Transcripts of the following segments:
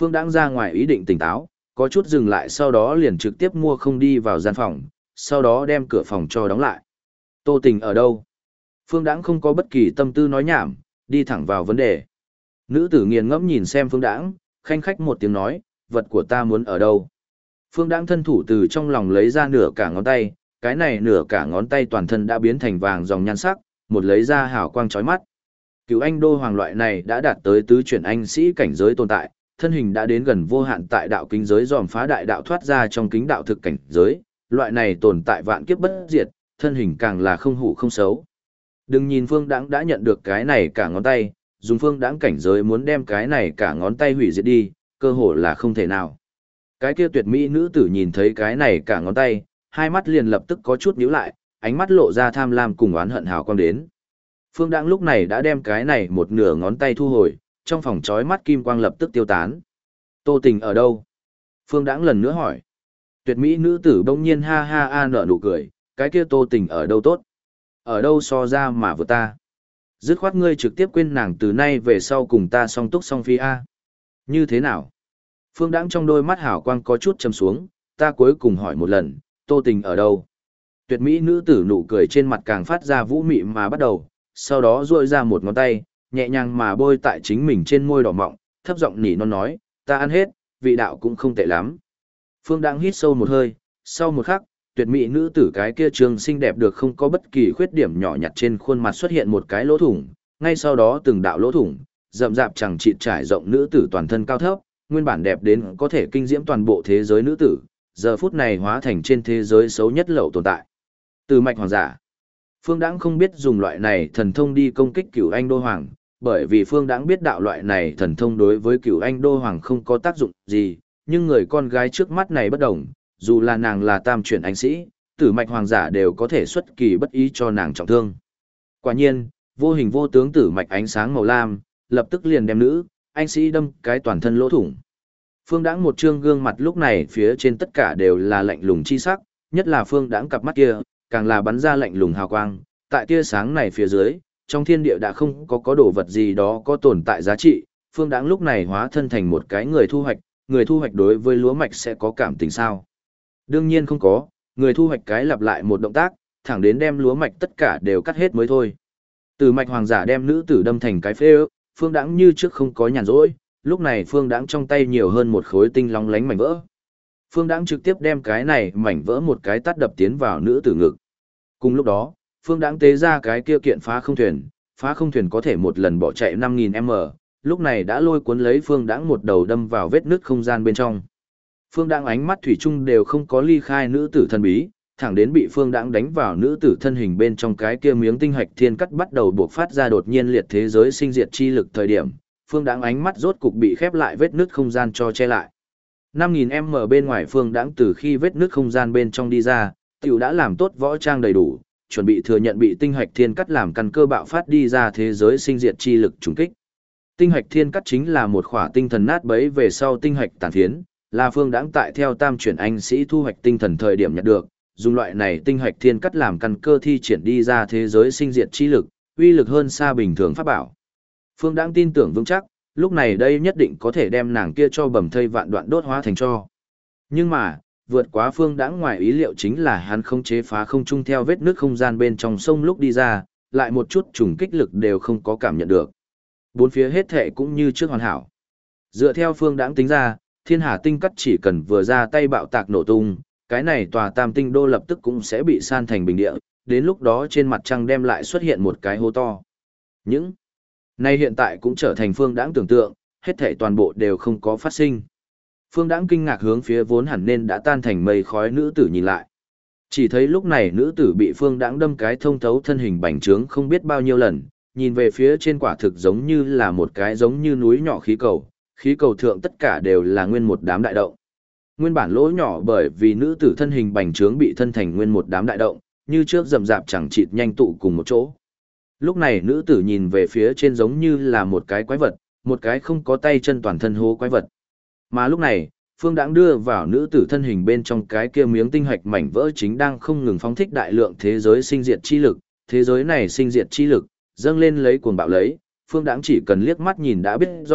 Phương Đãng ra ngoài ý định tỉnh táo, có chút dừng lại sau đó liền trực tiếp mua không đi vào gian phòng, sau đó đem cửa phòng cho đóng lại. Tô Tình ở đâu? Phương Đãng không có bất kỳ tâm tư nói nhảm, đi thẳng vào vấn đề. Nữ tử nghiền ngẫm nhìn xem Phương Đãng, khanh khách một tiếng nói, vật của ta muốn ở đâu? Phương Đãng thân thủ từ trong lòng lấy ra nửa cả ngón tay, cái này nửa cả ngón tay toàn thân đã biến thành vàng dòng nhan sắc, một lấy ra hào quang chói mắt. Cửu Anh Đô Hoàng loại này đã đạt tới tứ chuyển anh sĩ cảnh giới tồn tại, thân hình đã đến gần vô hạn tại đạo kính giới dòm phá đại đạo thoát ra trong kính đạo thực cảnh giới, loại này tồn tại vạn kiếp bất diệt, thân hình càng là không hủ không xấu. Đừng nhìn Phương Đãng đã nhận được cái này cả ngón tay, dùng Phương Đãng cảnh giới muốn đem cái này cả ngón tay hủy diệt đi, cơ hội là không thể nào. Cái kia tuyệt mỹ nữ tử nhìn thấy cái này cả ngón tay, hai mắt liền lập tức có chút nhíu lại, ánh mắt lộ ra tham lam cùng oán hận hào quang đến. Phương Đãng lúc này đã đem cái này một nửa ngón tay thu hồi, trong phòng chói mắt kim quang lập tức tiêu tán. Tô Tình ở đâu? Phương Đãng lần nữa hỏi. Tuyệt mỹ nữ tử bỗng nhiên ha ha a nở nụ cười, cái kia Tô Tình ở đâu tốt? Ở đâu so ra mà vừa ta? Dứt khoát ngươi trực tiếp quên nàng từ nay về sau cùng ta song túc song phi a. Như thế nào? Phương Đãng trong đôi mắt hào quang có chút trầm xuống, ta cuối cùng hỏi một lần, Tô Tình ở đâu? Tuyệt mỹ nữ tử nụ cười trên mặt càng phát ra vũ mị mà bắt đầu, sau đó duỗi ra một ngón tay, nhẹ nhàng mà bôi tại chính mình trên môi đỏ mọng, thấp giọng nỉ non nói, ta ăn hết, vị đạo cũng không tệ lắm. Phương Đãng hít sâu một hơi, sau một khắc, tuyệt mỹ nữ tử cái kia trường xinh đẹp được không có bất kỳ khuyết điểm nhỏ nhặt trên khuôn mặt xuất hiện một cái lỗ thủng, ngay sau đó từng đạo lỗ thủng, rậm rạp chẳng chịt trải rộng nữ tử toàn thân cao thấp, nguyên bản đẹp đến có thể kinh diễm toàn bộ thế giới nữ tử, giờ phút này hóa thành trên thế giới xấu nhất lậu tồn tại. Từ mạch hoàng giả. Phương Đãng không biết dùng loại này thần thông đi công kích Cửu Anh Đô Hoàng, bởi vì Phương Đãng biết đạo loại này thần thông đối với Cửu Anh Đô Hoàng không có tác dụng gì, nhưng người con gái trước mắt này bất đồng, dù là nàng là tam chuyển anh sĩ, tử mạch hoàng giả đều có thể xuất kỳ bất ý cho nàng trọng thương. Quả nhiên, vô hình vô tướng tử mạch ánh sáng màu lam, lập tức liền đem nữ, anh sĩ đâm cái toàn thân lỗ thủng. Phương Đãng một trương gương mặt lúc này phía trên tất cả đều là lạnh lùng chi sắc, nhất là Phương Đãng cặp mắt kia, càng là bắn ra lạnh lùng hào quang, tại tia sáng này phía dưới, trong thiên địa đã không có đồ vật gì đó có tồn tại giá trị, Phương Đãng lúc này hóa thân thành một cái người thu hoạch đối với lúa mạch sẽ có cảm tình sao? Đương nhiên không có, người thu hoạch cái lặp lại một động tác, thẳng đến đem lúa mạch tất cả đều cắt hết mới thôi. Từ mạch hoàng giả đem nữ tử đâm thành cái phê ước, Phương Đãng như trước không có nhàn rỗi, lúc này Phương Đãng trong tay nhiều hơn một khối tinh long lánh mảnh vỡ. Phương Đãng trực tiếp đem cái này mảnh vỡ một cái tát đập tiến vào nữ tử ngực. Cùng lúc đó, Phương Đãng tế ra cái kia kiện phá không thuyền có thể một lần bỏ chạy 5000m, lúc này đã lôi cuốn lấy Phương Đãng một đầu đâm vào vết nứt không gian bên trong. Phương Đãng ánh mắt thủy chung đều không có ly khai nữ tử thần bí, thẳng đến bị Phương Đãng đánh vào nữ tử thân hình bên trong cái kia miếng tinh hạch thiên cắt bắt đầu buộc phát ra đột nhiên liệt thế giới sinh diệt chi lực thời điểm, Phương Đãng ánh mắt rốt cục bị khép lại vết nứt không gian cho che lại. 5000m bên ngoài Phương Đãng từ khi vết nứt không gian bên trong đi ra, tiểu đã làm tốt võ trang đầy đủ, chuẩn bị thừa nhận bị tinh hạch thiên cắt làm căn cơ bạo phát đi ra thế giới sinh diệt chi lực trùng kích. Tinh hạch thiên cắt chính là một khỏa tinh thần nát bấy về sau tinh hạch tàn phiến, là Phương Đãng tại theo tam chuyển anh sĩ thu hoạch tinh thần thời điểm nhận được, dùng loại này tinh hạch thiên cắt làm căn cơ thi triển đi ra thế giới sinh diệt chi lực, uy lực hơn xa bình thường pháp bảo. Phương Đãng tin tưởng vững chắc, lúc này đây nhất định có thể đem nàng kia cho bầm thây vạn đoạn đốt hóa thành tro. Nhưng mà, vượt quá Phương Đãng ngoài ý liệu chính là hắn không chế phá không trung theo vết nước không gian bên trong sông lúc đi ra, lại một chút trùng kích lực đều không có cảm nhận được. Bốn phía hết thệ cũng như trước hoàn hảo. Dựa theo Phương Đãng tính ra, Thiên Hà tinh cắt chỉ cần vừa ra tay bạo tạc nổ tung, cái này tòa Tam Tinh đô lập tức cũng sẽ bị san thành bình địa, đến lúc đó trên mặt trăng đem lại xuất hiện một cái hố to. Những này hiện tại cũng trở thành Phương Đãng tưởng tượng, hết thảy toàn bộ đều không có phát sinh. Phương Đãng kinh ngạc hướng phía vốn hẳn nên đã tan thành mây khói nữ tử nhìn lại. Chỉ thấy lúc này nữ tử bị Phương Đãng đâm cái thông thấu thân hình bành trướng không biết bao nhiêu lần, nhìn về phía trên quả thực giống như là một cái giống như núi nhỏ khí cầu thượng tất cả đều là nguyên một đám đại động. Nguyên bản lỗ nhỏ bởi vì nữ tử thân hình bành trướng bị thân thành nguyên một đám đại động, như trước rậm rạp chẳng chịt nhanh tụ cùng một chỗ. Lúc này nữ tử nhìn về phía trên giống như là một cái quái vật, một cái không có tay chân toàn thân hố quái vật. Mà lúc này, Phương Đãng đưa vào nữ tử thân hình bên trong cái kia miếng tinh hạch mảnh vỡ chính đang không ngừng phóng thích đại lượng thế giới sinh diệt chi lực, thế giới này sinh diệt chi lực, dâng lên lấy cuồng bạo lấy, Phương Đãng chỉ cần liếc mắt nhìn đã biết rõ,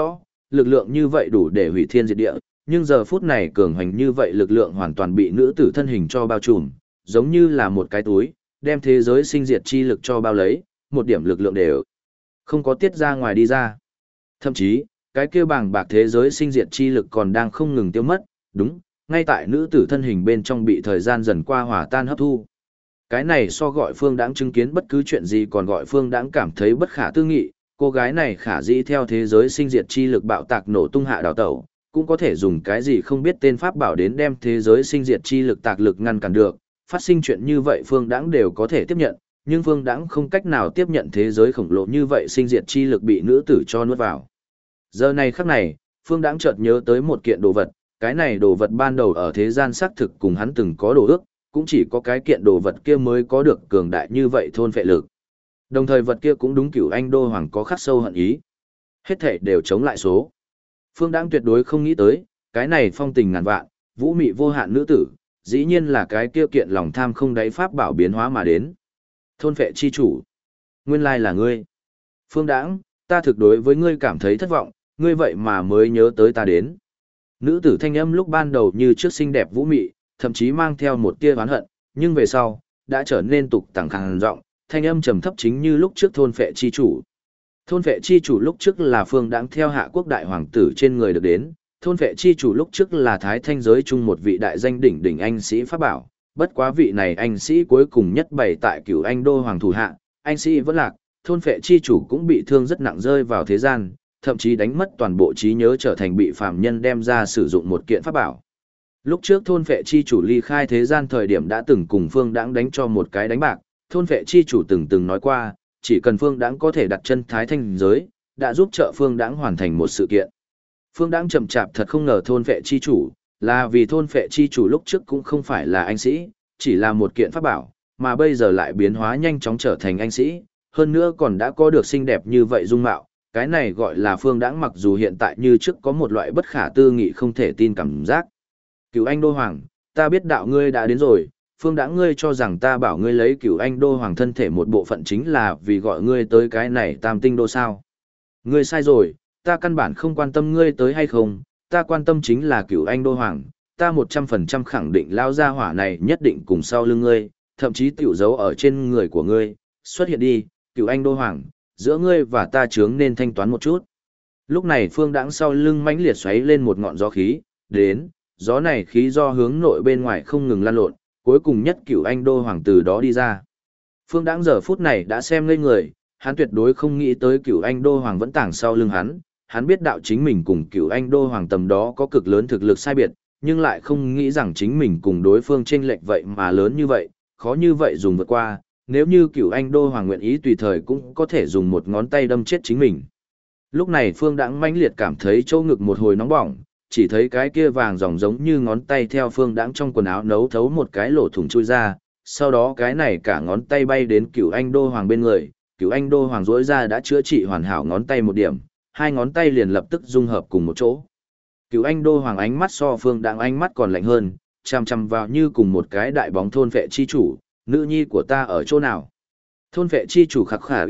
lực lượng như vậy đủ để hủy thiên diệt địa, nhưng giờ phút này cường hành như vậy lực lượng hoàn toàn bị nữ tử thân hình cho bao trùm, giống như là một cái túi, đem thế giới sinh diệt chi lực cho bao lấy, một điểm lực lượng đều không có tiết ra ngoài đi ra. Thậm chí, cái kia bàng bạc thế giới sinh diệt chi lực còn đang không ngừng tiêu mất, đúng, ngay tại nữ tử thân hình bên trong bị thời gian dần qua hòa tan hấp thu. Cái này so gọi Phương Đãng chứng kiến bất cứ chuyện gì còn gọi Phương Đãng cảm thấy bất khả tư nghị, cô gái này khả dĩ theo thế giới sinh diệt chi lực bạo tạc nổ tung hạ đào tẩu, cũng có thể dùng cái gì không biết tên pháp bảo đến đem thế giới sinh diệt chi lực tạc lực ngăn cản được. Phát sinh chuyện như vậy Phương Đãng đều có thể tiếp nhận, nhưng Phương Đãng không cách nào tiếp nhận thế giới khổng lồ như vậy sinh diệt chi lực bị nữ tử cho nuốt vào. Giờ này khắc này, Phương Đãng chợt nhớ tới một kiện đồ vật, cái này đồ vật ban đầu ở thế gian xác thực cùng hắn từng có đồ ước, cũng chỉ có cái kiện đồ vật kia mới có được cường đại như vậy thôn phệ lực. Đồng thời vật kia cũng đúng Cửu Anh Đô Hoàng có khắc sâu hận ý. Hết thảy đều chống lại số. Phương Đãng tuyệt đối không nghĩ tới, cái này phong tình ngàn vạn, vũ mị vô hạn nữ tử, dĩ nhiên là cái kia kiện lòng tham không đáy pháp bảo biến hóa mà đến. Thôn phệ chi chủ. Nguyên lai là ngươi. Phương Đãng, ta thực đối với ngươi cảm thấy thất vọng, ngươi vậy mà mới nhớ tới ta đến. Nữ tử thanh âm lúc ban đầu như trước xinh đẹp vũ mị, thậm chí mang theo một tia oán hận, nhưng về sau, đã trở nên tục tằng khàn giọng, thanh âm trầm thấp chính như lúc trước thôn phệ chi chủ. Thôn phệ chi chủ lúc trước là Phương Đãng theo Hạ Quốc đại hoàng tử trên người được đến, thôn phệ chi chủ lúc trước là Thái Thanh giới chung một vị đại danh đỉnh đỉnh anh sĩ pháp bảo, bất quá vị này anh sĩ cuối cùng nhất bày tại Cửu Anh Đô Hoàng thủ hạ, anh sĩ vẫn lạc, thôn phệ chi chủ cũng bị thương rất nặng rơi vào thế gian, thậm chí đánh mất toàn bộ trí nhớ trở thành bị phàm nhân đem ra sử dụng một kiện pháp bảo. Lúc trước thôn phệ chi chủ ly khai thế gian thời điểm đã từng cùng Phương Đãng đánh cho một cái đánh bạc, thôn phệ chi chủ từng nói qua, chỉ cần Phương Đãng có thể đặt chân Thái Thanh giới, đã giúp trợ Phương Đãng hoàn thành một sự kiện. Phương Đãng chậm chạp thật không ngờ thôn phệ chi chủ, là vì thôn phệ chi chủ lúc trước cũng không phải là anh sĩ, chỉ là một kiện pháp bảo, mà bây giờ lại biến hóa nhanh chóng trở thành anh sĩ, hơn nữa còn đã có được xinh đẹp như vậy dung mạo, cái này gọi là Phương Đãng mặc dù hiện tại như trước có một loại bất khả tư nghị không thể tin cảm giác. Cửu Anh Đô Hoàng, ta biết đạo ngươi đã đến rồi, Phương Đãng ngươi cho rằng ta bảo ngươi lấy Cửu Anh Đô Hoàng thân thể một bộ phận chính là vì gọi ngươi tới cái này Tam Tinh Đô sao. Ngươi sai rồi, ta căn bản không quan tâm ngươi tới hay không, ta quan tâm chính là Cửu Anh Đô Hoàng, ta 100% khẳng định lao ra hỏa này nhất định cùng sau lưng ngươi, thậm chí tiểu dấu ở trên người của ngươi, xuất hiện đi, Cửu Anh Đô Hoàng, giữa ngươi và ta chướng nên thanh toán một chút. Lúc này Phương Đãng sau lưng mãnh liệt xoáy lên một ngọn gió khí, đến, gió này khí do hướng nội bên ngoài không ngừng lan lộn, cuối cùng nhất Cửu Anh Đô Hoàng từ đó đi ra. Phương Đãng giờ phút này đã xem ngây người, hắn tuyệt đối không nghĩ tới Cửu Anh Đô Hoàng vẫn tàng sau lưng hắn biết đạo chính mình cùng Cửu Anh Đô Hoàng tầm đó có cực lớn thực lực sai biệt, nhưng lại không nghĩ rằng chính mình cùng đối phương chênh lệch vậy mà lớn như vậy, khó như vậy dùng vượt qua, nếu như Cửu Anh Đô Hoàng nguyện ý tùy thời cũng có thể dùng một ngón tay đâm chết chính mình. Lúc này Phương Đãng mãnh liệt cảm thấy chỗ ngực một hồi nóng bỏng, chỉ thấy cái kia vàng ròng giống như ngón tay theo Phương Đãng trong quần áo nấu thấu một cái lỗ thủng chui ra, sau đó cái này cả ngón tay bay đến Cửu Anh Đô Hoàng bên người, Cửu Anh Đô Hoàng rỗi ra đã chữa trị hoàn hảo ngón tay một điểm, hai ngón tay liền lập tức dung hợp cùng một chỗ. Cửu Anh Đô Hoàng ánh mắt so Phương Đãng ánh mắt còn lạnh hơn, chằm chằm vào như cùng một cái đại bóng thôn phệ chi chủ, nữ nhi của ta ở chỗ nào? Thôn phệ chi chủ khặc khả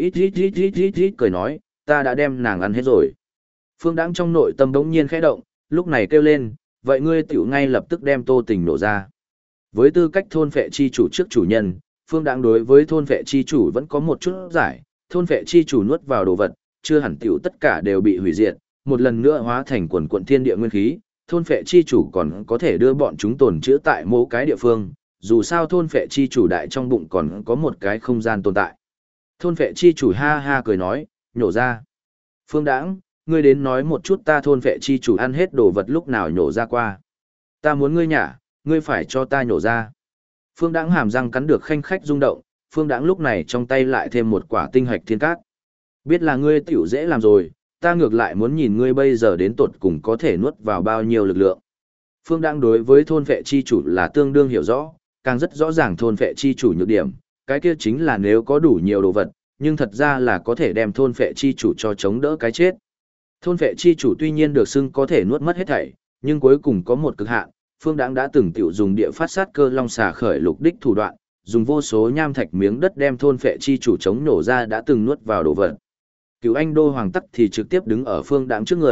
ít cười nói, ta đã đem nàng ăn hết rồi. Phương Đãng trong nội tâm bỗng nhiên khẽ động, lúc này kêu lên, vậy ngươi tiểu ngay lập tức đem Tô Tình nổ ra. Với tư cách thôn phệ chi chủ trước chủ nhân, Phương Đãng đối với thôn phệ chi chủ vẫn có một chút giải, thôn phệ chi chủ nuốt vào đồ vật, chưa hẳn tiểu tất cả đều bị hủy diệt, một lần nữa hóa thành quần quần thiên địa nguyên khí, thôn phệ chi chủ còn có thể đưa bọn chúng tồn trữ tại mỗi cái địa phương, dù sao thôn phệ chi chủ đại trong bụng còn có một cái không gian tồn tại. Thôn phệ chi chủ ha ha cười nói, nhổ ra. Phương Đãng, ngươi đến nói một chút ta thôn phệ chi chủ ăn hết đồ vật lúc nào nhổ ra qua. Ta muốn ngươi nhả, ngươi phải cho ta nhổ ra. Phương Đãng hàm răng cắn được khanh khách rung động, Phương Đãng lúc này trong tay lại thêm một quả tinh hạch thiên cát. Biết là ngươi tiểu dễ làm rồi, ta ngược lại muốn nhìn ngươi bây giờ đến tột cùng có thể nuốt vào bao nhiêu lực lượng. Phương Đãng đối với thôn phệ chi chủ là tương đương hiểu rõ, càng rất rõ ràng thôn phệ chi chủ nhược điểm, cái kia chính là nếu có đủ nhiều đồ vật, nhưng thật ra là có thể đem thôn phệ chi chủ cho chống đỡ cái chết. Thôn phệ chi chủ tuy nhiên được xưng có thể nuốt mất hết thảy, nhưng cuối cùng có một cực hạn, Phương Đãng đã từng tiểu dùng địa phát sát cơ long xà khởi lục đích thủ đoạn, dùng vô số nham thạch miếng đất đem thôn phệ chi chủ chống nổ ra đã từng nuốt vào đồ vật. Cửu Anh Đô Hoàng tắc thì trực tiếp đứng ở Phương Đãng trước người,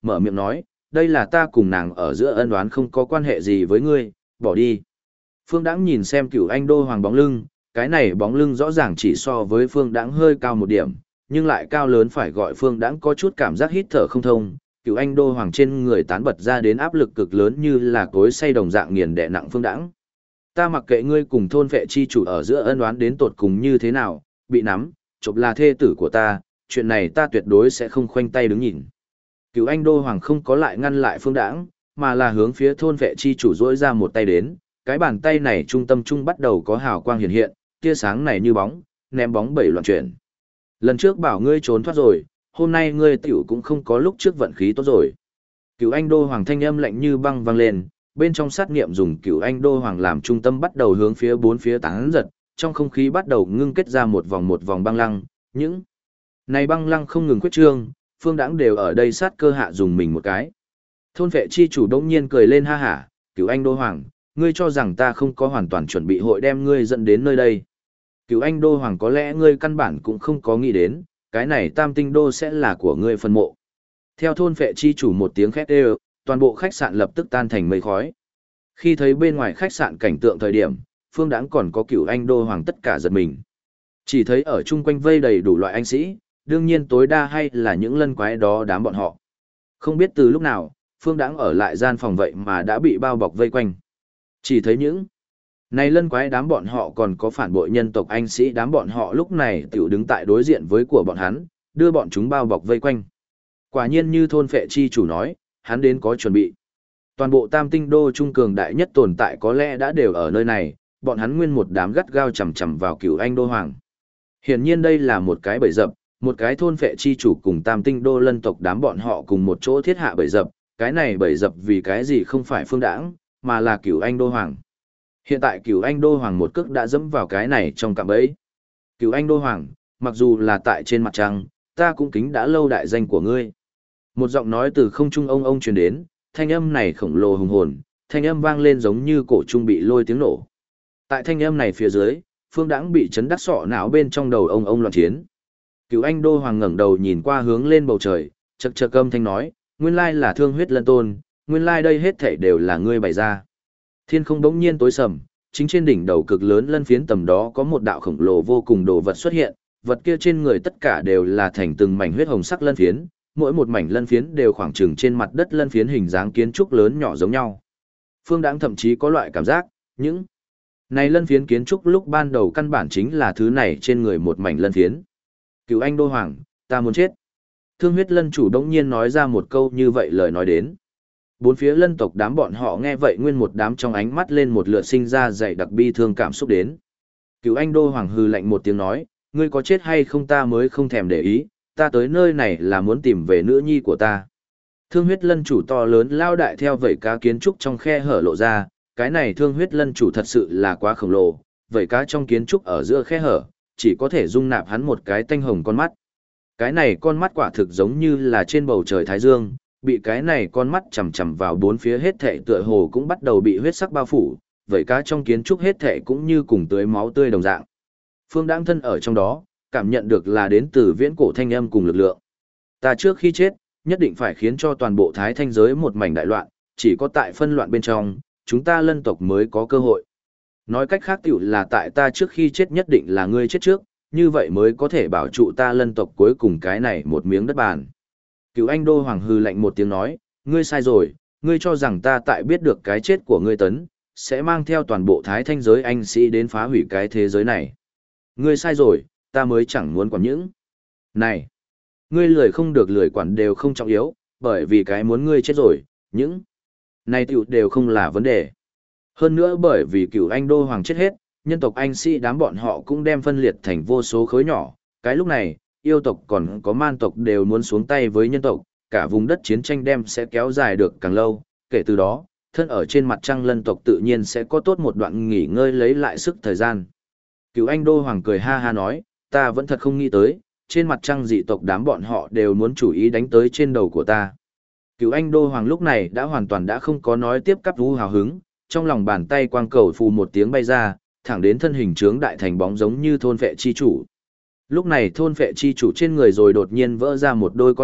mở miệng nói, đây là ta cùng nàng ở giữa ân oán không có quan hệ gì với ngươi, bỏ đi. Phương Đãng nhìn xem Cửu Anh Đô Hoàng bóng lưng, cái này bóng lưng rõ ràng chỉ so với Phương Đãng hơi cao một điểm, nhưng lại cao lớn phải gọi Phương Đãng có chút cảm giác hít thở không thông. Cửu Anh Đô Hoàng trên người tán bật ra đến áp lực cực lớn như là cối xay đồng dạng nghiền đè nặng Phương Đãng. Ta mặc kệ ngươi cùng thôn vệ chi chủ ở giữa ân oán đến tột cùng như thế nào, bị nắm, chộp là thê tử của ta, chuyện này ta tuyệt đối sẽ không khoanh tay đứng nhìn. Cửu Anh Đô Hoàng không có lại ngăn lại Phương Đãng, mà là hướng phía thôn vệ chi chủ duỗi ra một tay đến, cái bàn tay này trung tâm trung bắt đầu có hào quang hiện hiện, tia sáng này như bóng, ném bóng bảy loạn chuyển. Lần trước bảo ngươi trốn thoát rồi, hôm nay ngươi tiểu cũng không có lúc trước vận khí tốt rồi. Cửu Anh Đô Hoàng thanh âm lạnh như băng vang lên, bên trong sát niệm dùng Cửu Anh Đô Hoàng làm trung tâm bắt đầu hướng phía bốn phía tán giật, trong không khí bắt đầu ngưng kết ra một vòng băng lăng, những này băng lăng không ngừng quyết trương, Phương Đãng đều ở đây sát cơ hạ dùng mình một cái. Thôn vệ chi chủ đống nhiên cười lên ha hả, Cửu Anh Đô Hoàng, ngươi cho rằng ta không có hoàn toàn chuẩn bị hội đem ngươi dẫn đến nơi đây. Cửu Anh Đô Hoàng có lẽ ngươi căn bản cũng không có nghĩ đến, cái này Tam Tinh Đô sẽ là của ngươi phân mộ. Theo thôn vệ chi chủ một tiếng khét đều, toàn bộ khách sạn lập tức tan thành mây khói. Khi thấy bên ngoài khách sạn cảnh tượng thời điểm, Phương Đãng còn có Cửu Anh Đô Hoàng tất cả giật mình. Chỉ thấy ở chung quanh vây đầy đủ loại anh sĩ, đương nhiên tối đa hay là những lân quái đó đám bọn họ. Không biết từ lúc nào, Phương Đãng ở lại gian phòng vậy mà đã bị bao bọc vây quanh. Chỉ thấy những này lân quái đám bọn họ còn có phản bội nhân tộc anh sĩ đám bọn họ lúc này tiểu đứng tại đối diện với của bọn hắn, đưa bọn chúng bao bọc vây quanh. Quả nhiên như thôn phệ chi chủ nói, hắn đến có chuẩn bị. Toàn bộ Tam Tinh Đô trung cường đại nhất tồn tại có lẽ đã đều ở nơi này, bọn hắn nguyên một đám gắt gao chầm chầm vào Cửu Anh Đô Hoàng. Hiển nhiên đây là một cái bẫy dập, một cái thôn phệ chi chủ cùng Tam Tinh Đô lân tộc đám bọn họ cùng một chỗ thiết hạ bẫy dập, cái này bẫy dập vì cái gì không phải Phương Đãng, mà là Cửu Anh Đô Hoàng. Hiện tại Cửu Anh Đô Hoàng một cước đã dẫm vào cái này trong cạm bẫy. Cửu Anh Đô Hoàng, mặc dù là tại trên mặt trăng, ta cũng kính đã lâu đại danh của ngươi. Một giọng nói từ không trung ông truyền đến, thanh âm này khổng lồ hùng hồn, thanh âm vang lên giống như cổ trung bị lôi tiếng nổ. Tại thanh âm này phía dưới, Phương Đãng bị chấn đắc sọ não bên trong đầu ông loạn chiến. Cửu Anh Đô Hoàng ngẩng đầu nhìn qua hướng lên bầu trời, chậc chậc âm thanh nói, nguyên lai là Thương Huyết Lân Tôn, nguyên lai đây hết thảy đều là ngươi bày ra. Thiên không bỗng nhiên tối sầm, chính trên đỉnh đầu cực lớn lân phiến tầm đó có một đạo khổng lồ vô cùng đồ vật xuất hiện, vật kia trên người tất cả đều là thành từng mảnh huyết hồng sắc lân phiến, mỗi một mảnh lân phiến đều khoảng chừng trên mặt đất lân phiến hình dáng kiến trúc lớn nhỏ giống nhau. Phương Đãng thậm chí có loại cảm giác, những này lân phiến kiến trúc lúc ban đầu căn bản chính là thứ này trên người một mảnh lân phiến. Cửu Anh Đô Hoàng, ta muốn chết. Thương Huyết Lân chủ đống nhiên nói ra một câu như vậy lời nói đến. Bốn phía lân tộc đám bọn họ nghe vậy nguyên một đám trong ánh mắt lên một lượt sinh ra dày đặc bi thương cảm xúc đến. Cửu Anh Đô Hoàng hừ lạnh một tiếng nói, ngươi có chết hay không ta mới không thèm để ý, ta tới nơi này là muốn tìm về nữ nhi của ta. Thương Huyết Lân chủ to lớn lao đại theo vảy cá kiến trúc trong khe hở lộ ra, cái này Thương Huyết Lân chủ thật sự là quá khổng lồ, vảy cá trong kiến trúc ở giữa khe hở, chỉ có thể dung nạp hắn một cái tanh hồng con mắt. Cái này con mắt quả thực giống như là trên bầu trời Thái Dương, bị cái này con mắt chằm chằm vào bốn phía hết thảy tựa hồ cũng bắt đầu bị huyết sắc bao phủ, vảy cá trong kiến trúc hết thảy cũng như cùng tưới máu tươi đồng dạng. Phương Đãng thân ở trong đó, cảm nhận được là đến từ viễn cổ thanh âm cùng lực lượng. Ta trước khi chết, nhất định phải khiến cho toàn bộ Thái Thanh giới một mảnh đại loạn, chỉ có tại phân loạn bên trong, chúng ta lân tộc mới có cơ hội. Nói cách khác tiểu là tại ta trước khi chết nhất định là ngươi chết trước, như vậy mới có thể bảo trụ ta lân tộc cuối cùng cái này một miếng đất bàn. Cửu Anh Đô Hoàng hừ lạnh một tiếng nói, ngươi sai rồi, ngươi cho rằng ta tại biết được cái chết của ngươi tấn, sẽ mang theo toàn bộ Thái Thanh giới anh sĩ đến phá hủy cái thế giới này. Ngươi sai rồi, ta mới chẳng muốn quản những. Này, ngươi lười không được lười quản đều không trọng yếu, bởi vì cái muốn ngươi chết rồi, những này tiểu đều không là vấn đề. Hơn nữa bởi vì Cửu Anh Đô Hoàng chết hết, nhân tộc anh sĩ đám bọn họ cũng đem phân liệt thành vô số khối nhỏ, cái lúc này, yêu tộc còn có man tộc đều muốn xuống tay với nhân tộc, cả vùng đất chiến tranh đem sẽ kéo dài được càng lâu, kể từ đó, thân ở trên mặt trăng lân tộc tự nhiên sẽ có tốt một đoạn nghỉ ngơi lấy lại sức thời gian. Cửu Anh Đô Hoàng cười ha ha nói, ta vẫn thật không nghĩ tới, trên mặt trăng dị tộc đám bọn họ đều muốn chủ ý đánh tới trên đầu của ta. Cửu Anh Đô Hoàng lúc này đã hoàn toàn đã không có nói tiếp cắp vũ hào hứng, trong lòng bàn tay quang cầu phù một tiếng bay ra, thẳng đến thân hình trướng đại thành bóng giống như thôn vệ chi chủ. Lúc này thôn vệ chi chủ trên người rồi đột nhiên vỡ ra một đôi con mắt,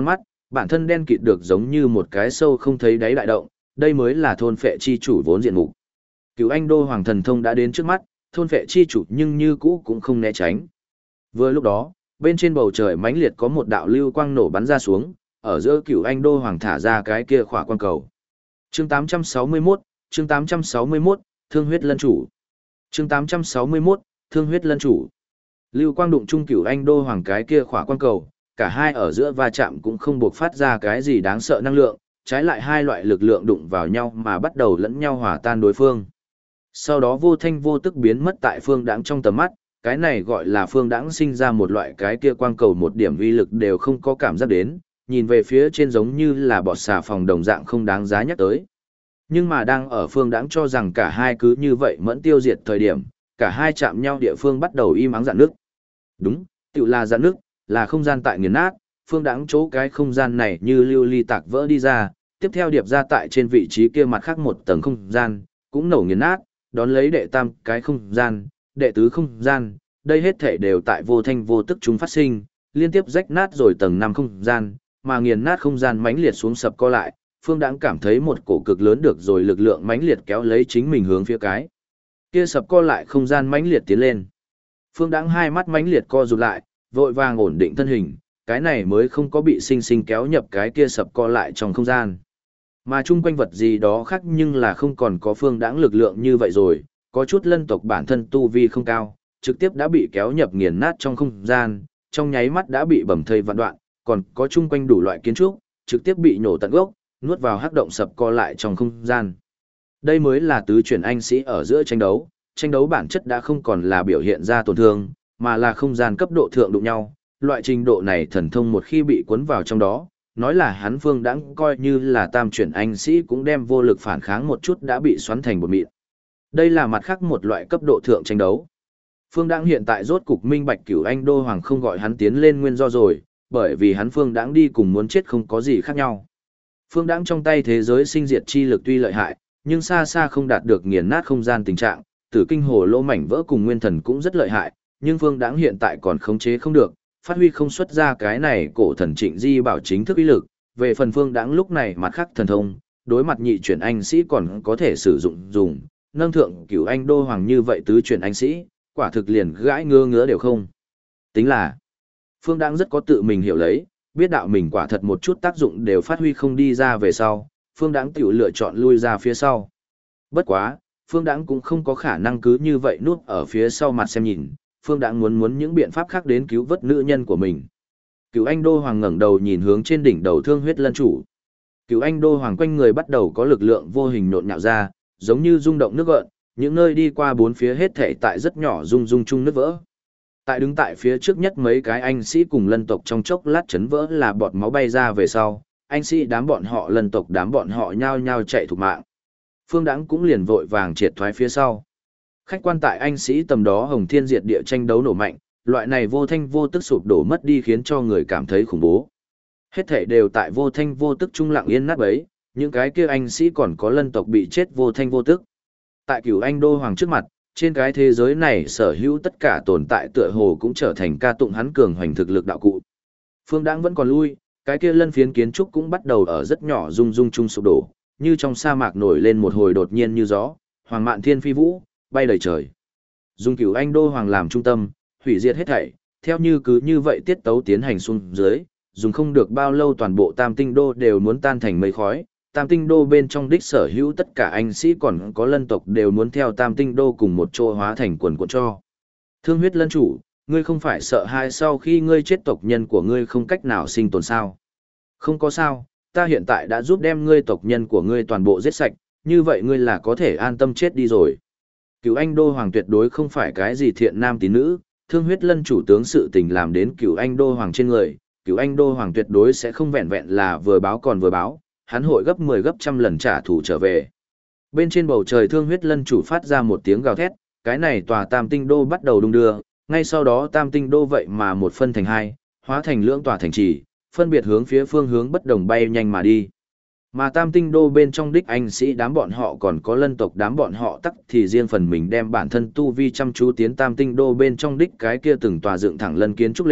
Bản thân đen kịt được giống như một cái sâu không thấy đáy đại động, đây mới là thôn phệ chi chủ vốn diện mục. Cửu Anh Đô Hoàng thần thông đã đến trước mắt, thôn phệ chi chủ nhưng như cũ cũng không né tránh. Vừa lúc đó, bên trên bầu trời mãnh liệt có một đạo lưu quang nổ bắn ra xuống, ở giữa Cửu Anh Đô Hoàng thả ra cái kia khỏa quang cầu. Chương 861, chương 861, Thương huyết lân chủ. Chương 861, Thương huyết lân chủ. Lưu quang đụng chung Cửu Anh Đô Hoàng cái kia khỏa quang cầu, cả hai ở giữa va chạm cũng không buộc phát ra cái gì đáng sợ năng lượng, trái lại hai loại lực lượng đụng vào nhau mà bắt đầu lẫn nhau hòa tan đối phương. Sau đó vô thanh vô tức biến mất tại Phương Đãng trong tầm mắt, cái này gọi là Phương Đãng sinh ra một loại cái kia quang cầu một điểm uy lực đều không có cảm giác đến, nhìn về phía trên giống như là bọt xà phòng đồng dạng không đáng giá nhắc tới. Nhưng mà đang ở Phương Đãng cho rằng cả hai cứ như vậy mẫn tiêu diệt thời điểm, cả hai chạm nhau địa phương bắt đầu im ắng rạn nước. Đúng, tự là rạn nước, là không gian tại nghiền nát, Phương Đãng chỗ cái không gian này như lưu ly tạc vỡ đi ra, tiếp theo điệp ra tại trên vị trí kia mặt khác một tầng không gian, cũng nổ nghiền nát, đón lấy đệ tam cái không gian, đệ tứ không gian, đây hết thể đều tại vô thanh vô tức chúng phát sinh, liên tiếp rách nát rồi tầng 5 không gian, mà nghiền nát không gian mãnh liệt xuống sập co lại, Phương Đãng cảm thấy một cổ cực lớn được rồi lực lượng mãnh liệt kéo lấy chính mình hướng phía cái kia sập co lại không gian mãnh liệt tiến lên. Phương Đãng hai mắt mãnh liệt co rụt lại, vội vàng ổn định thân hình, cái này mới không có bị sinh sinh kéo nhập cái kia sập co lại trong không gian. Mà chung quanh vật gì đó khác nhưng là không còn có Phương Đãng lực lượng như vậy rồi, có chút lân tộc bản thân tu vi không cao, trực tiếp đã bị kéo nhập nghiền nát trong không gian, trong nháy mắt đã bị bầm thây vạn đoạn, còn có chung quanh đủ loại kiến trúc, trực tiếp bị nhổ tận gốc, nuốt vào hắc động sập co lại trong không gian. Đây mới là tứ chuyển anh sĩ ở giữa tranh đấu bản chất đã không còn là biểu hiện ra tổn thương, mà là không gian cấp độ thượng đụng nhau, loại trình độ này thần thông một khi bị cuốn vào trong đó, nói là hắn Phương Đãng coi như là tam chuyển anh sĩ cũng đem vô lực phản kháng một chút đã bị xoắn thành bột mịn. Đây là mặt khác một loại cấp độ thượng tranh đấu. Phương Đãng hiện tại rốt cục minh bạch Cửu Anh Đô Hoàng không gọi hắn tiến lên nguyên do rồi, bởi vì hắn Phương Đãng đi cùng muốn chết không có gì khác nhau. Phương Đãng trong tay thế giới sinh diệt chi lực tuy lợi hại, nhưng xa xa không đạt được nghiền nát không gian tình trạng, Tử Kinh Hồ lô mảnh vỡ cùng nguyên thần cũng rất lợi hại, nhưng Phương Đãng hiện tại còn khống chế không được, phát huy không xuất ra cái này cổ thần Trịnh Di bảo chính thức uy lực, về phần Phương Đãng lúc này mặt khác thần thông, đối mặt nhị chuyển anh sĩ còn có thể sử dụng, nâng thượng Cửu Anh Đô Hoàng như vậy tứ chuyển anh sĩ, quả thực liền gãi ngứa đều không. Tính là, Phương Đãng rất có tự mình hiểu lấy, biết đạo mình quả thật một chút tác dụng đều phát huy không đi ra về sau, Phương Đãng tiểu lựa chọn lui ra phía sau. Bất quá, Phương Đãng cũng không có khả năng cứ như vậy nuốt ở phía sau mặt xem nhìn, Phương Đãng muốn những biện pháp khác đến cứu vớt nữ nhân của mình. Cửu Anh Đô Hoàng ngẩng đầu nhìn hướng trên đỉnh đầu Thương huyết lân chủ. Cửu Anh Đô Hoàng quanh người bắt đầu có lực lượng vô hình nhộn nhạo ra, giống như rung động nước gợn, những nơi đi qua bốn phía hết thảy tại rất nhỏ rung chung nước vỡ. Tại đứng tại phía trước nhất mấy cái anh sĩ cùng lân tộc trong chốc lát chấn vỡ là bọt máu bay ra về sau, anh sĩ đám bọn họ lân tộc đám bọn họ nhao nhao chạy thục mạng. Phương Đãng cũng liền vội vàng triệt thoái phía sau. Khách quan tại anh sĩ tầm đó hồng thiên diệt địa tranh đấu nổ mạnh, loại này vô thanh vô tức sụp đổ mất đi khiến cho người cảm thấy khủng bố. Hết thảy đều tại vô thanh vô tức trung lặng yên nát bấy, những cái kia anh sĩ còn có lân tộc bị chết vô thanh vô tức. Tại Cửu Anh Đô Hoàng trước mặt, trên cái thế giới này sở hữu tất cả tồn tại tựa hồ cũng trở thành ca tụng hắn cường hoành thực lực đạo cụ. Phương Đãng vẫn còn lui, cái kia lân phiến kiến trúc cũng bắt đầu ở rất nhỏ rung chung sụp đổ, như trong sa mạc nổi lên một hồi đột nhiên như gió, hoàng mạn thiên phi vũ, bay đầy trời. Dùng Cửu Anh Đô Hoàng làm trung tâm, hủy diệt hết thảy, theo như cứ như vậy tiết tấu tiến hành xuống dưới, dùng không được bao lâu toàn bộ Tam Tinh Đô đều muốn tan thành mây khói. Tam Tinh Đô bên trong đích sở hữu tất cả anh sĩ còn có lân tộc đều muốn theo Tam Tinh Đô cùng một chỗ hóa thành quần cuộn cho. Thương huyết lân chủ, ngươi không phải sợ hai sau khi ngươi chết tộc nhân của ngươi không cách nào sinh tồn sao? Không có sao, ta hiện tại đã giúp đem ngươi tộc nhân của ngươi toàn bộ giết sạch, như vậy ngươi là có thể an tâm chết đi rồi. Cửu Anh Đô Hoàng tuyệt đối không phải cái gì thiện nam tín nữ, thương huyết lân chủ tướng sự tình làm đến Cửu Anh Đô Hoàng trên người, Cửu Anh Đô Hoàng tuyệt đối sẽ không vẹn vẹn là vừa báo còn vừa báo, hắn hội gấp 10 gấp trăm lần trả thù trở về. Bên trên bầu trời thương huyết lân chủ phát ra một tiếng gào thét, cái này tòa Tam Tinh Đô bắt đầu đung đưa, ngay sau đó Tam Tinh Đô vậy mà một phân thành hai, hóa thành lưỡng tòa thành trì, phân biệt hướng phía phương hướng bất đồng bay nhanh mà đi. Mà Tam Tinh Đô bên trong đích anh sĩ đám bọn họ còn có lân tộc đám bọn họ tắc thì riêng phần mình đem bản thân tu vi chăm chú tiến Tam Tinh Đô bên trong đích cái kia từng tòa dựng thẳng lân kiến trúc lên,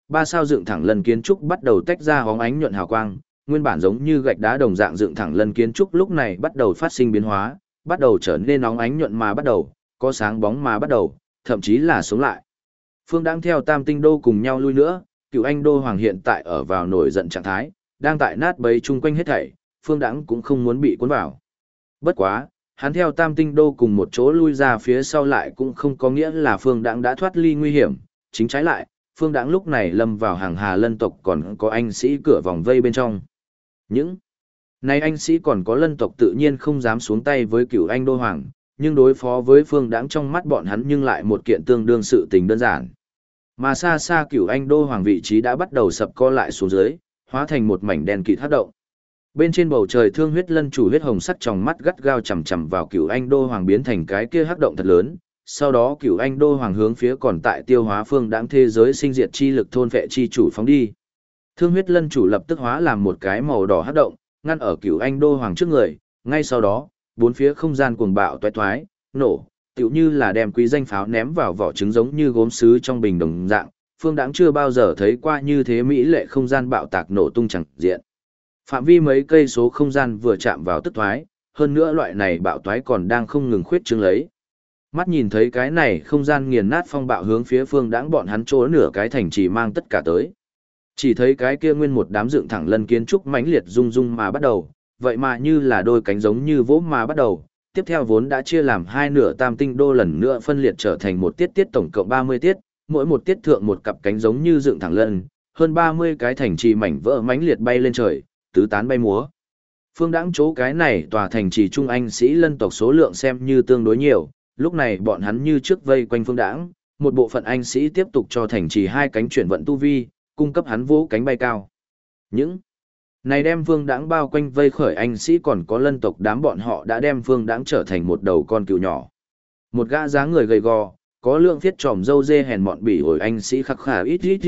ba sao dựng thẳng lân kiến trúc bắt đầu tách ra hóng ánh nhuận hào quang, nguyên bản giống như gạch đá đồng dạng dựng thẳng lân kiến trúc lúc này bắt đầu phát sinh biến hóa, bắt đầu trở nên nóng ánh nhuận mà bắt đầu, có sáng bóng mà bắt đầu, thậm chí là sống lại. Phương Đãng theo Tam Tinh Đô cùng nhau lui nữa, Cửu Anh Đô Hoàng hiện tại ở vào nổi giận trạng thái, đang tại nát bấy chung quanh hết thảy, Phương Đãng cũng không muốn bị cuốn vào. Bất quá, hắn theo Tam Tinh Đô cùng một chỗ lui ra phía sau lại cũng không có nghĩa là Phương Đãng đã thoát ly nguy hiểm, chính trái lại, Phương Đãng lúc này lâm vào hàng hà lân tộc còn có anh sĩ cửa vòng vây bên trong. Những này anh sĩ còn có lân tộc tự nhiên không dám xuống tay với Cửu Anh Đô Hoàng, nhưng đối phó với Phương Đãng trong mắt bọn hắn nhưng lại một kiện tương đương sự tình đơn giản. Mà xa xa Cửu Anh Đô Hoàng vị trí đã bắt đầu sập co lại xuống dưới, hóa thành một mảnh đen kịt hắc động. Bên trên bầu trời Thương Huyết Lân chủ huyết hồng sắc trong mắt gắt gao chằm chằm vào Cửu Anh Đô Hoàng biến thành cái kia hắc động thật lớn. Sau đó Cửu Anh Đô Hoàng hướng phía còn tại tiêu hóa Phương Đãng thế giới sinh diệt chi lực thôn vệ chi chủ phóng đi. Thương Huyết Lân chủ lập tức hóa làm một cái màu đỏ hắc động, ngăn ở Cửu Anh Đô Hoàng trước người. Ngay sau đó, bốn phía không gian cuồng bạo toái toái, nổ, tựu như là đem quý danh pháo ném vào vỏ trứng giống như gốm sứ trong bình đồng dạng. Phương Đãng chưa bao giờ thấy qua như thế mỹ lệ không gian bạo tạc nổ tung chẳng diện. Phạm vi mấy cây số không gian vừa chạm vào tức thoái, hơn nữa loại này bạo toái còn đang không ngừng khuyết trương lấy. Mắt nhìn thấy cái này không gian nghiền nát phong bạo hướng phía Phương Đãng bọn hắn chỗ nửa cái thành trì mang tất cả tới. Chỉ thấy cái kia nguyên một đám dựng thẳng lân kiến trúc mãnh liệt rung rung mà bắt đầu, vậy mà như là đôi cánh giống như vỗ mà bắt đầu. Tiếp theo vốn đã chia làm hai nửa Tam Tinh Đô lần nữa phân liệt trở thành một tiết tiết tổng cộng 30 tiết, mỗi một tiết thượng một cặp cánh giống như dựng thẳng lân, hơn 30 cái thành trì mảnh vỡ mãnh liệt bay lên trời, tứ tán bay múa. Phương Đãng chỗ cái này tòa thành trì trung anh sĩ lân tộc số lượng xem như tương đối nhiều, lúc này bọn hắn như trước vây quanh Phương Đãng, một bộ phận anh sĩ tiếp tục cho thành trì hai cánh chuyển vận tu vi, cung cấp hắn vỗ cánh bay cao. Những này đem Phương Đãng bao quanh vây khởi anh sĩ còn có lân tộc đám bọn họ đã đem Phương Đãng trở thành một đầu con cừu nhỏ. Một gã dáng người gầy gò, có lượng thiết tròm râu dê hèn mọn bỉ ổi anh sĩ khắc khả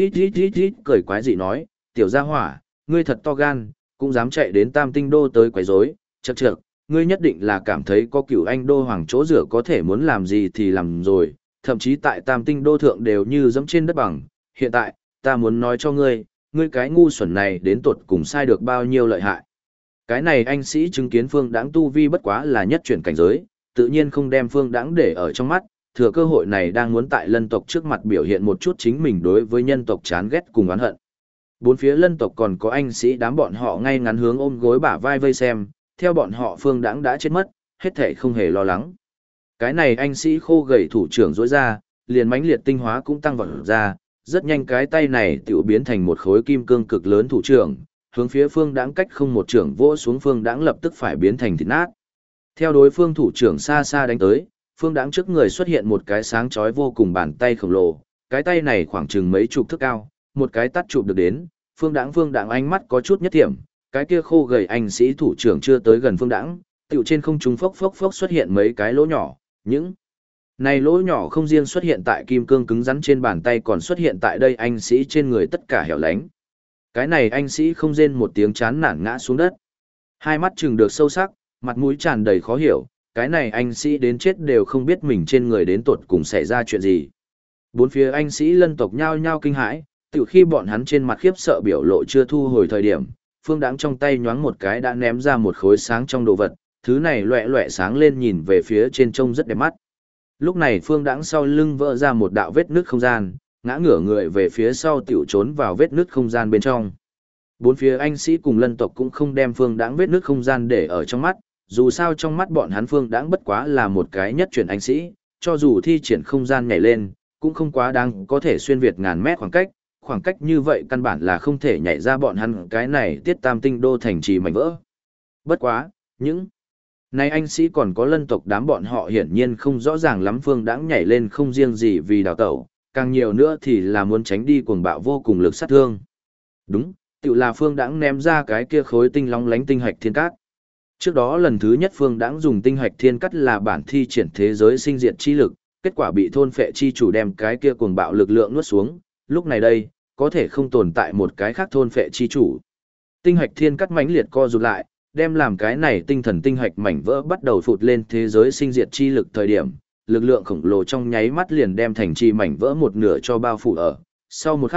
ít cười quái dị nói, tiểu gia hỏa, ngươi thật to gan, cũng dám chạy đến Tam Tinh Đô tới quấy rối, chậc chậc, ngươi nhất định là cảm thấy có Cửu Anh Đô Hoàng chỗ rửa có thể muốn làm gì thì làm rồi, thậm chí tại Tam Tinh Đô thượng đều như dẫm trên đất bằng, hiện tại, ta muốn nói cho ngươi, ngươi cái ngu xuẩn này đến tột cùng sai được bao nhiêu lợi hại. Cái này anh sĩ chứng kiến Phương Đãng tu vi bất quá là nhất chuyển cảnh giới, tự nhiên không đem Phương Đãng để ở trong mắt, thừa cơ hội này đang muốn tại lân tộc trước mặt biểu hiện một chút chính mình đối với nhân tộc chán ghét cùng oán hận. Bốn phía lân tộc còn có anh sĩ đám bọn họ ngay ngắn hướng ôm gối bả vai vây xem, theo bọn họ Phương Đãng đã chết mất, hết thảy không hề lo lắng. Cái này anh sĩ khô gầy thủ trưởng rỗi ra, liền mãnh liệt tinh hóa cũng tăng vọt ra, rất nhanh cái tay này tiểu biến thành một khối kim cương cực lớn thủ trưởng, hướng phía Phương Đãng cách không một trưởng vỗ xuống Phương Đãng lập tức phải biến thành thịt nát. Theo đối phương thủ trưởng xa xa đánh tới, Phương Đãng trước người xuất hiện một cái sáng chói vô cùng bàn tay khổng lồ, cái tay này khoảng chừng mấy chục thước cao, một cái tát chụp được đến, Phương Đãng ánh mắt có chút nhất thiểm, cái kia khô gầy anh sĩ thủ trưởng chưa tới gần Phương Đãng, tiểu trên không trung phốc phốc phốc xuất hiện mấy cái lỗ nhỏ, những này lỗ nhỏ không riêng xuất hiện tại kim cương cứng rắn trên bàn tay còn xuất hiện tại đây anh sĩ trên người tất cả hẻo lánh. Cái này anh sĩ không rên một tiếng chán nản ngã xuống đất. Hai mắt trừng được sâu sắc, mặt mũi tràn đầy khó hiểu, cái này anh sĩ đến chết đều không biết mình trên người đến tột cùng xảy ra chuyện gì. Bốn phía anh sĩ lân tộc nhao nhao kinh hãi, từ khi bọn hắn trên mặt khiếp sợ biểu lộ chưa thu hồi thời điểm, Phương Đãng trong tay nhoáng một cái đã ném ra một khối sáng trong đồ vật, thứ này loẹ loẹ sáng lên nhìn về phía trên trông rất đẹp mắt. Lúc này Phương Đãng sau lưng vỡ ra một đạo vết nứt không gian, ngã ngửa người về phía sau tiểu trốn vào vết nứt không gian bên trong. Bốn phía anh sĩ cùng lân tộc cũng không đem Phương Đãng vết nứt không gian để ở trong mắt, dù sao trong mắt bọn hắn Phương Đãng bất quá là một cái nhất chuyển anh sĩ, cho dù thi triển không gian nhảy lên, cũng không quá đáng có thể xuyên việt ngàn mét khoảng cách như vậy căn bản là không thể nhảy ra bọn hắn cái này tiết Tam Tinh Đô thành trì mảnh vỡ. Bất quá, những này anh sĩ còn có lân tộc đám bọn họ hiển nhiên không rõ ràng lắm Phương Đãng nhảy lên không riêng gì vì đào tẩu, càng nhiều nữa thì là muốn tránh đi cuồng bạo vô cùng lực sát thương. Đúng, tự là Phương Đãng ném ra cái kia khối tinh long lánh tinh hạch thiên cát. Trước đó lần thứ nhất Phương Đãng dùng tinh hạch thiên cát là bản thi triển thế giới sinh diệt chi lực, kết quả bị thôn phệ chi chủ đem cái kia cuồng bạo lực lượng nuốt xuống, lúc này đây, có thể không tồn tại một cái khác thôn phệ chi chủ. Tinh hạch thiên cát mãnh liệt co rụt lại, đem làm cái này tinh thần tinh hạch mảnh vỡ bắt đầu phụt lên thế giới sinh diệt chi lực thời điểm, lực lượng khổng lồ trong nháy mắt liền đem thành trì mảnh vỡ một nửa cho bao phủ ở. Sau một khắc,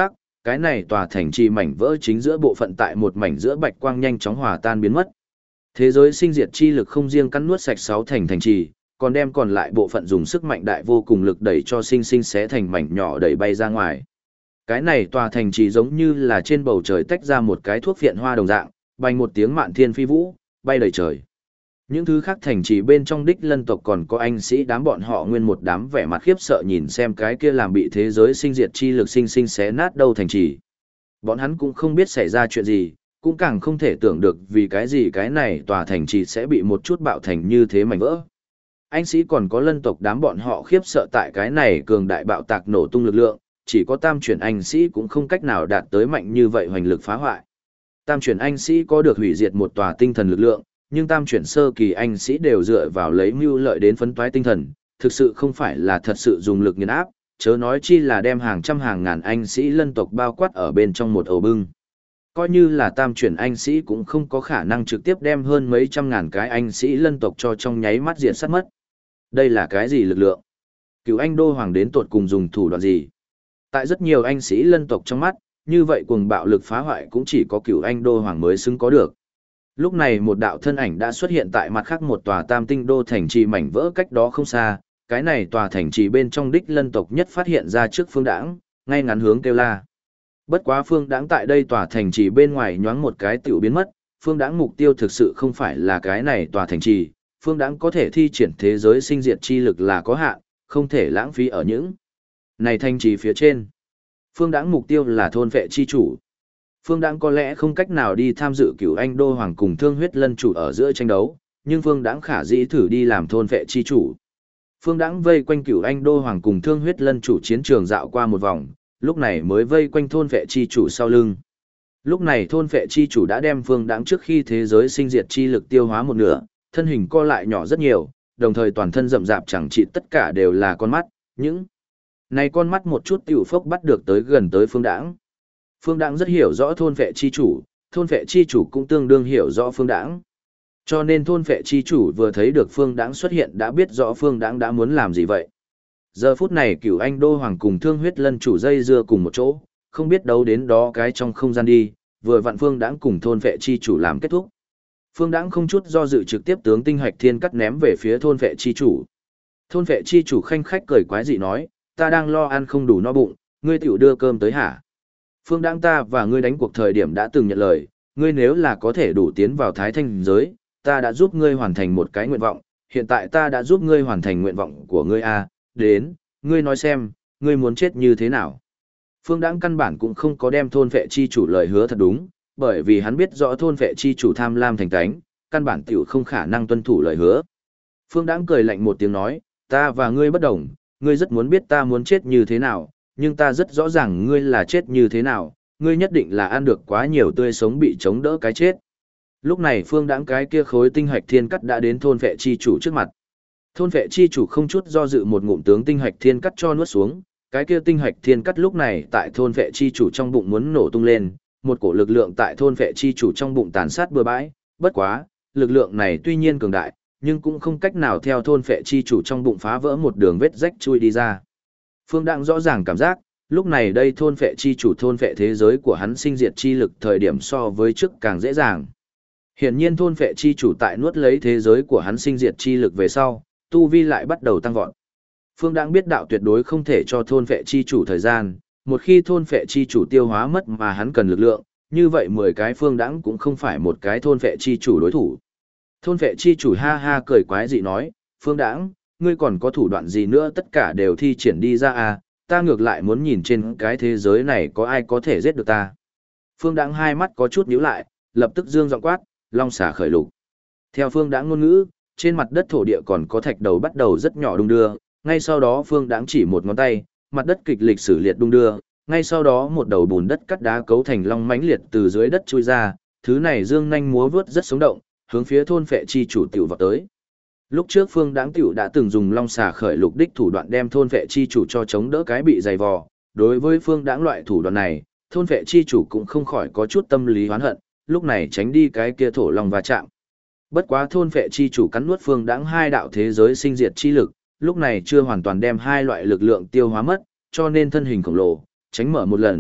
cái này tòa thành trì mảnh vỡ chính giữa bộ phận tại một mảnh giữa bạch quang nhanh chóng hòa tan biến mất. Thế giới sinh diệt chi lực không riêng cắn nuốt sạch 6 thành trì, còn đem còn lại bộ phận dùng sức mạnh đại vô cùng lực đẩy cho sinh sinh xé thành mảnh nhỏ đẩy bay ra ngoài. Cái này tòa thành trì giống như là trên bầu trời tách ra một cái thuốc viện hoa đồng dạng, bành một tiếng mạn thiên phi vũ, bay đầy trời. Những thứ khác thành trì bên trong đích lân tộc còn có anh sĩ đám bọn họ nguyên một đám vẻ mặt khiếp sợ nhìn xem cái kia làm bị thế giới sinh diệt chi lực sinh sinh xé nát đâu thành trì. Bọn hắn cũng không biết xảy ra chuyện gì, cũng càng không thể tưởng được vì cái gì cái này tòa thành trì sẽ bị một chút bạo thành như thế mảnh vỡ. Anh sĩ còn có lân tộc đám bọn họ khiếp sợ tại cái này cường đại bạo tạc nổ tung lực lượng, chỉ có tam chuyển anh sĩ cũng không cách nào đạt tới mạnh như vậy hoành lực phá hoại. Tam chuyển anh sĩ có được hủy diệt một tòa tinh thần lực lượng, nhưng tam chuyển sơ kỳ anh sĩ đều dựa vào lấy mưu lợi đến phấn toái tinh thần, thực sự không phải là thật sự dùng lực nghiền áp, chớ nói chi là đem hàng trăm hàng ngàn anh sĩ lân tộc bao quát ở bên trong một ổ bưng. Coi như là tam chuyển anh sĩ cũng không có khả năng trực tiếp đem hơn mấy trăm ngàn cái anh sĩ lân tộc cho trong nháy mắt diệt sát mất. Đây là cái gì lực lượng? Cửu anh đô hoàng đến tột cùng dùng thủ đoạn gì? Tại rất nhiều anh sĩ lân tộc trong mắt, như vậy cuồng bạo lực phá hoại cũng chỉ có cửu anh đô hoàng mới xứng có được. Lúc này một đạo thân ảnh đã xuất hiện tại mặt khác một tòa tam tinh đô thành trì mảnh vỡ cách đó không xa, cái này tòa thành trì bên trong đích lân tộc nhất phát hiện ra trước Phương Đãng, ngay ngắn hướng kêu la. Bất quá Phương Đãng tại đây tòa thành trì bên ngoài nhoáng một cái tiểu biến mất, Phương Đãng mục tiêu thực sự không phải là cái này tòa thành trì, Phương Đãng có thể thi triển thế giới sinh diệt chi lực là có hạn, không thể lãng phí ở những này thành trì phía trên. Phương Đãng mục tiêu là thôn vệ chi chủ. Phương Đãng có lẽ không cách nào đi tham dự Cửu Anh Đô Hoàng cùng Thương Huyết Lân chủ ở giữa tranh đấu, nhưng Phương Đãng khả dĩ thử đi làm thôn vệ chi chủ. Phương Đãng vây quanh Cửu Anh Đô Hoàng cùng Thương Huyết Lân chủ chiến trường dạo qua một vòng, lúc này mới vây quanh thôn vệ chi chủ sau lưng. Lúc này thôn vệ chi chủ đã đem Phương Đãng trước khi thế giới sinh diệt chi lực tiêu hóa một nửa, thân hình co lại nhỏ rất nhiều, đồng thời toàn thân rậm rạp chẳng trị tất cả đều là con mắt, những này con mắt một chút tiểu phốc bắt được tới gần tới Phương Đãng. Phương Đãng rất hiểu rõ thôn vệ chi chủ, thôn vệ chi chủ cũng tương đương hiểu rõ Phương Đãng. Cho nên thôn vệ chi chủ vừa thấy được Phương Đãng xuất hiện đã biết rõ Phương Đãng đã muốn làm gì vậy. Giờ phút này Cửu Anh Đô Hoàng cùng Thương Huyết Lân chủ dây dưa cùng một chỗ, không biết đấu đến đó cái trong không gian đi, vừa vặn Phương Đãng cùng thôn vệ chi chủ làm kết thúc. Phương Đãng không chút do dự trực tiếp tướng tinh hạch thiên cắt ném về phía thôn vệ chi chủ. Thôn vệ chi chủ khanh khách cười quái dị nói, ta đang lo ăn không đủ no bụng, ngươi tiểu đưa cơm tới hả? Phương Đãng ta và ngươi đánh cuộc thời điểm đã từng nhận lời, ngươi nếu là có thể đủ tiến vào thái thanh giới, ta đã giúp ngươi hoàn thành một cái nguyện vọng, hiện tại ta đã giúp ngươi hoàn thành nguyện vọng của ngươi a, đến, ngươi nói xem, ngươi muốn chết như thế nào? Phương Đãng căn bản cũng không có đem thôn vệ chi chủ lời hứa thật đúng, bởi vì hắn biết rõ thôn vệ chi chủ tham lam thành tánh, căn bản tiểu không khả năng tuân thủ lời hứa. Phương Đãng cười lạnh một tiếng nói, ta và ngươi bất đồng, ngươi rất muốn biết ta muốn chết như thế nào, nhưng ta rất rõ ràng ngươi là chết như thế nào, ngươi nhất định là ăn được quá nhiều tươi sống bị chống đỡ cái chết. Lúc này Phương Đãng cái kia khối tinh hạch thiên cắt đã đến thôn vệ chi chủ trước mặt. Thôn vệ chi chủ không chút do dự một ngụm tướng tinh hạch thiên cắt cho nuốt xuống, cái kia tinh hạch thiên cắt lúc này tại thôn vệ chi chủ trong bụng muốn nổ tung lên, một cổ lực lượng tại thôn vệ chi chủ trong bụng tàn sát bừa bãi, bất quá, lực lượng này tuy nhiên cường đại, nhưng cũng không cách nào theo thôn vệ chi chủ trong bụng phá vỡ một đường vết rách chui đi ra. Phương Đãng rõ ràng cảm giác, lúc này đây thôn vệ chi chủ thôn vệ thế giới của hắn sinh diệt chi lực thời điểm so với trước càng dễ dàng. Hiển nhiên thôn vệ chi chủ tại nuốt lấy thế giới của hắn sinh diệt chi lực về sau, tu vi lại bắt đầu tăng vọt. Phương Đãng biết đạo tuyệt đối không thể cho thôn vệ chi chủ thời gian, một khi thôn vệ chi chủ tiêu hóa mất mà hắn cần lực lượng, như vậy 10 cái Phương Đãng cũng không phải một cái thôn vệ chi chủ đối thủ. Thôn vệ chi chủ ha ha cười quái dị nói, Phương Đãng, ngươi còn có thủ đoạn gì nữa tất cả đều thi triển đi ra à, ta ngược lại muốn nhìn trên cái thế giới này có ai có thể giết được ta. Phương Đãng hai mắt có chút nhíu lại, lập tức dương giọng quát, long xà khởi lục. Theo Phương Đãng ngôn ngữ, trên mặt đất thổ địa còn có thạch đầu bắt đầu rất nhỏ đung đưa, ngay sau đó Phương Đãng chỉ một ngón tay, mặt đất kịch liệt sử liệt đung đưa, ngay sau đó một đầu bùn đất cắt đá cấu thành long mãnh liệt từ dưới đất chui ra, thứ này dương nhanh múa vớt rất sống động, hướng phía thôn vệ chi chủ tiểu vào tới. Lúc trước Phương Đãng tiểu đã từng dùng long xà khởi lục đích thủ đoạn đem thôn vệ chi chủ cho chống đỡ cái bị dày vò, đối với Phương Đãng loại thủ đoạn này, thôn vệ chi chủ cũng không khỏi có chút tâm lý hoán hận, lúc này tránh đi cái kia thổ long va chạm. Bất quá thôn vệ chi chủ cắn nuốt Phương Đãng hai đạo thế giới sinh diệt chi lực, lúc này chưa hoàn toàn đem hai loại lực lượng tiêu hóa mất, cho nên thân hình khổng lồ, tránh mở một lần,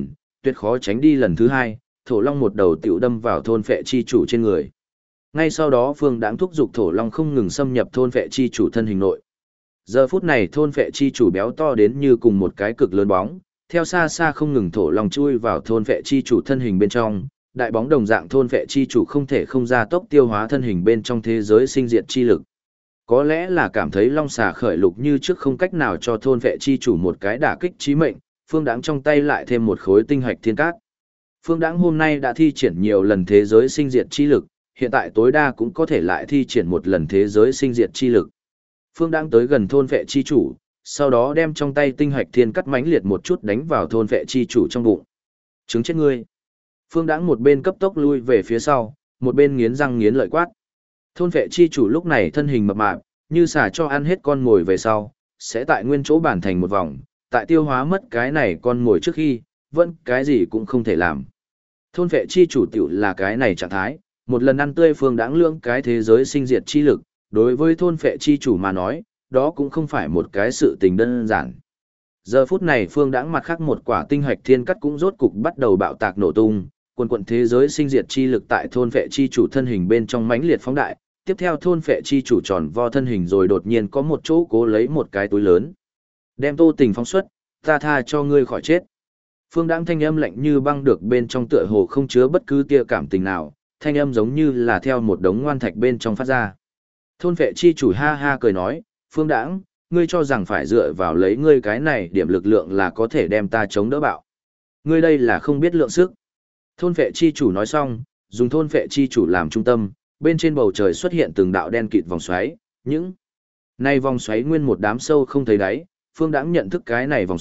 tuyệt khó tránh đi lần thứ hai, thổ long một đầu tiểu đâm vào thôn phệ chi chủ trên người. Ngay sau đó Phương Đãng thúc giục thổ long không ngừng xâm nhập thôn phệ chi chủ thân hình nội. Giờ phút này thôn phệ chi chủ béo to đến như cùng một cái cực lớn bóng, theo xa xa không ngừng thổ long chui vào thôn phệ chi chủ thân hình bên trong, đại bóng đồng dạng thôn phệ chi chủ không thể không ra tốc tiêu hóa thân hình bên trong thế giới sinh diệt chi lực. Có lẽ là cảm thấy long xà khởi lục như trước không cách nào cho thôn phệ chi chủ một cái đả kích chí mệnh, Phương Đãng trong tay lại thêm một khối tinh hạch thiên cát. Phương Đãng hôm nay đã thi triển nhiều lần thế giới sinh diệt chi lực, hiện tại tối đa cũng có thể lại thi triển một lần thế giới sinh diệt chi lực. Phương Đãng tới gần thôn phệ chi chủ, sau đó đem trong tay tinh hạch thiên cắt mãnh liệt một chút đánh vào thôn phệ chi chủ trong bụng. Chứng chết ngươi. Phương Đãng một bên cấp tốc lui về phía sau, một bên nghiến răng nghiến lợi quát. Thôn phệ chi chủ lúc này thân hình mập mạp, như xả cho ăn hết con mồi về sau, sẽ tại nguyên chỗ bản thành một vòng, tại tiêu hóa mất cái này con mồi trước khi, vẫn cái gì cũng không thể làm. Thôn phệ chi chủ tiểu là cái này trạng thái, một lần ăn tươi Phương Đãng lưỡng cái thế giới sinh diệt chi lực, đối với thôn phệ chi chủ mà nói, đó cũng không phải một cái sự tình đơn giản. Giờ phút này Phương Đãng mặt khác một quả tinh hạch thiên cắt cũng rốt cục bắt đầu bạo tạc nổ tung, quần quần thế giới sinh diệt chi lực tại thôn phệ chi chủ thân hình bên trong mãnh liệt phóng đại, tiếp theo thôn phệ chi chủ tròn vo thân hình rồi đột nhiên có một chỗ cố lấy một cái túi lớn. Đem Tô Tình phóng xuất, ta tha cho ngươi khỏi chết. Phương Đãng thanh âm lạnh như băng được bên trong tựa hồ không chứa bất cứ tia cảm tình nào, thanh âm giống như là theo một đống ngoan thạch bên trong phát ra. Thôn phệ chi chủ ha ha cười nói, Phương Đãng, ngươi cho rằng phải dựa vào lấy ngươi cái này điểm lực lượng là có thể đem ta chống đỡ bạo. Ngươi đây là không biết lượng sức. Thôn phệ chi chủ nói xong, dùng thôn phệ chi chủ làm trung tâm, bên trên bầu trời xuất hiện từng đạo đen kịt vòng xoáy, những này vòng xoáy nguyên một đám sâu không thấy đáy, Phương Đãng nhận thức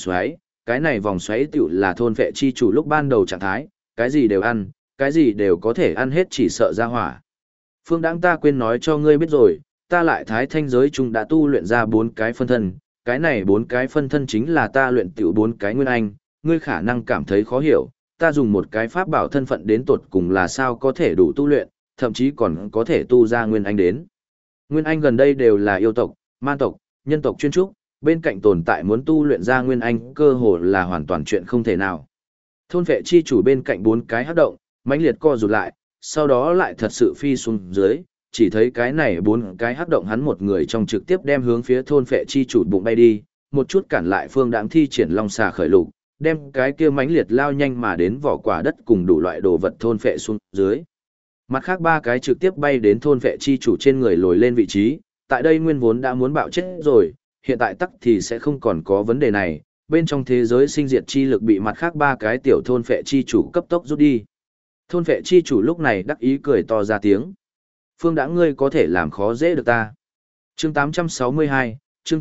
cái này vòng xoáy tựu là thôn phệ chi chủ lúc ban đầu trạng thái, cái gì đều ăn, cái gì đều có thể ăn hết chỉ sợ ra hỏa. Phương Đãng ta quên nói cho ngươi biết rồi, ta lại thái thanh giới chung đã tu luyện ra 4 cái phân thân, cái này 4 cái phân thân chính là ta luyện tiểu 4 cái nguyên anh, ngươi khả năng cảm thấy khó hiểu, ta dùng một cái pháp bảo thân phận đến tột cùng là sao có thể đủ tu luyện, thậm chí còn có thể tu ra nguyên anh đến. Nguyên anh gần đây đều là yêu tộc, man tộc, nhân tộc chuyên trúc, bên cạnh tồn tại muốn tu luyện ra nguyên anh cơ hồ là hoàn toàn chuyện không thể nào. Thôn phệ chi chủ bên cạnh 4 cái hắc động, mãnh liệt co rụt lại, sau đó lại thật sự phi xuống dưới, chỉ thấy cái này 4 cái hắc động hắn một người trong trực tiếp đem hướng phía thôn phệ chi chủ bụng bay đi, một chút cản lại Phương Đãng thi triển long xà khởi lục, đem cái kia mãnh liệt lao nhanh mà đến vỏ quả đất cùng đủ loại đồ vật thôn phệ xuống dưới. Mặt khác 3 cái trực tiếp bay đến thôn phệ chi chủ trên người lồi lên vị trí, tại đây nguyên vốn đã muốn bạo chết rồi, hiện tại tắc thì sẽ không còn có vấn đề này, bên trong thế giới sinh diệt chi lực bị mặt khác 3 cái tiểu thôn phệ chi chủ cấp tốc rút đi. Thôn phệ chi chủ lúc này đắc ý cười to ra tiếng. Phương Đãng ngươi có thể làm khó dễ được ta. Chương 862,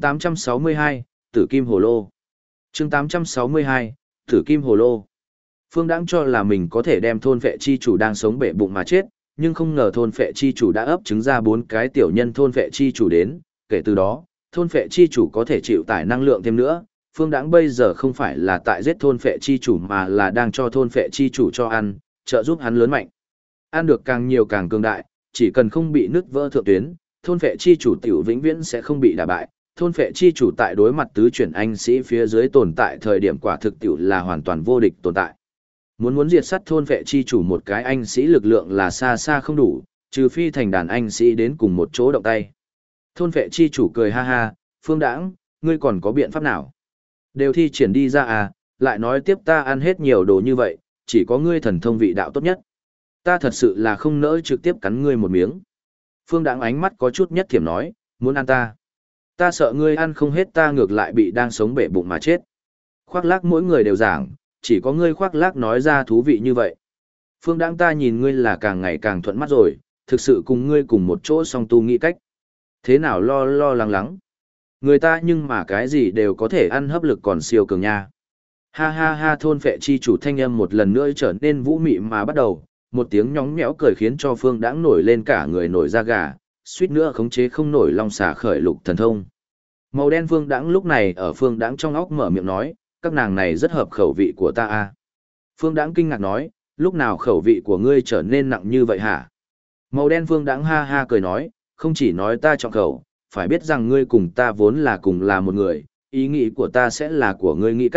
Tử Kim Hồ Lô. Chương 862, Tử Kim Hồ Lô. Phương Đãng cho là mình có thể đem thôn phệ chi chủ đang sống bể bụng mà chết, nhưng không ngờ thôn phệ chi chủ đã ấp trứng ra 4 cái tiểu nhân thôn phệ chi chủ đến, kể từ đó, thôn phệ chi chủ có thể chịu tải năng lượng thêm nữa. Phương Đãng bây giờ không phải là tại giết thôn phệ chi chủ mà là đang cho thôn phệ chi chủ cho ăn, trợ giúp hắn lớn mạnh. Ăn được càng nhiều càng cường đại, chỉ cần không bị nứt vỡ thượng tuyến, thôn phệ chi chủ tiểu vĩnh viễn sẽ không bị đả bại. Thôn phệ chi chủ tại đối mặt tứ chuyển anh sĩ phía dưới tồn tại thời điểm quả thực tiểu là hoàn toàn vô địch tồn tại. Muốn diệt sát thôn phệ chi chủ một cái anh sĩ lực lượng là xa xa không đủ, trừ phi thành đàn anh sĩ đến cùng một chỗ động tay. Thôn phệ chi chủ cười ha ha, Phương Đãng, ngươi còn có biện pháp nào? Đều thi triển đi ra à, lại nói tiếp ta ăn hết nhiều đồ như vậy, chỉ có ngươi thần thông vị đạo tốt nhất. Ta thật sự là không nỡ trực tiếp cắn ngươi một miếng. Phương Đãng ánh mắt có chút nhất thiểm nói, muốn ăn ta. Ta sợ ngươi ăn không hết ta ngược lại bị đang sống bể bụng mà chết. Khoác lác mỗi người đều giảng, chỉ có ngươi khoác lác nói ra thú vị như vậy. Phương Đãng ta nhìn ngươi là càng ngày càng thuận mắt rồi, thực sự cùng ngươi cùng một chỗ song tu nghĩ cách. Thế nào lo lắng lắng. Người ta nhưng mà cái gì đều có thể ăn hấp lực còn siêu cường nha. Ha ha ha thôn phệ chi chủ thanh âm một lần nữa trở nên vũ mị mà bắt đầu, một tiếng nhóng nhẽo cười khiến cho Phương Đãng nổi lên cả người nổi da gà, suýt nữa khống chế không nổi long xà khởi lục thần thông. Màu đen Phương Đãng lúc này ở Phương Đãng trong óc mở miệng nói, các nàng này rất hợp khẩu vị của ta a. Phương Đãng kinh ngạc nói, lúc nào khẩu vị của ngươi trở nên nặng như vậy hả? Màu đen Phương Đãng ha ha cười nói, không chỉ nói ta trọng khẩu, phải biết rằng ngươi cùng ta vốn là cùng là một người, ý nghĩ của ta sẽ là của ngươi nghĩ cách,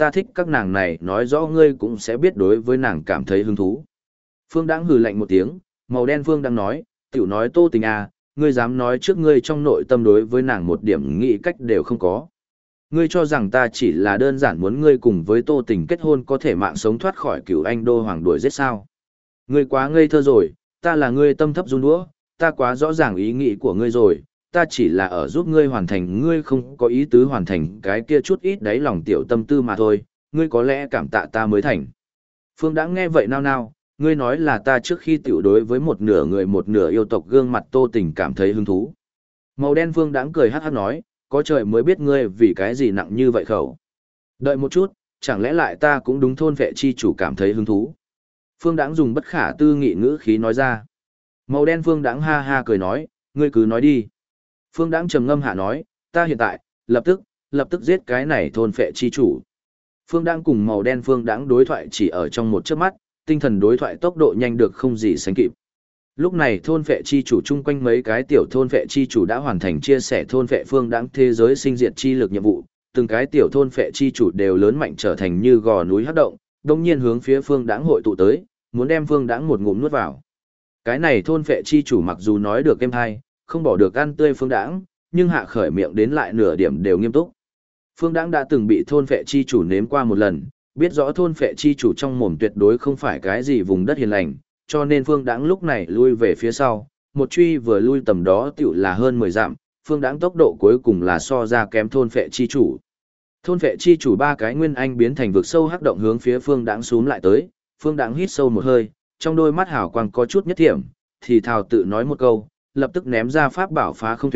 ta thích các nàng này nói rõ ngươi cũng sẽ biết đối với nàng cảm thấy hứng thú. Phương Đãng hừ lạnh một tiếng, màu đen Phương đang nói, tiểu nói Tô Tình à, ngươi dám nói trước ngươi trong nội tâm đối với nàng một điểm nghĩ cách đều không có. Ngươi cho rằng ta chỉ là đơn giản muốn ngươi cùng với Tô Tình kết hôn có thể mạng sống thoát khỏi cửu anh đô hoàng đuổi giết sao. Ngươi quá ngây thơ rồi, ta là ngươi tâm thấp run đũa, ta quá rõ ràng ý nghĩ của ngươi rồi, ta chỉ là ở giúp ngươi hoàn thành ngươi không có ý tứ hoàn thành cái kia chút ít đáy lòng tiểu tâm tư mà thôi, ngươi có lẽ cảm tạ ta mới thành. Phương đã nghe vậy nao nao, ngươi nói là ta trước khi tiểu đối với một nửa người một nửa yêu tộc gương mặt Tô Tình cảm thấy hứng thú. Màu đen Phương đãng cười hắc hắc nói, có trời mới biết ngươi vì cái gì nặng như vậy khẩu. Đợi một chút, chẳng lẽ lại ta cũng đúng thôn vệ chi chủ cảm thấy hứng thú. Phương đãng dùng bất khả tư nghị ngữ khí nói ra. Màu đen Phương đãng ha ha cười nói, ngươi cứ nói đi. Phương đãng trầm ngâm hạ nói, ta hiện tại, lập tức giết cái này thôn phệ chi chủ. Phương đãng cùng màu đen Phương đãng đối thoại chỉ ở trong một chớp mắt, tinh thần đối thoại tốc độ nhanh được không gì sánh kịp. Lúc này thôn phệ chi chủ chung quanh mấy cái tiểu thôn phệ chi chủ đã hoàn thành chia sẻ thôn phệ Phương đãng thế giới sinh diệt chi lực nhiệm vụ, từng cái tiểu thôn phệ chi chủ đều lớn mạnh trở thành như gò núi hắc động, đồng nhiên hướng phía Phương đãng hội tụ tới, muốn đem Phương đãng một ngụm nuốt vào. Cái này thôn phệ chi chủ mặc dù nói được êm hay, không bỏ được ăn tươi Phương đãng, nhưng hạ khởi miệng đến lại nửa điểm đều nghiêm túc. Phương đãng đã từng bị thôn phệ chi chủ nếm qua một lần, biết rõ thôn phệ chi chủ trong mồm tuyệt đối không phải cái gì vùng đất hiền lành, cho nên Phương đãng lúc này lui về phía sau, một truy vừa lui tầm đó tiểu là hơn 10 dặm, Phương đãng tốc độ cuối cùng là so ra kém thôn phệ chi chủ. Thôn phệ chi chủ ba cái nguyên anh biến thành vực sâu hắc động hướng phía Phương đãng xuống lại tới, Phương đãng hít sâu một hơi, trong đôi mắt hào quang có chút nhất thiểm, thì thào tự nói một câu, lập tức ném ra pháp bảo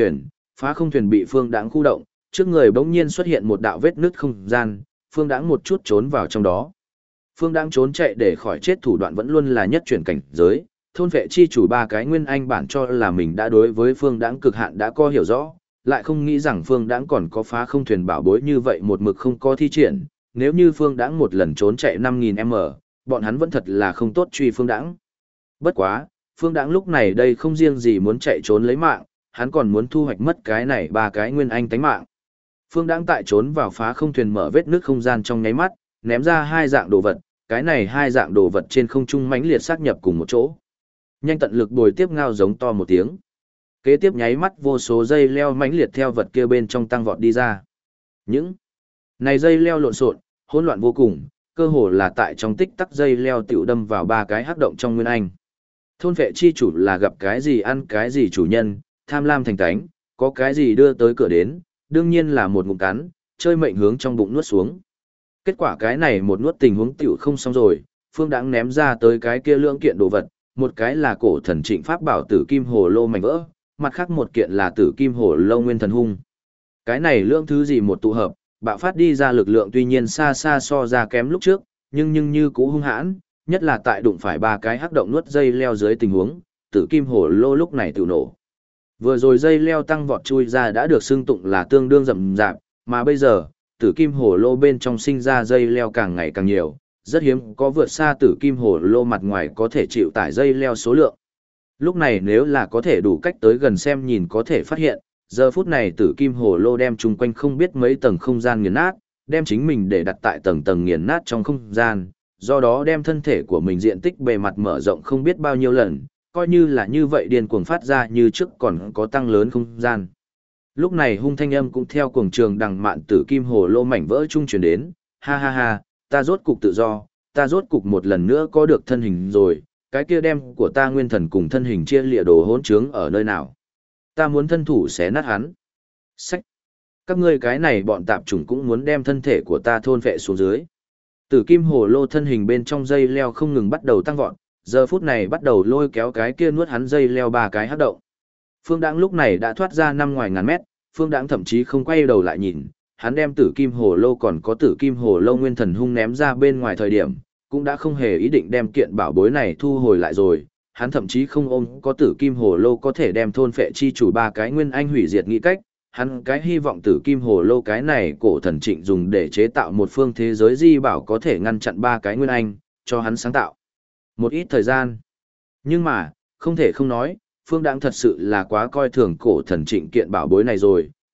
phá không thuyền bị Phương đãng khu động, trước người bỗng nhiên xuất hiện một đạo vết nứt không gian, Phương đãng một chút trốn vào trong đó. Phương đãng trốn chạy để khỏi chết thủ đoạn vẫn luôn là nhất chuyển cảnh giới, thôn vệ chi chủ ba cái nguyên anh bản cho là mình đã đối với Phương đãng cực hạn đã có hiểu rõ, lại không nghĩ rằng Phương đãng còn có phá không thuyền bảo bối như vậy một mực không có thi triển, nếu như Phương đãng một lần trốn chạy 5000m, bọn hắn vẫn thật là không tốt truy Phương đãng. Bất quá, Phương đãng lúc này đây không riêng gì muốn chạy trốn lấy mạng, hắn còn muốn thu hoạch mất cái này ba cái nguyên anh tánh mạng. Phương đãng tại trốn vào phá không thuyền mở vết nước không gian trong nháy mắt, ném ra hai dạng đồ vật, cái này hai dạng đồ vật trên không trung mãnh liệt sát nhập cùng một chỗ. Nhanh tận lực bồi tiếp ngao giống to một tiếng. Kế tiếp nháy mắt vô số dây leo mãnh liệt theo vật kia bên trong tăng vọt đi ra. Những này dây leo lộn xộn, hỗn loạn vô cùng, cơ hồ là tại trong tích tắc dây leo tiểu đâm vào ba cái hắc động trong nguyên anh. Thôn vệ chi chủ là gặp cái gì ăn cái gì chủ nhân, tham lam thành tánh, có cái gì đưa tới cửa đến, đương nhiên là một ngụm cắn, chơi mệnh hướng trong bụng nuốt xuống. Kết quả cái này một nuốt tình huống tiểu không xong rồi, Phương đãng ném ra tới cái kia lưỡng kiện đồ vật, một cái là cổ thần trịnh pháp bảo tử kim hồ lô mảnh vỡ, mặt khác một kiện là tử kim hồ lô nguyên thần hung. Cái này lưỡng thứ gì một tụ hợp, bạo phát đi ra lực lượng tuy nhiên xa xa so ra kém lúc trước, nhưng như cũ hung hãn, nhất là tại đụng phải ba cái hắc động nuốt dây leo dưới tình huống, tử kim hồ lô lúc này tự nổ. Vừa rồi dây leo tăng vọt chui ra đã được xưng tụng là tương đương rậm rạp, mà bây giờ, tử kim hồ lô bên trong sinh ra dây leo càng ngày càng nhiều, rất hiếm có vượt xa tử kim hồ lô mặt ngoài có thể chịu tải dây leo số lượng. Lúc này nếu là có thể đủ cách tới gần xem nhìn có thể phát hiện, giờ phút này tử kim hồ lô đem chung quanh không biết mấy tầng không gian nghiền nát, đem chính mình để đặt tại tầng tầng nghiền nát trong không gian, do đó đem thân thể của mình diện tích bề mặt mở rộng không biết bao nhiêu lần, coi như là như vậy điên cuồng phát ra như trước còn có tăng lớn không gian. Lúc này hung thanh âm cũng theo cuồng trường đằng mạn tử kim hồ lô mảnh vỡ trung truyền đến, ha ha ha, ta rốt cục tự do, ta rốt cục một lần nữa có được thân hình rồi, cái kia đem của ta nguyên thần cùng thân hình chia lìa đồ hỗn trướng ở nơi nào. Ta muốn thân thủ xé nát hắn. Sách! Các ngươi cái này bọn tạp chủng cũng muốn đem thân thể của ta thôn phệ xuống dưới. Tử kim hồ lô thân hình bên trong dây leo không ngừng bắt đầu tăng vọt, giờ phút này bắt đầu lôi kéo cái kia nuốt hắn dây leo ba cái hắc động. Phương Đãng lúc này đã thoát ra năm ngoài ngàn mét, Phương Đãng thậm chí không quay đầu lại nhìn, hắn đem tử kim hồ lô còn có tử kim hồ lô nguyên thần hung ném ra bên ngoài thời điểm, cũng đã không hề ý định đem kiện bảo bối này thu hồi lại rồi, hắn thậm chí không ôm có tử kim hồ lô có thể đem thôn phệ chi chủ ba cái nguyên anh hủy diệt nghĩ cách, hắn cái hy vọng tử kim hồ lô cái này cổ thần trịnh dùng để chế tạo một phương thế giới di bảo có thể ngăn chặn ba cái nguyên anh, cho hắn sáng tạo một ít thời gian. Nhưng mà, không thể không nói, Phương Đãng thật sự là quá coi thường cổ thần trịnh kiện bảo bối này rồi,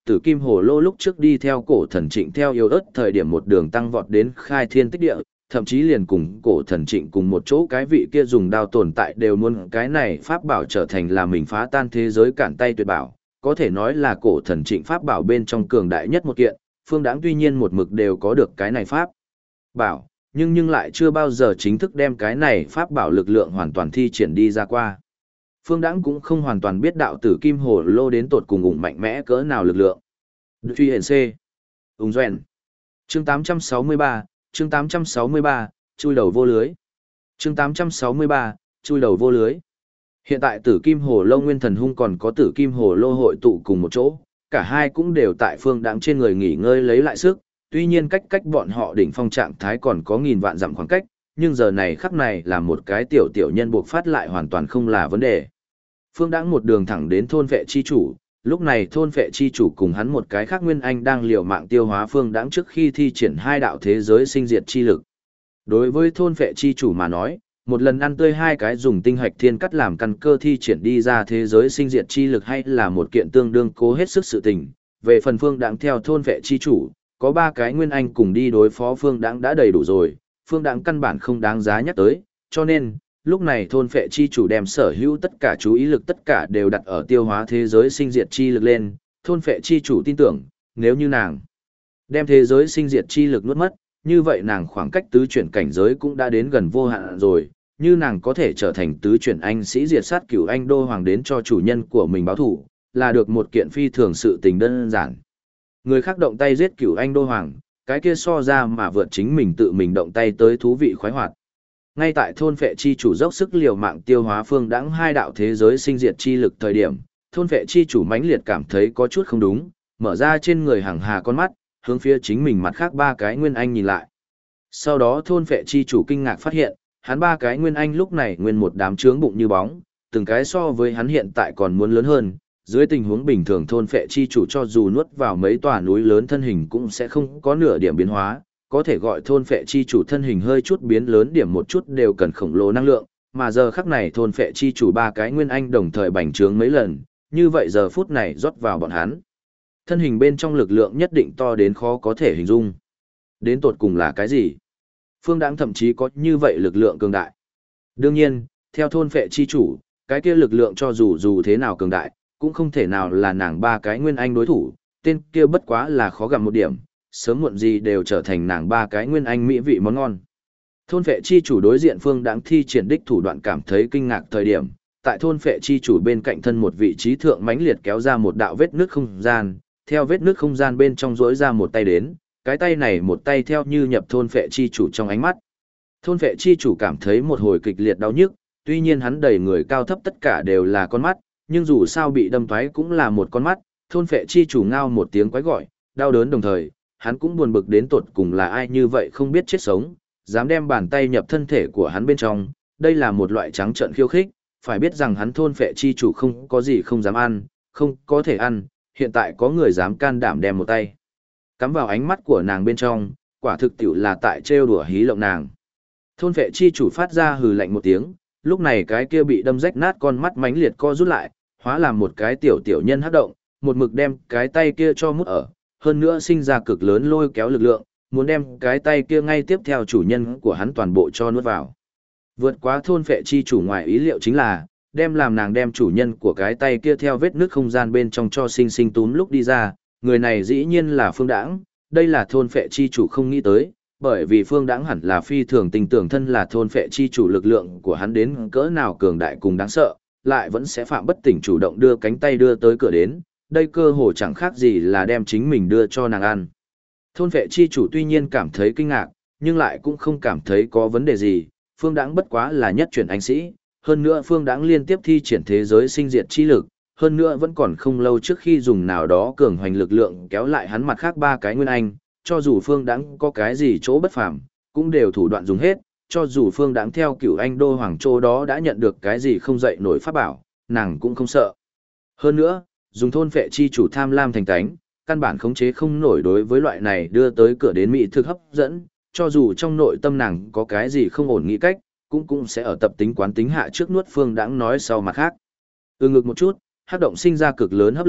Tử Kim Hồ Lô lúc trước đi theo cổ thần Trịnh theo yêu ớt thời điểm một đường tăng vọt đến khai thiên tích địa, thậm chí liền cùng cổ thần Trịnh cùng một chỗ cái vị kia dùng đao tồn tại đều muốn cái này pháp bảo trở thành là mình phá tan thế giới cản tay tuyệt bảo, có thể nói là cổ thần Trịnh pháp bảo bên trong cường đại nhất một kiện, Phương Đãng tuy nhiên một mực đều có được cái này pháp bảo, nhưng lại chưa bao giờ chính thức đem cái này pháp bảo lực lượng hoàn toàn thi triển đi ra qua. Phương Đãng cũng không hoàn toàn biết đạo Tử Kim Hồ Lô đến tột cùng ủng mạnh mẽ cỡ nào lực lượng. Truy hển C. Úng doẹn. Chương 863, chương 863, chui đầu vô lưới. Chương 863, chui đầu vô lưới. Hiện tại Tử Kim Hồ Lô Nguyên Thần Hung còn có Tử Kim Hồ Lô hội tụ cùng một chỗ, cả hai cũng đều tại Phương Đãng trên người nghỉ ngơi lấy lại sức, tuy nhiên cách bọn họ đỉnh phong trạng thái còn có nghìn vạn dặm khoảng cách, nhưng giờ này khắc này là một cái tiểu nhân buộc phát lại hoàn toàn không là vấn đề. Phương Đãng một đường thẳng đến thôn vệ chi chủ, lúc này thôn vệ chi chủ cùng hắn một cái khác Nguyên Anh đang liều mạng tiêu hóa Phương Đãng trước khi thi triển hai đạo thế giới sinh diệt chi lực. Đối với thôn vệ chi chủ mà nói, một lần ăn tươi hai cái dùng tinh hạch thiên cắt làm căn cơ thi triển đi ra thế giới sinh diệt chi lực hay là một kiện tương đương cố hết sức sự tình. Về phần Phương Đãng theo thôn vệ chi chủ, có ba cái Nguyên Anh cùng đi đối phó Phương Đãng đã đầy đủ rồi, Phương Đãng căn bản không đáng giá nhắc tới, cho nên, lúc này thôn phệ chi chủ đem sở hữu tất cả chú ý lực tất cả đều đặt ở tiêu hóa thế giới sinh diệt chi lực lên, thôn phệ chi chủ tin tưởng, nếu như nàng đem thế giới sinh diệt chi lực nuốt mất, như vậy nàng khoảng cách tứ chuyển cảnh giới cũng đã đến gần vô hạn rồi, như nàng có thể trở thành tứ chuyển anh sĩ diệt sát cửu anh đô hoàng đến cho chủ nhân của mình báo thủ, là được một kiện phi thường sự tình đơn giản. Người khác động tay giết cửu anh đô hoàng, cái kia so ra mà vượt chính mình tự mình động tay tới thú vị khoái hoạt. Ngay tại thôn phệ chi chủ dốc sức liều mạng tiêu hóa Phương Đãng hai đạo thế giới sinh diệt chi lực thời điểm, thôn phệ chi chủ mãnh liệt cảm thấy có chút không đúng, mở ra trên người hàng hà con mắt, hướng phía chính mình mặt khác ba cái Nguyên Anh nhìn lại. Sau đó thôn phệ chi chủ kinh ngạc phát hiện, hắn ba cái Nguyên Anh lúc này nguyên một đám trướng bụng như bóng, từng cái so với hắn hiện tại còn muốn lớn hơn. Dưới tình huống bình thường thôn phệ chi chủ cho dù nuốt vào mấy tòa núi lớn thân hình cũng sẽ không có nửa điểm biến hóa, có thể gọi thôn phệ chi chủ thân hình hơi chút biến lớn điểm một chút đều cần khổng lồ năng lượng, mà giờ khắc này thôn phệ chi chủ ba cái Nguyên Anh đồng thời bành trướng mấy lần, như vậy giờ phút này rót vào bọn hắn. Thân hình bên trong lực lượng nhất định to đến khó có thể hình dung. Đến tột cùng là cái gì? Phương Đãng thậm chí có như vậy lực lượng cường đại. Đương nhiên, theo thôn phệ chi chủ, cái kia lực lượng cho dù thế nào cường đại, cũng không thể nào là nàng ba cái Nguyên Anh đối thủ, tên kia bất quá là khó gặm một điểm, sớm muộn gì đều trở thành nàng ba cái Nguyên Anh mỹ vị món ngon. Thôn phệ chi chủ đối diện Phương Đãng thi triển đích thủ đoạn cảm thấy kinh ngạc thời điểm, tại thôn phệ chi chủ bên cạnh thân một vị trí thượng mãnh liệt kéo ra một đạo vết nước không gian, theo vết nước không gian bên trong rỗi ra một tay đến, cái tay này một tay theo như nhập thôn phệ chi chủ trong ánh mắt. Thôn phệ chi chủ cảm thấy một hồi kịch liệt đau nhức, tuy nhiên hắn đầy người cao thấp tất cả đều là con mắt, nhưng dù sao bị đâm thoái cũng là một con mắt, thôn phệ chi chủ ngao một tiếng quái gọi, đau đớn đồng thời, hắn cũng buồn bực đến tột cùng là ai như vậy không biết chết sống, dám đem bàn tay nhập thân thể của hắn bên trong, đây là một loại trắng trợn khiêu khích, phải biết rằng hắn thôn phệ chi chủ không có gì không dám ăn, không có thể ăn, hiện tại có người dám can đảm đem một tay cắm vào ánh mắt của nàng bên trong, quả thực tiểu là tại trêu đùa hí lộng nàng. Thôn phệ chi chủ phát ra hừ lạnh một tiếng, lúc này cái kia bị đâm rách nát con mắt mãnh liệt co rút lại, hóa làm một cái tiểu nhân hắc động, một mực đem cái tay kia cho mút ở, hơn nữa sinh ra cực lớn lôi kéo lực lượng, muốn đem cái tay kia ngay tiếp theo chủ nhân của hắn toàn bộ cho nuốt vào. Vượt quá thôn phệ chi chủ ngoài ý liệu chính là, làm nàng đem chủ nhân của cái tay kia theo vết nước không gian bên trong cho sinh túm lúc đi ra, người này dĩ nhiên là Phương Đãng, đây là thôn phệ chi chủ không nghĩ tới, bởi vì Phương Đãng hẳn là phi thường tình tưởng thân là thôn phệ chi chủ lực lượng của hắn đến cỡ nào cường đại cùng đáng sợ, lại vẫn sẽ phạm bất tỉnh chủ động đưa cánh tay đưa tới cửa đến, đây cơ hồ chẳng khác gì là đem chính mình đưa cho nàng ăn. Thôn phệ chi chủ tuy nhiên cảm thấy kinh ngạc, nhưng lại cũng không cảm thấy có vấn đề gì, Phương Đãng bất quá là nhất chuyển anh sĩ, hơn nữa Phương Đãng liên tiếp thi triển thế giới sinh diệt chi lực, hơn nữa vẫn còn không lâu trước khi dùng nào đó cường hoành lực lượng kéo lại hắn mặt khác ba cái Nguyên Anh, cho dù Phương Đãng có cái gì chỗ bất phàm, cũng đều thủ đoạn dùng hết, cho dù Phương Đãng theo cửu anh đô hoàng châu đó đã nhận được cái gì không dậy nổi pháp bảo, nàng cũng không sợ. Hơn nữa, dùng thôn phệ chi chủ tham lam thành tánh, căn bản khống chế không nổi đối với loại này đưa tới cửa đến mỹ thực hấp dẫn, cho dù trong nội tâm nàng có cái gì không ổn nghĩ cách, cũng sẽ ở tập tính quán tính hạ trước nuốt Phương Đãng nói sau mặt khác. Ngực một chút, hắc động sinh ra cực lớn hấp lực,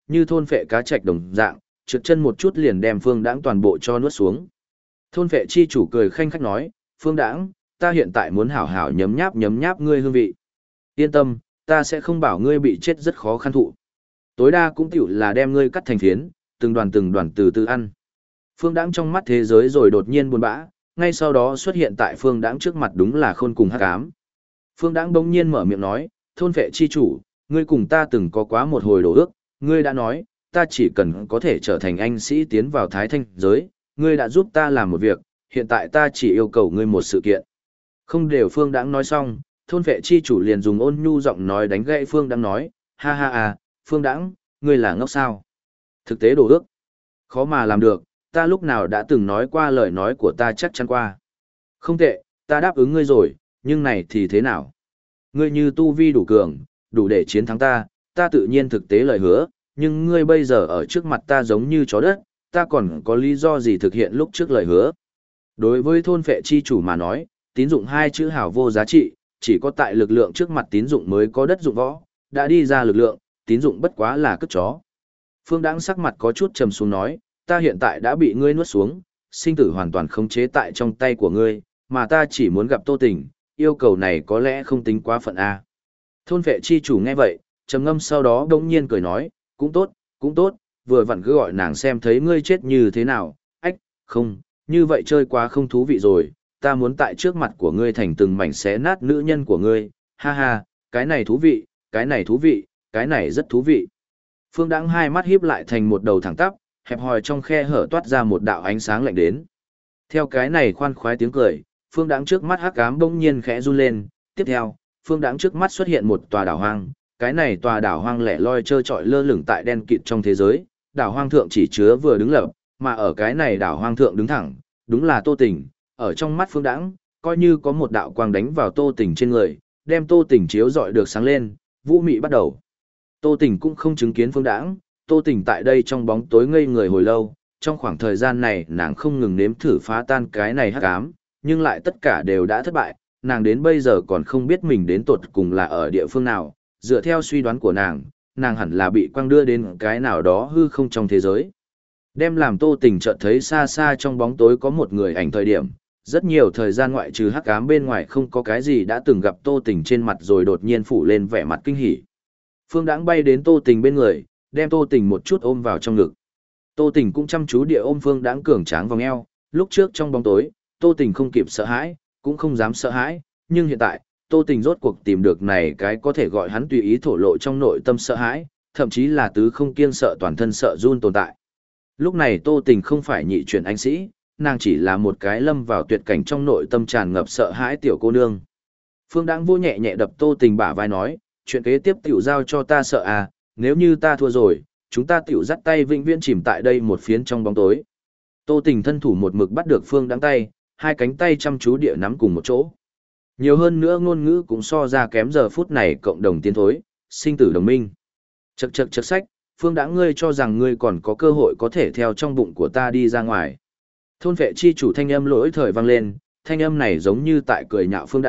như thôn phệ cá trạch đồng dạng, trượt chân một chút liền đem Phương Đãng toàn bộ cho nuốt xuống. Thôn phệ chi chủ cười khanh khách nói, Phương Đãng, ta hiện tại muốn hảo hảo nhấm nháp ngươi hương vị. Yên tâm, ta sẽ không bảo ngươi bị chết rất khó khăn thụ. Tối đa cũng tiểu là đem ngươi cắt thành phiến, từng đoàn từ từ ăn. Phương Đãng trong mắt thế giới rồi đột nhiên buồn bã, ngay sau đó xuất hiện tại Phương Đãng trước mặt đúng là khôn cùng hắc ám. Phương Đãng bỗng nhiên mở miệng nói, thôn phệ chi chủ, ngươi cùng ta từng có quá một hồi đổ ước, ngươi đã nói, ta chỉ cần có thể trở thành anh sĩ tiến vào thái thanh giới, ngươi đã giúp ta làm một việc, hiện tại ta chỉ yêu cầu ngươi một sự kiện. Không đều Phương Đãng nói xong, thôn phệ chi chủ liền dùng ôn nhu giọng nói đánh gãy Phương Đãng nói, ha ha à, Phương Đãng, ngươi là ngốc sao? Thực tế đổ ước, khó mà làm được, ta lúc nào đã từng nói qua lời nói của ta chắc chắn qua. Không tệ, ta đáp ứng ngươi rồi, nhưng này thì thế nào? Ngươi như tu vi đủ cường, đủ để chiến thắng ta, ta tự nhiên thực tế lời hứa, nhưng ngươi bây giờ ở trước mặt ta giống như chó đất, ta còn có lý do gì thực hiện lúc trước lời hứa? Đối với thôn phệ chi chủ mà nói, tín dụng hai chữ hảo vô giá trị, chỉ có tại lực lượng trước mặt tín dụng mới có đất dụng võ, đã đi ra lực lượng, tín dụng bất quá là cất chó. Phương Đãng sắc mặt có chút trầm xuống nói, ta hiện tại đã bị ngươi nuốt xuống, sinh tử hoàn toàn khống chế tại trong tay của ngươi, mà ta chỉ muốn gặp Tô Tình, yêu cầu này có lẽ không tính quá phận a. Thôn vệ chi chủ nghe vậy, trầm ngâm sau đó đống nhiên cười nói, cũng tốt, vừa vặn cứ gọi nàng xem thấy ngươi chết như thế nào, ách, không, như vậy chơi quá không thú vị rồi, ta muốn tại trước mặt của ngươi thành từng mảnh xé nát nữ nhân của ngươi, ha ha, cái này thú vị, cái này thú vị, cái này rất thú vị. Phương Đãng hai mắt híp lại thành một đầu thẳng tắp, hẹp hòi trong khe hở toát ra một đạo ánh sáng lạnh đến. Theo cái này khoan khoái tiếng cười, Phương Đãng trước mắt hắc ám bỗng nhiên khẽ run lên, tiếp theo, Phương Đãng trước mắt xuất hiện một tòa đảo hoang, cái này tòa đảo hoang lẻ loi trơ trọi lơ lửng tại đen kịt trong thế giới, đảo hoang thượng chỉ chứa vừa đứng lập, mà ở cái này đảo hoang thượng đứng thẳng, đúng là Tô Tình, ở trong mắt Phương Đãng, coi như có một đạo quang đánh vào Tô Tình trên người, đem Tô Tình chiếu rọi được sáng lên, vũ mị bắt đầu. Tô Tình cũng không chứng kiến Phương Đãng, Tô Tình tại đây trong bóng tối ngây người hồi lâu, trong khoảng thời gian này nàng không ngừng nếm thử phá tan cái này hắc ám, nhưng lại tất cả đều đã thất bại, nàng đến bây giờ còn không biết mình đến tột cùng là ở địa phương nào, dựa theo suy đoán của nàng hẳn là bị quang đưa đến cái nào đó hư không trong thế giới. Đem làm Tô Tình chợt thấy xa xa trong bóng tối có một người ảnh thời điểm, rất nhiều thời gian ngoại trừ hắc ám bên ngoài không có cái gì đã từng gặp Tô Tình trên mặt rồi đột nhiên phủ lên vẻ mặt kinh hỉ. Phương Đãng bay đến Tô Tình bên người, đem Tô Tình một chút ôm vào trong ngực. Tô Tình cũng chăm chú địa ôm Phương Đãng cường tráng vòng eo, lúc trước trong bóng tối, Tô Tình không kịp sợ hãi, cũng không dám sợ hãi, nhưng hiện tại, Tô Tình rốt cuộc tìm được này cái có thể gọi hắn tùy ý thổ lộ trong nội tâm sợ hãi, thậm chí là tứ không kiêng sợ toàn thân sợ run tồn tại. Lúc này Tô Tình không phải nhị chuyển anh sĩ, nàng chỉ là một cái lâm vào tuyệt cảnh trong nội tâm tràn ngập sợ hãi tiểu cô nương. Phương Đãng vô nhẹ nhẹ đập Tô Tình bả vai nói, chuyện kế tiếp tiểu giao cho ta sợ à, nếu như ta thua rồi, chúng ta tiểu dắt tay vĩnh viễn chìm tại đây một phiến trong bóng tối. Tô Tình thân thủ một mực bắt được Phương Đãng tay, hai cánh tay chăm chú địa nắm cùng một chỗ. Nhiều hơn nữa ngôn ngữ cũng so ra kém giờ phút này cộng đồng tiến thối, sinh tử đồng minh. Chậc sách, Phương Đãng ngươi cho rằng ngươi còn có cơ hội có thể theo trong bụng của ta đi ra ngoài. Thôn vệ chi chủ thanh âm lỗi thời vang lên, thanh âm này giống như tại cười nhạo Phương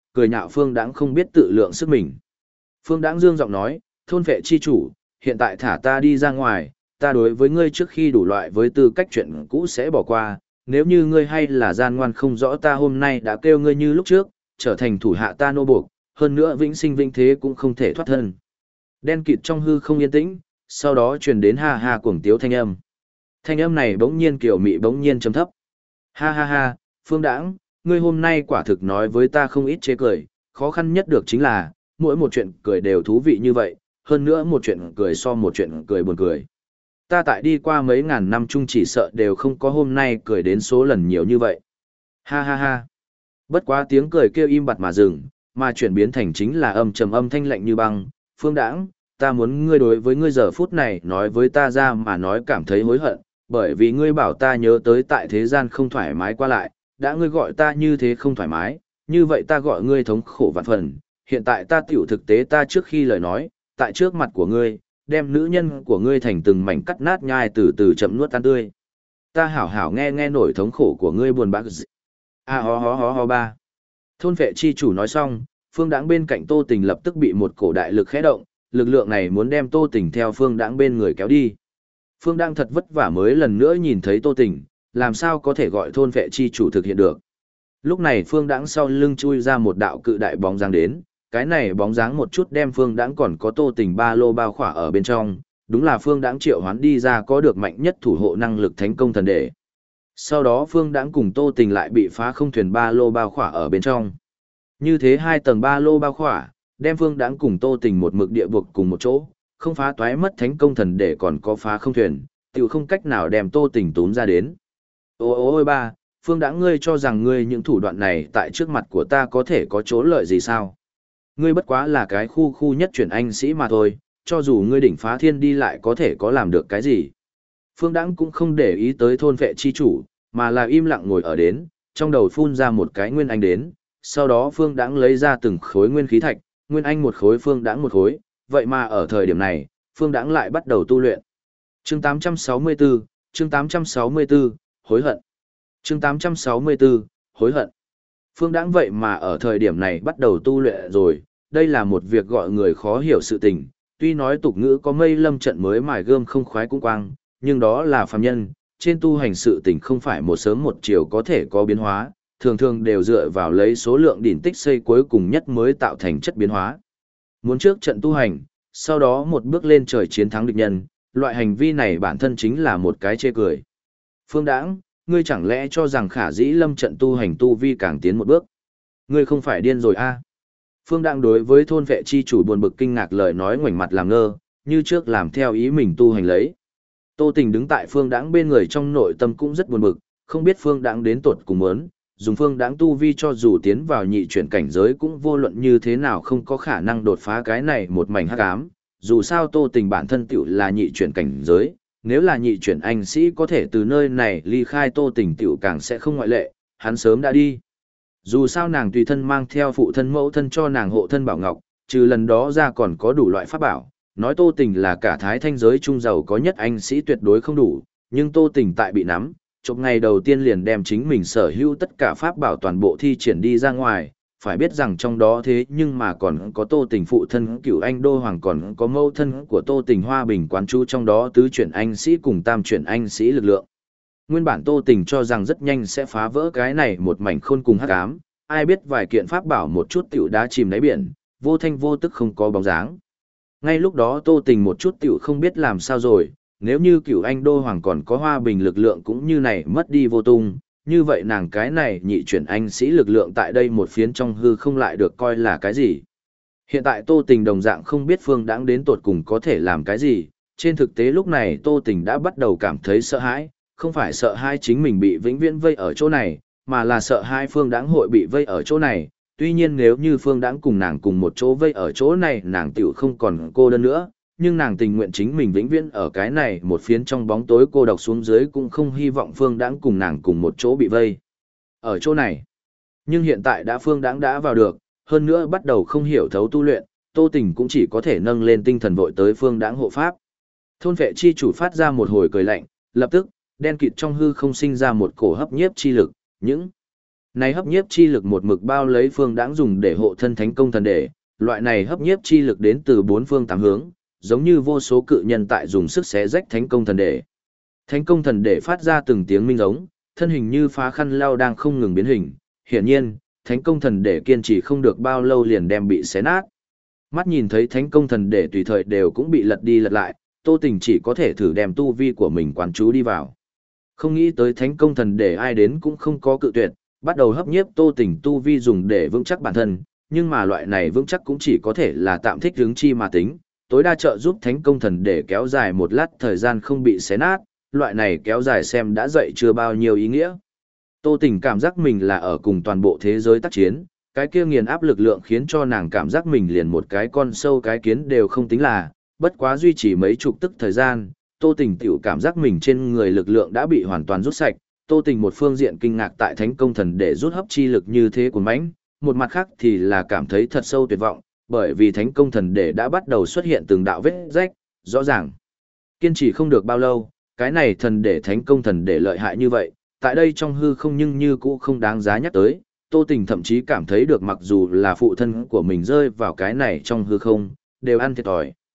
Đãng không biết tự lượng sức mình. Phương Đãng dương giọng nói, thôn vệ chi chủ, hiện tại thả ta đi ra ngoài, ta đối với ngươi trước khi đủ loại với tư cách chuyện cũ sẽ bỏ qua, nếu như ngươi hay là gian ngoan không rõ ta hôm nay đã kêu ngươi như lúc trước, trở thành thủ hạ ta nô buộc, hơn nữa vĩnh sinh vĩnh thế cũng không thể thoát thân. Đen kịt trong hư không yên tĩnh, sau đó truyền đến ha ha cuồng tiếu thanh âm. Thanh âm này bỗng nhiên kiều mị bỗng nhiên trầm thấp. Ha ha ha, Phương Đãng, ngươi hôm nay quả thực nói với ta không ít chế cười, khó khăn nhất được chính là, mỗi một chuyện cười đều thú vị như vậy, hơn nữa một chuyện cười so một chuyện cười buồn cười. Ta tại đi qua mấy ngàn năm chung chỉ sợ đều không có hôm nay cười đến số lần nhiều như vậy. Ha ha ha. Bất quá tiếng cười kêu im bặt mà dừng, mà chuyển biến thành chính là âm trầm âm thanh lạnh như băng. Phương Đãng, ta muốn ngươi đối với ngươi giờ phút này nói với ta ra mà nói cảm thấy hối hận, bởi vì ngươi bảo ta nhớ tới tại thế gian không thoải mái qua lại, đã ngươi gọi ta như thế không thoải mái, như vậy ta gọi ngươi thống khổ vạn phần. Hiện tại ta tiểu thực tế ta trước khi lời nói, tại trước mặt của ngươi, đem nữ nhân của ngươi thành từng mảnh cắt nát nhai từ từ chậm nuốt tan tươi. Ta hảo hảo nghe nghe nổi thống khổ của ngươi buồn bã. A ho ba. Thôn vệ chi chủ nói xong, Phương Đãng bên cạnh Tô Tình lập tức bị một cổ đại lực khẽ động, lực lượng này muốn đem Tô Tình theo Phương Đãng bên người kéo đi. Phương Đãng thật vất vả mới lần nữa nhìn thấy Tô Tình, làm sao có thể gọi thôn vệ chi chủ thực hiện được. Lúc này Phương Đãng sau lưng chui ra một đạo cự đại bóng dáng đến, cái này bóng dáng một chút đem Phương Đãng còn có Tô Tình ba lô bao khỏa ở bên trong, đúng là Phương Đãng triệu hoán đi ra có được mạnh nhất thủ hộ năng lực thánh công thần đệ. Sau đó Phương Đãng cùng Tô Tình lại bị phá không thuyền ba lô bao khỏa ở bên trong. Như thế hai tầng ba lô bao khỏa, đem Phương Đãng cùng Tô Tình một mực địa buộc cùng một chỗ, không phá toái mất thánh công thần để còn có phá không thuyền, tiểu không cách nào đem Tô Tình túm ra đến. Ôi ba, Phương Đãng ngươi cho rằng ngươi những thủ đoạn này tại trước mặt của ta có thể có chỗ lợi gì sao? Ngươi bất quá là cái khu nhất chuyển anh sĩ mà thôi, cho dù ngươi đỉnh phá thiên đi lại có thể có làm được cái gì. Phương Đãng cũng không để ý tới thôn vệ chi chủ, mà là im lặng ngồi ở đến, trong đầu phun ra một cái nguyên anh đến, sau đó Phương Đãng lấy ra từng khối nguyên khí thạch, nguyên anh một khối Phương Đãng một khối, vậy mà ở thời điểm này, Phương Đãng lại bắt đầu tu luyện. Chương 864, chương 864, hối hận. Chương 864, hối hận. Phương Đãng vậy mà ở thời điểm này bắt đầu tu luyện rồi, đây là một việc gọi người khó hiểu sự tình, tuy nói tục ngữ có mây lâm trận mới mài gươm không khoái cũng quang, nhưng đó là phàm nhân, trên tu hành sự tình không phải một sớm một chiều có thể có biến hóa, thường thường đều dựa vào lấy số lượng đỉnh tích xây cuối cùng nhất mới tạo thành chất biến hóa. Muốn trước trận tu hành, sau đó một bước lên trời chiến thắng địch nhân, loại hành vi này bản thân chính là một cái chê cười. Phương Đãng, ngươi chẳng lẽ cho rằng Khả Dĩ Lâm trận tu hành tu vi càng tiến một bước? Ngươi không phải điên rồi a? Phương Đãng đối với thôn vệ chi chủ buồn bực kinh ngạc lời nói ngoảnh mặt làm ngơ, như trước làm theo ý mình tu hành lấy. Tô Tình đứng tại Phương Đãng bên người trong nội tâm cũng rất buồn bực, không biết Phương Đãng đến tột cùng muốn, dùng Phương Đãng tu vi cho dù tiến vào nhị chuyển cảnh giới cũng vô luận như thế nào không có khả năng đột phá cái này một mảnh hắc ám. Dù sao Tô Tình bản thân tiểu là nhị chuyển cảnh giới, nếu là nhị chuyển anh sĩ có thể từ nơi này ly khai Tô Tình tiểu càng sẽ không ngoại lệ, hắn sớm đã đi. Dù sao nàng tùy thân mang theo phụ thân mẫu thân cho nàng hộ thân bảo ngọc, trừ lần đó ra còn có đủ loại pháp bảo. Nói Tô Tình là cả thái thanh giới trung giàu có nhất anh sĩ tuyệt đối không đủ, nhưng Tô Tình tại bị nắm, chụp ngày đầu tiên liền đem chính mình sở hữu tất cả pháp bảo toàn bộ thi triển đi ra ngoài, phải biết rằng trong đó thế nhưng mà còn có Tô Tình phụ thân Cửu Anh Đô Hoàng, còn có mẫu thân của Tô Tình Hoa Bình quán chú trong đó tứ chuyển anh sĩ cùng tam chuyển anh sĩ lực lượng. Nguyên bản Tô Tình cho rằng rất nhanh sẽ phá vỡ cái này một mảnh khôn cùng hắc ám, ai biết vài kiện pháp bảo một chút tiểu đá chìm đáy biển, vô thanh vô tức không có bóng dáng. Ngay lúc đó Tô Tình một chút tiểu không biết làm sao rồi, nếu như Cửu Anh Đô Hoàng còn có Hoa Bình lực lượng cũng như này mất đi vô tung, như vậy nàng cái này nhị chuyển anh sĩ lực lượng tại đây một phiến trong hư không lại được coi là cái gì. Hiện tại Tô Tình đồng dạng không biết Phương Đãng đến tột cùng có thể làm cái gì, trên thực tế lúc này Tô Tình đã bắt đầu cảm thấy sợ hãi, không phải sợ hãi chính mình bị vĩnh viễn vây ở chỗ này, mà là sợ hai Phương Đãng hội bị vây ở chỗ này. Tuy nhiên nếu như Phương Đãng cùng nàng cùng một chỗ vây ở chỗ này nàng tiểu không còn cô đơn nữa, nhưng nàng tình nguyện chính mình vĩnh viễn ở cái này một phiến trong bóng tối cô độc xuống dưới cũng không hy vọng Phương Đãng cùng nàng cùng một chỗ bị vây ở chỗ này. Nhưng hiện tại đã Phương Đãng đã vào được, hơn nữa bắt đầu không hiểu thấu tu luyện, Tô Tình cũng chỉ có thể nâng lên tinh thần vội tới Phương Đãng hộ pháp. Thôn vệ chi chủ phát ra một hồi cười lạnh, lập tức, đen kịt trong hư không sinh ra một cổ hấp nhiếp chi lực, những này hấp nhiếp chi lực một mực bao lấy Phương Đãng dùng để hộ thân thánh công thần đệ, loại này hấp nhiếp chi lực đến từ bốn phương tám hướng, giống như vô số cự nhân tại dùng sức xé rách thánh công thần đệ. Thánh công thần đệ phát ra từng tiếng minh giống, thân hình như phá khăn lao đang không ngừng biến hình, hiển nhiên, thánh công thần đệ kiên trì không được bao lâu liền đem bị xé nát. Mắt nhìn thấy thánh công thần đệ tùy thời đều cũng bị lật đi lật lại, Tô Tình chỉ có thể thử đem tu vi của mình quán chú đi vào. Không nghĩ tới thánh công thần đệ ai đến cũng không có cự tuyệt, bắt đầu hấp nhiếp Tô Tình tu vi dùng để vững chắc bản thân, nhưng mà loại này vững chắc cũng chỉ có thể là tạm thích hướng chi mà tính, tối đa trợ giúp thánh công thần để kéo dài một lát thời gian không bị xé nát, loại này kéo dài xem đã dậy chưa bao nhiêu ý nghĩa. Tô Tình cảm giác mình là ở cùng toàn bộ thế giới tác chiến, cái kia nghiền áp lực lượng khiến cho nàng cảm giác mình liền một cái con sâu cái kiến đều không tính là, bất quá duy trì mấy chục tức thời gian, Tô Tình tiểu cảm giác mình trên người lực lượng đã bị hoàn toàn rút sạch. Tô Tình một phương diện kinh ngạc tại thánh công thần để rút hấp chi lực như thế cuồng mãnh, một mặt khác thì là cảm thấy thật sâu tuyệt vọng, bởi vì thánh công thần để đã bắt đầu xuất hiện từng đạo vết rách, rõ ràng. Kiên trì không được bao lâu, cái này thần để thánh công thần để lợi hại như vậy, tại đây trong hư không nhưng như cũ không đáng giá nhắc tới, Tô Tình thậm chí cảm thấy được mặc dù là phụ thân của mình rơi vào cái này trong hư không, đều ăn thiệt thòi.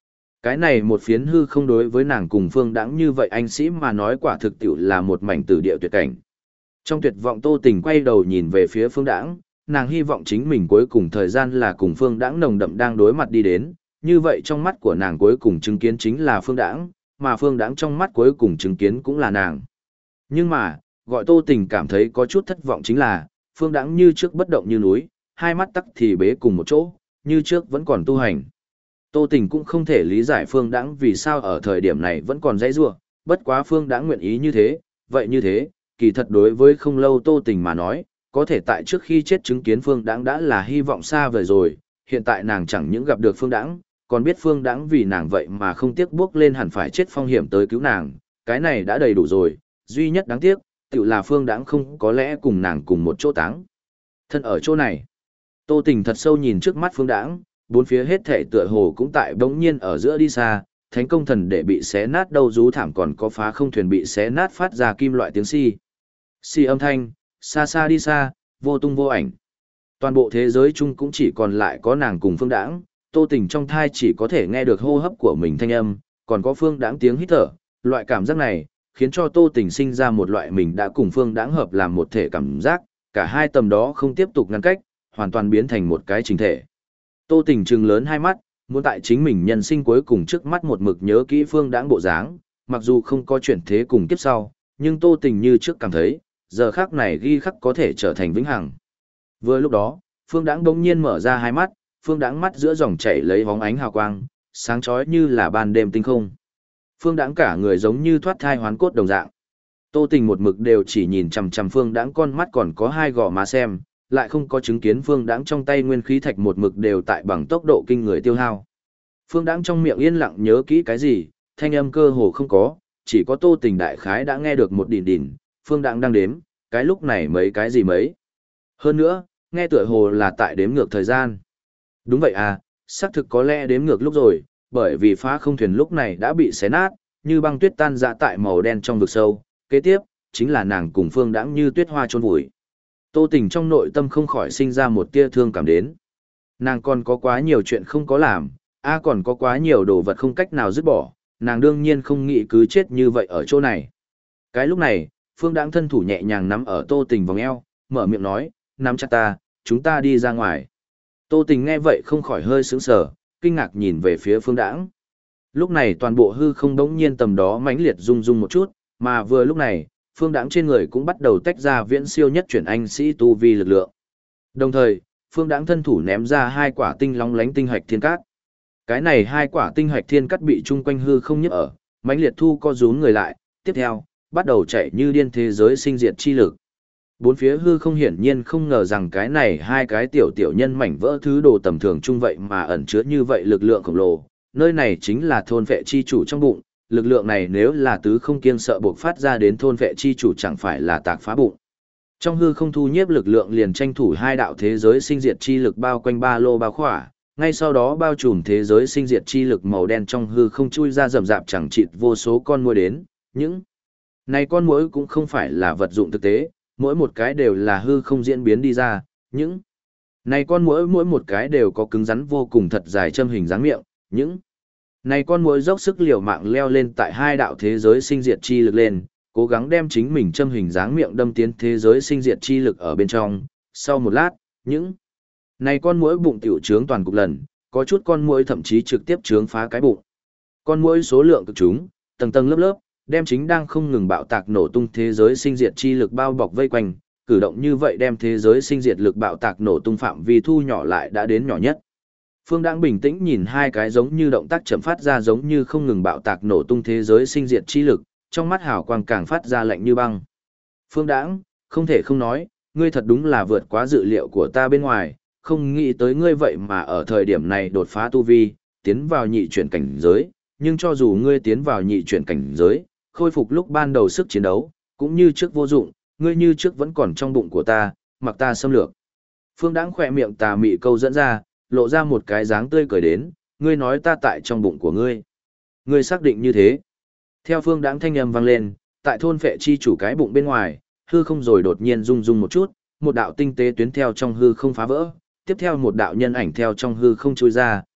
Cái này một phiến hư không đối với nàng cùng Phương Đãng như vậy anh sĩ mà nói quả thực tiệu là một mảnh tử địa tuyệt cảnh. Trong tuyệt vọng Tô Tình quay đầu nhìn về phía Phương Đãng, nàng hy vọng chính mình cuối cùng thời gian là cùng Phương Đãng nồng đậm đang đối mặt đi đến, như vậy trong mắt của nàng cuối cùng chứng kiến chính là Phương Đãng, mà Phương Đãng trong mắt cuối cùng chứng kiến cũng là nàng. Nhưng mà, gọi Tô Tình cảm thấy có chút thất vọng chính là, Phương Đãng như trước bất động như núi, hai mắt tắc thì bế cùng một chỗ, như trước vẫn còn tu hành. Tô Tình cũng không thể lý giải Phương Đãng vì sao ở thời điểm này vẫn còn dãy rủa, bất quá Phương Đãng nguyện ý như thế, vậy như thế, kỳ thật đối với không lâu Tô Tình mà nói, có thể tại trước khi chết chứng kiến Phương Đãng đã là hy vọng xa vời rồi, hiện tại nàng chẳng những gặp được Phương Đãng, còn biết Phương Đãng vì nàng vậy mà không tiếc bước lên hẳn phải chết phong hiểm tới cứu nàng, cái này đã đầy đủ rồi, duy nhất đáng tiếc, tự là Phương Đãng không có lẽ cùng nàng cùng một chỗ táng. Thân ở chỗ này, Tô Tình thật sâu nhìn trước mắt Phương Đãng, bốn phía hết thảy tựa hồ cũng tại bỗng nhiên ở giữa đi xa, thánh công thần để bị xé nát đâu rú thảm còn có phá không thuyền bị xé nát phát ra kim loại tiếng xi. Xi âm thanh, xa xa đi xa, vô tung vô ảnh. Toàn bộ thế giới chung cũng chỉ còn lại có nàng cùng Phương Đãng, Tô Tình trong thai chỉ có thể nghe được hô hấp của mình thanh âm, còn có Phương Đãng tiếng hít thở, loại cảm giác này khiến cho Tô Tình sinh ra một loại mình đã cùng Phương Đãng hợp làm một thể cảm giác, cả hai tầm đó không tiếp tục ngăn cách, hoàn toàn biến thành một cái chính thể. Tô Tình trừng lớn hai mắt, muốn tại chính mình nhân sinh cuối cùng trước mắt một mực nhớ kỹ Phương Đãng bộ dáng, mặc dù không có chuyển thế cùng kiếp sau, nhưng Tô Tình như trước cảm thấy, giờ khắc này ghi khắc có thể trở thành vĩnh hằng. Vừa lúc đó, Phương Đãng bỗng nhiên mở ra hai mắt, Phương Đãng mắt giữa dòng chảy lấy bóng ánh hào quang, sáng chói như là ban đêm tinh không. Phương Đãng cả người giống như thoát thai hoán cốt đồng dạng. Tô Tình một mực đều chỉ nhìn chằm chằm Phương Đãng con mắt còn có hai gò má xem, lại không có chứng kiến Phương Đãng trong tay nguyên khí thạch một mực đều tại bằng tốc độ kinh người tiêu hao. Phương Đãng trong miệng yên lặng nhớ kỹ cái gì, thanh âm cơ hồ không có, chỉ có Tô Tình đại khái đã nghe được một đỉnh đỉnh, Phương Đãng đang đếm, cái lúc này mấy cái gì mấy. Hơn nữa, nghe tựa hồ là tại đếm ngược thời gian. Đúng vậy à, xác thực có lẽ đếm ngược lúc rồi, bởi vì phá không thuyền lúc này đã bị xé nát, như băng tuyết tan ra tại màu đen trong vực sâu, kế tiếp, chính là nàng cùng Phương Đãng như tuyết hoa chôn vùi. Tô Tình trong nội tâm không khỏi sinh ra một tia thương cảm đến. Nàng còn có quá nhiều chuyện không có làm, còn có quá nhiều đồ vật không cách nào dứt bỏ, nàng đương nhiên không nghĩ cứ chết như vậy ở chỗ này. Cái lúc này, Phương Đãng thân thủ nhẹ nhàng nắm ở Tô Tình vòng eo, mở miệng nói, nắm chặt ta, chúng ta đi ra ngoài. Tô Tình nghe vậy không khỏi hơi sững sờ, kinh ngạc nhìn về phía Phương Đãng. Lúc này toàn bộ hư không đống nhiên tầm đó mãnh liệt rung rung một chút, mà vừa lúc này, Phương Đãng trên người cũng bắt đầu tách ra viễn siêu nhất chuyển anh sĩ tu vi lực lượng. Đồng thời, Phương Đãng thân thủ ném ra hai quả tinh long lánh tinh hạch thiên cát. Cái này hai quả tinh hạch thiên cát bị chung quanh hư không nhấc ở, mãnh liệt thu co rúm người lại, tiếp theo, bắt đầu chạy như điên thế giới sinh diệt chi lực. Bốn phía hư không hiển nhiên không ngờ rằng cái này hai cái tiểu tiểu nhân mảnh vỡ thứ đồ tầm thường chung vậy mà ẩn chứa như vậy lực lượng khổng lồ, nơi này chính là thôn vệ chi chủ trong bụng, lực lượng này nếu là tứ không kiêng sợ buộc phát ra đến thôn vệ chi chủ chẳng phải là tạc phá bụng. Trong hư không thu nhiếp lực lượng liền tranh thủ hai đạo thế giới sinh diệt chi lực bao quanh ba lô bao khỏa, ngay sau đó bao trùm thế giới sinh diệt chi lực màu đen trong hư không chui ra rầm rạp chẳng chịt vô số con muỗi đến, những này con muỗi cũng không phải là vật dụng thực tế, mỗi một cái đều là hư không diễn biến đi ra, những này con muỗi mỗi một cái đều có cứng rắn vô cùng thật dài châm hình dáng miệng, những này con muỗi dốc sức liều mạng leo lên tại hai đạo thế giới sinh diệt chi lực lên, cố gắng đem chính mình châm hình dáng miệng đâm tiến thế giới sinh diệt chi lực ở bên trong. Sau một lát, những này con muỗi bụng tiểu trướng toàn cục lần, có chút con muỗi thậm chí trực tiếp trướng phá cái bụng. Con muỗi số lượng cực chúng, tầng tầng lớp lớp, đem chính đang không ngừng bạo tạc nổ tung thế giới sinh diệt chi lực bao bọc vây quanh, cử động như vậy đem thế giới sinh diệt lực bạo tạc nổ tung phạm vi thu nhỏ lại đã đến nhỏ nhất. Phương Đãng bình tĩnh nhìn hai cái giống như động tác chậm phát ra giống như không ngừng bạo tạc nổ tung thế giới sinh diệt chi lực, trong mắt hào quang càng phát ra lạnh như băng. Phương Đãng, không thể không nói, ngươi thật đúng là vượt quá dự liệu của ta bên ngoài, không nghĩ tới ngươi vậy mà ở thời điểm này đột phá tu vi, tiến vào nhị chuyển cảnh giới, nhưng cho dù ngươi tiến vào nhị chuyển cảnh giới, khôi phục lúc ban đầu sức chiến đấu, cũng như trước vô dụng, ngươi như trước vẫn còn trong bụng của ta, mặc ta xâm lược. Phương Đãng khỏe miệng tà mị câu dẫn ra, lộ ra một cái dáng tươi cười đến, ngươi nói ta tại trong bụng của ngươi. Ngươi xác định như thế. Theo Phương Đãng thanh âm vang lên, tại thôn phệ chi chủ cái bụng bên ngoài, hư không rồi đột nhiên rung rung một chút, một đạo tinh tế tuyến theo trong hư không phá vỡ, tiếp theo một đạo nhân ảnh theo trong hư không trôi ra,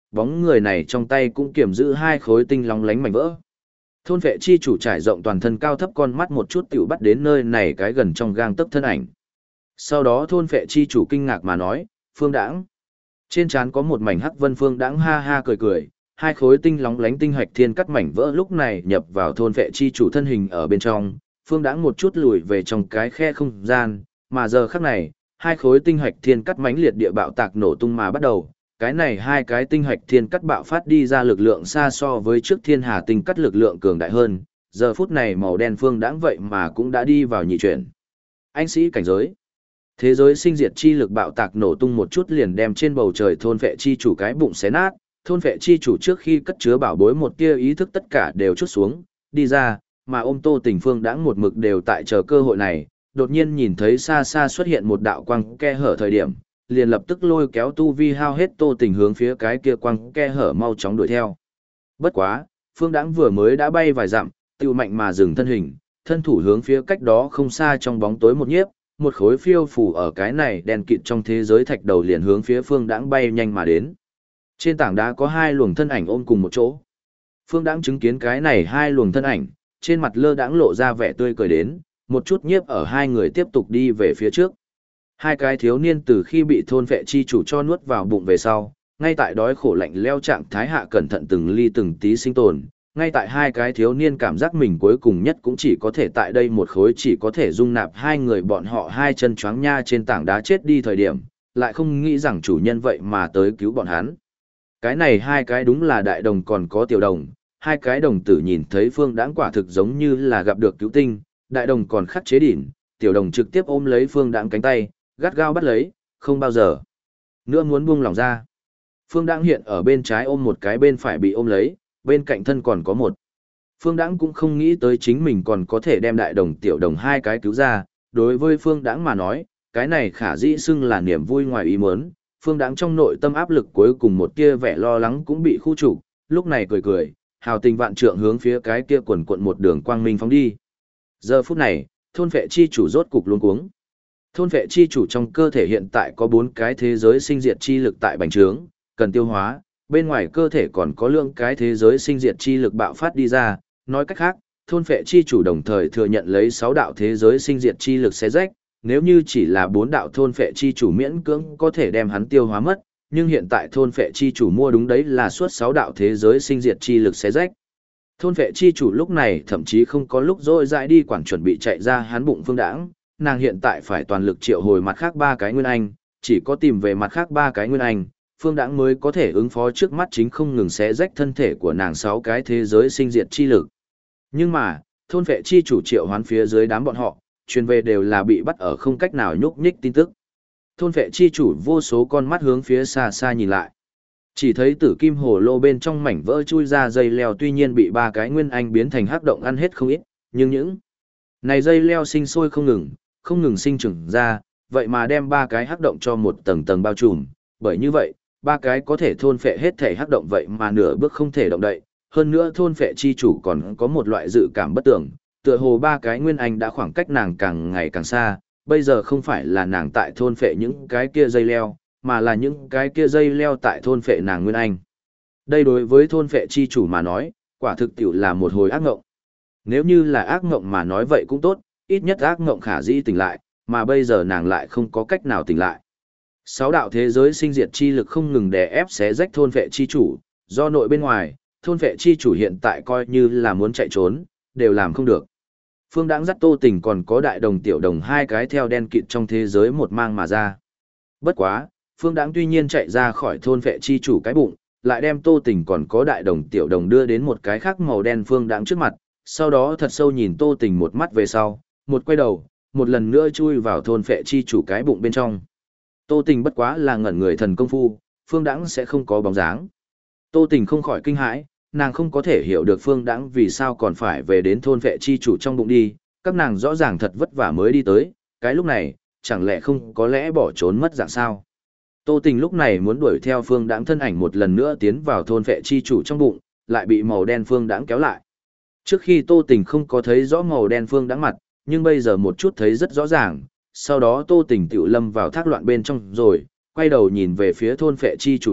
bóng người này trong tay cũng kiểm giữ hai khối tinh lóng lánh mảnh vỡ. Thôn vệ chi chủ trải rộng toàn thân cao thấp con mắt một chút tiểu bắt đến nơi này cái gần trong gang tấc thân ảnh. Sau đó thôn vệ chi chủ kinh ngạc mà nói, Phương Đãng. Trên trán có một mảnh hắc vân. Phương Đãng ha ha cười cười, hai khối tinh lóng lánh tinh hạch thiên cắt mảnh vỡ lúc này nhập vào thôn vệ chi chủ thân hình ở bên trong. Phương Đãng một chút lùi về trong cái khe không gian, mà giờ khắc này, hai khối tinh hạch thiên cắt mãnh liệt địa bạo tạc nổ tung mà bắt đầu. Cái này hai cái tinh hạch thiên cắt bạo phát đi ra lực lượng xa so với trước thiên hà tinh cắt lực lượng cường đại hơn. Giờ phút này màu đen Phương Đãng vậy mà cũng đã đi vào nhị chuyển. Anh sĩ cảnh giới. Thế giới sinh diệt chi lực bạo tạc nổ tung một chút liền đem trên bầu trời thôn vệ chi chủ cái bụng xé nát. Thôn vệ chi chủ trước khi cất chứa bảo bối một tia ý thức tất cả đều trút xuống, đi ra, mà ôm Tô Tình Phương Đãng một mực đều tại chờ cơ hội này, đột nhiên nhìn thấy xa xa xuất hiện một đạo quang khe hở thời điểm, liền lập tức lôi kéo tu vi hao hết Tô Tình hướng phía cái kia quang khe hở mau chóng đuổi theo. Bất quá, Phương Đãng vừa mới đã bay vài dặm, tiêu mạnh mà dừng thân hình, thân thủ hướng phía cách đó không xa trong bóng tối một nhiếp, một khối phiêu phù ở cái này đen kịt trong thế giới thạch đầu liền hướng phía Phương Đãng bay nhanh mà đến. Trên tảng đá có hai luồng thân ảnh ôm cùng một chỗ. Phương Đãng chứng kiến cái này hai luồng thân ảnh, trên mặt lơ đãng lộ ra vẻ tươi cười đến, một chút nhiếp ở hai người tiếp tục đi về phía trước. Hai cái thiếu niên từ khi bị thôn vệ chi chủ cho nuốt vào bụng về sau, ngay tại đói khổ lạnh leo trạng thái hạ cẩn thận từng ly từng tí sinh tồn, ngay tại hai cái thiếu niên cảm giác mình cuối cùng nhất cũng chỉ có thể tại đây một khối chỉ có thể dung nạp hai người bọn họ hai chân choáng nha trên tảng đá chết đi thời điểm, lại không nghĩ rằng chủ nhân vậy mà tới cứu bọn hắn. Cái này hai cái đúng là đại đồng còn có tiểu đồng, hai cái đồng tử nhìn thấy Phương Đãng quả thực giống như là gặp được cứu tinh, đại đồng còn khắc chế đỉnh, tiểu đồng trực tiếp ôm lấy Phương Đãng cánh tay, gắt gao bắt lấy, không bao giờ nữa muốn buông lỏng ra. Phương Đãng hiện ở bên trái ôm một cái, bên phải bị ôm lấy, bên cạnh thân còn có một. Phương Đãng cũng không nghĩ tới chính mình còn có thể đem đại đồng tiểu đồng hai cái cứu ra, đối với Phương Đãng mà nói, cái này khả dĩ xưng là niềm vui ngoài ý muốn. Phương Đãng trong nội tâm áp lực cuối cùng một tia vẻ lo lắng cũng bị khu trục, lúc này cười cười, hào tình vạn trượng hướng phía cái kia quần quận một đường quang minh phóng đi. Giờ phút này, thôn vệ chi chủ rốt cục luống cuống. Thôn vệ chi chủ trong cơ thể hiện tại có 4 cái thế giới sinh diệt chi lực tại bành trướng, cần tiêu hóa, bên ngoài cơ thể còn có lượng cái thế giới sinh diệt chi lực bạo phát đi ra, nói cách khác, thôn vệ chi chủ đồng thời thừa nhận lấy 6 đạo thế giới sinh diệt chi lực xé rách, nếu như chỉ là 4 đạo thôn vệ chi chủ miễn cưỡng có thể đem hắn tiêu hóa mất, nhưng hiện tại thôn vệ chi chủ mua đúng đấy là suốt 6 đạo thế giới sinh diệt chi lực xé rách. Thôn vệ chi chủ lúc này thậm chí không có lúc dỗi dãi đi quản chuẩn bị chạy ra hắn bụng Phương Đãng, nàng hiện tại phải toàn lực triệu hồi mặt khác 3 cái nguyên anh, chỉ có tìm về mặt khác 3 cái nguyên anh, Phương Đãng mới có thể ứng phó trước mắt chính không ngừng xé rách thân thể của nàng 6 cái thế giới sinh diệt chi lực. Nhưng mà, thôn vệ chi chủ triệu hoán phía dưới đám bọn họ, truyền về đều là bị bắt ở không cách nào nhúc nhích tin tức. Thôn vệ chi chủ vô số con mắt hướng phía xa xa nhìn lại. Chỉ thấy tử kim hồ lô bên trong mảnh vỡ chui ra dây leo, tuy nhiên bị 3 cái nguyên anh biến thành hắc động ăn hết không ít, nhưng những này dây leo sinh sôi không ngừng sinh trưởng ra, vậy mà đem 3 cái hắc động cho một tầng tầng bao trùm, bởi như vậy, 3 cái có thể thôn phệ hết thể hắc động vậy mà nửa bước không thể động đậy, hơn nữa thôn phệ chi chủ còn có một loại dự cảm bất tưởng, tựa hồ 3 cái nguyên anh đã khoảng cách nàng càng ngày càng xa, bây giờ không phải là nàng tại thôn phệ những cái kia dây leo, mà là những cái kia dây leo tại thôn phệ nàng nguyên anh. Đây đối với thôn phệ chi chủ mà nói, quả thực tiểu là một hồi ác ngộng. Nếu như là ác ngộng mà nói vậy cũng tốt, ít nhất ác ngộng khả dĩ tỉnh lại, mà bây giờ nàng lại không có cách nào tỉnh lại. 6 đạo thế giới sinh diệt chi lực không ngừng đè ép xé rách thôn phệ chi chủ, do nội bên ngoài, thôn phệ chi chủ hiện tại coi như là muốn chạy trốn, đều làm không được. Phương Đãng dắt Tô Tình còn có đại đồng tiểu đồng hai cái theo đen kịt trong thế giới một mang mà ra. Bất quá, Phương Đãng tuy nhiên chạy ra khỏi thôn phệ chi chủ cái bụng, lại đem Tô Tình còn có đại đồng tiểu đồng đưa đến một cái khác màu đen Phương Đãng trước mặt, sau đó thật sâu nhìn Tô Tình một mắt về sau, một quay đầu, một lần nữa chui vào thôn phệ chi chủ cái bụng bên trong. Tô Tình bất quá là ngẩn người thần công phu, Phương Đãng sẽ không có bóng dáng. Tô Tình không khỏi kinh hãi, nàng không có thể hiểu được Phương Đãng vì sao còn phải về đến thôn phệ chi chủ trong bụng đi, các nàng rõ ràng thật vất vả mới đi tới, cái lúc này, chẳng lẽ không có lẽ bỏ trốn mất dạng sao. Tô Tình lúc này muốn đuổi theo Phương Đãng thân ảnh một lần nữa tiến vào thôn phệ chi chủ trong bụng, lại bị màu đen Phương Đãng kéo lại. Trước khi Tô Tình không có thấy rõ màu đen Phương Đãng mặt, nhưng bây giờ một chút thấy rất rõ ràng, sau đó Tô Tình tiểu lâm vào thác loạn bên trong rồi, quay đầu nhìn về phía thôn phệ chi chủ bụng,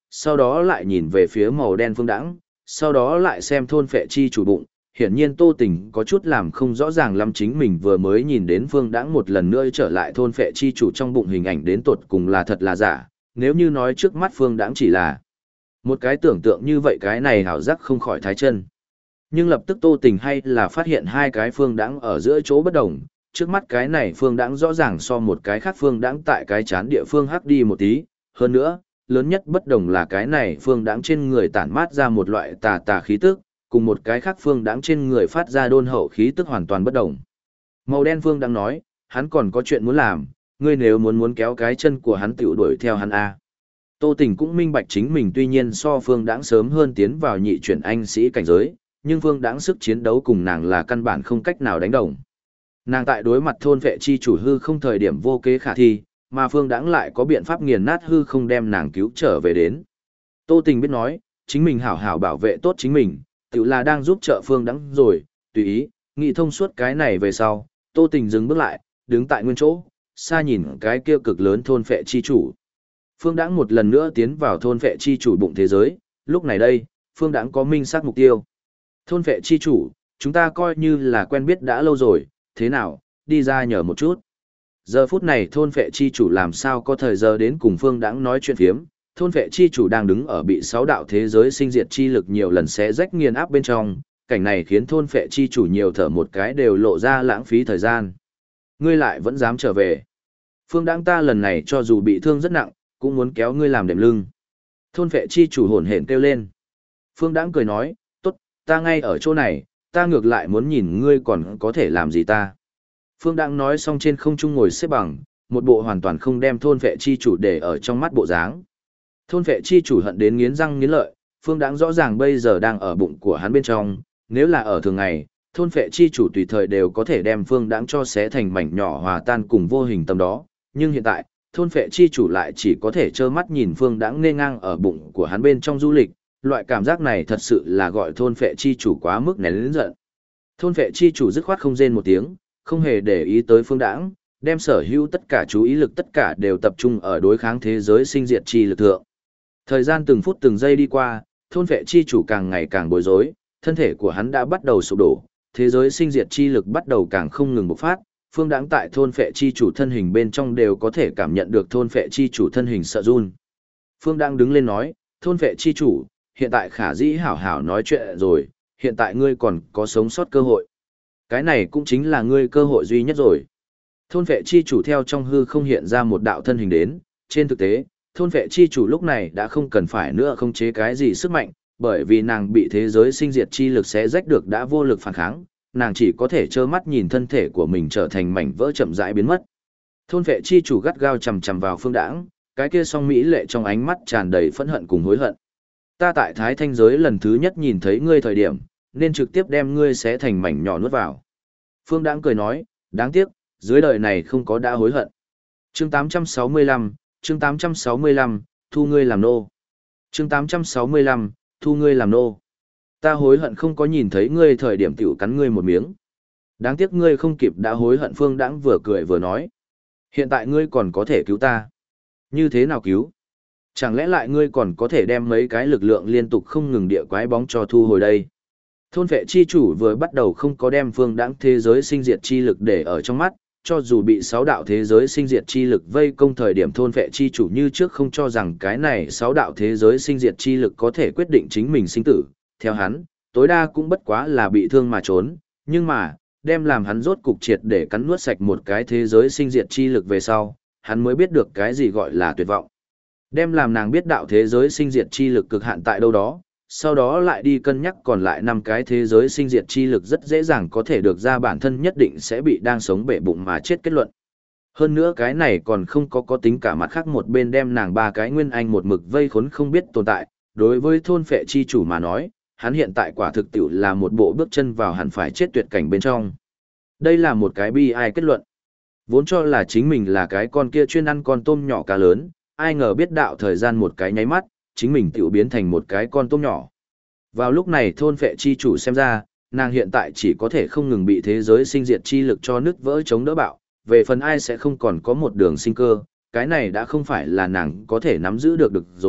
sau đó lại nhìn về phía màu đen Phương Đãng, sau đó lại xem thôn phệ chi chủ bụng. Hiển nhiên Tô Tình có chút làm không rõ ràng lắm chính mình vừa mới nhìn đến Phương Đãng một lần nữa trở lại thôn phệ chi chủ trong bụng hình ảnh đến tột cùng là thật là giả, nếu như nói trước mắt Phương Đãng chỉ là một cái tưởng tượng như vậy cái này hảo giác không khỏi thái chân. Nhưng lập tức Tô Tình hay là phát hiện hai cái Phương Đãng ở giữa chỗ bất đồng, trước mắt cái này Phương Đãng rõ ràng so một cái khác Phương Đãng tại cái chán địa phương hắc đi một tí, hơn nữa, lớn nhất bất đồng là cái này Phương Đãng trên người tản mát ra một loại tà tà khí tức, cùng một cái khác Phương Đãng trên người phát ra đôn hậu khí tức hoàn toàn bất đồng. Màu đen Phương Đãng nói, hắn còn có chuyện muốn làm, ngươi nếu muốn kéo cái chân của hắn tiểu đuổi theo hắn a. Tô Tình cũng minh bạch chính mình tuy nhiên so Phương Đãng sớm hơn tiến vào nhị chuyển anh sĩ cảnh giới, nhưng Phương Đãng sức chiến đấu cùng nàng là căn bản không cách nào đánh đồng. Nàng tại đối mặt thôn vệ chi chủ hư không thời điểm vô kế khả thi, mà Phương Đãng lại có biện pháp nghiền nát hư không đem nàng cứu trở về đến. Tô Tình biết nói, chính mình hảo hảo bảo vệ tốt chính mình, tự là đang giúp trợ Phương Đãng rồi, tùy ý, nghĩ thông suốt cái này về sau, Tô Tình dừng bước lại, đứng tại nguyên chỗ, xa nhìn cái kia cực lớn thôn vệ chi chủ. Phương Đãng một lần nữa tiến vào thôn vệ chi chủ bụng thế giới, lúc này đây, Phương Đãng có minh xác mục tiêu. Thôn vệ chi chủ, chúng ta coi như là quen biết đã lâu rồi, thế nào, đi ra nhờ một chút. Giờ phút này thôn vệ chi chủ làm sao có thời giờ đến cùng Phương Đãng nói chuyện phiếm, thôn vệ chi chủ đang đứng ở bị sáu đạo thế giới sinh diệt chi lực nhiều lần xé rách nghiền áp bên trong, cảnh này khiến thôn vệ chi chủ nhiều thở một cái đều lộ ra lãng phí thời gian. Ngươi lại vẫn dám trở về. Phương Đãng ta lần này cho dù bị thương rất nặng, cũng muốn kéo ngươi làm đệm lưng. Thôn vệ chi chủ hổn hển kêu lên. Phương Đãng cười nói, tốt, ta ngay ở chỗ này, ta ngược lại muốn nhìn ngươi còn có thể làm gì ta. Phương Đãng nói xong trên không trung ngồi xếp bằng, một bộ hoàn toàn không đem thôn vệ chi chủ để ở trong mắt bộ dáng. Thôn vệ chi chủ hận đến nghiến răng nghiến lợi, Phương Đãng rõ ràng bây giờ đang ở bụng của hắn bên trong, nếu là ở thường ngày, thôn vệ chi chủ tùy thời đều có thể đem Phương Đãng cho xé thành mảnh nhỏ hòa tan cùng vô hình tâm đó, nhưng hiện tại, thôn vệ chi chủ lại chỉ có thể trơ mắt nhìn Phương Đãng nên ngang ở bụng của hắn bên trong du lịch, loại cảm giác này thật sự là gọi thôn vệ chi chủ quá mức nén lớn giận. Thôn vệ chi chủ dứt khoát không rên một tiếng, không hề để ý tới Phương Đãng, đem sở hữu tất cả chú ý lực tất cả đều tập trung ở đối kháng thế giới sinh diệt chi lực thượng. Thời gian từng phút từng giây đi qua, thôn vệ chi chủ càng ngày càng bối rối, thân thể của hắn đã bắt đầu sụp đổ, thế giới sinh diệt chi lực bắt đầu càng không ngừng bộc phát. Phương Đãng tại thôn phệ chi chủ thân hình bên trong đều có thể cảm nhận được thôn phệ chi chủ thân hình sợ run. Phương Đãng đứng lên nói, thôn phệ chi chủ, hiện tại khả dĩ hảo hảo nói chuyện rồi, hiện tại ngươi còn có sống sót cơ hội. Cái này cũng chính là ngươi cơ hội duy nhất rồi. Thôn phệ chi chủ theo trong hư không hiện ra một đạo thân hình đến, trên thực tế, thôn phệ chi chủ lúc này đã không cần phải nữa khống chế cái gì sức mạnh, bởi vì nàng bị thế giới sinh diệt chi lực xé rách được đã vô lực phản kháng, nàng chỉ có thể trơ mắt nhìn thân thể của mình trở thành mảnh vỡ chậm rãi biến mất. Thôn vệ chi chủ gắt gao chằm chằm vào Phương Đãng, cái kia song mỹ lệ trong ánh mắt tràn đầy phẫn hận cùng hối hận. Ta tại Thái Thanh giới lần thứ nhất nhìn thấy ngươi thời điểm, nên trực tiếp đem ngươi xé thành mảnh nhỏ nuốt vào. Phương Đãng cười nói, đáng tiếc, dưới đời này không có đã hối hận. Chương 865, chương 865, thu ngươi làm nô. Chương 865, thu ngươi làm nô. Ta hối hận không có nhìn thấy ngươi thời điểm tiểu cắn ngươi một miếng. Đáng tiếc ngươi không kịp đã hối hận. Phương Đãng vừa cười vừa nói. Hiện tại ngươi còn có thể cứu ta. Như thế nào cứu? Chẳng lẽ lại ngươi còn có thể đem mấy cái lực lượng liên tục không ngừng địa quái bóng cho thu hồi đây? Thôn vệ chi chủ vừa bắt đầu không có đem Phương Đãng thế giới sinh diệt chi lực để ở trong mắt, cho dù bị sáu đạo thế giới sinh diệt chi lực vây công thời điểm thôn vệ chi chủ như trước không cho rằng cái này sáu đạo thế giới sinh diệt chi lực có thể quyết định chính mình sinh tử. Theo hắn, tối đa cũng bất quá là bị thương mà trốn, nhưng mà, đem làm hắn rốt cục triệt để cắn nuốt sạch một cái thế giới sinh diệt chi lực về sau, hắn mới biết được cái gì gọi là tuyệt vọng. Đem làm nàng biết đạo thế giới sinh diệt chi lực cực hạn tại đâu đó, sau đó lại đi cân nhắc còn lại 5 cái thế giới sinh diệt chi lực rất dễ dàng có thể được ra bản thân nhất định sẽ bị đang sống bể bụng mà chết kết luận. Hơn nữa cái này còn không có tính cả mặt khác một bên đem nàng 3 cái nguyên anh một mực vây khốn không biết tồn tại, đối với thôn phệ chi chủ mà nói, hắn hiện tại quả thực tiểu là một bộ bước chân vào hẳn phải chết tuyệt cảnh bên trong. Đây là một cái bi ai kết luận. Vốn cho là chính mình là cái con kia chuyên ăn con tôm nhỏ cá lớn, ai ngờ biết đạo thời gian một cái nháy mắt, chính mình tiểu biến thành một cái con tôm nhỏ. Vào lúc này thôn phệ chi chủ xem ra, nàng hiện tại chỉ có thể không ngừng bị thế giới sinh diệt chi lực cho nứt vỡ chống đỡ bạo, về phần ai sẽ không còn có một đường sinh cơ, cái này đã không phải là nàng có thể nắm giữ được rồi,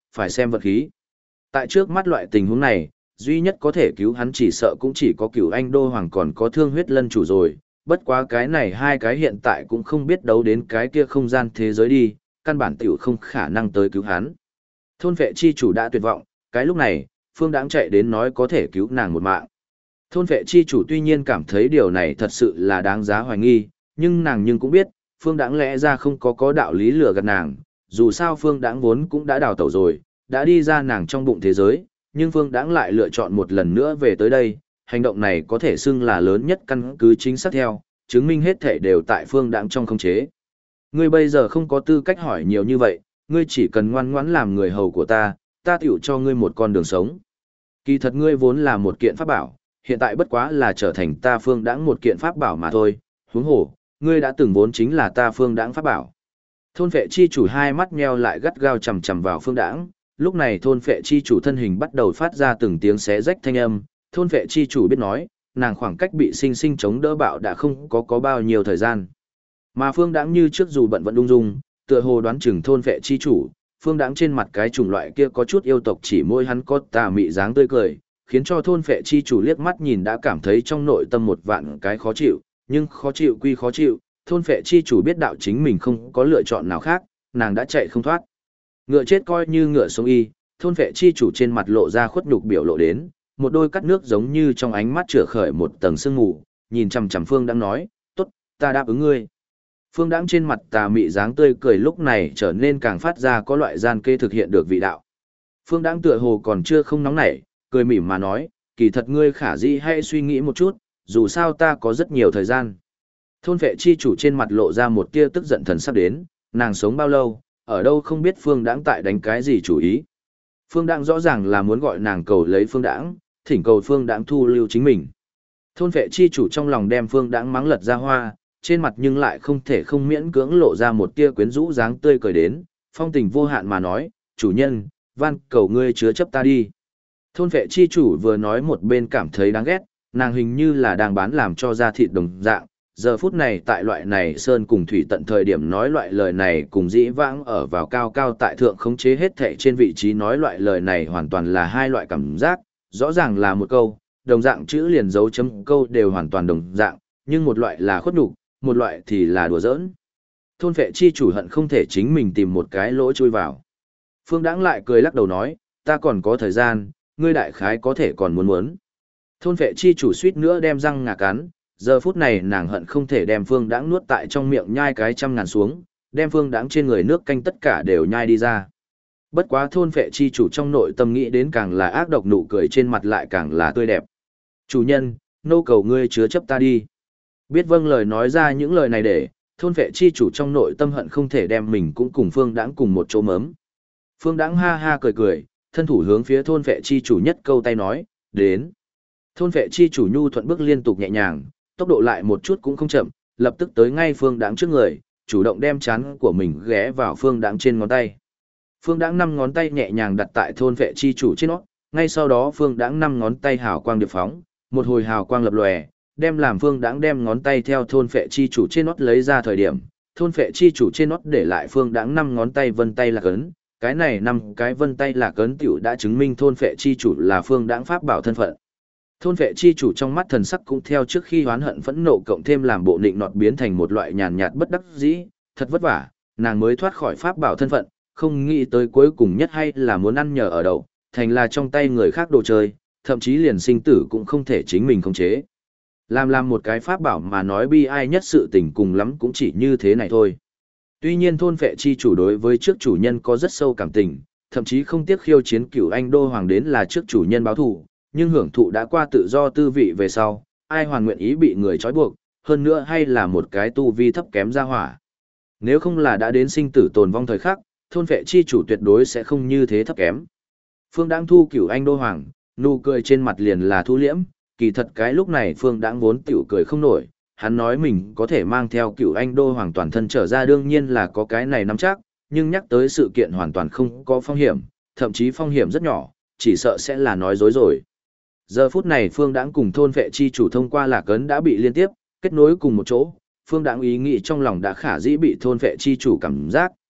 phải xem vật khí. Tại trước mắt loại tình huống này, duy nhất có thể cứu hắn chỉ sợ cũng chỉ có Cửu Anh Đô Hoàng còn có Thương Huyết Lân Chủ rồi, bất quá cái này hai cái hiện tại cũng không biết đấu đến cái kia không gian thế giới đi, căn bản tiểu không khả năng tới cứu hắn. Thôn vệ chi chủ đã tuyệt vọng, cái lúc này, Phương Đãng chạy đến nói có thể cứu nàng một mạng. Thôn vệ chi chủ tuy nhiên cảm thấy điều này thật sự là đáng giá hoài nghi, nhưng nàng cũng biết, Phương Đãng lẽ ra không có đạo lý lừa gạt nàng, dù sao Phương Đãng vốn cũng đã đào tẩu rồi, đã đi ra nàng trong bụng thế giới, nhưng Phương Đãng lại lựa chọn một lần nữa về tới đây, hành động này có thể xưng là lớn nhất căn cứ chính xác theo, chứng minh hết thể đều tại Phương Đãng trong khống chế. Ngươi bây giờ không có tư cách hỏi nhiều như vậy, ngươi chỉ cần ngoan ngoãn làm người hầu của ta tiểu cho ngươi một con đường sống. Kỳ thật ngươi vốn là một kiện pháp bảo, hiện tại bất quá là trở thành ta Phương Đãng một kiện pháp bảo mà thôi, huống hồ, ngươi đã từng vốn chính là ta Phương Đãng pháp bảo. Thôn vệ chi chủ hai mắt nheo lại gắt gao chằm chằm vào Phương Đãng, lúc này thôn vệ chi chủ thân hình bắt đầu phát ra từng tiếng xé rách thanh âm, thôn vệ chi chủ biết nói, nàng khoảng cách bị sinh sinh chống đỡ bạo đã không có bao nhiêu thời gian. Mà Phương Đãng như trước dù bận vẫn ung dung, tựa hồ đoán chừng thôn vệ chi chủ, Phương Đãng trên mặt cái chủng loại kia có chút yêu tộc chỉ môi hắn có tà mị dáng tươi cười, khiến cho thôn vệ chi chủ liếc mắt nhìn đã cảm thấy trong nội tâm một vạn cái khó chịu, nhưng khó chịu quy khó chịu, thôn vệ chi chủ biết đạo chính mình không có lựa chọn nào khác, nàng đã chạy không thoát. Ngựa chết coi như ngựa sống y, thôn vệ chi chủ trên mặt lộ ra khuất nhục biểu lộ đến, một đôi cắt nước giống như trong ánh mắt chữa khởi một tầng sương mù, nhìn chằm chằm Phương Đãng nói, tốt, ta đáp ứng ngươi. Phương Đãng trên mặt tà mị dáng tươi cười lúc này trở nên càng phát ra có loại gian kê thực hiện được vị đạo. Phương Đãng tựa hồ còn chưa không nóng nảy, cười mỉm mà nói, kỳ thật ngươi khả dĩ hay suy nghĩ một chút, dù sao ta có rất nhiều thời gian. Thôn vệ chi chủ trên mặt lộ ra một tia tức giận thần sắp đến, nàng sống bao lâu, ở đâu không biết Phương Đãng tại đánh cái gì chủ ý. Phương Đãng rõ ràng là muốn gọi nàng cầu lấy Phương Đãng, thỉnh cầu Phương Đãng thu lưu chính mình. Thôn vệ chi chủ trong lòng đem Phương Đãng mắng lật ra hoa, trên mặt nhưng lại không thể không miễn cưỡng lộ ra một tia quyến rũ dáng tươi cười đến, phong tình vô hạn mà nói, chủ nhân, van cầu ngươi chứa chấp ta đi. Thôn vệ chi chủ vừa nói một bên cảm thấy đáng ghét, nàng hình như là đang bán làm cho ra thịt đồng dạng, giờ phút này tại loại này sơn cùng thủy tận thời điểm nói loại lời này cùng dĩ vãng ở vào cao cao tại thượng khống chế hết thảy trên vị trí nói loại lời này hoàn toàn là hai loại cảm giác, rõ ràng là một câu, đồng dạng chữ liền dấu chấm câu đều hoàn toàn đồng dạng, nhưng một loại là khuất nhục, một loại thì là đùa giỡn. Thôn vệ chi chủ hận không thể chính mình tìm một cái lỗ chui vào. Phương Đãng lại cười lắc đầu nói, ta còn có thời gian, ngươi đại khái có thể còn muốn. Thôn vệ chi chủ suýt nữa đem răng ngà cắn, giờ phút này nàng hận không thể đem Phương Đãng nuốt tại trong miệng nhai cái 100.000 xuống, đem Phương Đãng trên người nước canh tất cả đều nhai đi ra. Bất quá thôn vệ chi chủ trong nội tâm nghĩ đến càng là ác độc, nụ cười trên mặt lại càng là tươi đẹp. Chủ nhân, nô cầu ngươi chứa chấp ta đi. Biết vâng lời nói ra những lời này để, thôn vệ chi chủ trong nội tâm hận không thể đem mình cũng cùng Phương Đãng cùng một chỗ mớm. Phương Đãng ha ha cười cười, thân thủ hướng phía thôn vệ chi chủ nhất câu tay nói, đến. Thôn vệ chi chủ nhu thuận bước liên tục nhẹ nhàng, tốc độ lại một chút cũng không chậm, lập tức tới ngay Phương Đãng trước người, chủ động đem trán của mình ghé vào Phương Đãng trên ngón tay. Phương Đãng 5 ngón tay nhẹ nhàng đặt tại thôn vệ chi chủ trên nó, ngay sau đó Phương Đãng 5 ngón tay hào quang điệp phóng, một hồi hào quang lập lòe, đem làm Phương Đãng đem ngón tay theo thôn vệ chi chủ trên nót lấy ra thời điểm, thôn vệ chi chủ trên nót để lại Phương Đãng 5 ngón tay vân tay là cấn, cái này 5 cái vân tay là cấn tiểu đã chứng minh thôn vệ chi chủ là Phương Đãng pháp bảo thân phận. Thôn vệ chi chủ trong mắt thần sắc cũng theo trước khi hoán hận phẫn nộ cộng thêm làm bộ nịnh nọt biến thành một loại nhàn nhạt bất đắc dĩ, thật vất vả, nàng mới thoát khỏi pháp bảo thân phận, không nghĩ tới cuối cùng nhất hay là muốn ăn nhờ ở đậu, thành là trong tay người khác đồ chơi, thậm chí liền sinh tử cũng không thể chính mình khống chế. Làm một cái pháp bảo mà nói bi ai nhất sự tình cùng lắm cũng chỉ như thế này thôi. Tuy nhiên thôn vệ chi chủ đối với trước chủ nhân có rất sâu cảm tình, thậm chí không tiếc khiêu chiến Cửu Anh Đô Hoàng đến là trước chủ nhân báo thù, nhưng hưởng thụ đã qua tự do tư vị về sau, ai hoàn nguyện ý bị người trói buộc, hơn nữa hay là một cái tu vi thấp kém ra hỏa. Nếu không là đã đến sinh tử tồn vong thời khắc, thôn vệ chi chủ tuyệt đối sẽ không như thế thấp kém. Phương Đãng thu Cửu Anh Đô Hoàng, nụ cười trên mặt liền là thu liễm, kỳ thật cái lúc này Phương Đãng vốn tiểu cười không nổi, hắn nói mình có thể mang theo Cửu Anh Đô Hoàng toàn thân trở ra đương nhiên là có cái này nắm chắc, nhưng nhắc tới sự kiện hoàn toàn không có phong hiểm, thậm chí phong hiểm rất nhỏ, chỉ sợ sẽ là nói dối rồi. Giờ phút này Phương Đãng cùng thôn vệ chi chủ thông qua lạc ấn đã bị liên tiếp, kết nối cùng một chỗ, Phương Đãng ý nghĩ trong lòng đã khả dĩ bị thôn vệ chi chủ cảm giác,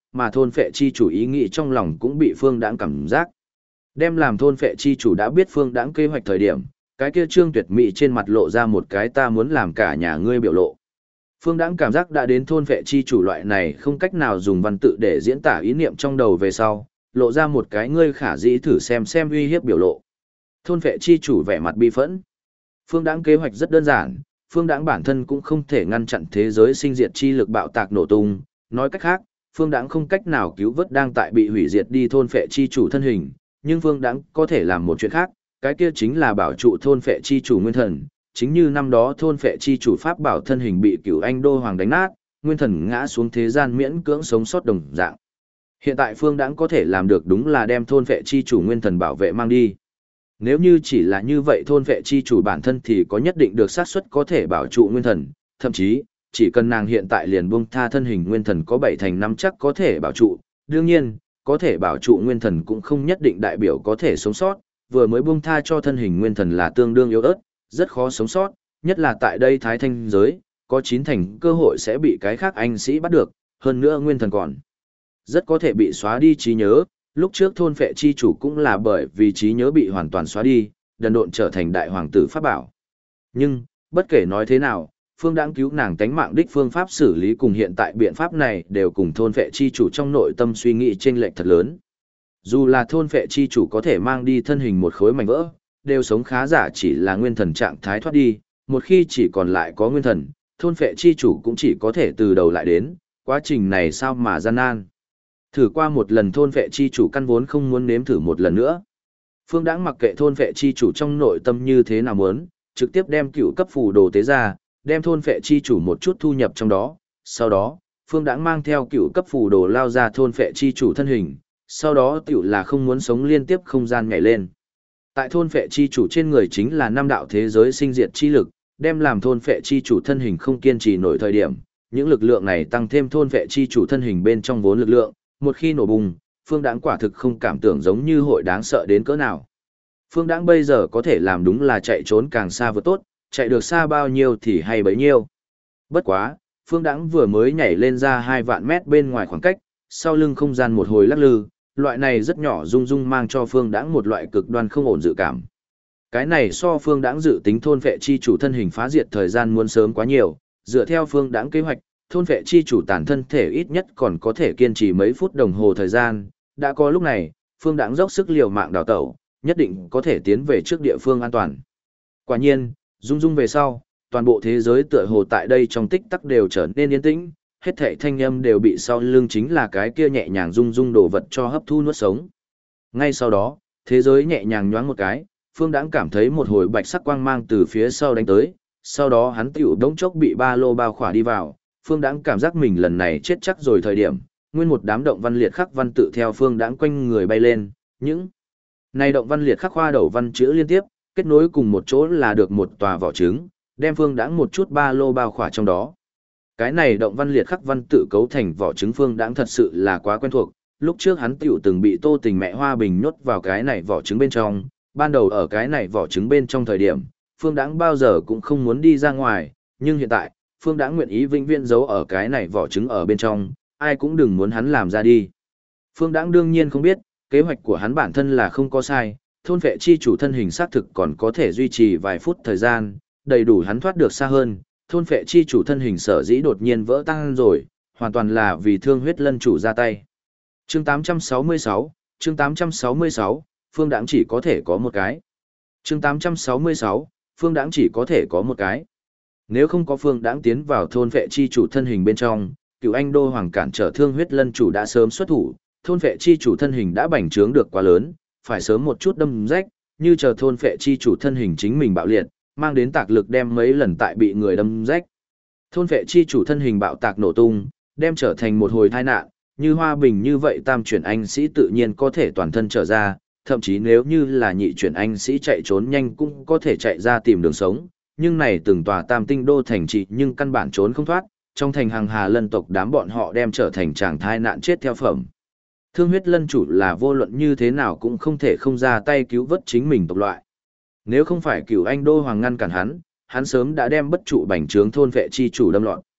mà thôn phệ chi chủ ý nghĩ trong lòng cũng bị Phương Đãng cảm giác. Đem làm thôn phệ chi chủ đã biết Phương Đãng kế hoạch thời điểm, cái kia Trương Tuyệt Mỹ trên mặt lộ ra một cái ta muốn làm cả nhà ngươi biểu lộ. Phương Đãng cảm giác đã đến thôn phệ chi chủ loại này không cách nào dùng văn tự để diễn tả ý niệm trong đầu về sau, lộ ra một cái ngươi khả dĩ thử xem uy hiếp biểu lộ. Thôn phệ chi chủ vẻ mặt bi phẫn. Phương Đãng kế hoạch rất đơn giản, Phương Đãng bản thân cũng không thể ngăn chặn thế giới sinh diệt chi lực bạo tạc nổ tung, nói cách khác, Phương Đãng không cách nào cứu vớt đang tại bị hủy diệt đi thôn phệ chi chủ thân hình, nhưng Phương Đãng có thể làm một chuyện khác, cái kia chính là bảo trụ thôn phệ chi chủ nguyên thần, chính như năm đó thôn phệ chi chủ pháp bảo thân hình bị Cửu Anh Đô Hoàng đánh nát, nguyên thần ngã xuống thế gian miễn cưỡng sống sót đồng dạng. Hiện tại Phương Đãng có thể làm được đúng là đem thôn phệ chi chủ nguyên thần bảo vệ mang đi. Nếu như chỉ là như vậy thôn phệ chi chủ bản thân thì có nhất định được xác suất có thể bảo trụ nguyên thần, thậm chí, chỉ cần nàng hiện tại liền buông tha thân hình nguyên thần có 7/5 chắc có thể bảo trụ, đương nhiên, có thể bảo trụ nguyên thần cũng không nhất định đại biểu có thể sống sót, vừa mới buông tha cho thân hình nguyên thần là tương đương yếu ớt, rất khó sống sót, nhất là tại đây Thái Thanh giới, có 9 thành cơ hội sẽ bị cái khác anh sĩ bắt được, hơn nữa nguyên thần còn rất có thể bị xóa đi trí nhớ, lúc trước thôn phệ chi chủ cũng là bởi vì trí nhớ bị hoàn toàn xóa đi, đần độn trở thành đại hoàng tử pháp bảo. Nhưng, bất kể nói thế nào, Phương Đãng cứu nàng tánh mạng đích phương pháp xử lý cùng hiện tại biện pháp này đều cùng thôn phệ chi chủ trong nội tâm suy nghĩ chênh lệch thật lớn. Dù là thôn phệ chi chủ có thể mang đi thân hình một khối mảnh vỡ, đều sống khá giả chỉ là nguyên thần trạng thái thoát đi, một khi chỉ còn lại có nguyên thần, thôn phệ chi chủ cũng chỉ có thể từ đầu lại đến, quá trình này sao mà gian nan. Thử qua một lần thôn phệ chi chủ căn vốn không muốn nếm thử một lần nữa. Phương Đãng mặc kệ thôn phệ chi chủ trong nội tâm như thế nào muốn, trực tiếp đem cựu cấp phù đồ tế ra, đem thôn phệ chi chủ một chút thu nhập trong đó. Sau đó, Phương Đãng mang theo cựu cấp phù đồ lao ra thôn phệ chi chủ thân hình, sau đó tiểu là không muốn sống liên tiếp không gian nhảy lên. Tại thôn phệ chi chủ trên người chính là 5 đạo thế giới sinh diệt chi lực, đem làm thôn phệ chi chủ thân hình không kiên trì nổi thời điểm, những lực lượng này tăng thêm thôn phệ chi chủ thân hình bên trong vốn lực lượng, một khi nổ bùng, Phương Đãng quả thực không cảm tưởng giống như hội đáng sợ đến cỡ nào. Phương Đãng bây giờ có thể làm đúng là chạy trốn càng xa vừa tốt, chạy được xa bao nhiêu thì hay bấy nhiêu. Bất quá, Phương Đãng vừa mới nhảy lên ra 2 vạn mét bên ngoài khoảng cách, sau lưng không gian một hồi lắc lư, loại này rất nhỏ rung rung mang cho Phương Đãng một loại cực đoan không ổn dự cảm. Cái này so Phương Đãng dự tính thôn phệ chi chủ thân hình phá diệt thời gian muốn sớm quá nhiều, dựa theo Phương Đãng kế hoạch, thôn phệ chi chủ tàn thân thể ít nhất còn có thể kiên trì mấy phút đồng hồ thời gian, đã có lúc này, Phương Đãng dốc sức liều mạng đào tẩu, nhất định có thể tiến về trước địa phương an toàn. Quả nhiên, rung rung về sau, toàn bộ thế giới tựa hồ tại đây trong tích tắc đều trở nên yên tĩnh, hết thảy thanh âm đều bị sau lưng chính là cái kia nhẹ nhàng rung rung đồ vật cho hấp thu nuốt sống. Ngay sau đó, thế giới nhẹ nhàng nhoáng một cái, Phương Đãng cảm thấy một hồi bạch sắc quang mang từ phía sau đánh tới, sau đó hắn tiểu đống chốc bị ba lô bao khỏa đi vào, Phương Đãng cảm giác mình lần này chết chắc rồi thời điểm, nguyên một đám động văn liệt khắc văn tự theo Phương Đãng quanh người bay lên, những này động văn liệt khắc khoa đầu văn chữ liên tiếp, kết nối cùng một chỗ là được một tòa vỏ trứng, đem Phương Đãng một chút ba lô bao khỏa trong đó. Cái này động văn liệt khắc văn tự cấu thành vỏ trứng Phương Đãng thật sự là quá quen thuộc, lúc trước hắn tiểu từng bị Tô Tình mẹ Hoa Bình nhốt vào cái này vỏ trứng bên trong, ban đầu ở cái này vỏ trứng bên trong thời điểm, Phương Đãng bao giờ cũng không muốn đi ra ngoài, nhưng hiện tại, Phương Đãng nguyện ý vĩnh viễn giấu ở cái này vỏ trứng ở bên trong, ai cũng đừng muốn hắn làm ra đi. Phương Đãng đương nhiên không biết, kế hoạch của hắn bản thân là không có sai, thôn phệ chi chủ thân hình xác thực còn có thể duy trì vài phút thời gian, đầy đủ hắn thoát được xa hơn, thôn phệ chi chủ thân hình sở dĩ đột nhiên vỡ tan rồi, hoàn toàn là vì Thương Huyết Lân chủ ra tay. Chương 866, chương 866, Phương Đãng chỉ có thể có một cái. Chương 866, Phương Đãng chỉ có thể có một cái. Nếu không có Phương Đãng tiến vào thôn vệ chi chủ thân hình bên trong, Cửu Anh Đô Hoàng cản trở Thương Huyết Lân chủ đã sớm xuất thủ, thôn vệ chi chủ thân hình đã bành trướng được quá lớn, phải sớm một chút đâm rách, như chờ thôn vệ chi chủ thân hình chính mình bạo liệt, mang đến tạc lực đem mấy lần tại bị người đâm rách. Thôn vệ chi chủ thân hình bạo tạc nổ tung, đem trở thành một hồi tai nạn, như Hoa Bình như vậy tam chuyển anh sĩ tự nhiên có thể toàn thân trở ra, thậm chí nếu như là nhị chuyển anh sĩ chạy trốn nhanh cũng có thể chạy ra tìm đường sống, nhưng này từng tòa tam tinh đô thành trị nhưng căn bản trốn không thoát, trong thành hàng hà lân tộc đám bọn họ đem trở thành chàng thai nạn chết theo phẩm. Thương Huyết Lân chủ là vô luận như thế nào cũng không thể không ra tay cứu vớt chính mình tộc loại. Nếu không phải Cửu Anh Đô Hoàng ngăn cản hắn, hắn sớm đã đem bất trụ bành trướng thôn vệ chi chủ đâm loạn.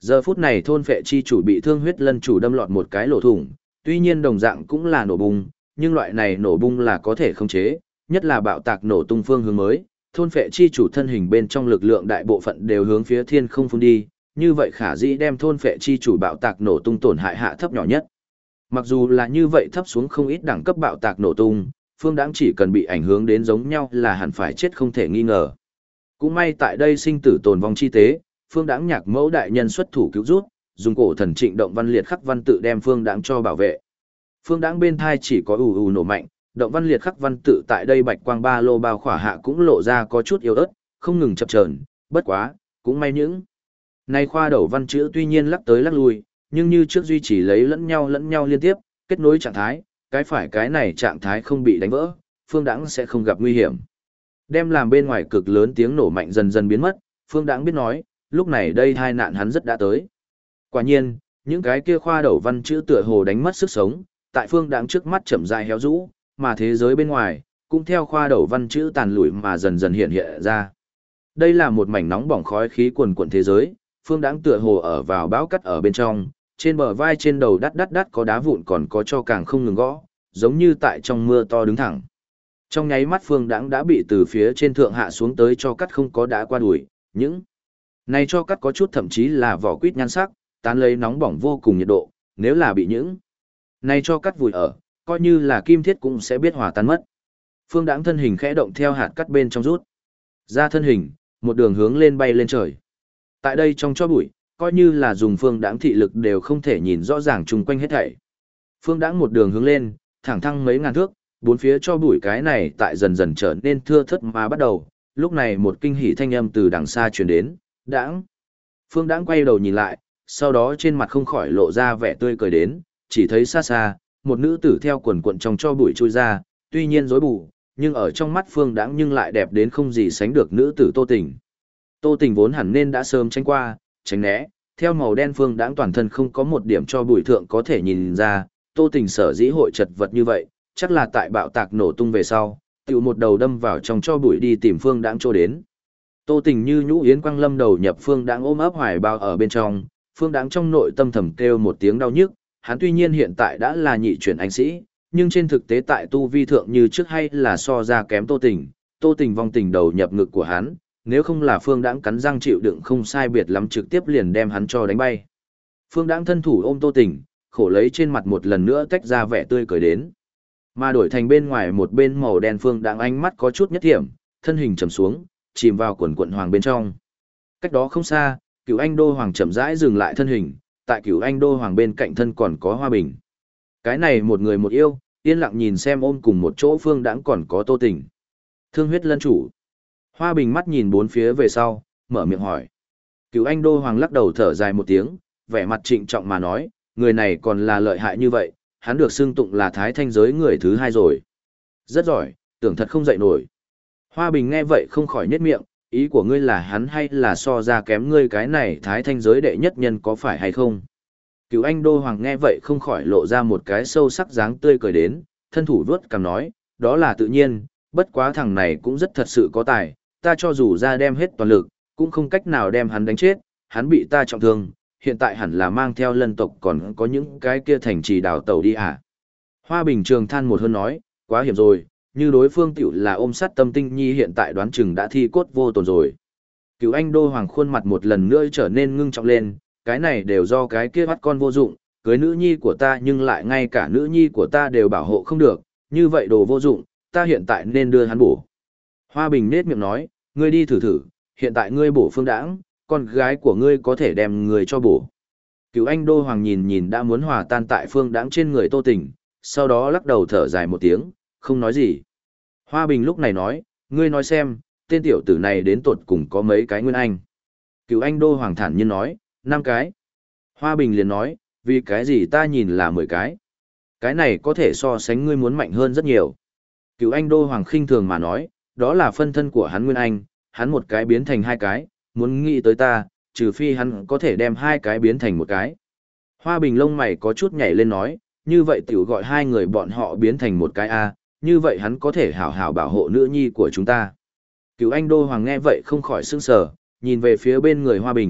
Giờ phút này thôn phệ chi chủ bị Thương Huyết Lân chủ đâm lọt một cái lỗ thủng, tuy nhiên đồng dạng cũng là nổ bung, nhưng loại này nổ bung là có thể khống chế, nhất là bạo tạc nổ tung phương hướng mới, thôn phệ chi chủ thân hình bên trong lực lượng đại bộ phận đều hướng phía thiên không phun đi, như vậy khả dĩ đem thôn phệ chi chủ bạo tạc nổ tung tổn hại hạ thấp nhỏ nhất. Mặc dù là như vậy thấp xuống không ít đẳng cấp bạo tạc nổ tung, Phương Đãng chỉ cần bị ảnh hưởng đến giống nhau là hẳn phải chết không thể nghi ngờ. Cũng may tại đây sinh tử tồn vong chi tế, Phương Đãng nhạc mẫu đại nhân xuất thủ cứu rút, dùng cổ thần trịnh động văn liệt khắc văn tự đem Phương Đãng cho bảo vệ. Phương Đãng bên thai chỉ có ù ù nổ mạnh, động văn liệt khắc văn tự tại đây bạch quang ba lô bao khỏa hạ cũng lộ ra có chút yếu ớt, không ngừng chập chờn, bất quá, cũng may những nay khoa đầu văn chữ tuy nhiên lắc tới lắc lui, nhưng như trước duy trì lấy lẫn nhau liên tiếp, kết nối trạng thái, cái phải cái này trạng thái không bị đánh vỡ, Phương Đãng sẽ không gặp nguy hiểm. Đem làm bên ngoài cực lớn tiếng nổ mạnh dần dần biến mất, Phương Đãng biết nói, lúc này đây tai nạn hắn rất đã tới. Quả nhiên, những cái kia khoa đầu văn chữ tựa hồ đánh mất sức sống, tại Phương Đãng trước mắt chậm rãi héo rũ, mà thế giới bên ngoài cũng theo khoa đầu văn chữ tàn lụi mà dần dần hiện hiện ra. Đây là một mảnh nóng bỏng khói khí quần quần thế giới, Phương Đãng tựa hồ ở vào bão cắt ở bên trong, trên bờ vai trên đầu đắt có đá vụn còn có cho càng không ngừng gõ, giống như tại trong mưa to đứng thẳng. Trong nháy mắt Phương Đãng đã bị từ phía trên thượng hạ xuống tới cho cắt không có đã qua đuổi, những này cho cắt có chút thậm chí là vỏ quýt nhan sắc, tán lấy nóng bỏng vô cùng nhiệt độ, nếu là bị những này cho cắt vùi ở, coi như là kim thiết cũng sẽ biết hòa tan mất. Phương Đãng thân hình khẽ động theo hạt cắt bên trong rút ra thân hình, một đường hướng lên bay lên trời. Tại đây trong cho bụi, coi như là dùng Phương Đãng thị lực đều không thể nhìn rõ ràng chung quanh hết thảy. Phương Đãng một đường hướng lên, thẳng thăng mấy ngàn thước, bốn phía cho bụi cái này tại dần dần trở nên thưa thớt mà bắt đầu. Lúc này một kinh hỉ thanh âm từ đằng xa truyền đến, "Đãng." Phương Đãng quay đầu nhìn lại, sau đó trên mặt không khỏi lộ ra vẻ tươi cười đến, chỉ thấy xa xa, một nữ tử theo quần quần trong cho bụi trôi ra, tuy nhiên rối bù, nhưng ở trong mắt Phương Đãng nhưng lại đẹp đến không gì sánh được nữ tử Tô Tình. Tô Tình vốn hẳn nên đã sớm tránh qua, tránh né, theo màu đen Phương Đãng toàn thân không có một điểm cho bụi thượng có thể nhìn ra, Tô Tình sở dĩ hội chật vật như vậy, chắc là tại bạo tạc nổ tung về sau, tiểu một đầu đâm vào trong cho bụi đi tìm Phương Đãng chỗ đến. Tô Tình như nhũ yến quang lâm đầu nhập Phương Đãng ôm ấp hoài bao ở bên trong, Phương Đãng trong nội tâm thầm kêu một tiếng đau nhức, hắn tuy nhiên hiện tại đã là nhị chuyển anh sĩ, nhưng trên thực tế tại tu vi thượng như trước hay là so ra kém Tô Tình vong tình đầu nhập ngực của hắn, nếu không là Phương Đãng cắn răng chịu đựng không sai biệt lắm trực tiếp liền đem hắn cho đánh bay. Phương Đãng thân thủ ôm Tô Tình, khổ lấy trên mặt một lần nữa tách ra vẻ tươi cười đến. Mà đổi thành bên ngoài một bên màu đen Phương Đãng ánh mắt có chút nhất thiểm, thân hình trầm xuống, chìm vào quần quận hoàng bên trong. Cách đó không xa, Cửu Anh Đô Hoàng chậm rãi dừng lại thân hình, tại Cửu Anh Đô Hoàng bên cạnh thân còn có Hoa Bình. Cái này một người một yêu, yên lặng nhìn xem ôm cùng một chỗ Phương Đãng còn có Tô Tình. Thương Huyết Lân chủ. Hoa Bình mắt nhìn bốn phía về sau, mở miệng hỏi. Cửu Anh Đô Hoàng lắc đầu thở dài một tiếng, vẻ mặt trịnh trọng mà nói, người này còn là lợi hại như vậy, hắn được xưng tụng là Thái Thanh giới người thứ hai rồi. Rất giỏi, tưởng thật không dậy nổi. Hoa Bình nghe vậy không khỏi nhếch miệng, ý của ngươi là hắn hay là so ra kém ngươi cái này Thái Thanh giới đệ nhất nhân có phải hay không? Cửu Anh Đô Hoàng nghe vậy không khỏi lộ ra một cái sâu sắc dáng tươi cười đến, thân thủ vớt cằm nói, đó là tự nhiên, bất quá thằng này cũng rất thật sự có tài, ta cho dù ra đem hết toàn lực, cũng không cách nào đem hắn đánh chết, hắn bị ta trọng thương, hiện tại hẳn là mang theo lân tộc còn có những cái kia thành trì đào tẩu đi à. Hoa Bình Trường than một hơi nói, quá hiểm rồi, như đối phương tiểu là ôm sát Tâm Tinh Nhi hiện tại đoán chừng đã thi cốt vô tồn rồi. Cửu Anh Đô Hoàng khuôn mặt một lần nữa trở nên ngưng trọng lên, cái này đều do cái kia bắt con vô dụng, cưới nữ nhi của ta nhưng lại ngay cả nữ nhi của ta đều bảo hộ không được, như vậy đồ vô dụng, ta hiện tại nên đưa hắn bổ. Hoa Bình nết miệng nói, ngươi đi thử thử, hiện tại ngươi bổ Phương Đãng, con gái của ngươi có thể đem người cho bổ. Cửu Anh Đô Hoàng nhìn nhìn đã muốn hòa tan tại Phương Đãng trên người Tô Tình, sau đó lắc đầu thở dài một tiếng, không nói gì. Hoa Bình lúc này nói, ngươi nói xem, tên tiểu tử này đến tột cùng có mấy cái nguyên anh. Cửu Anh Đô Hoàng thản nhiên nói, 5 cái. Hoa Bình liền nói, vì cái gì ta nhìn là 10 cái. Cái này có thể so sánh ngươi muốn mạnh hơn rất nhiều. Cửu Anh Đô Hoàng khinh thường mà nói, đó là phân thân của hắn nguyên anh, hắn một cái biến thành 2 cái, muốn nghĩ tới ta, trừ phi hắn có thể đem 2 cái biến thành một cái. Hoa Bình lông mày có chút nhảy lên nói, như vậy tiểu gọi 2 người bọn họ biến thành một cái A, như vậy hắn có thể hảo hảo bảo hộ nữ nhi của chúng ta. Cửu Anh Đô Hoàng nghe vậy không khỏi sững sờ, nhìn về phía bên người Hoa Bình,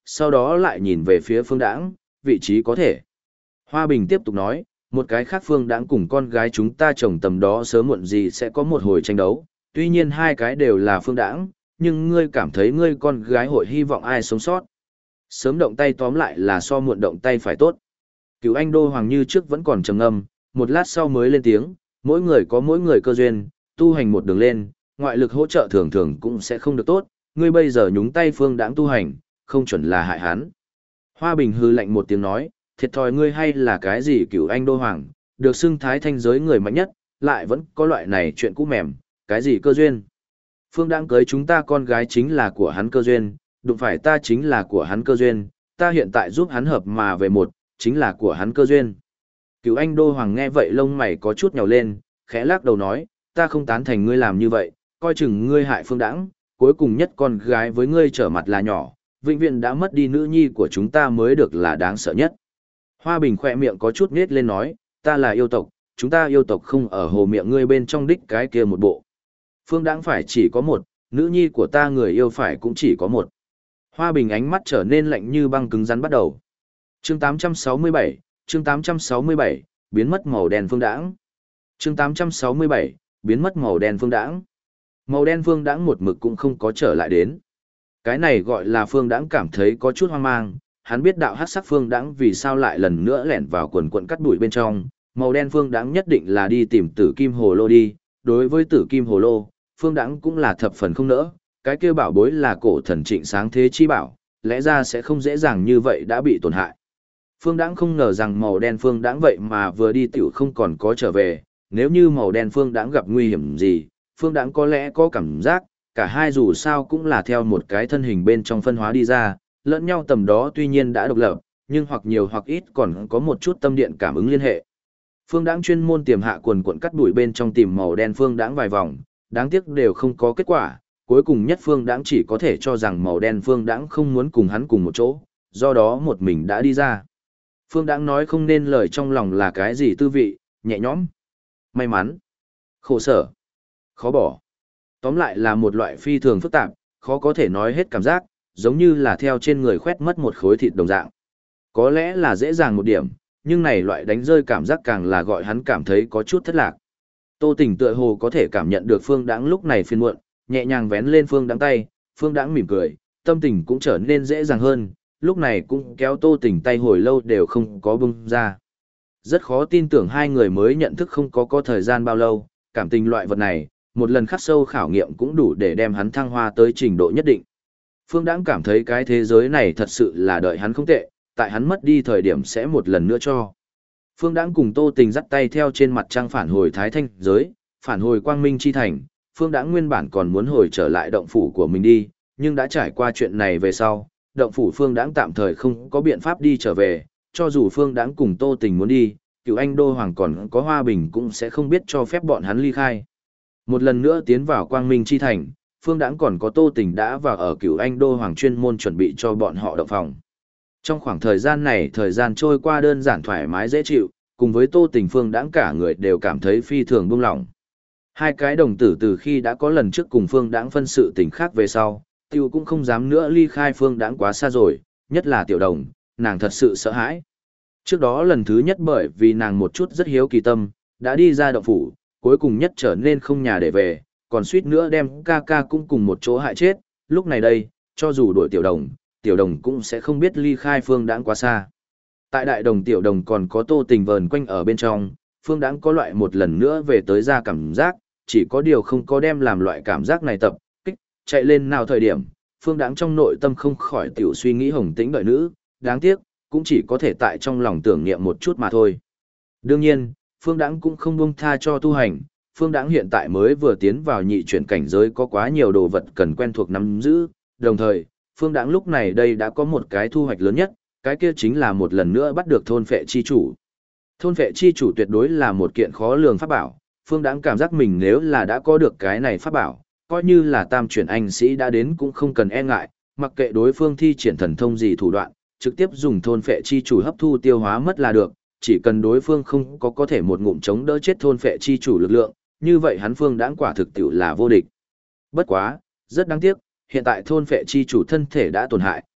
sau đó lại nhìn về phía Phương Đãng, vị trí có thể. Hoa Bình tiếp tục nói, một cái khác Phương Đãng cùng con gái chúng ta chồng tầm đó sớm muộn gì sẽ có một hồi tranh đấu, tuy nhiên hai cái đều là Phương Đãng, nhưng ngươi cảm thấy ngươi con gái hội hy vọng ai sống sót. Sớm động tay tóm lại là so muộn động tay phải tốt. Cửu Anh Đô Hoàng như trước vẫn còn trầm ngâm, một lát sau mới lên tiếng, mỗi người có mỗi người cơ duyên, tu hành một đường lên, ngoại lực hỗ trợ thường thường cũng sẽ không được tốt, ngươi bây giờ nhúng tay Phương Đãng tu hành, không chuẩn là hại hắn. Hoa Bình hư lạnh một tiếng nói, thiệt thòi ngươi hay là cái gì Cửu Anh Đô Hoàng, được xưng thái thanh giới người mạnh nhất, lại vẫn có loại này chuyện cũ mềm, cái gì cơ duyên. Phương Đãng cưới chúng ta con gái chính là của hắn cơ duyên, đụng phải ta chính là của hắn cơ duyên, ta hiện tại giúp hắn hợp mà về một, chính là của hắn cơ duyên. Cửu Anh Đô Hoàng nghe vậy lông mày có chút nhào lên, khẽ lắc đầu nói, ta không tán thành ngươi làm như vậy, coi chừng ngươi hại Phương Đãng, cuối cùng nhất con gái với ngươi trở mặt là nhỏ, vĩnh viễn đã mất đi nữ nhi của chúng ta mới được là đáng sợ nhất. Hoa Bình khỏe miệng có chút nhếch lên nói, ta là yêu tộc, chúng ta yêu tộc không ở hồ miệng ngươi bên trong đích cái kia một bộ. Phương Đãng phải chỉ có một, nữ nhi của ta người yêu phải cũng chỉ có một. Hoa Bình ánh mắt trở nên lạnh như băng cứng rắn bắt đầu. Chương 867, chương 867, biến mất màu đen Phương Đãng. Chương 867, biến mất màu đen Phương Đãng. Màu đen Phương Đãng một mực cũng không có trở lại đến. Cái này gọi là Phương Đãng cảm thấy có chút hoang mang, hắn biết đạo hắc sắc Phương Đãng vì sao lại lần nữa lẻn vào quần quần cắt bụi bên trong, màu đen Phương Đãng nhất định là đi tìm Tử Kim Hồ Lô đi, đối với Tử Kim Hồ Lô, Phương Đãng cũng là thập phần không nỡ, cái kia bảo bối là cổ thần Trịnh Sáng Thế chi bảo, lẽ ra sẽ không dễ dàng như vậy đã bị tổn hại. Phương Đãng không ngờ rằng màu đen Phương Đãng vậy mà vừa đi tiểu không còn có trở về, nếu như màu đen Phương Đãng gặp nguy hiểm gì, Phương Đãng có lẽ có cảm giác, cả hai dù sao cũng là theo một cái thân hình bên trong phân hóa đi ra, lẫn nhau tầm đó tuy nhiên đã độc lập, nhưng hoặc nhiều hoặc ít còn có một chút tâm điện cảm ứng liên hệ. Phương Đãng chuyên môn tiềm hạ quần quần cắt đuổi bên trong tìm màu đen Phương Đãng vài vòng, đáng tiếc đều không có kết quả, cuối cùng nhất Phương Đãng chỉ có thể cho rằng màu đen Phương Đãng không muốn cùng hắn cùng một chỗ, do đó một mình đã đi ra. Phương Đãng nói không nên lời trong lòng là cái gì tư vị, nhẹ nhõm, may mắn, khổ sở, khó bỏ. Tóm lại là một loại phi thường phức tạp, khó có thể nói hết cảm giác, giống như là theo trên người khoét mất một khối thịt đồng dạng. Có lẽ là dễ dàng một điểm, nhưng này loại đánh rơi cảm giác càng là gọi hắn cảm thấy có chút thất lạc. Tô Tình tựa hồ có thể cảm nhận được Phương Đãng lúc này phiền muộn, nhẹ nhàng vén lên Phương Đãng tay, Phương Đãng mỉm cười, tâm tình cũng trở nên dễ dàng hơn, lúc này cũng kéo Tô Tình tay hồi lâu đều không có bung ra. Rất khó tin tưởng hai người mới nhận thức không có thời gian bao lâu, cảm tình loại vật này, một lần khắc sâu khảo nghiệm cũng đủ để đem hắn thăng hoa tới trình độ nhất định. Phương Đãng cảm thấy cái thế giới này thật sự là đợi hắn không tệ, tại hắn mất đi thời điểm sẽ một lần nữa cho. Phương Đãng cùng Tô Tình dắt tay theo trên mặt trăng phản hồi Thái Thanh giới, phản hồi Quang Minh chi thành, Phương Đãng nguyên bản còn muốn hồi trở lại động phủ của mình đi, nhưng đã trải qua chuyện này về sau, động phủ Phương Đãng tạm thời không có biện pháp đi trở về, cho dù Phương Đãng cùng Tô Tình muốn đi, Cửu Anh Đô Hoàng còn có Hoa Bình cũng sẽ không biết cho phép bọn hắn ly khai. Một lần nữa tiến vào Quang Minh chi thành, Phương Đãng còn có Tô Tình đã vào ở Cửu Anh Đô Hoàng chuyên môn chuẩn bị cho bọn họ động phòng. Trong khoảng thời gian này, thời gian trôi qua đơn giản thoải mái dễ chịu, cùng với Tô Tình Phương Đãng cả người đều cảm thấy phi thường buông lỏng. Hai cái đồng tử từ khi đã có lần trước cùng Phương Đãng phân sự tình khác về sau, Tiêu cũng không dám nữa ly khai Phương Đãng quá xa rồi, nhất là Tiểu Đồng, nàng thật sự sợ hãi. Trước đó lần thứ nhất bởi vì nàng một chút rất hiếu kỳ tâm, đã đi ra động phủ, cuối cùng nhất trở nên không nhà để về, còn suýt nữa đem ca ca cũng cùng một chỗ hại chết, lúc này đây, cho dù đuổi Tiểu Đồng cũng sẽ không biết ly khai Phương Đãng quá xa. Tại Đại Đồng Tiểu Đồng còn có Tô Tình vờn quanh ở bên trong, Phương Đãng có loại một lần nữa về tới ra cảm giác, chỉ có điều không có đem làm loại cảm giác này tập kích, chạy lên nào thời điểm, Phương Đãng trong nội tâm không khỏi tiểu suy nghĩ hồng tĩnh đợi nữ, đáng tiếc, cũng chỉ có thể tại trong lòng tưởng niệm một chút mà thôi. Đương nhiên, Phương Đãng cũng không buông tha cho tu hành, Phương Đãng hiện tại mới vừa tiến vào nhị chuyển cảnh giới có quá nhiều đồ vật cần quen thuộc nắm giữ, đồng thời, Phương Đãng lúc này đây đã có một cái thu hoạch lớn nhất, cái kia chính là một lần nữa bắt được thôn phệ chi chủ. Thôn phệ chi chủ tuyệt đối là một kiện khó lường pháp bảo, Phương Đãng cảm giác mình nếu là đã có được cái này pháp bảo, coi như là tam chuyển anh sĩ đã đến cũng không cần e ngại, mặc kệ đối phương thi triển thần thông gì thủ đoạn, trực tiếp dùng thôn phệ chi chủ hấp thu tiêu hóa mất là được, chỉ cần đối phương không có thể một ngụm chống đỡ chết thôn phệ chi chủ lực lượng, như vậy hắn Phương Đãng quả thực tiểu là vô địch. Bất quá, rất đáng tiếc, hiện tại thôn phệ chi chủ thân thể đã tổn hại,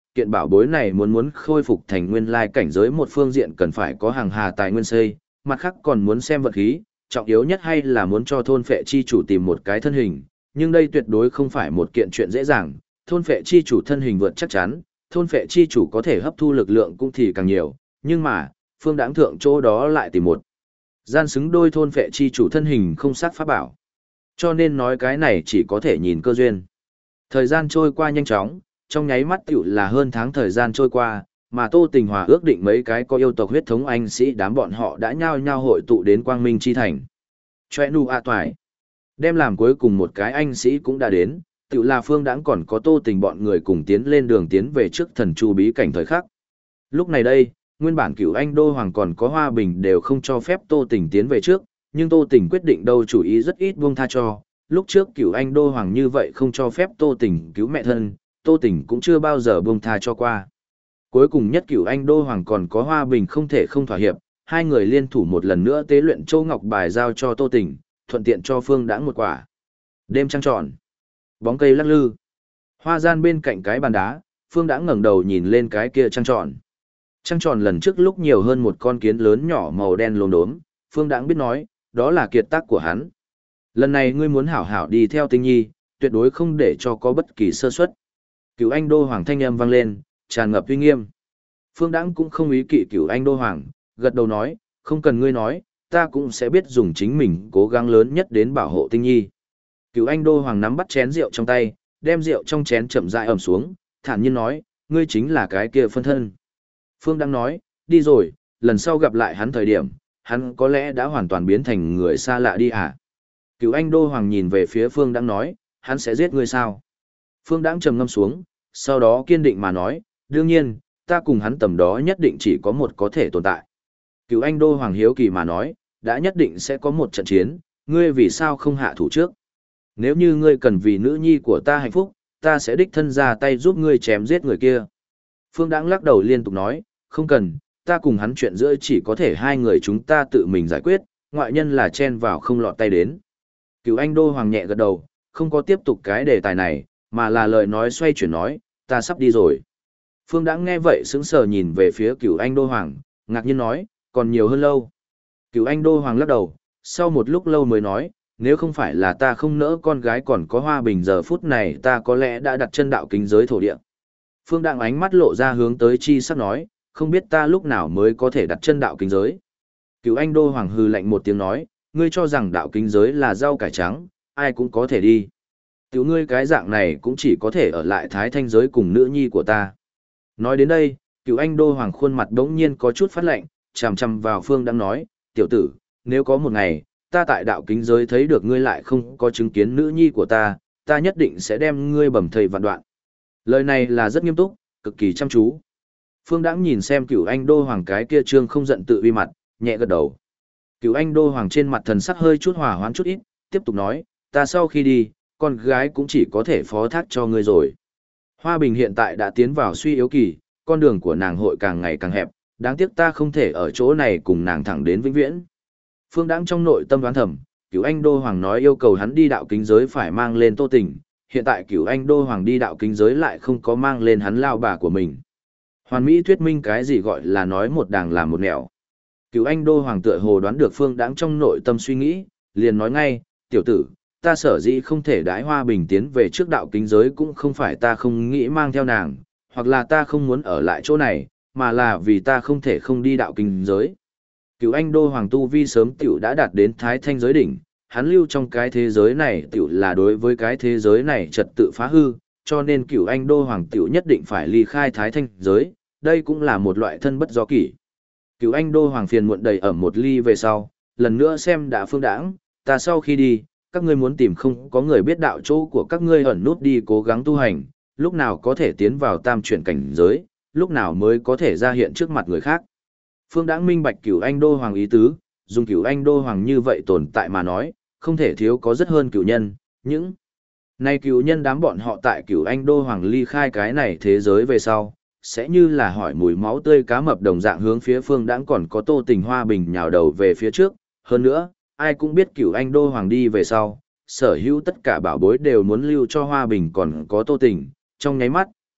kiện bảo bối này muốn khôi phục thành nguyên lai cảnh giới một phương diện cần phải có hàng hà tài nguyên xây, mặt khác còn muốn xem vật khí, trọng yếu nhất hay là muốn cho thôn phệ chi chủ tìm một cái thân hình, nhưng đây tuyệt đối không phải một kiện chuyện dễ dàng, thôn phệ chi chủ thân hình vượt chắc chắn, thôn phệ chi chủ có thể hấp thu lực lượng cũng thì càng nhiều, nhưng mà, Phương Đãng thượng chỗ đó lại tìm một gian xứng đôi thôn phệ chi chủ thân hình không sát pháp bảo. Cho nên nói cái này chỉ có thể nhìn cơ duyên. Thời gian trôi qua nhanh chóng, trong nháy mắt tiểu là hơn tháng thời gian trôi qua, mà Tô Tình Hòa ước định mấy cái có yêu tộc huyết thống anh sĩ đám bọn họ đã nhao nhao hội tụ đến Quang Minh Chi Thành. Chòe nu a toài. Đem làm cuối cùng một cái anh sĩ cũng đã đến, tiểu là Phương Đãng còn có Tô Tình bọn người cùng tiến lên đường tiến về trước thần chu bí cảnh thời khắc. Lúc này đây, nguyên bản Cửu Anh Đô Hoàng còn có Hoa Bình đều không cho phép Tô Tình tiến về trước, nhưng Tô Tình quyết định đâu chủ ý rất ít buông tha cho. Lúc trước Cửu Anh Đô Hoàng như vậy không cho phép Tô Tình cứu mẹ thân, Tô Tình cũng chưa bao giờ buông tha cho qua. Cuối cùng nhất Cửu Anh Đô Hoàng còn có Hoa Bình không thể không thỏa hiệp, hai người liên thủ một lần nữa tế luyện Châu Ngọc bài giao cho Tô Tình, thuận tiện cho Phương Đãng một quả. Đêm trăng tròn, bóng cây lắc lư. Hoa gian bên cạnh cái bàn đá, Phương Đãng ngẩng đầu nhìn lên cái kia trăng tròn. Trăng tròn lần trước lúc nhiều hơn một con kiến lớn nhỏ màu đen lốm đốm, Phương Đãng biết nói, đó là kiệt tác của hắn. Lần này ngươi muốn hảo hảo đi theo Tinh Nhi, tuyệt đối không để cho có bất kỳ sơ suất. Cửu Anh Đô Hoàng thanh âm vang lên, tràn ngập uy nghiêm. Phương Đãng cũng không ý kỵ Cửu Anh Đô Hoàng, gật đầu nói, không cần ngươi nói, ta cũng sẽ biết dùng chính mình cố gắng lớn nhất đến bảo hộ Tinh Nhi. Cửu Anh Đô Hoàng nắm bắt chén rượu trong tay, đem rượu trong chén chậm rãi ẩm xuống, thản nhiên nói, ngươi chính là cái kia phân thân. Phương Đãng nói, đi rồi, lần sau gặp lại hắn thời điểm, hắn có lẽ đã hoàn toàn biến thành người xa lạ đi à? Cửu Anh Đô Hoàng nhìn về phía Phương Đãng nói, hắn sẽ giết ngươi sao? Phương Đãng trầm ngâm xuống, sau đó kiên định mà nói, đương nhiên, ta cùng hắn tầm đó nhất định chỉ có một có thể tồn tại. Cửu Anh Đô Hoàng hiếu kỳ mà nói, đã nhất định sẽ có một trận chiến, ngươi vì sao không hạ thủ trước? Nếu như ngươi cần vì nữ nhi của ta hạnh phúc, ta sẽ đích thân ra tay giúp ngươi chém giết người kia. Phương Đãng lắc đầu liên tục nói, không cần, ta cùng hắn chuyện giữa chỉ có thể hai người chúng ta tự mình giải quyết, ngoại nhân là chen vào không lọt tay đến. Cửu Anh Đô Hoàng nhẹ gật đầu, không có tiếp tục cái đề tài này, mà là lời nói xoay chuyển nói, ta sắp đi rồi. Phương Đãng nghe vậy sững sờ nhìn về phía Cửu Anh Đô Hoàng, ngạc nhiên nói, còn nhiều hơn lâu. Cửu Anh Đô Hoàng lắc đầu, sau một lúc lâu mới nói, nếu không phải là ta không nỡ con gái còn có Hoa Bình giờ phút này ta có lẽ đã đặt chân đạo kính giới thổ địa. Phương Đãng ánh mắt lộ ra hướng tới chi sắc nói, không biết ta lúc nào mới có thể đặt chân đạo kính giới. Cửu Anh Đô Hoàng hừ lạnh một tiếng nói, ngươi cho rằng đạo kính giới là rau cải trắng, ai cũng có thể đi. Tiểu ngươi cái dạng này cũng chỉ có thể ở lại thái thanh giới cùng nữ nhi của ta. Nói đến đây, Cửu Anh Đô Hoàng khuôn mặt đống nhiên có chút phát lạnh, chằm chằm vào Phương Đãng nói, tiểu tử, nếu có một ngày, ta tại đạo kính giới thấy được ngươi lại không có chứng kiến nữ nhi của ta, ta nhất định sẽ đem ngươi bầm thây vạn đoạn. Lời này là rất nghiêm túc, cực kỳ chăm chú. Phương Đãng nhìn xem Cửu Anh Đô Hoàng cái kia trương không giận tự uy mặt, nhẹ gật đầu. Cửu Anh Đô Hoàng trên mặt thần sắc hơi chút hòa hoãn chút ít, tiếp tục nói, ta sau khi đi, con gái cũng chỉ có thể phó thác cho ngươi rồi. Hoa Bình hiện tại đã tiến vào suy yếu kỳ, con đường của nàng hội càng ngày càng hẹp, đáng tiếc ta không thể ở chỗ này cùng nàng thẳng đến vĩnh viễn. Phương Đãng trong nội tâm đoán thầm, Cửu Anh Đô Hoàng nói yêu cầu hắn đi đạo kính giới phải mang lên Tô Tình, hiện tại Cửu Anh Đô Hoàng đi đạo kính giới lại không có mang lên hắn lao bà của mình. Hoàn mỹ thuyết minh cái gì gọi là nói một đàng làm một nẻo. Cửu Anh Đô Hoàng tựa hồ đoán được Phương Đãng trong nội tâm suy nghĩ, liền nói ngay, tiểu tử, ta sở dĩ không thể đái Hoa Bình tiến về trước đạo kính giới cũng không phải ta không nghĩ mang theo nàng, hoặc là ta không muốn ở lại chỗ này, mà là vì ta không thể không đi đạo kính giới. Cửu Anh Đô Hoàng tu vi sớm tiểu đã đạt đến thái thanh giới đỉnh, hắn lưu trong cái thế giới này tiểu là đối với cái thế giới này trật tự phá hư, cho nên Cửu Anh Đô Hoàng tiểu nhất định phải ly khai thái thanh giới, đây cũng là một loại thân bất do kỷ. Cửu Anh Đô Hoàng phiền muộn đầy ẩm một ly về sau, lần nữa xem đã Phương Đãng, ta sau khi đi, các ngươi muốn tìm không có người biết đạo chỗ của các ngươi ẩn nút đi cố gắng tu hành, lúc nào có thể tiến vào tam chuyển cảnh giới, lúc nào mới có thể ra hiện trước mặt người khác. Phương Đãng minh bạch Cửu Anh Đô Hoàng ý tứ, dùng Cửu Anh Đô Hoàng như vậy tồn tại mà nói, không thể thiếu có rất hơn cửu nhân, những này cửu nhân đám bọn họ tại Cửu Anh Đô Hoàng ly khai cái này thế giới về sau, sẽ như là hỏi mùi máu tươi cá mập đồng dạng hướng phía Phương Đãng còn có Tô Tình Hoa Bình nhào đầu về phía trước, hơn nữa, ai cũng biết Cửu Anh Đô Hoàng đi về sau, sở hữu tất cả bảo bối đều muốn lưu cho Hoa Bình còn có Tô Tình, trong nháy mắt,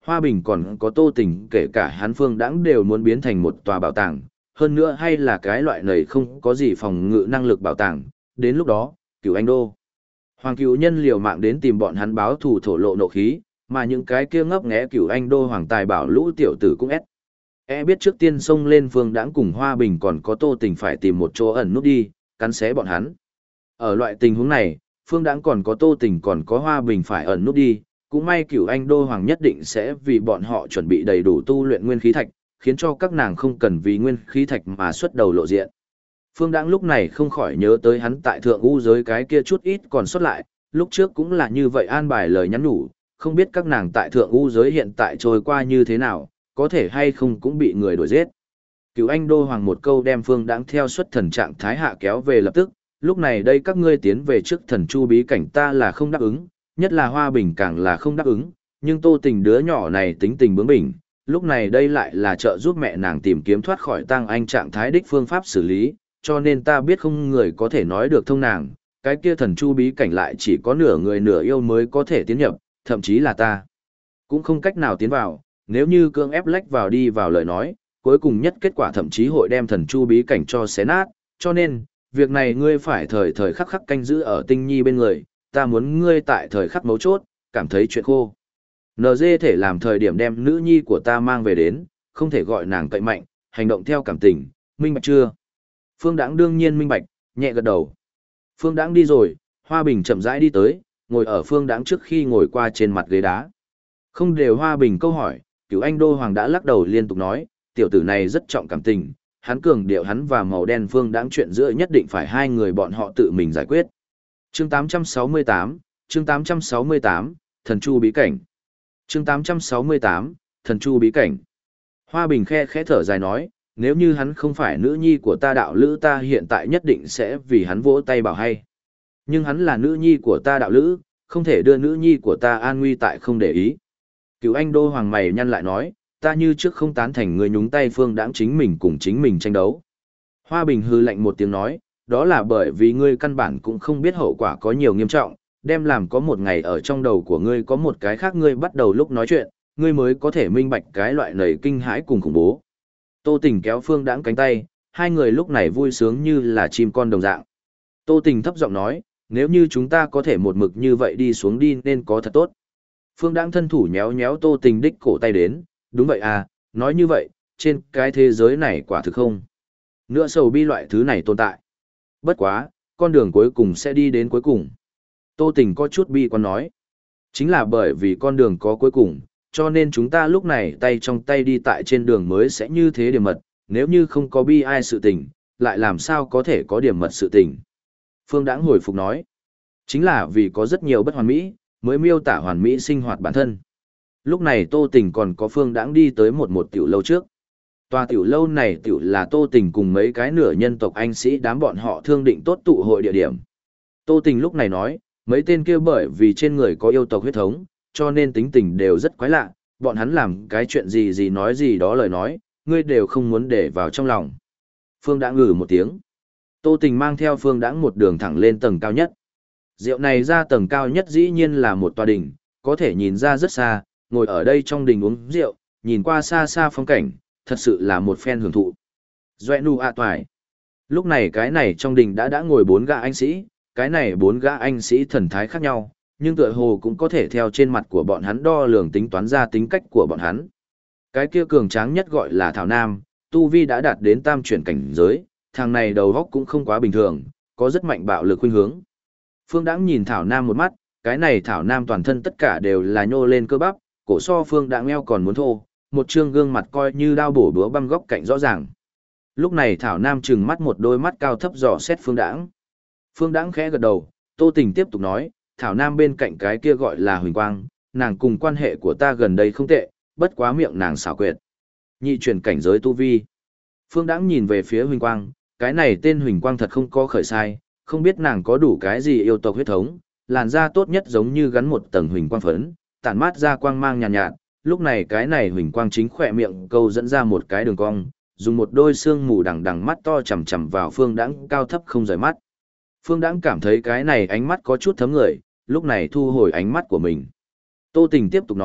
Hoa Bình còn có Tô Tình kể cả hắn Phương Đãng đều muốn biến thành một tòa bảo tàng, hơn nữa hay là cái loại này không có gì phòng ngự năng lực bảo tàng, đến lúc đó, Cửu Anh Đô. Hoàng Cửu Nhân liều mạng đến tìm bọn hắn báo thù thổ lộ nộ khí, mà những cái kia ngấp nghé Cửu Anh Đô hoàng tài bảo lũ tiểu tử cũng biết trước tiên xông lên Phương Đãng cùng Hoa Bình còn có Tô Tình phải tìm một chỗ ẩn núp đi, cắn xé bọn hắn. Ở loại tình huống này, Phương Đãng còn có Tô Tình còn có Hoa Bình phải ẩn núp đi, cũng may Cửu Anh Đô hoàng nhất định sẽ vì bọn họ chuẩn bị đầy đủ tu luyện nguyên khí thạch, khiến cho các nàng không cần vì nguyên khí thạch mà xuất đầu lộ diện. Phương Đãng lúc này không khỏi nhớ tới hắn tại thượng u giới cái kia chút ít còn sót lại, lúc trước cũng là như vậy an bài lời nhắn nhủ, không biết các nàng tại thượng u giới hiện tại trôi qua như thế nào, có thể hay không cũng bị người đuổi giết. Cửu Anh Đô hoàng một câu đem Phương Đãng theo xuất thần trạng thái hạ kéo về lập tức, lúc này đây các ngươi tiến về trước thần chu bí cảnh ta là không đáp ứng, nhất là Hoa Bình càng là không đáp ứng, nhưng Tô Tình đứa nhỏ này tính tình bướng bỉnh, lúc này đây lại là trợ giúp mẹ nàng tìm kiếm thoát khỏi tang anh trạng thái đích phương pháp xử lý, cho nên ta biết không người có thể nói được thông nàng, cái kia thần chu bí cảnh lại chỉ có nửa người nửa yêu mới có thể tiến nhập, thậm chí là ta cũng không cách nào tiến vào, nếu như cưỡng ép lách vào đi vào lời nói, cuối cùng nhất kết quả thậm chí hội đem thần chu bí cảnh cho xé nát, cho nên, việc này ngươi phải thời thời khắc khắc canh giữ ở Tinh Nhi bên người, ta muốn ngươi tại thời khắc mấu chốt, cảm thấy chuyện khô. NG thể làm thời điểm đem nữ nhi của ta mang về đến, không thể gọi nàng cậy mạnh, hành động theo cảm tình, minh bạch chưa? Phương Đãng đương nhiên minh bạch, nhẹ gật đầu. Phương Đãng đi rồi, Hoa Bình chậm rãi đi tới, ngồi ở Phương Đãng trước khi ngồi qua trên mặt ghế đá. Không đều Hoa Bình câu hỏi, Cửu Anh Đô hoàng đã lắc đầu liên tục nói, tiểu tử này rất trọng cảm tình, hắn cường điệu hắn và màu đen Phương Đãng chuyện giữa nhất định phải hai người bọn họ tự mình giải quyết. Chương 868, chương 868, Thần Chu bí cảnh. Chương 868, Thần Chu bí cảnh. Hoa Bình khẽ thở dài nói, nếu như hắn không phải nữ nhi của ta đạo lữ ta hiện tại nhất định sẽ vì hắn vỗ tay bảo hay. Nhưng hắn là nữ nhi của ta đạo lữ, không thể đưa nữ nhi của ta an nguy tại không để ý. Cửu Anh Đô hoàng mày nhăn lại nói, ta như trước không tán thành người nhúng tay Phương Đãng chính mình cùng chính mình tranh đấu. Hoa Bình hư lạnh một tiếng nói, đó là bởi vì ngươi căn bản cũng không biết hậu quả có nhiều nghiêm trọng, đem làm có một ngày ở trong đầu của ngươi có một cái khác ngươi bắt đầu lúc nói chuyện, ngươi mới có thể minh bạch cái loại nầy kinh hãi cùng khủng bố. Tô Tình kéo Phương Đãng cánh tay, hai người lúc này vui sướng như là chim con đồng dạng. Tô Tình thấp giọng nói, nếu như chúng ta có thể một mực như vậy đi xuống đi nên có thật tốt. Phương Đãng thân thủ nhéo nhéo Tô Tình đích cổ tay đến, đúng vậy à, nói như vậy, trên cái thế giới này quả thực không. Nữa sầu bi loại thứ này tồn tại. Bất quá, con đường cuối cùng sẽ đi đến cuối cùng. Tô Tình có chút bi quan nói. Chính là bởi vì con đường có cuối cùng, cho nên chúng ta lúc này tay trong tay đi tại trên đường mới sẽ như thế điểm mật, nếu như không có bi ai sự tình, lại làm sao có thể có điểm mật sự tình. Phương Đãng hồi phục nói. Chính là vì có rất nhiều bất hoàn mỹ, mới miêu tả hoàn mỹ sinh hoạt bản thân. Lúc này Tô Tình còn có Phương Đãng đi tới một tiểu lâu trước. Tòa tiểu lâu này tiểu là Tô Tình cùng mấy cái nửa nhân tộc anh sĩ đám bọn họ thương định tốt tụ hội địa điểm. Tô Tình lúc này nói, mấy tên kia bởi vì trên người có yêu tộc huyết thống, cho nên tính tình đều rất quái lạ, bọn hắn làm cái chuyện gì nói gì đó lời nói, ngươi đều không muốn để vào trong lòng. Phương Đãng ngừ một tiếng. Tô Tình mang theo Phương Đãng một đường thẳng lên tầng cao nhất. Rượu này ra tầng cao nhất dĩ nhiên là một tòa đình, có thể nhìn ra rất xa, ngồi ở đây trong đình uống rượu, nhìn qua xa xa phong cảnh, thật sự là một phen hưởng thụ. Doẹ nu a toài. Lúc này cái này trong đình đã ngồi 4 gã anh sĩ, cái này 4 gã anh sĩ thần thái khác nhau, nhưng tựa hồ cũng có thể theo trên mặt của bọn hắn đo lường tính toán ra tính cách của bọn hắn. Cái kia cường tráng nhất gọi là Thảo Nam, tu vi đã đạt đến tam chuyển cảnh giới, thằng này đầu óc cũng không quá bình thường, có rất mạnh bạo lực khuynh hướng. Phương Đãng nhìn Thảo Nam một mắt, cái này Thảo Nam toàn thân tất cả đều là nhô lên cơ bắp, cổ so Phương Đãng eo còn muốn thô, một trương gương mặt coi như đao bổ búa băm góc cạnh rõ ràng. Lúc này Thảo Nam trừng mắt một đôi mắt cao thấp dò xét Phương Đãng. Phương Đãng khẽ gật đầu, Tô Tình tiếp tục nói, Thảo Nam bên cạnh cái kia gọi là Huỳnh Quang, nàng cùng quan hệ của ta gần đây không tệ, bất quá miệng nàng xảo quyệt. Nhị chuyển cảnh giới tu vi. Phương Đãng nhìn về phía Huỳnh Quang, cái này tên Huỳnh Quang thật không có khởi sai, không biết nàng có đủ cái gì yêu tộc huyết thống, làn da tốt nhất giống như gắn một tầng huỳnh quang phấn, tản mát ra quang mang nhàn nhạt, lúc này cái này huỳnh quang chính khỏe miệng câu dẫn ra một cái đường cong, dùng một đôi xương mù đằng đằng mắt to chằm chằm vào Phương Đãng cao thấp không rời mắt. Phương Đãng cảm thấy cái này ánh mắt có chút thấm người, lúc này thu hồi ánh mắt của mình. Tô Tình tiếp tục nói,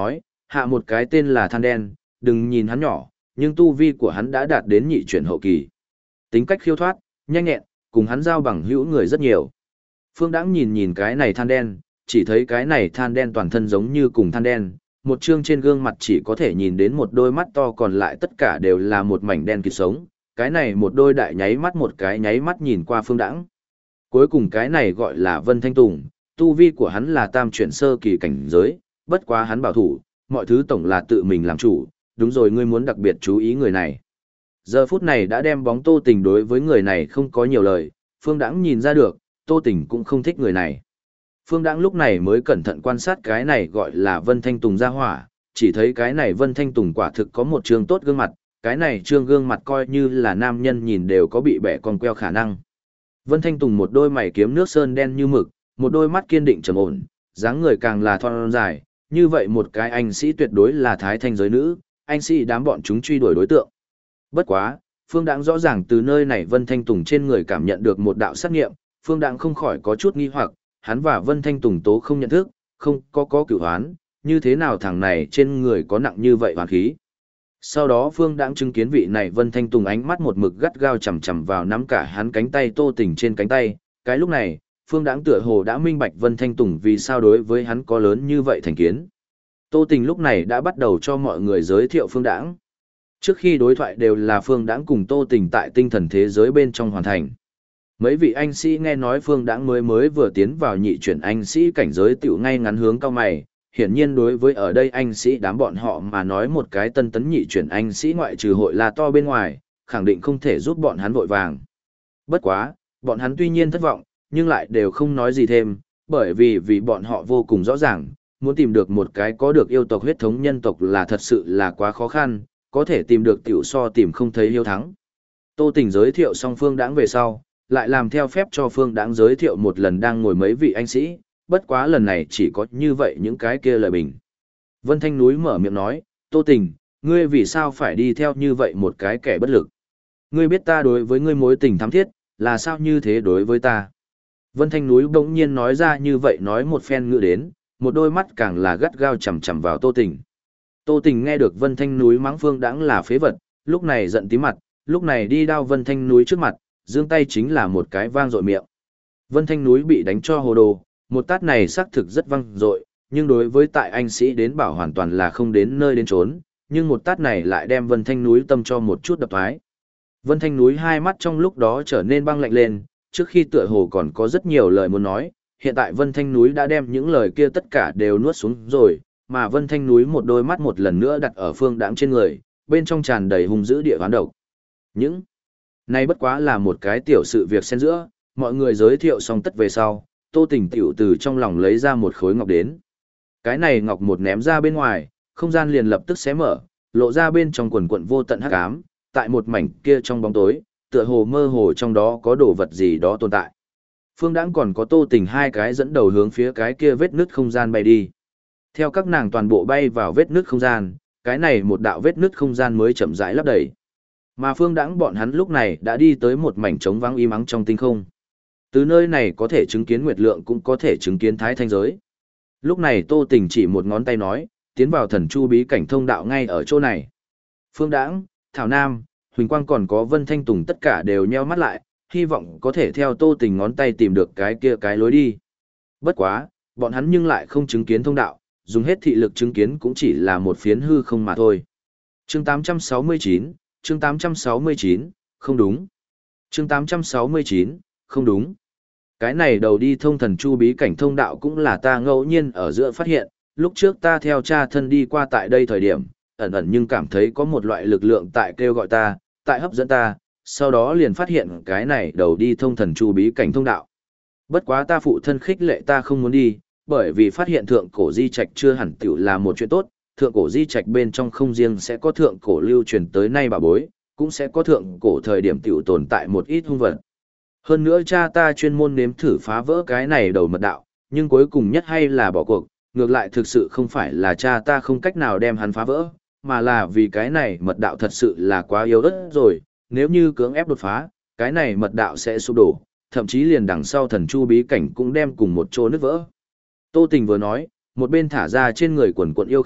hạ một cái tên là Than Đen, đừng nhìn hắn nhỏ, nhưng tu vi của hắn đã đạt đến nhị chuyển hậu kỳ. Tính cách khiêu thoát, nhanh nhẹn, cùng hắn giao bằng hữu người rất nhiều. Phương Đãng nhìn nhìn cái này Than Đen, chỉ thấy cái này Than Đen toàn thân giống như cùng Than Đen, một trương trên gương mặt chỉ có thể nhìn đến một đôi mắt to, còn lại tất cả đều là một mảnh đen kịt sống. Cái này một đôi đại nháy mắt một cái nháy mắt nhìn qua Phương Đãng. Cuối cùng cái này gọi là Vân Thanh Tùng, tu vi của hắn là tam chuyển sơ kỳ cảnh giới, bất quá hắn bảo thủ, mọi thứ tổng là tự mình làm chủ, đúng rồi, ngươi muốn đặc biệt chú ý người này. Giờ phút này đã đem bóng Tô Tình đối với người này không có nhiều lời, Phương Đãng nhìn ra được, Tô Tình cũng không thích người này. Phương Đãng lúc này mới cẩn thận quan sát cái này gọi là Vân Thanh Tùng ra hỏa, chỉ thấy cái này Vân Thanh Tùng quả thực có một trương tốt gương mặt, cái này trương gương mặt coi như là nam nhân nhìn đều có bị bẻ cong queo khả năng. Vân Thanh Tùng một đôi mày kiếm nước sơn đen như mực, một đôi mắt kiên định trầm ổn, dáng người càng là thon dài, như vậy một cái anh sĩ tuyệt đối là thái thanh giới nữ, anh sĩ đám bọn chúng truy đuổi đối tượng. Bất quá, Phương Đãng rõ ràng từ nơi này Vân Thanh Tùng trên người cảm nhận được một đạo sát nghiệm, Phương Đãng không khỏi có chút nghi hoặc, hắn và Vân Thanh Tùng tố không nhận thức, không có cửu hoán, như thế nào thằng này trên người có nặng như vậy hoàn khí. Sau đó Phương Đãng chứng kiến vị này Vân Thanh Tùng ánh mắt một mực gắt gao chằm chằm vào nắm cả hắn cánh tay Tô Tình trên cánh tay, cái lúc này, Phương Đãng tựa hồ đã minh bạch Vân Thanh Tùng vì sao đối với hắn có lớn như vậy thành kiến. Tô Tình lúc này đã bắt đầu cho mọi người giới thiệu Phương Đãng. Trước khi đối thoại đều là Phương Đãng cùng Tô Tình tại tinh thần thế giới bên trong hoàn thành. Mấy vị anh sĩ nghe nói Phương Đãng mới vừa tiến vào nhị chuyển anh sĩ cảnh giới tiểu ngay ngắn hướng cao mày, hiển nhiên đối với ở đây anh sĩ đám bọn họ mà nói một cái tân tấn nhị chuyển anh sĩ ngoại trừ hội là to bên ngoài, khẳng định không thể giúp bọn hắn vội vàng. Bất quá, bọn hắn tuy nhiên thất vọng, nhưng lại đều không nói gì thêm, bởi vì bọn họ vô cùng rõ ràng, muốn tìm được một cái có được yêu tộc huyết thống nhân tộc là thật sự là quá khó khăn, có thể tìm được tiểu so tìm không thấy hiếu thắng. Tô Tình giới thiệu xong Phương Đãng về sau, lại làm theo phép cho Phương Đãng giới thiệu một lần đang ngồi mấy vị anh sĩ, bất quá lần này chỉ có như vậy những cái kia lời bình. Vân Thanh Núi mở miệng nói, Tô Tình, ngươi vì sao phải đi theo như vậy một cái kẻ bất lực? Ngươi biết ta đối với ngươi mối tình thắm thiết, là sao như thế đối với ta? Vân Thanh Núi bỗng nhiên nói ra như vậy nói một phen ngữ đến, một đôi mắt càng là gắt gao chằm chằm vào Tô Tình. Tô Tình nghe được Vân Thanh Núi mắng Phương Đãng là phế vật, lúc này giận tím mặt, lúc này đi đao Vân Thanh Núi trước mặt, giương tay chính là một cái vang dội miệng. Vân Thanh Núi bị đánh cho hồ đồ, một tát này xác thực rất vang dội, nhưng đối với tại anh sĩ đến bảo hoàn toàn là không đến nơi đến trốn, nhưng một tát này lại đem Vân Thanh Núi tâm cho một chút đập thoái. Vân Thanh Núi hai mắt trong lúc đó trở nên băng lạnh lên, trước khi tựa hồ còn có rất nhiều lời muốn nói, hiện tại Vân Thanh Núi đã đem những lời kia tất cả đều nuốt xuống rồi, mà Vân Thanh Núi một đôi mắt một lần nữa đặt ở Phương Đãng trên người, bên trong tràn đầy hung dữ địa hoán độc. Những này bất quá là một cái tiểu sự việc xen giữa, mọi người giới thiệu xong tất về sau, Tô Tình tiểu từ trong lòng lấy ra một khối ngọc đến. Cái này ngọc một ném ra bên ngoài, không gian liền lập tức xé mở, lộ ra bên trong quần quần vô tận hắc ám, tại một mảnh kia trong bóng tối, tựa hồ mơ hồ trong đó có đồ vật gì đó tồn tại. Phương Đãng còn có Tô Tình hai cái dẫn đầu hướng phía cái kia vết nứt không gian bay đi. Theo các nàng toàn bộ bay vào vết nứt không gian, cái này một đạo vết nứt không gian mới chậm rãi lấp đầy. Mà Phương Đãng bọn hắn lúc này đã đi tới một mảnh trống vắng im ắng trong tinh không. Từ nơi này có thể chứng kiến nguyệt lượng cũng có thể chứng kiến thái thanh giới. Lúc này Tô Tình chỉ một ngón tay nói, tiến vào thần chu bí cảnh thông đạo ngay ở chỗ này. Phương Đãng, Thảo Nam, Huỳnh Quang còn có Vân Thanh Tùng tất cả đều nheo mắt lại, hy vọng có thể theo Tô Tình ngón tay tìm được cái kia cái lối đi. Bất quá, bọn hắn nhưng lại không chứng kiến thông đạo, dùng hết thị lực chứng kiến cũng chỉ là một phiến hư không mà thôi. Chương 869, chương 869, không đúng. Chương 869, không đúng. Cái này đầu đi thông thần chu bí cảnh thông đạo cũng là ta ngẫu nhiên ở giữa phát hiện, lúc trước ta theo cha thân đi qua tại đây thời điểm, ẩn ẩn nhưng cảm thấy có một loại lực lượng tại kêu gọi ta, tại hấp dẫn ta, sau đó liền phát hiện cái này đầu đi thông thần chu bí cảnh thông đạo. Bất quá ta phụ thân khích lệ ta không muốn đi, bởi vì phát hiện thượng cổ di trạch chưa hẳn tiểu là một chuyện tốt, thượng cổ di trạch bên trong không riêng sẽ có thượng cổ lưu truyền tới nay bà bối, cũng sẽ có thượng cổ thời điểm tiểu tồn tại một ít hung vật. Hơn nữa cha ta chuyên môn nếm thử phá vỡ cái này đầu mật đạo, nhưng cuối cùng nhất hay là bỏ cuộc, ngược lại thực sự không phải là cha ta không cách nào đem hắn phá vỡ, mà là vì cái này mật đạo thật sự là quá yếu ớt rồi, nếu như cưỡng ép đột phá, cái này mật đạo sẽ sụp đổ, thậm chí liền đằng sau thần chu bí cảnh cũng đem cùng một chỗ nứt vỡ. Tô Tình vừa nói, một bên thả ra trên người quần quần yêu khí,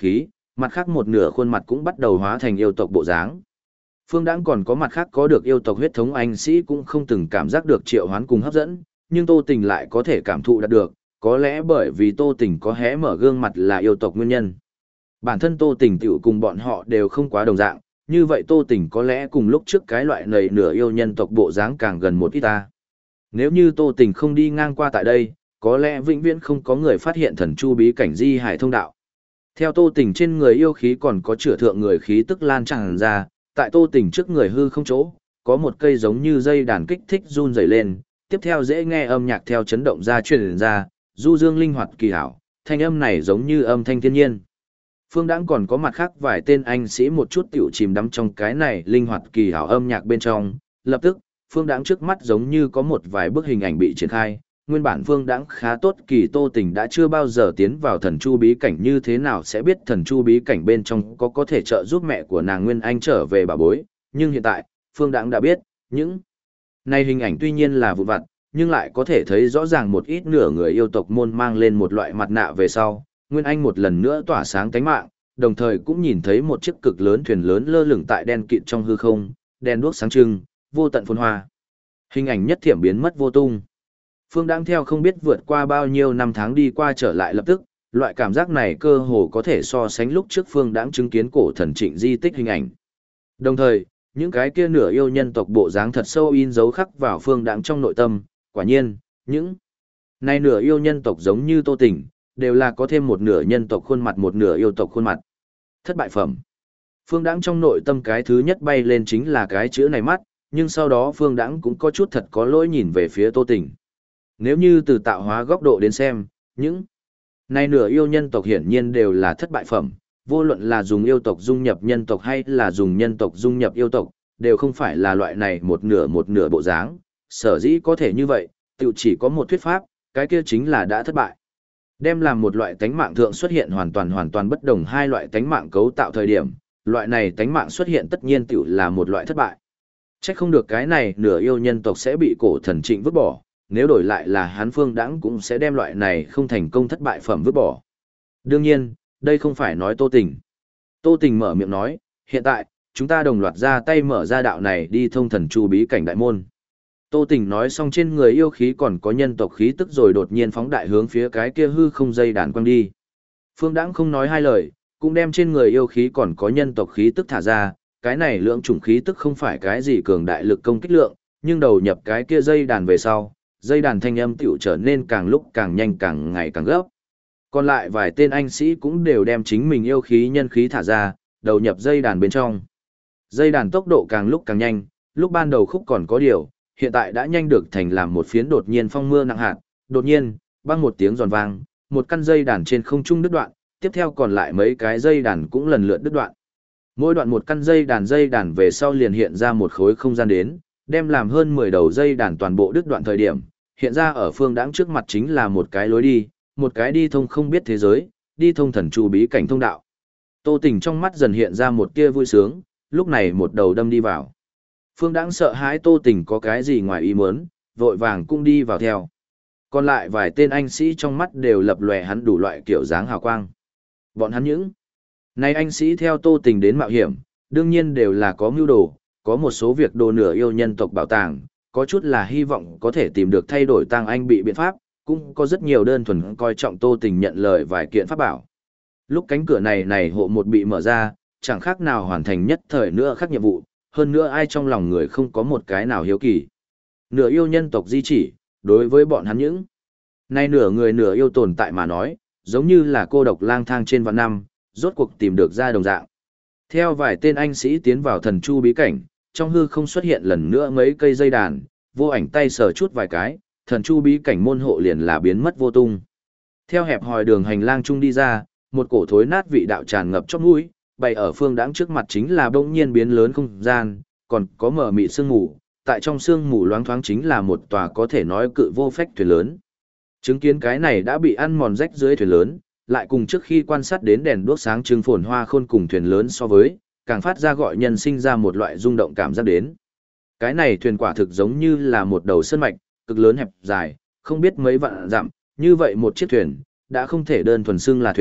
mặt khác một nửa khuôn mặt cũng bắt đầu hóa thành yêu tộc bộ dáng. Phương Đãng còn có mặt khác có được yêu tộc huyết thống anh sĩ cũng không từng cảm giác được triệu hoán cùng hấp dẫn, nhưng Tô Tình lại có thể cảm thụ đạt được, có lẽ bởi vì Tô Tình có hé mở gương mặt là yêu tộc nguyên nhân. Bản thân Tô Tình tiểu cùng bọn họ đều không quá đồng dạng, như vậy Tô Tình có lẽ cùng lúc trước cái loại này nửa yêu nhân tộc bộ dáng càng gần một ít ta. Nếu như Tô Tình không đi ngang qua tại đây, có lẽ vĩnh viễn không có người phát hiện thần chu bí cảnh di hải thông đạo. Theo Tô Tình trên người yêu khí còn có chữa thượng người khí tức lan tràn ra, tại Tô Tình trước người hư không chỗ, có một cây giống như dây đàn kích thích run rẩy lên, tiếp theo dễ nghe âm nhạc theo chấn động ra truyền ra, du dương linh hoạt kỳ hảo, thanh âm này giống như âm thanh thiên nhiên. Phương Đãng còn có mặt khác vài tên anh sĩ một chút tiểu chìm đắm trong cái này linh hoạt kỳ hảo âm nhạc bên trong, lập tức, Phương Đãng trước mắt giống như có một vài bức hình ảnh bị triển khai. Nguyên bản Phương Đãng khá tốt kỳ Tô Tình đã chưa bao giờ tiến vào thần chu bí cảnh, như thế nào sẽ biết thần chu bí cảnh bên trong có thể trợ giúp mẹ của nàng Nguyên Anh trở về bà bối, nhưng hiện tại, Phương Đãng đã biết, những này hình ảnh tuy nhiên là vụn vặt, nhưng lại có thể thấy rõ ràng một ít nửa người yêu tộc môn mang lên một loại mặt nạ về sau, Nguyên Anh một lần nữa tỏa sáng tánh mạng, đồng thời cũng nhìn thấy một chiếc cực lớn thuyền lớn lơ lửng tại đen kịt trong hư không, đèn đuốc sáng trưng, vô tận phồn hoa. Hình ảnh nhất thiểm biến mất vô tung. Phương Đãng theo không biết vượt qua bao nhiêu năm tháng đi qua trở lại lập tức, loại cảm giác này cơ hồ có thể so sánh lúc trước Phương Đãng chứng kiến cổ thần Trịnh di tích hình ảnh. Đồng thời, những cái kia nửa yêu nhân tộc bộ dáng thật sâu in dấu khắc vào Phương Đãng trong nội tâm, quả nhiên, những này nửa yêu nhân tộc giống như Tô Tình, đều là có thêm một nửa nhân tộc khuôn mặt một nửa yêu tộc khuôn mặt. Thất bại phẩm. Phương Đãng trong nội tâm cái thứ nhất bay lên chính là cái chữ này mắt, nhưng sau đó Phương Đãng cũng có chút thật có lỗi nhìn về phía Tô Tình. Nếu như từ tạo hóa góc độ đến xem, những này nửa yêu nhân tộc hiển nhiên đều là thất bại phẩm, vô luận là dùng yêu tộc dung nhập nhân tộc hay là dùng nhân tộc dung nhập yêu tộc, đều không phải là loại này một nửa bộ dáng, sở dĩ có thể như vậy, tự chỉ có một thuyết pháp, cái kia chính là đã thất bại. Đem làm một loại tánh mạng thượng xuất hiện hoàn toàn bất đồng hai loại tánh mạng cấu tạo thời điểm, loại này tánh mạng xuất hiện tất nhiên tự là một loại thất bại. Chắc không được cái này nửa yêu nhân tộc sẽ bị cổ thần Trịnh vứt bỏ, nếu đổi lại là hắn Phương Đãng cũng sẽ đem loại này không thành công thất bại phẩm vứt bỏ. Đương nhiên, đây không phải nói Tô Tình. Tô Tình mở miệng nói, hiện tại, chúng ta đồng loạt ra tay mở ra đạo này đi thông thần chu bí cảnh đại môn. Tô Tình nói xong trên người yêu khí còn có nhân tộc khí tức rồi đột nhiên phóng đại hướng phía cái kia hư không dây đàn quăng đi. Phương Đãng không nói hai lời, cũng đem trên người yêu khí còn có nhân tộc khí tức thả ra, cái này lượng chủng khí tức không phải cái gì cường đại lực công kích lượng, nhưng đầu nhập cái kia dây đàn về sau, dây đàn thanh âm tiểu trở nên càng lúc càng nhanh càng ngày càng gấp. Còn lại vài tên anh sĩ cũng đều đem chính mình yêu khí nhân khí thả ra, đầu nhập dây đàn bên trong. Dây đàn tốc độ càng lúc càng nhanh, lúc ban đầu khúc còn có điều, hiện tại đã nhanh được thành làm một phiến đột nhiên phong mưa nặng hạt, đột nhiên, băng một tiếng giòn vang, một căn dây đàn trên không trung đứt đoạn, tiếp theo còn lại mấy cái dây đàn cũng lần lượt đứt đoạn. Mỗi đoạn một căn dây đàn về sau liền hiện ra một khối không gian đến, đem làm hơn 10 đầu dây đàn toàn bộ đứt đoạn thời điểm, hiện ra ở Phương Đãng trước mặt chính là một cái lối đi, một cái đi thông không biết thế giới, đi thông thần chu bí cảnh thông đạo. Tô Tình trong mắt dần hiện ra một tia vui sướng, lúc này một đầu đâm đi vào. Phương Đãng sợ hãi Tô Tình có cái gì ngoài ý muốn, vội vàng cũng đi vào theo. Còn lại vài tên anh sĩ trong mắt đều lập lòe hắn đủ loại kiểu dáng hào quang. Bọn hắn những này anh sĩ theo Tô Tình đến mạo hiểm, đương nhiên đều là có mưu đồ, có một số việc đồ nửa yêu nhân tộc bảo tàng, có chút là hy vọng có thể tìm được thay đổi tang anh bị biện pháp, cũng có rất nhiều đơn thuần coi trọng Tô Tình nhận lời vài kiện pháp bảo. Lúc cánh cửa này hộ một bị mở ra, chẳng khác nào hoàn thành nhất thời nữa khác nhiệm vụ, hơn nữa ai trong lòng người không có một cái nào hiếu kỳ. Nửa yêu nhân tộc di chỉ, đối với bọn hắn những nay nửa người nửa yêu tồn tại mà nói, giống như là cô độc lang thang trên vạn năm, rốt cuộc tìm được ra đồng dạng. Theo vài tên anh sĩ tiến vào thần chu bí cảnh, trong hư không xuất hiện lần nữa mấy cây dây đàn, vô ảnh tay sờ chút vài cái, thần chu bí cảnh môn hộ liền là biến mất vô tung. Theo hẹp hòi đường hành lang trung đi ra, một cổ thối nát vị đạo tràn ngập trong mũi, bày ở Phương Đãng trước mặt chính là bỗng nhiên biến lớn không gian, còn có mở mịt sương mù, tại trong sương mù loáng thoáng chính là một tòa có thể nói cự vô phách thuyền lớn. Chứng kiến cái này đã bị ăn mòn rách dưới thuyền lớn, lại cùng trước khi quan sát đến đèn đuốc sáng trưng phồn hoa khôn cùng thuyền lớn so với, càng phát ra gọi nhân sinh ra một loại rung động cảm giác đến. Cái này thuyền quả thực giống như là một đầu sơn mạch, cực lớn hẹp dài, không biết mấy vạn dặm, như vậy một chiếc thuyền, đã không thể đơn thuần xưng là thuyền,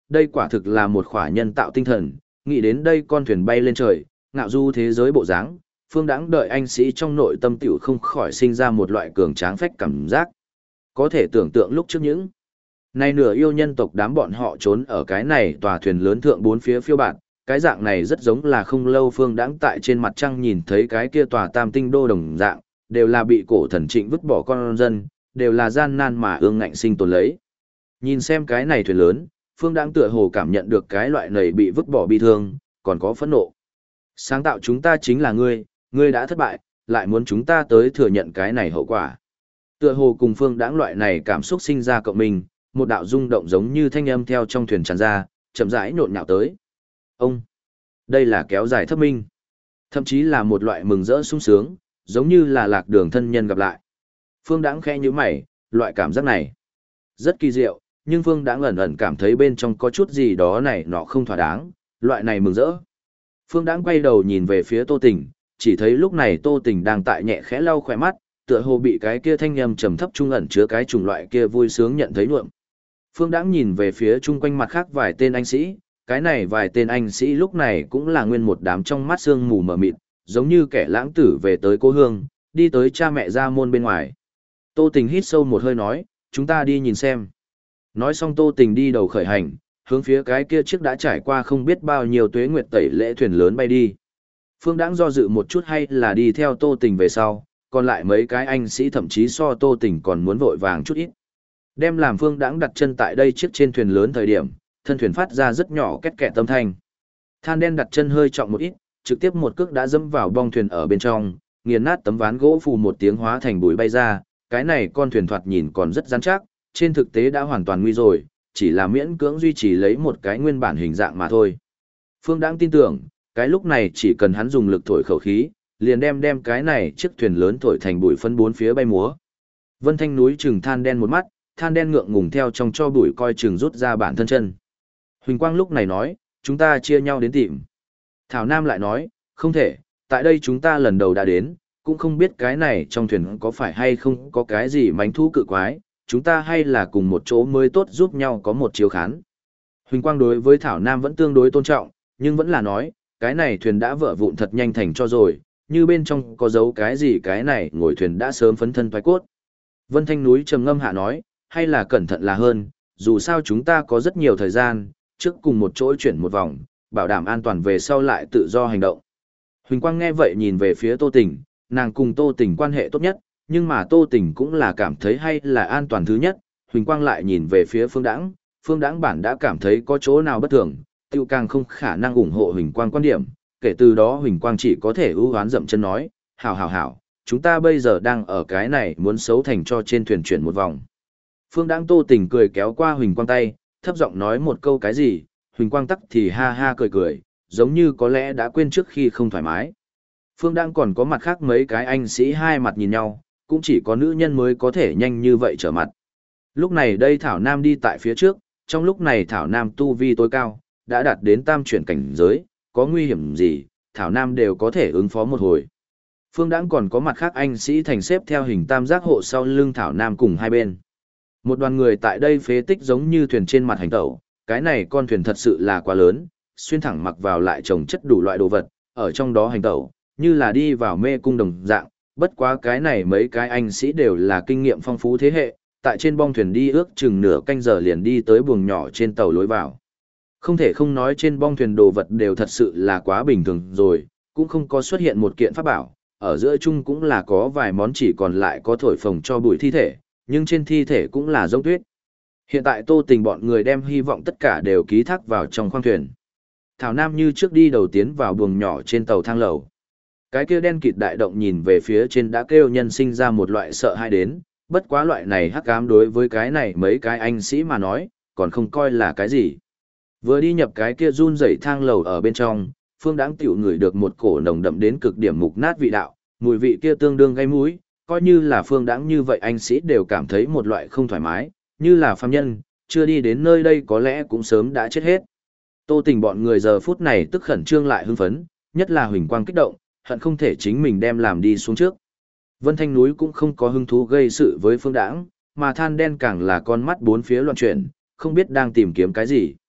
đây quả thực là một khỏa nhân tạo tinh thần, nghĩ đến đây con thuyền bay lên trời, ngạo du thế giới bộ dáng, Phương Đãng đợi anh sĩ trong nội tâm tiểu không khỏi sinh ra một loại cường tráng phách cảm giác. Có thể tưởng tượng lúc trước những này nửa yêu nhân tộc đám bọn họ trốn ở cái này tòa thuyền lớn thượng bốn phía phiêu bạt, cái dạng này rất giống là không lâu Phương Đãng tại trên mặt trăng nhìn thấy cái kia tòa tam tinh đô đồng dạng, đều là bị cổ thần trịnh vứt bỏ con dân, đều là gian nan mà ương ngạnh sinh tồn lấy. Nhìn xem cái này thuyền lớn, Phương Đãng tựa hồ cảm nhận được cái loại này bị vứt bỏ bi thương, còn có phẫn nộ. Sáng tạo chúng ta chính là ngươi đã thất bại, lại muốn chúng ta tới thừa nhận cái này hậu quả. Tựa hồ cùng Phương Đãng loại này cảm xúc sinh ra cộng mình, một đạo rung động giống như thanh âm theo trong thuyền tràn ra, chậm rãi nhộn nhạo tới. Ông, đây là kéo dài thấp minh, thậm chí là một loại mừng rỡ sung sướng, giống như là lạc đường thân nhân gặp lại. Phương Đãng khẽ nhíu mày, loại cảm giác này rất kỳ diệu, nhưng Phương Đãng ẩn ẩn cảm thấy bên trong có chút gì đó này nọ không thỏa đáng, loại này mừng rỡ. Phương Đãng quay đầu nhìn về phía Tô Tình, chỉ thấy lúc này Tô Tình đang tại nhẹ khẽ lau khỏe mắt, tựa hồ bị cái kia thanh âm trầm thấp trung ẩn chứa cái chủng loại kia vui sướng nhận thấy nhuộm. Phương Đãng nhìn về phía chung quanh mặt khác vài tên anh sĩ, cái này vài tên anh sĩ lúc này cũng là nguyên một đám trong mắt sương mù mờ mịt, giống như kẻ lãng tử về tới cố hương, đi tới cha mẹ ra môn bên ngoài. Tô Tình hít sâu một hơi nói, chúng ta đi nhìn xem. Nói xong Tô Tình đi đầu khởi hành, hướng phía cái kia chiếc đã trải qua không biết bao nhiêu tuế nguyệt tẩy lễ thuyền lớn bay đi. Phương Đãng do dự một chút hay là đi theo Tô Tình về sau, còn lại mấy cái anh sĩ thậm chí so Tô Tình còn muốn vội vàng chút ít. Đem làm Phương Đãng đặt chân tại đây chiếc trên thuyền lớn thời điểm, thân thuyền phát ra rất nhỏ két kẹt âm thanh. Than đen đặt chân hơi trọng một ít, trực tiếp một cước đã dẫm vào bong thuyền ở bên trong, nghiền nát tấm ván gỗ phù một tiếng hóa thành bụi bay ra, cái này con thuyền thoạt nhìn còn rất rắn chắc, trên thực tế đã hoàn toàn nguy rồi, chỉ là miễn cưỡng duy trì lấy một cái nguyên bản hình dạng mà thôi. Phương Đãng tin tưởng, cái lúc này chỉ cần hắn dùng lực thổi khẩu khí, liền đem cái này chiếc thuyền lớn thổi thành bụi phân bốn phía bay múa. Vân Thanh núi chừng than đen một mắt, than đen ngượng ngùng theo trong cho bụi coi chừng rút ra bản thân chân. Huỳnh Quang lúc này nói, chúng ta chia nhau đến tìm. Thảo Nam lại nói, không thể, tại đây chúng ta lần đầu đã đến, cũng không biết cái này trong thuyền có phải hay không có cái gì mánh thú cự quái, chúng ta hay là cùng một chỗ mới tốt giúp nhau có một chiếu khán. Huỳnh Quang đối với Thảo Nam vẫn tương đối tôn trọng, nhưng vẫn là nói, cái này thuyền đã vỡ vụn thật nhanh thành cho rồi, như bên trong có dấu cái gì cái này ngồi thuyền đã sớm phấn thân thoái cốt. Vân Thanh núi trầm ngâm hạ nói, hay là cẩn thận là hơn, dù sao chúng ta có rất nhiều thời gian, trước cùng một chỗ chuyển một vòng, bảo đảm an toàn về sau lại tự do hành động. Huỳnh Quang nghe vậy nhìn về phía Tô Tình, nàng cùng Tô Tình quan hệ tốt nhất, nhưng mà Tô Tình cũng là cảm thấy hay là an toàn thứ nhất. Huỳnh Quang lại nhìn về phía Phương Đãng bản đã cảm thấy có chỗ nào bất thường, tiêu càng không khả năng ủng hộ Huỳnh Quang quan điểm, kể từ đó Huỳnh Quang chỉ có thể ưu hoán dậm chân nói, hảo, chúng ta bây giờ đang ở cái này muốn xấu thành cho trên thuyền chuyển một vòng. Phương Đãng Tô Tình cười kéo qua Huỳnh Quang tay, thấp giọng nói một câu cái gì, Huỳnh Quang tắc thì ha ha cười, giống như có lẽ đã quên trước khi không thoải mái. Phương Đãng còn có mặt khác mấy cái anh sĩ hai mặt nhìn nhau, cũng chỉ có nữ nhân mới có thể nhanh như vậy trở mặt. Lúc này đây Thảo Nam đi tại phía trước, trong lúc này Thảo Nam tu vi tối cao, đã đạt đến tam chuyển cảnh giới, có nguy hiểm gì, Thảo Nam đều có thể ứng phó một hồi. Phương Đãng còn có mặt khác anh sĩ thành xếp theo hình tam giác hộ sau lưng Thảo Nam cùng hai bên. Một đoàn người tại đây phế tích giống như thuyền trên mặt hành tẩu, cái này con thuyền thật sự là quá lớn, xuyên thẳng mặc vào lại trồng chất đủ loại đồ vật, ở trong đó hành tẩu, như là đi vào mê cung đồng dạng, bất quá cái này mấy cái anh sĩ đều là kinh nghiệm phong phú thế hệ, tại trên bong thuyền đi ước chừng nửa canh giờ liền đi tới buồng nhỏ trên tàu lối vào. Không thể không nói trên bong thuyền đồ vật đều thật sự là quá bình thường rồi, cũng không có xuất hiện một kiện pháp bảo, ở giữa chung cũng là có vài món chỉ còn lại có thổi phồng cho bụi thi thể, nhưng trên thi thể cũng là giống tuyết. Hiện tại Tô Tình bọn người đem hy vọng tất cả đều ký thác vào trong khoang thuyền. Thảo Nam như trước đi đầu tiến vào buồng nhỏ trên tàu thang lầu. Cái kia đen kịt đại động nhìn về phía trên đã kêu nhân sinh ra một loại sợ hãi đến, bất quá loại này hắc ám đối với cái này mấy cái anh sĩ mà nói, còn không coi là cái gì. Vừa đi nhập cái kia run rẩy thang lầu ở bên trong, Phương Đãng tiểu ngửi được một cổ nồng đậm đến cực điểm mục nát vị đạo, mùi vị kia tương đương gây mũi, coi như là Phương Đãng như vậy anh sĩ đều cảm thấy một loại không thoải mái, như là phàm nhân, chưa đi đến nơi đây có lẽ cũng sớm đã chết hết. Tô Tình bọn người giờ phút này tức khẩn trương lại hưng phấn, nhất là Huỳnh Quang kích động, hận không thể chính mình đem làm đi xuống trước. Vân Thanh núi cũng không có hứng thú gây sự với Phương Đãng, mà than đen càng là con mắt bốn phía loạn chuyển, không biết đang tìm kiếm cái gì.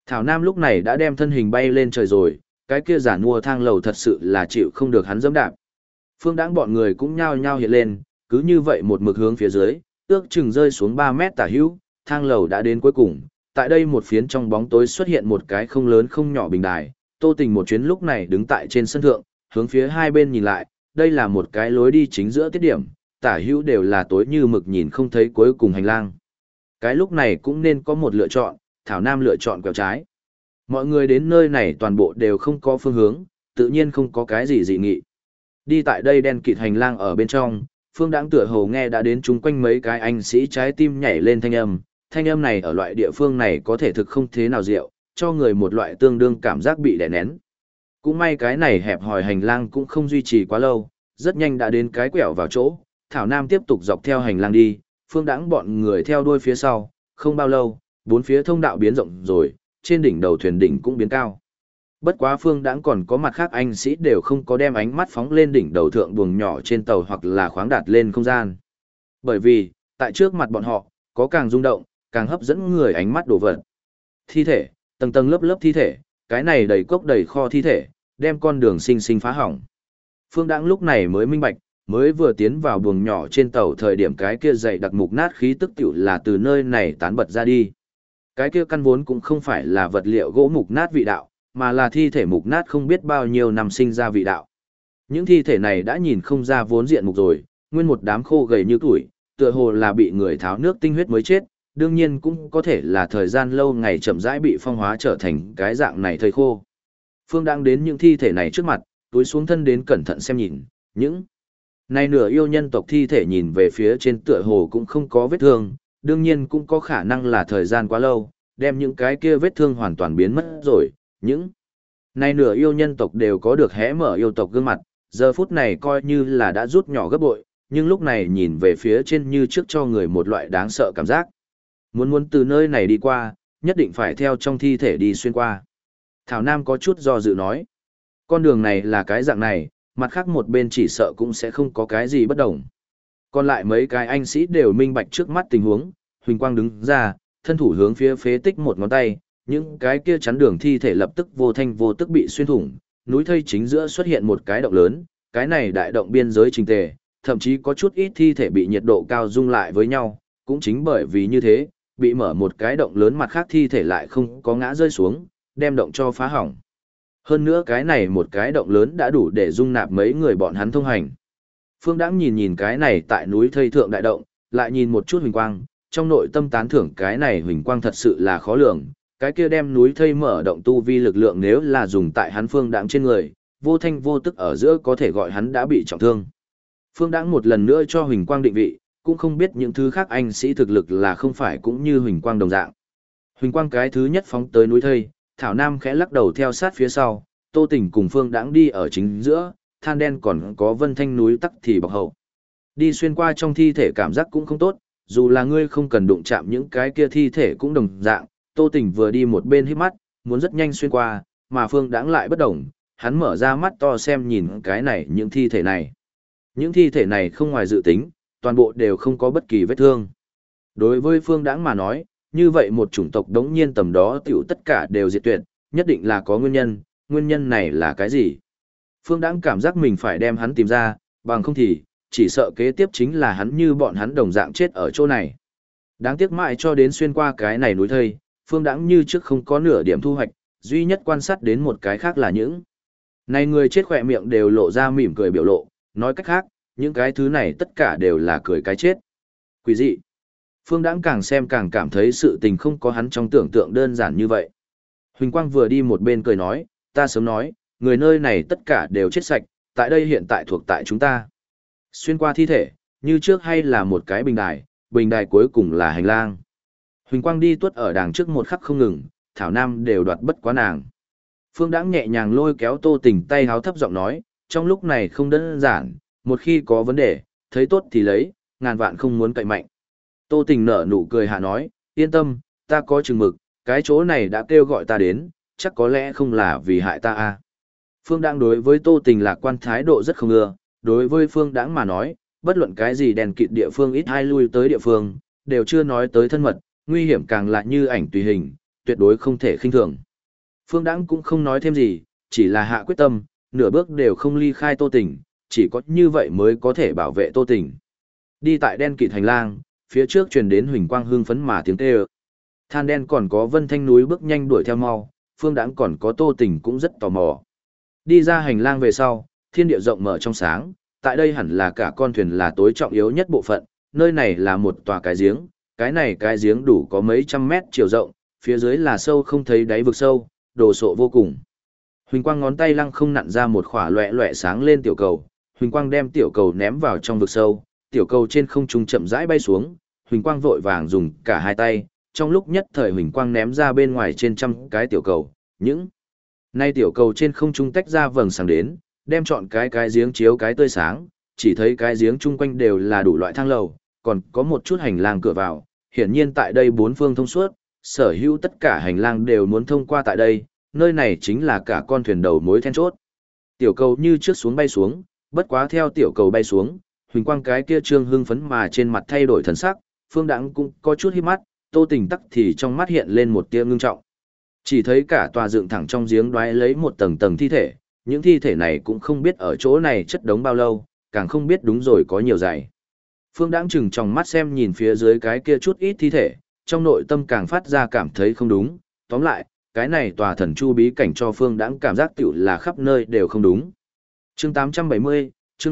Thảo Nam lúc này đã đem thân hình bay lên trời rồi, cái kia giả mua thang lầu thật sự là chịu không được hắn dẫm đạp. Phương Đãng bọn người cũng nhao nhao hiện lên, cứ như vậy một mực hướng phía dưới, ước chừng rơi xuống 3 mét tả hữu, thang lầu đã đến cuối cùng. Tại đây một phiến trong bóng tối xuất hiện một cái không lớn không nhỏ bình đài, Tô Tình một chuyến lúc này đứng tại trên sân thượng, hướng phía hai bên nhìn lại, đây là một cái lối đi chính giữa tiết điểm, tả hữu đều là tối như mực nhìn không thấy cuối cùng hành lang. Cái lúc này cũng nên có một lựa chọn, Thảo Nam lựa chọn quẹo trái. Mọi người đến nơi này toàn bộ đều không có phương hướng, tự nhiên không có cái gì dị nghị. Đi tại đây đen kịt hành lang ở bên trong, Phương Đãng tựa hồ nghe đã đến chung quanh mấy cái anh sĩ trái tim nhảy lên thanh âm này ở loại địa phương này có thể thực không thế nào diệu, cho người một loại tương đương cảm giác bị đè nén. Cũng may cái này hẹp hòi hành lang cũng không duy trì quá lâu, rất nhanh đã đến cái quẹo vào chỗ, Thảo Nam tiếp tục dọc theo hành lang đi, Phương Đãng bọn người theo đuôi phía sau, không bao lâu, bốn phía thông đạo biến rộng rồi, trên đỉnh đầu thuyền đỉnh cũng biến cao. Bất quá Phương Đãng còn có mặt khác anh sĩ đều không có đem ánh mắt phóng lên đỉnh đầu thượng buồng nhỏ trên tàu hoặc là khoáng đạt lên không gian. Bởi vì, tại trước mặt bọn họ, có càng rung động, càng hấp dẫn người ánh mắt đồ vật. Thi thể, tầng tầng lớp lớp thi thể, cái này đầy cốc đầy kho thi thể, đem con đường sinh sinh phá hỏng. Phương Đãng lúc này mới minh bạch, mới vừa tiến vào buồng nhỏ trên tàu thời điểm cái kia dày đặc mục nát khí tức tiểu là từ nơi này tán bật ra đi. Cái kia căn vốn cũng không phải là vật liệu gỗ mục nát vị đạo, mà là thi thể mục nát không biết bao nhiêu năm sinh ra vị đạo. Những thi thể này đã nhìn không ra vốn diện mục rồi, nguyên một đám khô gầy như tuổi, tựa hồ là bị người tháo nước tinh huyết mới chết, đương nhiên cũng có thể là thời gian lâu ngày chậm rãi bị phong hóa trở thành cái dạng này thây khô. Phương đang đến những thi thể này trước mặt, túi xuống thân đến cẩn thận xem nhìn, những này nửa yêu nhân tộc thi thể nhìn về phía trên tựa hồ cũng không có vết thương, đương nhiên cũng có khả năng là thời gian quá lâu, đem những cái kia vết thương hoàn toàn biến mất rồi, những này nửa yêu nhân tộc đều có được hé mở yêu tộc gương mặt, giờ phút này coi như là đã rút nhỏ gấp bội, nhưng lúc này nhìn về phía trên như trước cho người một loại đáng sợ cảm giác. Muốn từ nơi này đi qua, nhất định phải theo trong thi thể đi xuyên qua. Thảo Nam có chút do dự nói, con đường này là cái dạng này, mặt khác một bên chỉ sợ cũng sẽ không có cái gì bất đồng. Còn lại mấy cái anh sĩ đều minh bạch trước mắt tình huống, Huỳnh Quang đứng ra, thân thủ hướng phía phế tích một ngón tay, những cái kia chắn đường thi thể lập tức vô thanh vô tức bị xuyên thủng, núi thây chính giữa xuất hiện một cái động lớn, cái này đại động biên giới trình tề, thậm chí có chút ít thi thể bị nhiệt độ cao dung lại với nhau, cũng chính bởi vì như thế, bị mở một cái động lớn mặt khác thi thể lại không có ngã rơi xuống, đem động cho phá hỏng. Hơn nữa cái này một cái động lớn đã đủ để dung nạp mấy người bọn hắn thông hành. Phương Đãng nhìn cái này tại núi thây thượng đại động, lại nhìn một chút Huỳnh Quang, trong nội tâm tán thưởng cái này Huỳnh Quang thật sự là khó lường, cái kia đem núi thây mở động tu vi lực lượng nếu là dùng tại hắn Phương Đãng trên người, vô thanh vô tức ở giữa có thể gọi hắn đã bị trọng thương. Phương Đãng một lần nữa cho Huỳnh Quang định vị, cũng không biết những thứ khác anh sĩ thực lực là không phải cũng như Huỳnh Quang đồng dạng. Huỳnh Quang cái thứ nhất phóng tới núi thây, Thảo Nam khẽ lắc đầu theo sát phía sau, Tô Tình cùng Phương Đãng đi ở chính giữa, than đen còn có Vân Thanh núi tắc thì bọc hậu. Đi xuyên qua trong thi thể cảm giác cũng không tốt, dù là ngươi không cần đụng chạm những cái kia thi thể cũng đồng dạng, Tô Tình vừa đi một bên hít mắt, muốn rất nhanh xuyên qua, mà Phương Đãng lại bất động, hắn mở ra mắt to xem nhìn cái này những thi thể này. Những thi thể này không ngoài dự tính, toàn bộ đều không có bất kỳ vết thương. Đối với Phương Đãng mà nói, như vậy một chủng tộc đống nhiên tầm đó tiểu tất cả đều diệt tuyệt, nhất định là có nguyên nhân này là cái gì? Phương Đãng cảm giác mình phải đem hắn tìm ra, bằng không thì, chỉ sợ kế tiếp chính là hắn như bọn hắn đồng dạng chết ở chỗ này. Đáng tiếc mãi cho đến xuyên qua cái này núi thây, Phương Đãng như trước không có nửa điểm thu hoạch, duy nhất quan sát đến một cái khác là những này người chết khỏe miệng đều lộ ra mỉm cười biểu lộ, nói cách khác, những cái thứ này tất cả đều là cười cái chết. Quỷ dị. Phương Đãng càng xem càng cảm thấy sự tình không có hắn trong tưởng tượng đơn giản như vậy. Huỳnh Quang vừa đi một bên cười nói, ta sớm nói, người nơi này tất cả đều chết sạch, tại đây hiện tại thuộc tại chúng ta. Xuyên qua thi thể, như trước hay là một cái bình đài cuối cùng là hành lang. Huỳnh Quang đi tuốt ở đằng trước một khắc không ngừng, Thảo Nam đều đoạt bất quá nàng. Phương Đãng nhẹ nhàng lôi kéo Tô Tình tay háo thấp giọng nói, trong lúc này không đơn giản, một khi có vấn đề, thấy tốt thì lấy, ngàn vạn không muốn cậy mạnh. Tô Tình nở nụ cười hạ nói, yên tâm, ta có chừng mực, cái chỗ này đã kêu gọi ta đến, chắc có lẽ không là vì hại ta à. Phương Đãng đối với Tô Tình lạc quan thái độ rất không ưa, đối với Phương Đãng mà nói, bất luận cái gì đèn kịt địa phương ít hay lui tới địa phương, đều chưa nói tới thân mật, nguy hiểm càng là như ảnh tùy hình, tuyệt đối không thể khinh thường. Phương Đãng cũng không nói thêm gì, chỉ là hạ quyết tâm, nửa bước đều không ly khai Tô Tỉnh, chỉ có như vậy mới có thể bảo vệ Tô Tỉnh. Đi tại đen kịt hành lang, phía trước truyền đến huỳnh quang hương phấn mà tiếng kêu. Than đen còn có Vân Thanh núi bước nhanh đuổi theo mau, Phương Đãng còn có Tô Tỉnh cũng rất tò mò. Đi ra hành lang về sau, thiên địa rộng mở trong sáng, tại đây hẳn là cả con thuyền là tối trọng yếu nhất bộ phận, nơi này là một tòa cái giếng, cái này cái giếng đủ có mấy trăm mét chiều rộng, phía dưới là sâu không thấy đáy vực sâu, đồ sộ vô cùng. Huỳnh quang ngón tay lăng không nặn ra một khỏa loẹ loẹ sáng lên tiểu cầu, huỳnh quang đem tiểu cầu ném vào trong vực sâu, tiểu cầu trên không trung chậm rãi bay xuống, huỳnh quang vội vàng dùng cả hai tay, trong lúc nhất thời huỳnh quang ném ra bên ngoài trên trăm cái tiểu cầu, những nay tiểu cầu trên không trung tách ra vầng sáng đến, đem chọn cái giếng chiếu cái tươi sáng, chỉ thấy cái giếng chung quanh đều là đủ loại thang lầu, còn có một chút hành lang cửa vào, hiển nhiên tại đây bốn phương thông suốt, sở hữu tất cả hành lang đều muốn thông qua tại đây, nơi này chính là cả con thuyền đầu mối then chốt. Tiểu cầu như trước xuống bay xuống, bất quá theo tiểu cầu bay xuống, huỳnh quang cái kia trương hưng phấn mà trên mặt thay đổi thần sắc, Phương Đãng cũng có chút híp mắt, Tô Tình tắc thì trong mắt hiện lên một tia ngưng trọng. Chỉ thấy cả tòa dựng thẳng trong giếng đoái lấy một tầng tầng thi thể, những thi thể này cũng không biết ở chỗ này chất đống bao lâu, càng không biết đúng rồi có nhiều dày. Phương Đãng chừng trong mắt xem nhìn phía dưới cái kia chút ít thi thể, trong nội tâm càng phát ra cảm thấy không đúng, tóm lại, cái này tòa thần chu bí cảnh cho Phương Đãng cảm giác tiểu là khắp nơi đều không đúng. Chương 870,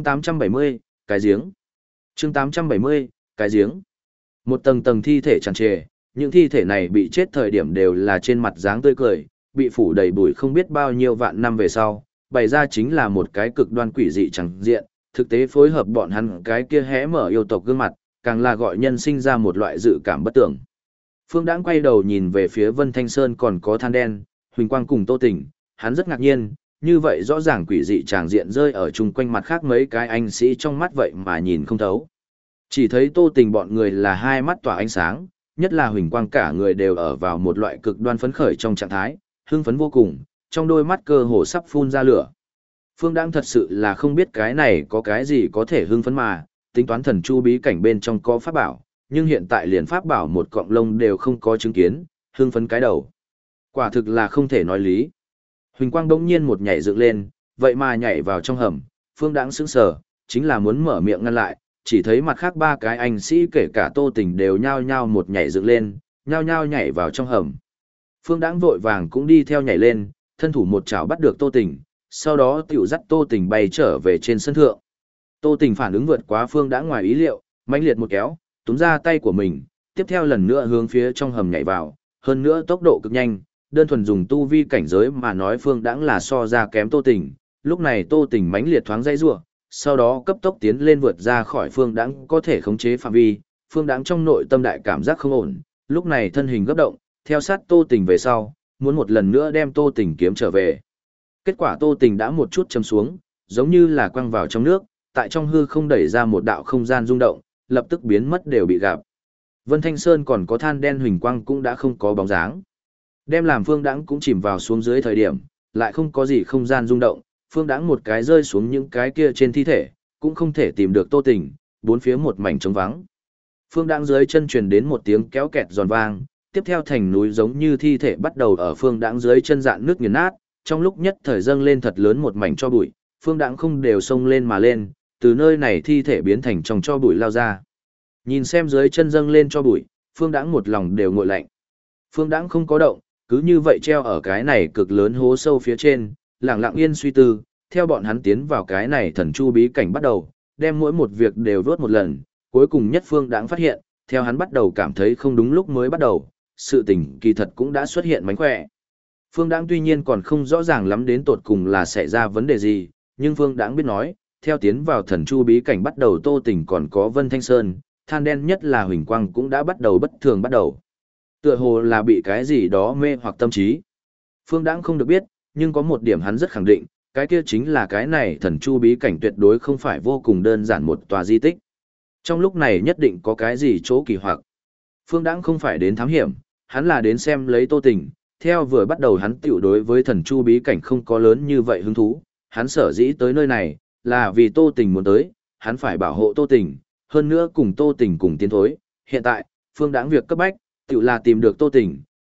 cái giếng. Chương 870, cái giếng. Một tầng tầng thi thể tràn trề, những thi thể này bị chết thời điểm đều là trên mặt dáng tươi cười, bị phủ đầy bụi không biết bao nhiêu vạn năm về sau, bày ra chính là một cái cực đoan quỷ dị chẳng diện, thực tế phối hợp bọn hắn cái kia hé mở yêu tộc gương mặt, càng là gọi nhân sinh ra một loại dự cảm bất tưởng. Phương Đãng quay đầu nhìn về phía Vân Thanh Sơn còn có Than Đen, Huỳnh Quang cùng Tô Tỉnh, hắn rất ngạc nhiên, như vậy rõ ràng quỷ dị tràng diện rơi ở chung quanh mặt khác mấy cái anh sĩ trong mắt vậy mà nhìn không thấu. Chỉ thấy Tô Tỉnh bọn người là hai mắt tỏa ánh sáng, nhất là Huỳnh Quang cả người đều ở vào một loại cực đoan phấn khởi trong trạng thái, hưng phấn vô cùng, trong đôi mắt cơ hồ sắp phun ra lửa. Phương Đãng thật sự là không biết cái này có cái gì có thể hưng phấn mà, tính toán thần chu bí cảnh bên trong có pháp bảo, nhưng hiện tại liền pháp bảo một cọng lông đều không có chứng kiến, hưng phấn cái đầu. Quả thực là không thể nói lý. Huỳnh Quang đống nhiên một nhảy dựng lên, vậy mà nhảy vào trong hầm, Phương Đãng sững sờ, chính là muốn mở miệng ngăn lại, chỉ thấy mặt khác ba cái anh sĩ kể cả Tô Tình đều nhao nhao một nhảy dựng lên, nhao nhao nhảy vào trong hầm. Phương Đãng vội vàng cũng đi theo nhảy lên, thân thủ một chảo bắt được Tô Tình, sau đó tiểu dắt Tô Tình bay trở về trên sân thượng. Tô Tình phản ứng vượt quá Phương Đãng ngoài ý liệu, mãnh liệt một kéo, túm ra tay của mình, tiếp theo lần nữa hướng phía trong hầm nhảy vào, hơn nữa tốc độ cực nhanh, đơn thuần dùng tu vi cảnh giới mà nói Phương Đãng là so ra kém Tô Tình, lúc này Tô Tình mãnh liệt thoáng dãy rủa, sau đó cấp tốc tiến lên vượt ra khỏi Phương Đãng có thể khống chế phạm vi, Phương Đãng trong nội tâm đại cảm giác không ổn, lúc này thân hình gấp động, theo sát Tô Tình về sau, muốn một lần nữa đem Tô Tình kiếm trở về. Kết quả Tô Tình đã một chút châm xuống, giống như là quăng vào trong nước, tại trong hư không đẩy ra một đạo không gian rung động, lập tức biến mất đều bị gặp. Vân Thanh Sơn còn có Than Đen Huỳnh Quang cũng đã không có bóng dáng. Đem làm Phương Đãng cũng chìm vào xuống dưới thời điểm, lại không có gì không gian rung động, Phương Đãng một cái rơi xuống những cái kia trên thi thể, cũng không thể tìm được Tô Tình, bốn phía một mảnh trống vắng. Phương Đãng dưới chân truyền đến một tiếng kéo kẹt giòn vang, tiếp theo thành núi giống như thi thể bắt đầu ở Phương Đãng dưới chân dạn nước nghiền nát, trong lúc nhất thời dâng lên thật lớn một mảnh cho bụi, Phương Đãng không đều xông lên mà lên, từ nơi này thi thể biến thành trong cho bụi lao ra. Nhìn xem dưới chân dâng lên cho bụi, Phương Đãng một lòng đều nguội lạnh. Phương Đãng không có động, cứ như vậy treo ở cái này cực lớn hố sâu phía trên, lặng lặng yên suy tư, theo bọn hắn tiến vào cái này thần chu bí cảnh bắt đầu, đem mỗi một việc đều vớt một lần, cuối cùng nhất Phương Đãng phát hiện, theo hắn bắt đầu cảm thấy không đúng lúc mới bắt đầu, sự tình kỳ thật cũng đã xuất hiện mánh khỏe. Phương Đãng tuy nhiên còn không rõ ràng lắm đến tột cùng là xảy ra vấn đề gì, nhưng Phương Đãng biết nói, theo tiến vào thần chu bí cảnh bắt đầu Tô Tình còn có Vân Thanh Sơn, Than Đen nhất là Huỳnh Quang cũng đã bắt đầu bất thường bắt đầu. Tựa hồ là bị cái gì đó mê hoặc tâm trí. Phương Đãng không được biết, nhưng có một điểm hắn rất khẳng định, cái kia chính là cái này thần chu bí cảnh tuyệt đối không phải vô cùng đơn giản một tòa di tích. Trong lúc này nhất định có cái gì chỗ kỳ hoặc. Phương Đãng không phải đến thám hiểm, hắn là đến xem lấy Tô Tình, theo vừa bắt đầu hắn tiểu đối với thần chu bí cảnh không có lớn như vậy hứng thú, hắn sở dĩ tới nơi này, là vì Tô Tình muốn tới, hắn phải bảo hộ Tô Tình, hơn nữa cùng Tô Tình cùng tiến thối, hiện tại, Phương Đãng việc cấp bách, tiểu là tìm được Tô Tình,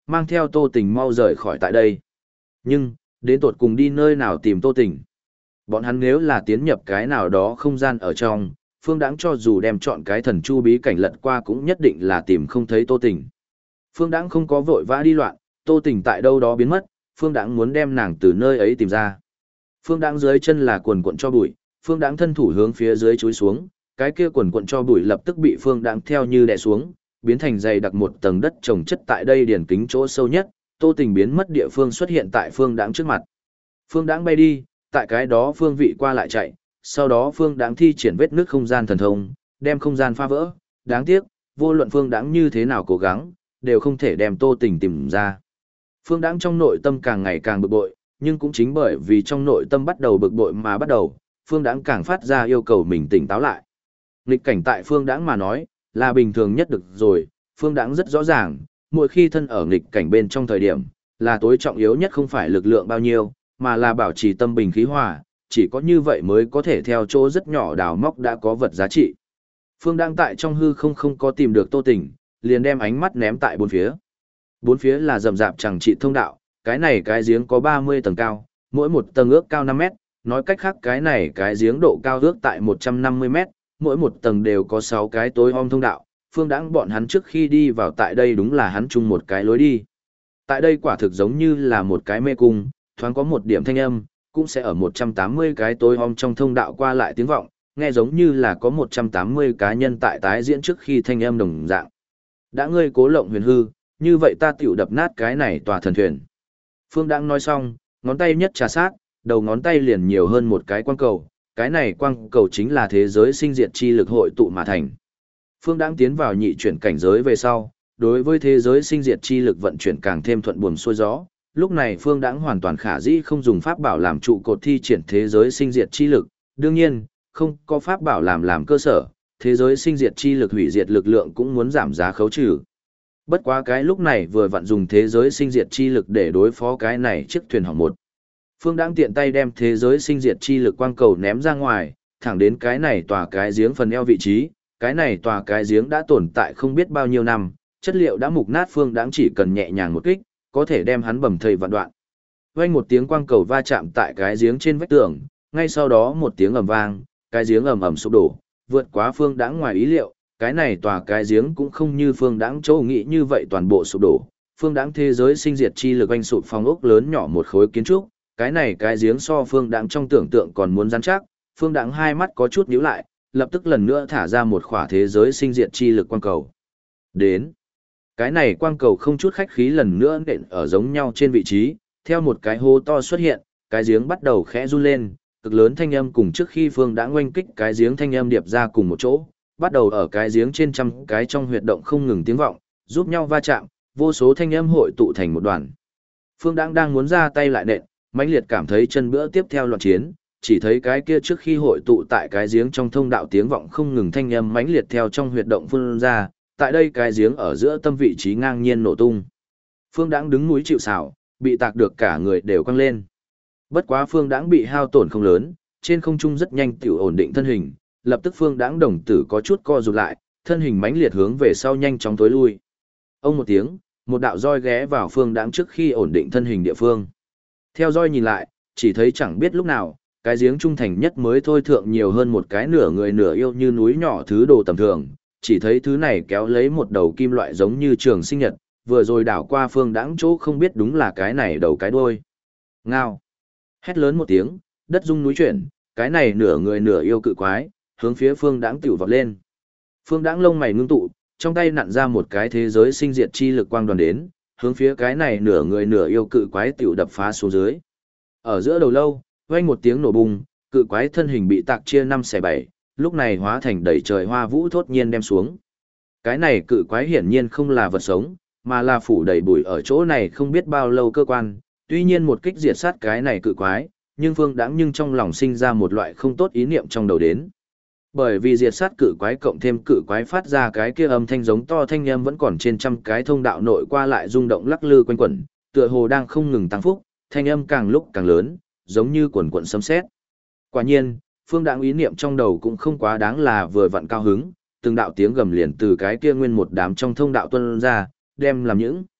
mang theo Tô Tình mau rời khỏi tại đây. Nhưng, đến tột cùng đi nơi nào tìm Tô Tình? Bọn hắn nếu là tiến nhập cái nào đó không gian ở trong, Phương Đãng cho dù đem chọn cái thần chu bí cảnh lật qua cũng nhất định là tìm không thấy Tô Tình. Phương Đãng không có vội vã đi loạn, Tô Tình tại đâu đó biến mất, Phương Đãng muốn đem nàng từ nơi ấy tìm ra. Phương Đãng dưới chân là quần cuộn cho bụi, Phương Đãng thân thủ hướng phía dưới chúi xuống, cái kia quần cuộn cho bụi lập tức bị Phương Đãng theo như đè xuống, biến thành dày đặc một tầng đất trồng chất tại đây điển kính chỗ sâu nhất, Tô Tình biến mất địa phương xuất hiện tại Phương Đãng trước mặt. Phương Đãng bay đi, tại cái đó phương vị qua lại chạy, sau đó Phương Đãng thi triển vết nước không gian thần thông, đem không gian phá vỡ, đáng tiếc, vô luận Phương Đãng như thế nào cố gắng, đều không thể đem Tô Tình tìm ra. Phương Đãng trong nội tâm càng ngày càng bực bội, nhưng cũng chính bởi vì trong nội tâm bắt đầu bực bội mà bắt đầu, Phương Đãng càng phát ra yêu cầu mình tỉnh táo lại. Nghịch cảnh tại Phương Đãng mà nói, là bình thường nhất được rồi, Phương Đãng rất rõ ràng, mỗi khi thân ở nghịch cảnh bên trong thời điểm, là tối trọng yếu nhất không phải lực lượng bao nhiêu, mà là bảo trì tâm bình khí hòa, chỉ có như vậy mới có thể theo chỗ rất nhỏ đào móc đã có vật giá trị. Phương Đãng tại trong hư không có tìm được Tô Tình, liền đem ánh mắt ném tại bốn phía. Bốn phía là rậm rạp chẳng trị thông đạo, cái này cái giếng có 30 tầng cao, mỗi một tầng ước cao 5 mét, nói cách khác cái này cái giếng độ cao ước tại 150 mét, mỗi một tầng đều có 6 cái tối om thông đạo. Phương Đãng bọn hắn trước khi đi vào tại đây đúng là hắn chung một cái lối đi. Tại đây quả thực giống như là một cái mê cung, thoáng có một điểm thanh âm, cũng sẽ ở 180 cái tối om trong thông đạo qua lại tiếng vọng, nghe giống như là có 180 cá nhân tại tái diễn trước khi thanh âm đồng dạng. Đã ngươi cố lộng huyền hư, như vậy ta tiểu đập nát cái này tòa thần thuyền. Phương Đãng nói xong, ngón tay nhất trà sát, đầu ngón tay liền nhiều hơn một cái quang cầu, cái này quang cầu chính là thế giới sinh diệt chi lực hội tụ mà thành. Phương Đãng tiến vào nhị chuyển cảnh giới về sau, đối với thế giới sinh diệt chi lực vận chuyển càng thêm thuận buồm xuôi gió. Lúc này Phương Đãng hoàn toàn khả dĩ không dùng pháp bảo làm trụ cột thi triển thế giới sinh diệt chi lực. Đương nhiên, không có pháp bảo làm cơ sở, thế giới sinh diệt chi lực hủy diệt lực lượng cũng muốn giảm giá khấu trừ. Bất quá cái lúc này vừa vặn dùng thế giới sinh diệt chi lực để đối phó cái này chiếc thuyền hỏng một. Phương Đãng tiện tay đem thế giới sinh diệt chi lực quang cầu ném ra ngoài, thẳng đến cái này tòa cái giếng phần eo vị trí. Cái này tòa cái giếng đã tồn tại không biết bao nhiêu năm, chất liệu đã mục nát. Phương Đãng chỉ cần nhẹ nhàng một kích, có thể đem hắn bầm thây vạn đoạn. Vang một tiếng quang cầu va chạm tại cái giếng trên vách tường, ngay sau đó một tiếng ầm vang, cái giếng ầm ầm sụp đổ, vượt quá Phương Đãng ngoài ý liệu, cái này tòa cái giếng cũng không như Phương Đãng chỗ nghĩ như vậy toàn bộ sụp đổ. Phương Đãng thế giới sinh diệt chi lực anh sụp phong ốc lớn nhỏ một khối kiến trúc, cái này cái giếng so Phương Đãng trong tưởng tượng còn muốn rắn chắc. Phương Đãng hai mắt có chút nhíu lại, lập tức lần nữa thả ra một khỏa thế giới sinh diệt chi lực quang cầu. Đến. Cái này quang cầu không chút khách khí lần nữa nện ở giống nhau trên vị trí, theo một cái hố to xuất hiện, cái giếng bắt đầu khẽ run lên, cực lớn thanh âm cùng trước khi Phương đã oanh kích cái giếng thanh âm điệp ra cùng một chỗ, bắt đầu ở cái giếng trên trăm cái trong huyệt động không ngừng tiếng vọng, giúp nhau va chạm, vô số thanh âm hội tụ thành một đoàn. Phương đang muốn ra tay lại nện, mãnh liệt cảm thấy chân bữa tiếp theo loạn chiến, chỉ thấy cái kia trước khi hội tụ tại cái giếng trong thông đạo tiếng vọng không ngừng thanh âm mãnh liệt theo trong huyệt động phun ra, tại đây cái giếng ở giữa tâm vị trí ngang nhiên nổ tung. Phương Đãng đứng núi chịu sào, bị tạc được cả người đều căng lên. Bất quá Phương Đãng bị hao tổn không lớn, trên không trung rất nhanh tiểu ổn định thân hình, lập tức Phương Đãng đồng tử có chút co rụt lại, thân hình mãnh liệt hướng về sau nhanh chóng tối lui. Ông một tiếng, một đạo roi ghé vào Phương Đãng trước khi ổn định thân hình địa phương. Theo roi nhìn lại, chỉ thấy chẳng biết lúc nào, cái giếng trung thành nhất mới thôi thượng nhiều hơn một cái nửa người nửa yêu như núi nhỏ thứ đồ tầm thường, chỉ thấy thứ này kéo lấy một đầu kim loại giống như trường sinh nhật, vừa rồi đảo qua Phương Đãng chỗ không biết đúng là cái này đầu cái đuôi. Ngao. Hét lớn một tiếng, đất rung núi chuyển, cái này nửa người nửa yêu cự quái, hướng phía Phương Đãng tiểu vọt lên. Phương Đãng lông mày ngưng tụ, trong tay nặn ra một cái thế giới sinh diệt chi lực quang đoàn đến, hướng phía cái này nửa người nửa yêu cự quái tiểu đập phá xuống dưới. Ở giữa đầu lâu, vang một tiếng nổ bùng, cự quái thân hình bị tạc chia 5/7, lúc này hóa thành đầy trời hoa vũ thốt nhiên đem xuống. Cái này cự quái hiển nhiên không là vật sống, mà là phủ đầy bụi ở chỗ này không biết bao lâu cơ quan, tuy nhiên một kích diệt sát cái này cự quái, nhưng Phương Đãng nhưng trong lòng sinh ra một loại không tốt ý niệm trong đầu đến. Bởi vì diệt sát cự quái cộng thêm cự quái phát ra cái kia âm thanh giống to thanh âm vẫn còn trên trăm cái thông đạo nội qua lại rung động lắc lư quanh quẩn, tựa hồ đang không ngừng tăng phúc, thanh âm càng lúc càng lớn, giống như quần quần sấm sét. Quả nhiên, Phương Đãng ý niệm trong đầu cũng không quá đáng là vừa vặn cao hứng, từng đạo tiếng gầm liền từ cái kia nguyên một đám trong thông đạo tuôn ra, đem làm những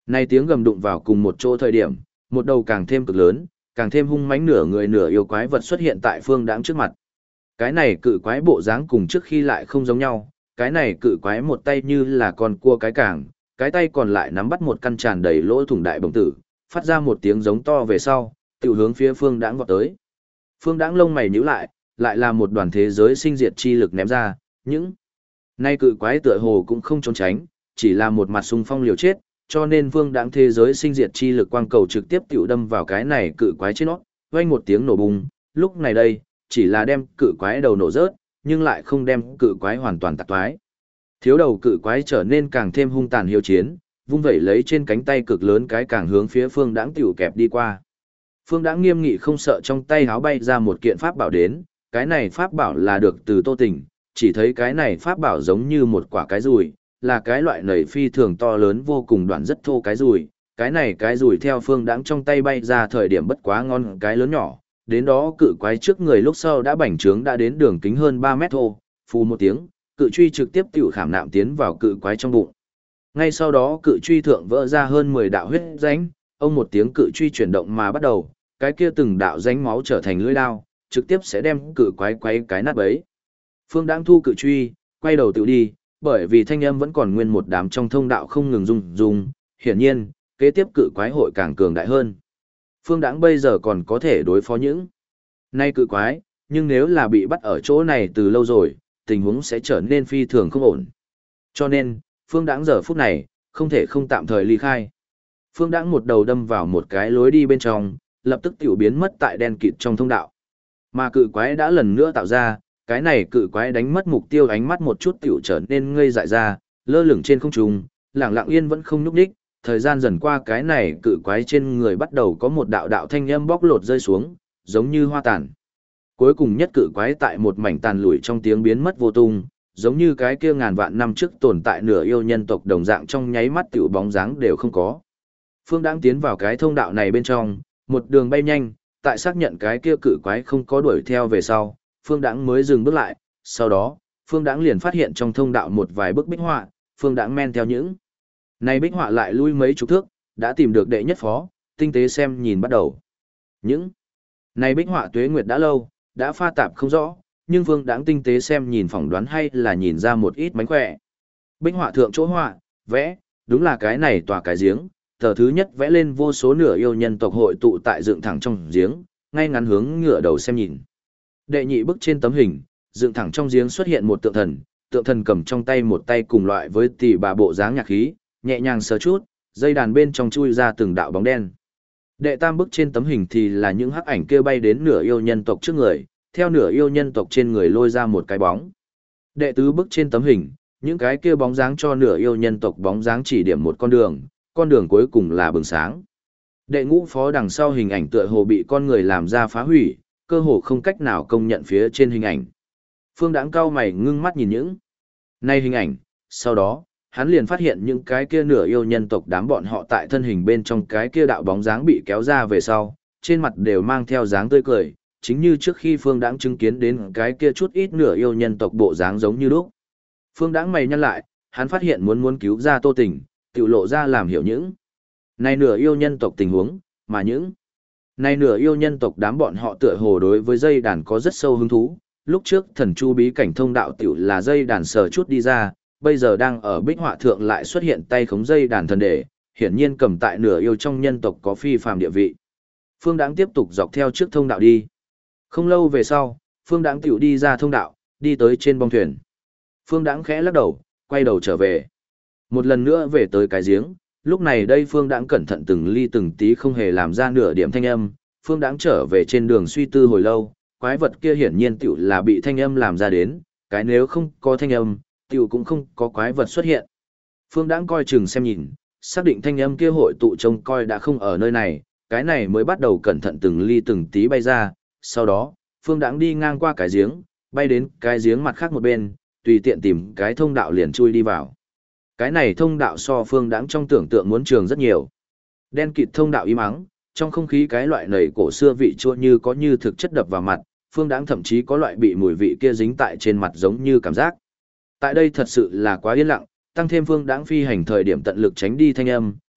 Này tiếng gầm đụng vào cùng một chỗ thời điểm, một đầu càng thêm cực lớn, càng thêm hung mãnh nửa người nửa yêu quái vật xuất hiện tại Phương Đãng trước mặt. Cái này cự quái bộ dáng cùng trước khi lại không giống nhau, cái này cự quái một tay như là con cua cái càng, cái tay còn lại nắm bắt một căn tràn đầy lỗ thủng đại bổng tử, phát ra một tiếng giống to về sau, tiểu hướng phía Phương Đãng vọt tới. Phương Đãng lông mày nhíu lại là một đoàn thế giới sinh diệt chi lực ném ra, những nay cự quái tựa hồ cũng không trốn tránh, chỉ là một mặt xung phong liều chết, cho nên Phương Đãng thế giới sinh diệt chi lực quang cầu trực tiếp tiểu đâm vào cái này cự quái trên nó, vang một tiếng nổ bùng, lúc này đây, chỉ là đem cự quái đầu nổ rớt, nhưng lại không đem cự quái hoàn toàn tạc toái. Thiếu đầu cự quái trở nên càng thêm hung tàn hiếu chiến, vung vẩy lấy trên cánh tay cực lớn cái càng hướng phía Phương Đãng tiểu kẹp đi qua. Phương Đãng nghiêm nghị không sợ, trong tay háo bay ra một kiện pháp bảo đến, cái này pháp bảo là được từ Tô Tình, chỉ thấy cái này pháp bảo giống như một quả cái dùi, là cái loại nảy phi thường to lớn vô cùng đoạn rất thô cái dùi, cái này cái dùi theo Phương Đãng trong tay bay ra thời điểm bất quá ngon cái lớn nhỏ, đến đó cự quái trước người lúc sau đã bành trướng đã đến đường kính hơn 3 mét thô, phù một tiếng, cự truy trực tiếp tiểu khảm nạm tiến vào cự quái trong bụng. Ngay sau đó cự truy thượng vỡ ra hơn 10 đạo huyết rãnh, ông một tiếng cự truy chuyển động mà bắt đầu, cái kia từng đạo rãnh máu trở thành lưỡi đao, trực tiếp sẽ đem cự quái quấy cái nát bấy. Phương Đãng thu cự truy, quay đầu tiểu đi, bởi vì thanh âm vẫn còn nguyên một đám trong thông đạo không ngừng rung, hiển nhiên, kế tiếp cự quái hội càng cường đại hơn. Phương Đãng bây giờ còn có thể đối phó những nay cự quái, nhưng nếu là bị bắt ở chỗ này từ lâu rồi, tình huống sẽ trở nên phi thường không ổn. Cho nên, Phương Đãng giờ phút này, không thể không tạm thời ly khai. Phương Đãng một đầu đâm vào một cái lối đi bên trong, lập tức tiểu biến mất tại đen kịt trong thông đạo. Mà cự quái đã lần nữa tạo ra, cái này cự quái đánh mất mục tiêu, ánh mắt một chút tiểu trở nên ngây dại ra, lơ lửng trên không trung, lặng lặng yên vẫn không nhúc nhích. Thời gian dần qua, cái này cự quái trên người bắt đầu có một đạo đạo thanh âm bóc lột rơi xuống, giống như hoa tàn. Cuối cùng nhất cự quái tại một mảnh tàn lủi trong tiếng biến mất vô tung, giống như cái kia ngàn vạn năm trước tồn tại nửa yêu nhân tộc đồng dạng, trong nháy mắt tiểu bóng dáng đều không có. Phương Đãng tiến vào cái thông đạo này bên trong, một đường bay nhanh, tại xác nhận cái kia cự quái không có đuổi theo về sau, Phương Đãng mới dừng bước lại, sau đó, Phương Đãng liền phát hiện trong thông đạo một vài bức bích họa, Phương Đãng men theo những này bích họa lại lui mấy chục thước, đã tìm được đệ nhất phó, tinh tế xem nhìn bắt đầu. Những này bích họa tuế nguyệt đã lâu, đã pha tạp không rõ, nhưng Phương Đãng tinh tế xem nhìn phỏng đoán hay là nhìn ra một ít mánh khỏe. Bích họa thượng chỗ họa, vẽ, đúng là cái này tòa cái giếng, tờ thứ nhất vẽ lên vô số nửa yêu nhân tộc hội tụ tại dựng thẳng trong giếng, ngay ngắn hướng ngửa đầu xem nhìn. Đệ nhị bức trên tấm hình, dựng thẳng trong giếng xuất hiện một tượng thần cầm trong tay một tay cùng loại với tỷ bà bộ dáng nhạc khí, nhẹ nhàng sờ chút, dây đàn bên trong chui ra từng đạo bóng đen. Đệ tam bức trên tấm hình thì là những hắc ảnh kia bay đến nửa yêu nhân tộc trước người, theo nửa yêu nhân tộc trên người lôi ra một cái bóng. Đệ tứ bức trên tấm hình, những cái kia bóng dáng cho nửa yêu nhân tộc bóng dáng chỉ điểm một con đường cuối cùng là bừng sáng. Đệ ngũ phó đằng sau hình ảnh tựa hồ bị con người làm ra phá hủy, cơ hồ không cách nào công nhận phía trên hình ảnh. Phương Đãng cau mày ngưng mắt nhìn những này hình ảnh, sau đó, hắn liền phát hiện những cái kia nửa yêu nhân tộc đám bọn họ tại thân hình bên trong cái kia đạo bóng dáng bị kéo ra về sau, trên mặt đều mang theo dáng tươi cười, chính như trước khi Phương Đãng chứng kiến đến cái kia chút ít nửa yêu nhân tộc bộ dáng giống như lúc. Phương Đãng mày nhăn lại, hắn phát hiện muốn cứu ra Tô Tình, tự lộ ra làm hiểu những này nửa yêu nhân tộc tình huống, mà những này nửa yêu nhân tộc đám bọn họ tựa hồ đối với dây đàn có rất sâu hứng thú. Lúc trước thần chu bí cảnh thông đạo tiểu là dây đàn sờ chút đi ra, bây giờ đang ở bích họa thượng lại xuất hiện tay khống dây đàn thần đề, hiển nhiên cầm tại nửa yêu trong nhân tộc có phi phàm địa vị. Phương Đãng tiếp tục dọc theo trước thông đạo đi. Không lâu về sau, Phương Đãng tiểu đi ra thông đạo, đi tới trên bong thuyền. Phương Đãng khẽ lắc đầu, quay đầu trở về. Một lần nữa về tới cái giếng, lúc này đây Phương Đãng cẩn thận từng ly từng tí không hề làm ra nửa điểm thanh âm. Phương Đãng trở về trên đường suy tư hồi lâu, quái vật kia hiển nhiên tiểu là bị thanh âm làm ra đến, cái nếu không có thanh âm, tiểu cũng không có quái vật xuất hiện. Phương Đãng coi chừng xem nhìn, xác định thanh âm kia hội tụ trông coi đã không ở nơi này, cái này mới bắt đầu cẩn thận từng ly từng tí bay ra, sau đó, Phương Đãng đi ngang qua cái giếng, bay đến cái giếng mặt khác một bên, tùy tiện tìm cái thông đạo liền chui đi vào. Cái này thông đạo so Phương Đãng trong tưởng tượng muốn trường rất nhiều. Đen kịt thông đạo im ắng, trong không khí cái loại nầy cổ xưa vị chua như có như thực chất đập vào mặt, Phương Đãng thậm chí có loại bị mùi vị kia dính tại trên mặt giống như cảm giác. Tại đây thật sự là quá yên lặng, tăng thêm Phương Đãng phi hành thời điểm tận lực tránh đi thanh âm,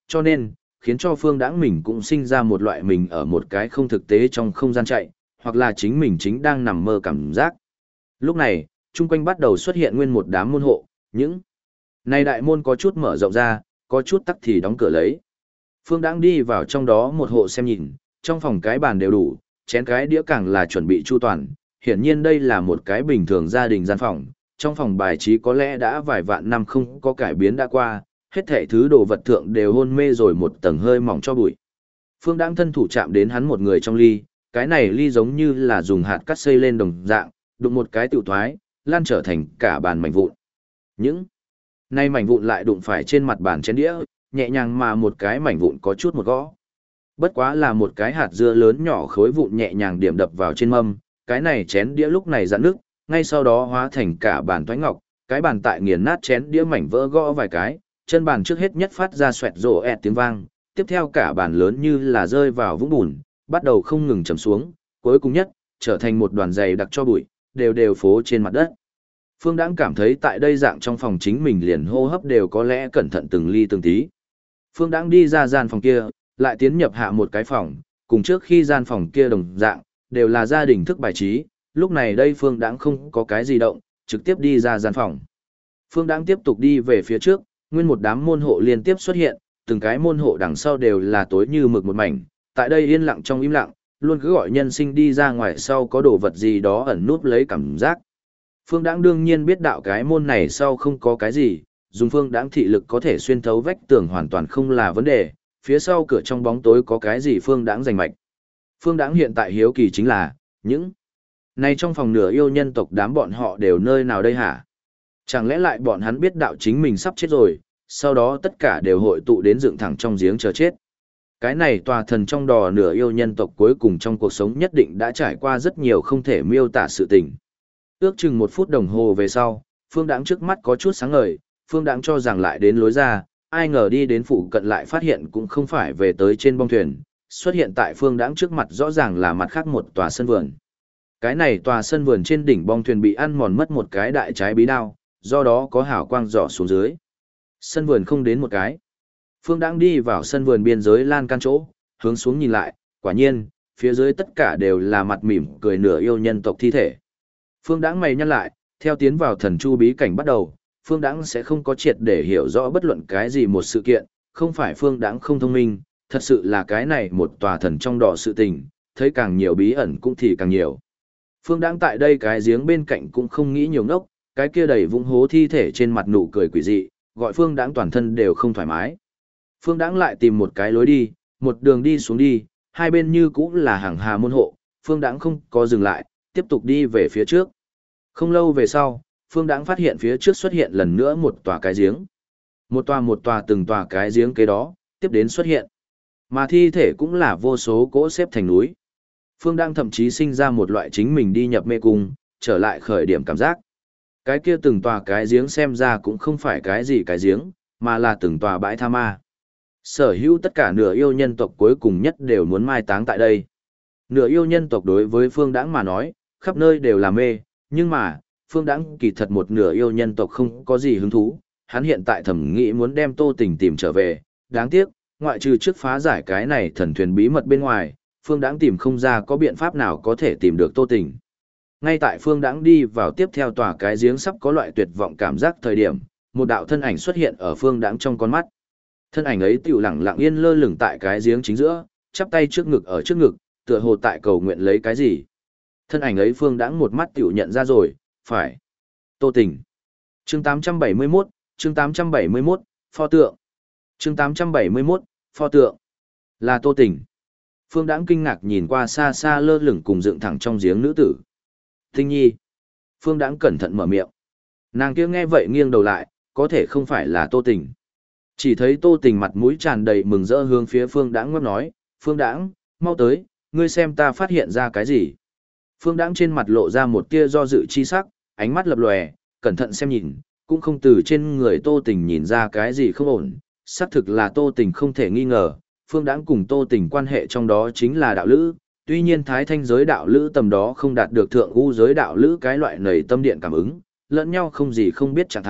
cho nên, khiến cho Phương Đãng mình cũng sinh ra một loại mình ở một cái không thực tế trong không gian chạy, hoặc là chính mình chính đang nằm mơ cảm giác. Lúc này, chung quanh bắt đầu xuất hiện nguyên một đám môn hộ, những này đại môn có chút mở rộng ra, có chút tắc thì đóng cửa lấy. Phương Đãng đi vào trong đó một hộ xem nhìn, trong phòng cái bàn đều đủ, chén cái đĩa càng là chuẩn bị chu toàn, hiển nhiên đây là một cái bình thường gia đình gian phòng, trong phòng bài trí có lẽ đã vài vạn năm không có cải biến đã qua, hết thảy thứ đồ vật thượng đều hôn mê rồi một tầng hơi mỏng cho bụi. Phương Đãng thân thủ chạm đến hắn một người trong ly, cái này ly giống như là dùng hạt cắt xây lên đồng dạng, đụng một cái tiểu thoái, lan trở thành cả bàn mảnh vụn. Những này mảnh vụn lại đụng phải trên mặt bàn chén đĩa, nhẹ nhàng mà một cái mảnh vụn có chút một gõ. Bất quá là một cái hạt dưa lớn nhỏ khối vụn nhẹ nhàng điểm đập vào trên mâm, cái này chén đĩa lúc này giãn nước, ngay sau đó hóa thành cả bàn toái ngọc, cái bàn tại nghiền nát chén đĩa mảnh vỡ gõ vài cái, chân bàn trước hết nhất phát ra xoẹt rổ ẹt tiếng vang, tiếp theo cả bàn lớn như là rơi vào vũng bùn, bắt đầu không ngừng chầm xuống, cuối cùng nhất, trở thành một đoàn dày đặc cho bụi, đều đều phố trên mặt đất. Phương Đãng cảm thấy tại đây dạng trong phòng chính mình liền hô hấp đều có lẽ cẩn thận từng ly từng tí. Phương Đãng đi ra gian phòng kia, lại tiến nhập hạ một cái phòng, cùng trước khi gian phòng kia đồng dạng, đều là gia đình thức bài trí, lúc này đây Phương Đãng không có cái gì động, trực tiếp đi ra gian phòng. Phương Đãng tiếp tục đi về phía trước, nguyên một đám môn hộ liên tiếp xuất hiện, từng cái môn hộ đằng sau đều là tối như mực một mảnh, tại đây yên lặng trong im lặng, luôn cứ gọi nhân sinh đi ra ngoài sau có đồ vật gì đó ẩn núp lấy cảm giác. Phương Đãng đương nhiên biết đạo cái môn này sau không có cái gì, dùng Phương Đãng thị lực có thể xuyên thấu vách tường hoàn toàn không là vấn đề, phía sau cửa trong bóng tối có cái gì Phương Đãng rành mạch. Phương Đãng hiện tại hiếu kỳ chính là, những này trong phòng nửa yêu nhân tộc đám bọn họ đều nơi nào đây hả? Chẳng lẽ lại bọn hắn biết đạo chính mình sắp chết rồi, sau đó tất cả đều hội tụ đến dựng thẳng trong giếng chờ chết. Cái này tòa thần trong đò nửa yêu nhân tộc cuối cùng trong cuộc sống nhất định đã trải qua rất nhiều không thể miêu tả sự tình. Ước chừng 1 phút đồng hồ về sau, Phương Đãng trước mắt có chút sáng ngời, Phương Đãng cho rằng lại đến lối ra, ai ngờ đi đến phụ cận lại phát hiện cũng không phải về tới trên bong thuyền, xuất hiện tại Phương Đãng trước mặt rõ ràng là mặt khác một tòa sân vườn. Cái này tòa sân vườn trên đỉnh bong thuyền bị ăn mòn mất một cái đại trái bí đao, do đó có hào quang rỏ xuống dưới. Sân vườn không đến một cái. Phương Đãng đi vào sân vườn biên giới lan can chỗ, hướng xuống nhìn lại, quả nhiên, phía dưới tất cả đều là mặt mỉm cười nửa yêu nhân tộc thi thể. Phương Đãng mày nhăn lại, theo tiến vào thần chu bí cảnh bắt đầu, Phương Đãng sẽ không có triệt để hiểu rõ bất luận cái gì một sự kiện, không phải Phương Đãng không thông minh, thật sự là cái này một tòa thần trong đỏ sự tình, thấy càng nhiều bí ẩn cũng thì càng nhiều. Phương Đãng tại đây cái giếng bên cạnh cũng không nghĩ nhiều ngốc, cái kia đầy vũng hố thi thể trên mặt nụ cười quỷ dị, gọi Phương Đãng toàn thân đều không thoải mái. Phương Đãng lại tìm một cái lối đi, một đường đi xuống đi, hai bên như cũng là hàng hà môn hộ, Phương Đãng không có dừng lại, tiếp tục đi về phía trước. Không lâu về sau, Phương Đãng phát hiện phía trước xuất hiện lần nữa một tòa cái giếng. Một tòa từng tòa cái giếng kế đó, tiếp đến xuất hiện. Mà thi thể cũng là vô số cỗ xếp thành núi. Phương Đãng thậm chí sinh ra một loại chính mình đi nhập mê cung, trở lại khởi điểm cảm giác. Cái kia từng tòa cái giếng xem ra cũng không phải cái gì cái giếng, mà là từng tòa bãi tha ma. Sở hữu tất cả nửa yêu nhân tộc cuối cùng nhất đều muốn mai táng tại đây. Nửa yêu nhân tộc đối với Phương Đãng mà nói, khắp nơi đều là mê, nhưng mà, Phương Đãng kỳ thật một nửa yêu nhân tộc không có gì hứng thú, hắn hiện tại thầm nghĩ muốn đem Tô Tình tìm trở về, đáng tiếc, ngoại trừ trước phá giải cái này thần thuyền bí mật bên ngoài, Phương Đãng tìm không ra có biện pháp nào có thể tìm được Tô Tình. Ngay tại Phương Đãng đi vào tiếp theo tòa cái giếng sắp có loại tuyệt vọng cảm giác thời điểm, một đạo thân ảnh xuất hiện ở Phương Đãng trong con mắt. Thân ảnh ấy tiểu lặng lặng yên lơ lửng tại cái giếng chính giữa, chắp tay trước ngực ở trước ngực, tựa hồ tại cầu nguyện lấy cái gì. Thân ảnh ấy Phương Đãng một mắt tiểu nhận ra rồi, phải. Tô Tình. Chương 871, chương 871, pho tượng. Chương 871, pho tượng. Là Tô Tình. Phương Đãng kinh ngạc nhìn qua xa xa lơ lửng cùng dựng thẳng trong giếng nữ tử. Tinh Nhi. Phương Đãng cẩn thận mở miệng. Nàng kia nghe vậy nghiêng đầu lại, có thể không phải là Tô Tình. Chỉ thấy Tô Tình mặt mũi tràn đầy mừng rỡ hướng phía Phương Đãng ngấp nói, Phương Đãng, mau tới, ngươi xem ta phát hiện ra cái gì. Phương Đãng trên mặt lộ ra một tia do dự chi sắc, ánh mắt lập lòe, cẩn thận xem nhìn, cũng không từ trên người Tô Tình nhìn ra cái gì không ổn, xác thực là Tô Tình không thể nghi ngờ, Phương Đãng cùng Tô Tình quan hệ trong đó chính là đạo lữ, tuy nhiên thái thanh giới đạo lữ tầm đó không đạt được thượng u giới đạo lữ cái loại nầy tâm điện cảm ứng, lẫn nhau không gì không biết trạng thái,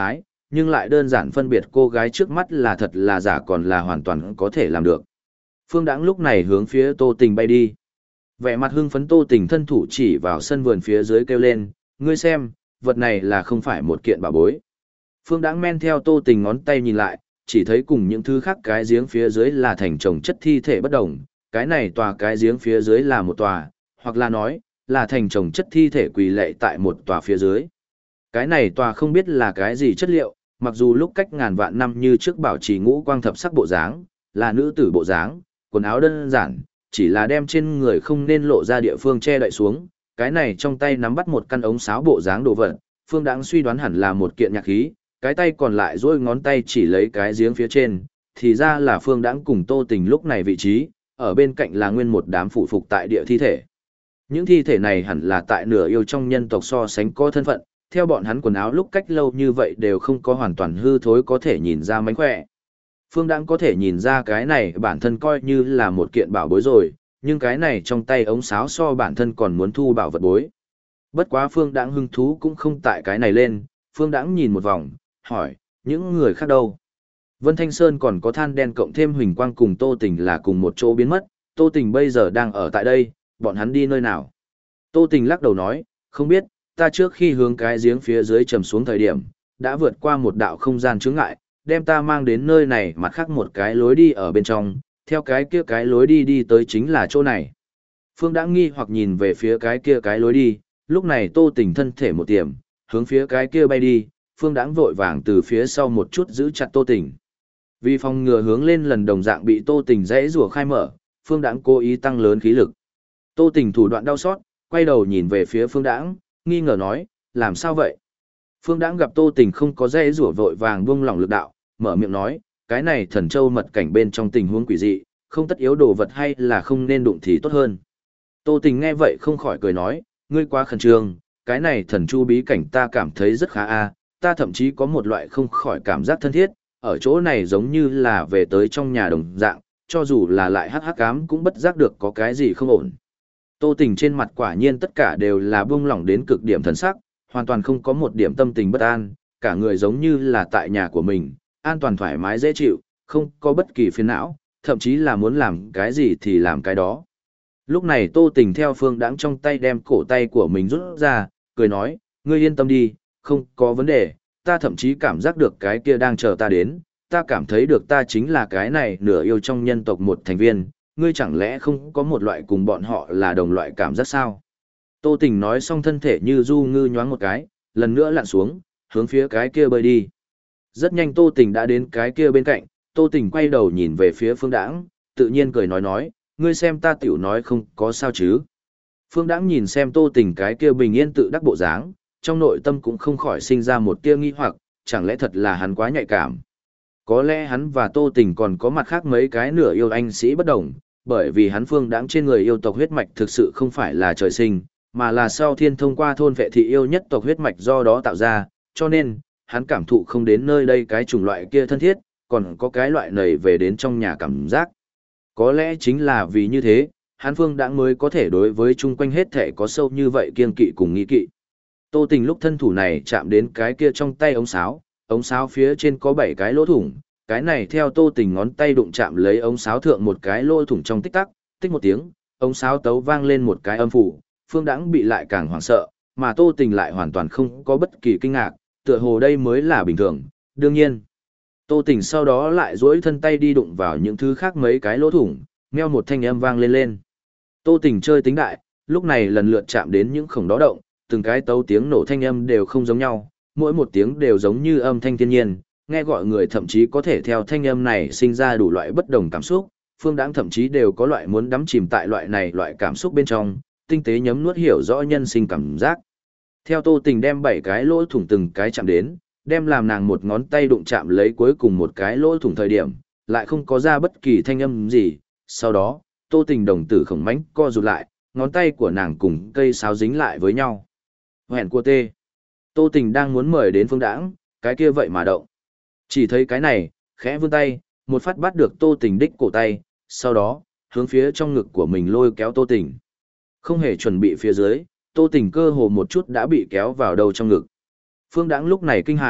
nhưng lại đơn giản phân biệt cô gái trước mắt là thật là giả còn là hoàn toàn có thể làm được. Phương Đãng lúc này hướng phía Tô Tình bay đi. Vẻ mặt hưng phấn Tô Tình thân thủ chỉ vào sân vườn phía dưới kêu lên, ngươi xem, vật này là không phải một kiện bảo bối. Phương Đãng men theo Tô Tình ngón tay nhìn lại, chỉ thấy cùng những thứ khác cái giếng phía dưới là thành chồng chất thi thể bất đồng, cái này tòa cái giếng phía dưới là một tòa, hoặc là nói, là thành chồng chất thi thể quỳ lệ tại một tòa phía dưới. Cái này tòa không biết là cái gì chất liệu, mặc dù lúc cách ngàn vạn năm như trước bảo trì ngũ quang thập sắc bộ dáng, là nữ tử bộ dáng, quần áo đơn giản, chỉ là đem trên người không nên lộ ra địa phương che đậy xuống, cái này trong tay nắm bắt một căn ống sáo bộ dáng đồ vật, Phương Đãng suy đoán hẳn là một kiện nhạc khí, cái tay còn lại duỗi ngón tay chỉ lấy cái giếng phía trên, thì ra là Phương Đãng cùng Tô Tình lúc này vị trí, ở bên cạnh là nguyên một đám phụ phục tại địa thi thể. Những thi thể này hẳn là tại nửa yêu trong nhân tộc so sánh có thân phận, theo bọn hắn quần áo lúc cách lâu như vậy đều không có hoàn toàn hư thối có thể nhìn ra mánh khỏe. Phương Đãng có thể nhìn ra cái này bản thân coi như là một kiện bảo bối rồi, nhưng cái này trong tay ống sáo so bản thân còn muốn thu bảo vật bối. Bất quá Phương Đãng hứng thú cũng không tại cái này lên, Phương Đãng nhìn một vòng, hỏi, những người khác đâu? Vân Thanh Sơn còn có Than Đen cộng thêm Huỳnh Quang cùng Tô Tình là cùng một chỗ biến mất, Tô Tình bây giờ đang ở tại đây, bọn hắn đi nơi nào? Tô Tình lắc đầu nói, không biết, ta trước khi hướng cái giếng phía dưới trầm xuống thời điểm, đã vượt qua một đạo không gian chướng ngại, đem ta mang đến nơi này mặt khác một cái lối đi ở bên trong, theo cái kia cái lối đi đi tới chính là chỗ này. Phương đã nghi hoặc nhìn về phía cái kia cái lối đi, lúc này Tô Tình thân thể một tiềm, hướng phía cái kia bay đi, Phương Đãng vội vàng từ phía sau một chút giữ chặt Tô Tình. Vì phòng ngừa hướng lên lần đồng dạng bị Tô Tình dễ rủa khai mở, Phương Đãng cố ý tăng lớn khí lực. Tô Tình thủ đoạn đau xót, quay đầu nhìn về phía Phương Đãng, nghi ngờ nói, làm sao vậy? Phương Đãng gặp Tô Tình không có dễ rủa vội vàng buông lỏng lực đạo, mở miệng nói, cái này thần châu mật cảnh bên trong tình huống quỷ dị, không tất yếu đồ vật hay là không nên đụng thì tốt hơn. Tô Tình nghe vậy không khỏi cười nói, ngươi quá khẩn trương, cái này thần chu bí cảnh ta cảm thấy rất khá a, ta thậm chí có một loại không khỏi cảm giác thân thiết, ở chỗ này giống như là về tới trong nhà đồng dạng, cho dù là lại hắc hắc ám cũng bất giác được có cái gì không ổn. Tô Tình trên mặt quả nhiên tất cả đều là buông lỏng đến cực điểm thần sắc, hoàn toàn không có một điểm tâm tình bất an, cả người giống như là tại nhà của mình, an toàn thoải mái dễ chịu, không có bất kỳ phiền não, thậm chí là muốn làm cái gì thì làm cái đó. Lúc này Tô Tình theo Phương Đãng trong tay đem cổ tay của mình rút ra, cười nói, ngươi yên tâm đi, không có vấn đề, ta thậm chí cảm giác được cái kia đang chờ ta đến, ta cảm thấy được ta chính là cái này nửa yêu trong nhân tộc một thành viên, ngươi chẳng lẽ không có một loại cùng bọn họ là đồng loại cảm giác sao? Tô Tình nói xong thân thể như du ngư nhoáng một cái, lần nữa lặn xuống, hướng phía cái kia bơi đi. Rất nhanh Tô Tình đã đến cái kia bên cạnh, Tô Tình quay đầu nhìn về phía Phương Đãng, tự nhiên cười nói, ngươi xem ta tiểu nói không có sao chứ. Phương Đãng nhìn xem Tô Tình cái kia bình yên tự đắc bộ dáng, trong nội tâm cũng không khỏi sinh ra một tia nghi hoặc, chẳng lẽ thật là hắn quá nhạy cảm. Có lẽ hắn và Tô Tình còn có mặt khác mấy cái nửa yêu anh sĩ bất đồng, bởi vì hắn Phương Đãng trên người yêu tộc huyết mạch thực sự không phải là trời sinh, mà là sau thiên thông qua thôn vệ thị yêu nhất tộc huyết mạch do đó tạo ra, cho nên, hắn cảm thụ không đến nơi đây cái chủng loại kia thân thiết, còn có cái loại này về đến trong nhà cảm giác. Có lẽ chính là vì như thế, hắn Phương Đãng mới có thể đối với chung quanh hết thể có sâu như vậy kiên kỵ cùng nghi kỵ. Tô Tình lúc thân thủ này chạm đến cái kia trong tay ống sáo phía trên có 7 cái lỗ thủng, cái này theo Tô Tình ngón tay đụng chạm lấy ống sáo thượng một cái lỗ thủng trong tích tắc, tích một tiếng, ống sáo tấu vang lên một cái âm phủ, Phương Đãng bị lại càng hoảng sợ, mà Tô Tình lại hoàn toàn không có bất kỳ kinh ngạc, tựa hồ đây mới là bình thường. Đương nhiên, Tô Tình sau đó lại duỗi thân tay đi đụng vào những thứ khác mấy cái lỗ thủng, meo một thanh âm vang lên. Tô Tình chơi tính đại, lúc này lần lượt chạm đến những khổng đó động, từng cái tấu tiếng nổ thanh âm đều không giống nhau, mỗi một tiếng đều giống như âm thanh thiên nhiên, nghe gọi người thậm chí có thể theo thanh âm này sinh ra đủ loại bất đồng cảm xúc, Phương Đãng thậm chí đều có loại muốn đắm chìm tại loại cảm xúc bên trong, tinh tế nhấm nuốt hiểu rõ nhân sinh cảm giác. Theo Tô Tình đem 7 cái lỗ thủng từng cái chạm đến, đem làm nàng một ngón tay đụng chạm lấy cuối cùng một cái lỗ thủng thời điểm, lại không có ra bất kỳ thanh âm gì, sau đó, Tô Tình đồng tử khổng mãnh co rụt lại, ngón tay của nàng cùng cây sáo dính lại với nhau. Hẹn của tê. Tô Tình đang muốn mời đến Phương Đãng, cái kia vậy mà động. Chỉ thấy cái này, khẽ vươn tay, một phát bắt được Tô Tình đích cổ tay, sau đó, hướng phía trong ngực của mình lôi kéo Tô Tình. Không hề chuẩn bị phía dưới, Tô Tình cơ hồ một chút đã bị kéo vào đầu trong ngực. Phương Đãng lúc này kinh hãi,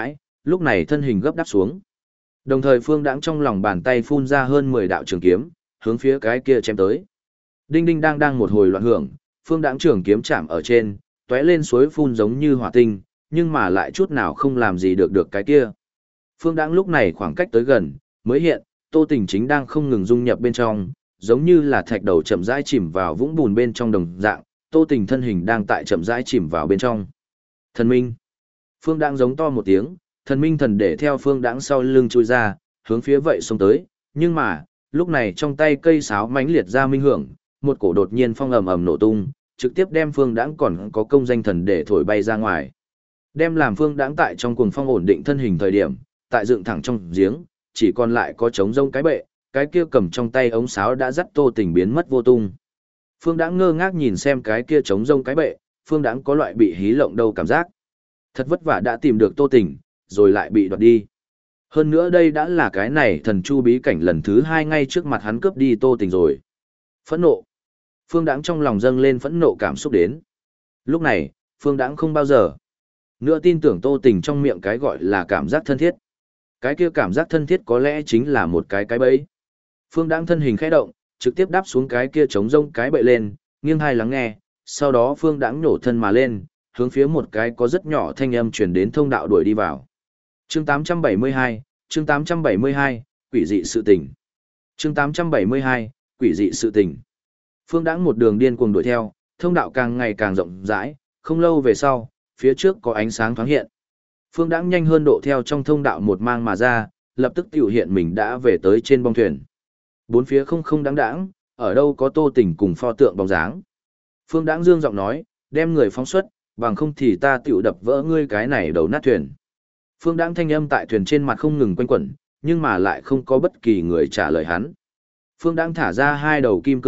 lúc này thân hình gấp đáp xuống. Đồng thời Phương Đãng trong lòng bàn tay phun ra hơn 10 đạo trường kiếm, hướng phía cái kia chém tới. Đinh đinh đang đang một hồi loạn hưởng, Phương Đãng trường kiếm chạm ở trên, tóe lên suối phun giống như hỏa tinh, nhưng mà lại chút nào không làm gì được cái kia. Phương Đãng lúc này khoảng cách tới gần, mới hiện, Tô Tình chính đang không ngừng dung nhập bên trong, giống như là thạch đầu chậm rãi chìm vào vũng bùn bên trong đồng dạng, Tô Tình thân hình đang tại chậm rãi chìm vào bên trong. Thần minh. Phương Đãng giống to một tiếng, thần minh thần để theo Phương Đãng sau lưng chui ra, hướng phía vậy xông tới, nhưng mà, lúc này trong tay cây sáo mãnh liệt ra minh hưởng, một cổ đột nhiên phong ầm ầm nổ tung, trực tiếp đem Phương Đãng còn có công danh thần để thổi bay ra ngoài. Đem làm Phương Đãng tại trong cuồng phong ổn định thân hình thời điểm, tại dựng thẳng trong giếng, chỉ còn lại có trống rông cái bệ, cái kia cầm trong tay ống sáo đã dắt Tô Tình biến mất vô tung. Phương Đãng ngơ ngác nhìn xem cái kia trống rông cái bệ, Phương Đãng có loại bị hí lộng đâu cảm giác. Thật vất vả đã tìm được Tô Tình, rồi lại bị đoạt đi. Hơn nữa đây đã là cái này thần chu bí cảnh lần thứ 2 ngay trước mặt hắn cướp đi Tô Tình rồi. Phẫn nộ. Phương Đãng trong lòng dâng lên phẫn nộ cảm xúc đến. Lúc này, Phương Đãng không bao giờ nữa tin tưởng Tô Tình trong miệng cái gọi là cảm giác thân thiết. Cái kia cảm giác thân thiết có lẽ chính là một cái bẫy. Phương Đãng thân hình khẽ động, trực tiếp đáp xuống cái kia trống rông cái bậy lên, nghiêng hai lắng nghe, sau đó Phương Đãng nổ thân mà lên, hướng phía một cái có rất nhỏ thanh âm truyền đến thông đạo đuổi đi vào. Chương 872, chương 872, quỷ dị sự tình. Chương 872, quỷ dị sự tình. Phương Đãng một đường điên cuồng đuổi theo, thông đạo càng ngày càng rộng rãi, không lâu về sau, phía trước có ánh sáng thoáng hiện. Phương Đãng nhanh hơn độ theo trong thông đạo một mang mà ra, lập tức tiểu hiện mình đã về tới trên bong thuyền. Bốn phía không đáng đáng, ở đâu có Tô Tình cùng pho tượng bóng dáng. Phương Đãng dương giọng nói, đem người phóng xuất, bằng không thì ta tiểu đập vỡ ngươi cái này đầu nát thuyền. Phương Đãng thanh âm tại thuyền trên mặt không ngừng quanh quẩn, nhưng mà lại không có bất kỳ người trả lời hắn. Phương Đãng thả ra hai đầu kim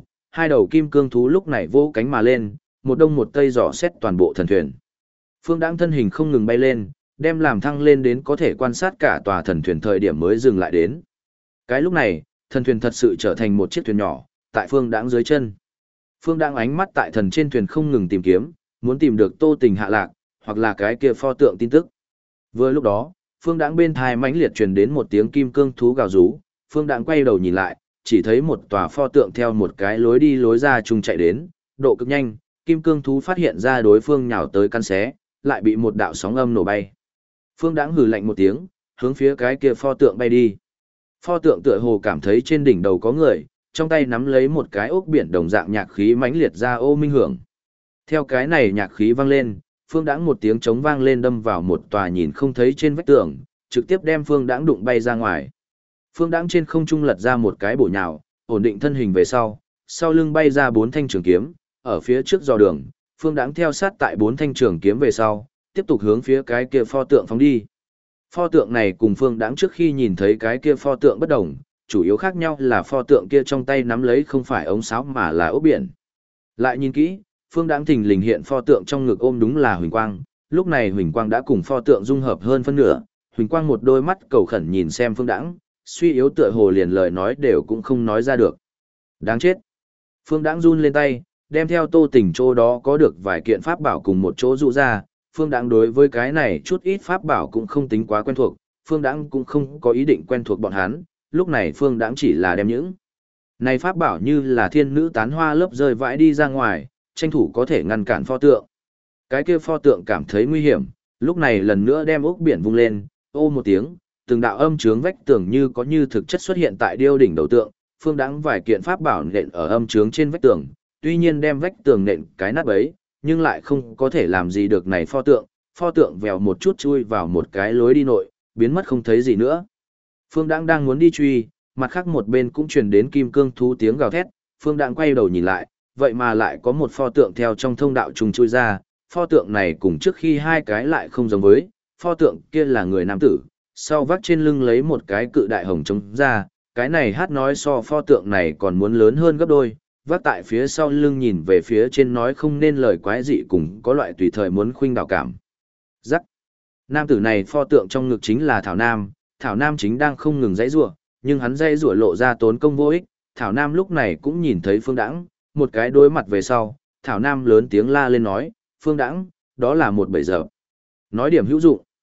cương thú lúc này vỗ cánh mà lên, một đông một tây dò xét toàn bộ thần thuyền. Phương Đãng thân hình không ngừng bay lên, đem làm thăng lên đến có thể quan sát cả tòa thần thuyền thời điểm mới dừng lại đến. Cái lúc này, thần thuyền thật sự trở thành một chiếc thuyền nhỏ, tại Phương Đãng dưới chân. Phương Đãng ánh mắt tại thần trên thuyền không ngừng tìm kiếm, muốn tìm được Tô Tình hạ lạc, hoặc là cái kia pho tượng tin tức. Vừa lúc đó, Phương Đãng bên thai mãnh liệt truyền đến một tiếng kim cương thú gào rú, Phương Đãng quay đầu nhìn lại, chỉ thấy một tòa pho tượng theo một cái lối đi lối ra chung chạy đến, độ cực nhanh, kim cương thú phát hiện ra đối phương nhào tới căn xé, lại bị một đạo sóng âm nổ bay. Phương Đãng hừ lạnh một tiếng, hướng phía cái kia pho tượng bay đi. Pho tượng tựa hồ cảm thấy trên đỉnh đầu có người, trong tay nắm lấy một cái ốc biển đồng dạng nhạc khí mãnh liệt ra ô minh hưởng. Theo cái này nhạc khí vang lên, Phương Đãng một tiếng trống vang lên đâm vào một tòa nhìn không thấy trên vách tường, trực tiếp đem Phương Đãng đụng bay ra ngoài. Phương Đãng trên không trung lật ra một cái bổ nhào, ổn định thân hình về sau lưng bay ra 4 thanh trường kiếm, ở phía trước dò đường, Phương Đãng theo sát tại 4 thanh trường kiếm về sau, tiếp tục hướng phía cái kia pho tượng phóng đi. Pho tượng này cùng Phương Đãng trước khi nhìn thấy cái kia pho tượng bất đồng, chủ yếu khác nhau là pho tượng kia trong tay nắm lấy không phải ống sáo mà là ốc biển. Lại nhìn kỹ, Phương Đãng thình lình hiện pho tượng trong ngực ôm đúng là Huỳnh Quang, lúc này Huỳnh Quang đã cùng pho tượng dung hợp hơn phân nửa, Huỳnh Quang một đôi mắt cầu khẩn nhìn xem Phương Đãng, suy yếu tựa hồ liền lời nói đều cũng không nói ra được. Đáng chết. Phương Đãng run lên tay, đem theo Tô Tình chỗ đó có được vài kiện pháp bảo cùng một chỗ dụ ra, Phương Đãng đối với cái này chút ít pháp bảo cũng không tính quá quen thuộc, Phương Đãng cũng không có ý định quen thuộc bọn hắn, lúc này Phương Đãng chỉ là đem những này pháp bảo như là thiên nữ tán hoa lớp rơi vãi đi ra ngoài, tranh thủ có thể ngăn cản pho tượng. Cái kia pho tượng cảm thấy nguy hiểm, lúc này lần nữa đem ốc biển vung lên, ô một tiếng, từng đạo âm chướng vách tường như có như thực chất xuất hiện tại điêu đỉnh đầu tượng, Phương Đãng vài kiện pháp bảo nện ở âm chướng trên vách tường, tuy nhiên đem vách tường nện cái nát bấy, nhưng lại không có thể làm gì được này pho tượng vèo một chút chui vào một cái lối đi nội, biến mất không thấy gì nữa. Phương Đãng đang muốn đi truy, mặt khác một bên cũng truyền đến kim cương thú tiếng gào thét, Phương Đãng quay đầu nhìn lại, vậy mà lại có một pho tượng theo trong thông đạo trùng chui ra, pho tượng này cùng trước khi hai cái lại không giống với, pho tượng kia là người nam tử, sau vác trên lưng lấy một cái cự đại hồng trống ra, cái này hát nói so pho tượng này còn muốn lớn hơn gấp đôi, vác tại phía sau lưng nhìn về phía trên nói không nên lời quái dị cùng có loại tùy thời muốn khuynh đảo cảm. Rắc. Nam tử này pho tượng trong ngực chính là Thảo Nam chính đang không ngừng dãy rủa, nhưng hắn dãy rủa lộ ra tốn công vô ích, Thảo Nam lúc này cũng nhìn thấy Phương Đãng, một cái đối mặt về sau, Thảo Nam lớn tiếng la lên nói, Phương Đãng, đó là một bẫy dập. Nói điểm hữu dụng.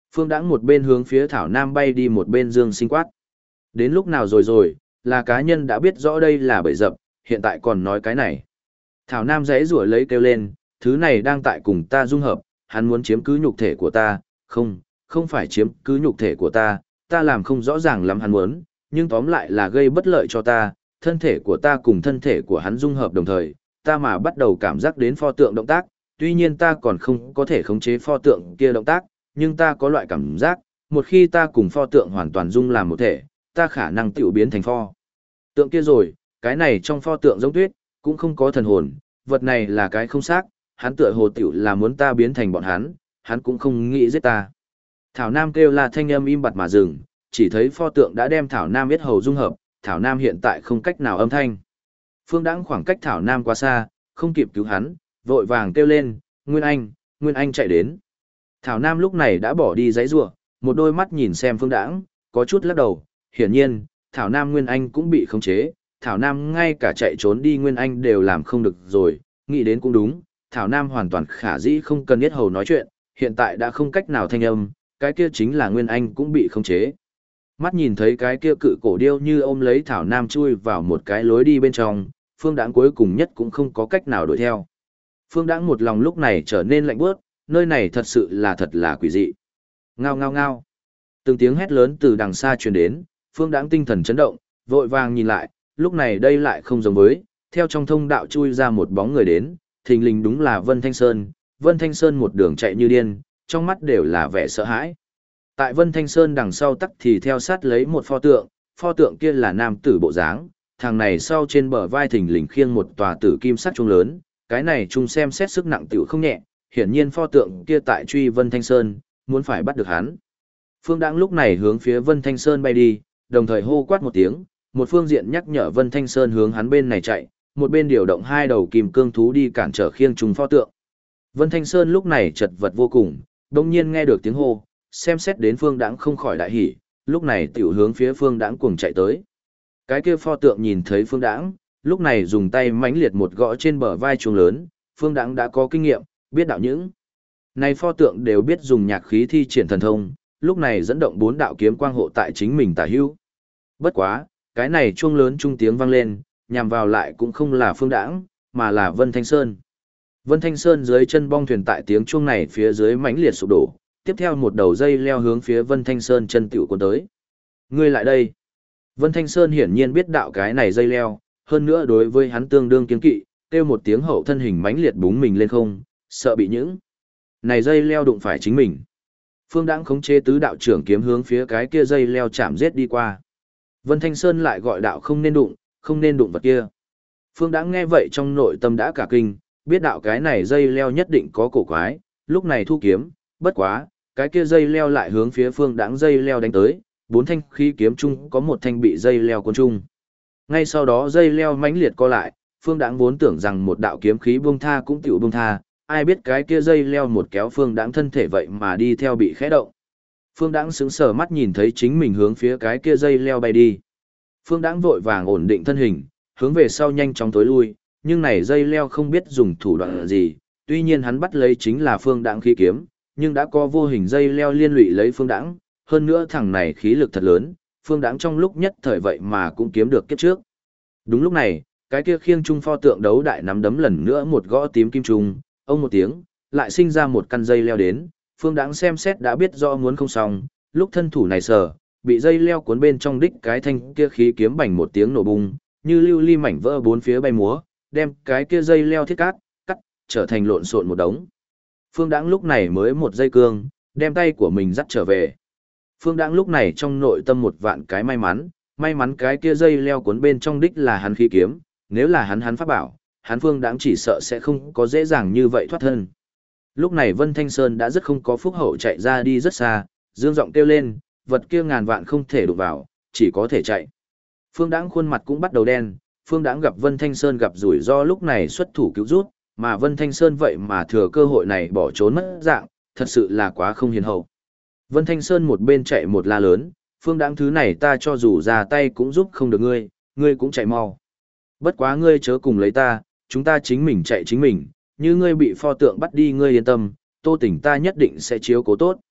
Phương Đãng một bên hướng phía Thảo Nam bay đi một bên Dương Sinh quát. Đến lúc nào rồi, là cá nhân đã biết rõ đây là bẫy dập, hiện tại còn nói cái này. Thảo Nam giãy giụa lấy kêu lên, thứ này đang tại cùng ta dung hợp, hắn muốn chiếm cứ nhục thể của ta, không phải chiếm cứ nhục thể của ta làm không rõ ràng lắm hắn muốn, nhưng tóm lại là gây bất lợi cho ta, thân thể của ta cùng thân thể của hắn dung hợp đồng thời, ta mà bắt đầu cảm giác đến pho tượng động tác, tuy nhiên ta còn không có thể khống chế pho tượng kia động tác, nhưng ta có loại cảm giác, một khi ta cùng pho tượng hoàn toàn dung làm một thể, ta khả năng tiểu biến thành pho tượng kia rồi, cái này trong pho tượng giống tuyết, cũng không có thần hồn, vật này là cái không xác, hắn tựa hồ tiểu là muốn ta biến thành bọn hắn cũng không nghĩ giết ta. Thảo Nam kêu là thanh âm im bặt mà dừng, chỉ thấy pho tượng đã đem Thảo Nam yết hầu dung hợp, Thảo Nam hiện tại không cách nào âm thanh. Phương Đãng khoảng cách Thảo Nam quá xa, không kịp cứu hắn, vội vàng kêu lên, Nguyên Anh chạy đến. Thảo Nam lúc này đã bỏ đi giãy giụa, một đôi mắt nhìn xem Phương Đãng, có chút lắc đầu, hiển nhiên, Thảo Nam Nguyên Anh cũng bị khống chế, Thảo Nam ngay cả chạy trốn đi Nguyên Anh đều làm không được rồi, nghĩ đến cũng đúng, Thảo Nam hoàn toàn khả dĩ không cần yết hầu nói chuyện, hiện tại đã không cách nào thanh âm, cái kia chính là Nguyên Anh cũng bị khống chế. Mắt nhìn thấy cái kia cự cổ điêu như ôm lấy Thảo Nam chui vào một cái lối đi bên trong, Phương Đãng cuối cùng nhất cũng không có cách nào đuổi theo. Phương Đãng một lòng lúc này trở nên lạnh bước, nơi này thật sự là thật là quỷ dị. Ngao ngao ngao. Từng tiếng hét lớn từ đằng xa truyền đến, Phương Đãng tinh thần chấn động, vội vàng nhìn lại, lúc này đây lại không giống với, theo trong thông đạo chui ra một bóng người đến, thình lình đúng là Vân Thanh Sơn. Vân Thanh Sơn một đường chạy như điên, trong mắt đều là vẻ sợ hãi. Tại Vân Thanh Sơn đằng sau tắc thì theo sát lấy một pho tượng kia là nam tử bộ dáng, thằng này sau trên bờ vai thình lình khiêng một tòa tử kim sắc trung lớn, cái này chung xem xét sức nặng tiểu không nhẹ, hiển nhiên pho tượng kia tại truy Vân Thanh Sơn, muốn phải bắt được hắn. Phương Đãng lúc này hướng phía Vân Thanh Sơn bay đi, đồng thời hô quát một tiếng, một phương diện nhắc nhở Vân Thanh Sơn hướng hắn bên này chạy, một bên điều động hai đầu kim cương thú đi cản trở khiêng trùng pho tượng. Vân Thanh Sơn lúc này chật vật vô cùng, đồng nhiên nghe được tiếng hô, xem xét đến Phương Đãng không khỏi đại hỉ, lúc này tiểu hướng phía Phương Đãng cuồng chạy tới. Cái kia pho tượng nhìn thấy Phương Đãng, lúc này dùng tay mãnh liệt một gõ trên bờ vai chuông lớn, Phương Đãng đã có kinh nghiệm, biết đạo những này pho tượng đều biết dùng nhạc khí thi triển thần thông, lúc này dẫn động bốn đạo kiếm quang hộ tại chính mình tả hữu. Bất quá, cái này chuông lớn trung tiếng vang lên, nhằm vào lại cũng không là Phương Đãng, mà là Vân Thanh Sơn. Vân Thanh Sơn dưới chân bong thuyền tại tiếng chuông này phía dưới mãnh liệt sụp đổ, tiếp theo một đầu dây leo hướng phía Vân Thanh Sơn chân tiểu cuốn tới. Ngươi lại đây. Vân Thanh Sơn hiển nhiên biết đạo cái này dây leo, hơn nữa đối với hắn tương đương kiên kỵ, kêu một tiếng hậu thân hình mãnh liệt búng mình lên không, sợ bị những này dây leo đụng phải chính mình. Phương Đãng khống chế tứ đạo trưởng kiếm hướng phía cái kia dây leo chạm giết đi qua. Vân Thanh Sơn lại gọi đạo không nên đụng vật kia. Phương Đãng nghe vậy trong nội tâm đã cả kinh, biết đạo cái này dây leo nhất định có cổ quái, lúc này thu kiếm, bất quá, cái kia dây leo lại hướng phía Phương Đãng dây leo đánh tới, bốn thanh khí kiếm chung có một thanh bị dây leo cuốn chung. Ngay sau đó dây leo mãnh liệt co lại, Phương Đãng vốn tưởng rằng một đạo kiếm khí buông tha cũng tiểu buông tha, ai biết cái kia dây leo một kéo Phương Đãng thân thể vậy mà đi theo bị khẽ động. Phương Đãng sững sờ mắt nhìn thấy chính mình hướng phía cái kia dây leo bay đi. Phương Đãng vội vàng ổn định thân hình, hướng về sau nhanh chóng tối lui, nhưng này dây leo không biết dùng thủ đoạn gì, tuy nhiên hắn bắt lấy chính là Phương Đãng khí kiếm, nhưng đã có vô hình dây leo liên lụy lấy Phương Đãng, hơn nữa thằng này khí lực thật lớn, Phương Đãng trong lúc nhất thời vậy mà cũng kiếm được kiếp trước. Đúng lúc này, cái kia khiêng trung pho tượng đấu đại nắm đấm lần nữa một gõ tím kim trung, ông một tiếng, lại sinh ra một căn dây leo đến, Phương Đãng xem xét đã biết rõ muốn không xong, lúc thân thủ này sờ, bị dây leo cuốn bên trong đích cái thanh kia khí kiếm bành một tiếng nổ bung, như lưu ly mảnh vỡ bốn phía bay múa, đem cái kia dây leo thiết cắt, trở thành lộn xộn một đống. Phương Đãng lúc này mới một dây cương, đem tay của mình dắt trở về. Phương Đãng lúc này trong nội tâm một vạn cái may mắn cái kia dây leo cuốn bên trong đích là hắn khí kiếm, nếu là hắn pháp bảo, hắn Phương Đãng chỉ sợ sẽ không có dễ dàng như vậy thoát thân. Lúc này Vân Thanh Sơn đã rất không có phúc hậu chạy ra đi rất xa, dương giọng kêu lên, vật kia ngàn vạn không thể đụng vào, chỉ có thể chạy. Phương Đãng khuôn mặt cũng bắt đầu đen, Phương Đãng gặp Vân Thanh Sơn gặp rủi ro lúc này xuất thủ cứu rút, mà Vân Thanh Sơn vậy mà thừa cơ hội này bỏ trốn mất dạng, thật sự là quá không hiền hậu. Vân Thanh Sơn một bên chạy một la lớn, Phương Đãng thứ này ta cho dù ra tay cũng giúp không được ngươi cũng chạy mau. Bất quá ngươi chớ cùng lấy ta, chúng ta chính mình chạy chính mình, như ngươi bị pho tượng bắt đi ngươi yên tâm, Tô Tỉnh ta nhất định sẽ chiếu cố tốt.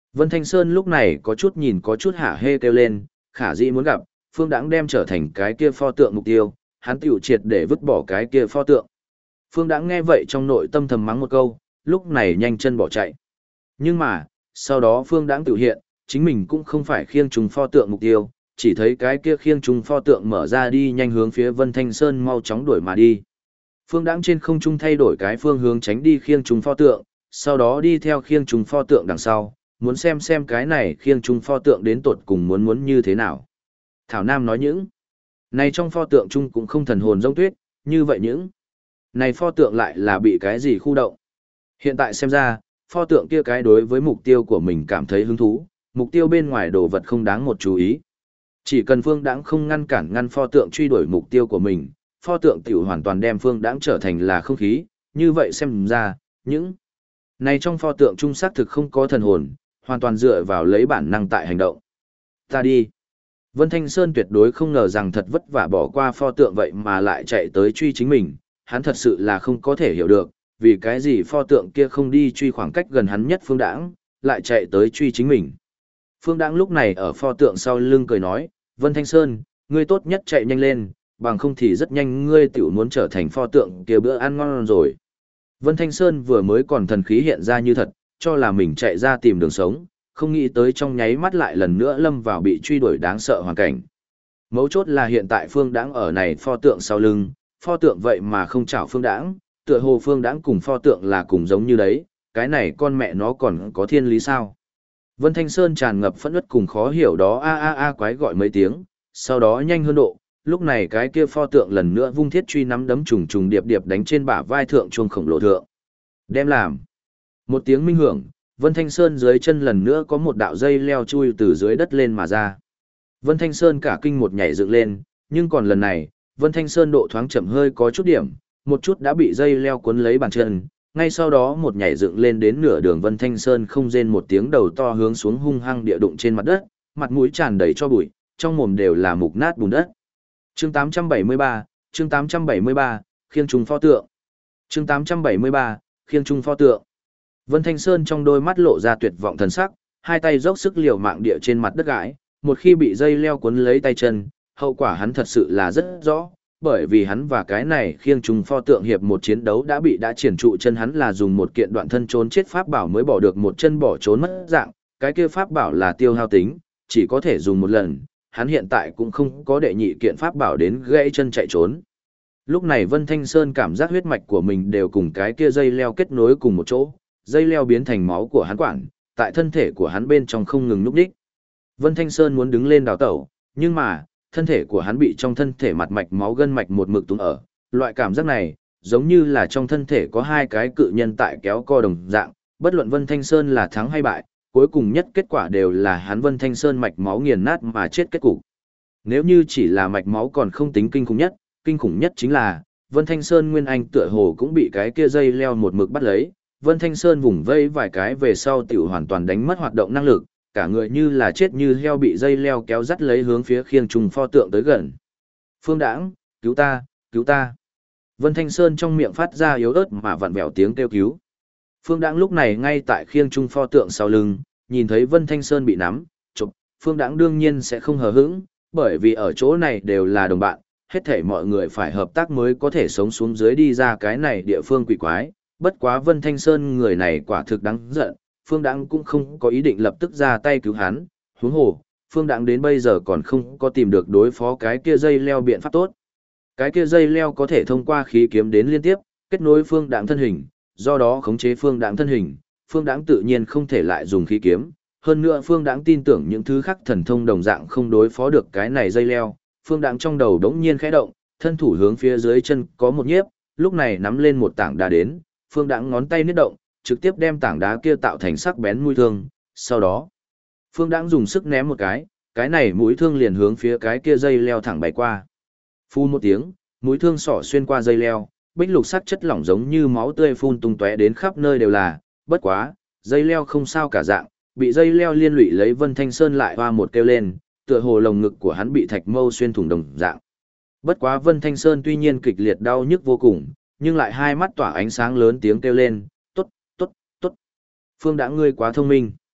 Vân Thanh Sơn lúc này có chút nhìn có chút hả hê kêu lên, khả dĩ muốn gặp, Phương Đãng đem trở thành cái kia pho tượng mục tiêu, hắn tiểu triệt để vứt bỏ cái kia pho tượng. Phương Đãng nghe vậy trong nội tâm thầm mắng một câu, lúc này nhanh chân bỏ chạy. Nhưng mà, sau đó Phương Đãng tự hiện, chính mình cũng không phải khiêng trùng pho tượng mục tiêu, chỉ thấy cái kia khiêng trùng pho tượng mở ra đi nhanh hướng phía Vân Thanh Sơn mau chóng đuổi mà đi. Phương Đãng trên không trung thay đổi cái phương hướng tránh đi khiêng trùng pho tượng, sau đó đi theo khiêng trùng pho tượng đằng sau, muốn xem cái này khiêng trùng pho tượng đến tột cùng muốn như thế nào. Thảo Nam nói những này trong pho tượng trung cũng không thần hồn giống tuyết, như vậy những này pho tượng lại là bị cái gì khu động. Hiện tại xem ra, pho tượng kia cái đối với mục tiêu của mình cảm thấy hứng thú, mục tiêu bên ngoài đồ vật không đáng một chú ý. Chỉ cần Phương Đãng không ngăn cản ngăn pho tượng truy đuổi mục tiêu của mình, pho tượng tiểu hoàn toàn đem Phương Đãng trở thành là không khí, như vậy xem ra, những này trong pho tượng trung xác thực không có thần hồn, hoàn toàn dựa vào lấy bản năng tại hành động. Ta đi. Vân Thanh Sơn tuyệt đối không ngờ rằng thật vất vả bỏ qua pho tượng vậy mà lại chạy tới truy chính mình, hắn thật sự là không có thể hiểu được, vì cái gì pho tượng kia không đi truy khoảng cách gần hắn nhất Phương Đãng, lại chạy tới truy chính mình. Phương Đãng lúc này ở pho tượng sau lưng cười nói, Vân Thanh Sơn, ngươi tốt nhất chạy nhanh lên, bằng không thì rất nhanh ngươi tiểu muốn trở thành pho tượng kia bữa ăn ngon rồi. Vân Thanh Sơn vừa mới còn thần khí hiện ra như thật, cho là mình chạy ra tìm đường sống, không nghĩ tới trong nháy mắt lại lần nữa lâm vào bị truy đuổi đáng sợ hoàn cảnh. Mấu chốt là hiện tại Phương Đãng ở này pho tượng sau lưng, pho tượng vậy mà không chảo Phương Đãng, tựa hồ Phương Đãng cùng pho tượng là cùng giống như đấy, cái này con mẹ nó còn có thiên lý sao? Vân Thanh Sơn tràn ngập phẫn uất cùng khó hiểu đó a quái gọi mấy tiếng, sau đó nhanh hơn độ, lúc này cái kia pho tượng lần nữa vung thiết truy nắm đấm trùng trùng điệp điệp đánh trên bả vai thượng chuông khổng lồ thượng. Đem làm. Một tiếng minh hưởng, Vân Thanh Sơn dưới chân lần nữa có một đạo dây leo chui từ dưới đất lên mà ra. Vân Thanh Sơn cả kinh một nhảy dựng lên, nhưng còn lần này, Vân Thanh Sơn độ thoáng chậm hơi có chút điểm, một chút đã bị dây leo cuốn lấy bàn chân, ngay sau đó một nhảy dựng lên đến nửa đường Vân Thanh Sơn không rên một tiếng đầu to hướng xuống hung hăng địa đụng trên mặt đất, mặt mũi tràn đầy cho bụi, trong mồm đều là mục nát bùn đất. Chương 873, chương 873, khiêng trùng pho tượng. Chương 873, khiêng trùng pho tượng. Vân Thanh Sơn trong đôi mắt lộ ra tuyệt vọng thần sắc, hai tay dốc sức liều mạng địa trên mặt đất gãi, một khi bị dây leo cuốn lấy tay chân, hậu quả hắn thật sự là rất rõ, bởi vì hắn và cái này khiêng trùng pho tượng hiệp một chiến đấu đã triển trụ chân hắn là dùng một kiện đoạn thân trốn chết pháp bảo mới bỏ được một chân bỏ trốn mất dạng, cái kia pháp bảo là tiêu hao tính, chỉ có thể dùng một lần, hắn hiện tại cũng không có đệ nhị kiện pháp bảo đến gãy chân chạy trốn. Lúc này Vân Thanh Sơn cảm giác huyết mạch của mình đều cùng cái kia dây leo kết nối cùng một chỗ, dây leo biến thành máu của hắn quản, tại thân thể của hắn bên trong không ngừng núp đích. Vân Thanh Sơn muốn đứng lên đào tẩu, nhưng mà, thân thể của hắn bị trong thân thể mặt mạch máu gân mạch một mực túng ở. Loại cảm giác này, giống như là trong thân thể có hai cái cự nhân tại kéo co đồng dạng, bất luận Vân Thanh Sơn là thắng hay bại, cuối cùng nhất kết quả đều là hắn Vân Thanh Sơn mạch máu nghiền nát mà chết kết cục. Nếu như chỉ là mạch máu còn không tính kinh khủng nhất chính là, Vân Thanh Sơn Nguyên Anh tựa hồ cũng bị cái kia dây leo một mực bắt lấy, Vân Thanh Sơn vùng vây vài cái về sau tiểu hoàn toàn đánh mất hoạt động năng lực, cả người như là chết như heo bị dây leo kéo dắt lấy hướng phía khiêng trùng pho tượng tới gần. Phương Đãng, cứu ta, cứu ta. Vân Thanh Sơn trong miệng phát ra yếu ớt mà vặn vẹo tiếng kêu cứu. Phương Đãng lúc này ngay tại khiêng trung pho tượng sau lưng, nhìn thấy Vân Thanh Sơn bị nắm, chụp, Phương Đãng đương nhiên sẽ không hờ hững, bởi vì ở chỗ này đều là đồng bạn, hết thảy mọi người phải hợp tác mới có thể sống xuống dưới đi ra cái này địa phương quỷ quái. Bất quá Vân Thanh Sơn người này quả thực đáng giận, Phương Đãng cũng không có ý định lập tức ra tay cứu hắn, huống hồ, Phương Đãng đến bây giờ còn không có tìm được đối phó cái kia dây leo biện pháp tốt. Cái kia dây leo có thể thông qua khí kiếm đến liên tiếp, kết nối Phương Đãng thân hình, do đó khống chế Phương Đãng thân hình, Phương Đãng tự nhiên không thể lại dùng khí kiếm, hơn nữa Phương Đãng tin tưởng những thứ khác thần thông đồng dạng không đối phó được cái này dây leo, Phương Đãng trong đầu đống nhiên khẽ động, thân thủ hướng phía dưới chân có một nhiếp, lúc này nắm lên một tảng đá đến, Phương Đãng ngón tay niết động, trực tiếp đem tảng đá kia tạo thành sắc bén mũi thương, sau đó, Phương Đãng dùng sức ném một cái này mũi thương liền hướng phía cái kia dây leo thẳng bay qua. Phun một tiếng, mũi thương xỏ xuyên qua dây leo, bích lục sắc chất lỏng giống như máu tươi phun tung tóe đến khắp nơi đều là, bất quá, dây leo không sao cả dạng, bị dây leo liên lụy lấy Vân Thanh Sơn lại hoa một kêu lên, tựa hồ lồng ngực của hắn bị thạch mâu xuyên thủng đồng dạng. Bất quá Vân Thanh Sơn tuy nhiên kịch liệt đau nhức vô cùng, nhưng lại hai mắt tỏa ánh sáng lớn tiếng kêu lên, tốt. Phương Đãng ngươi quá thông minh.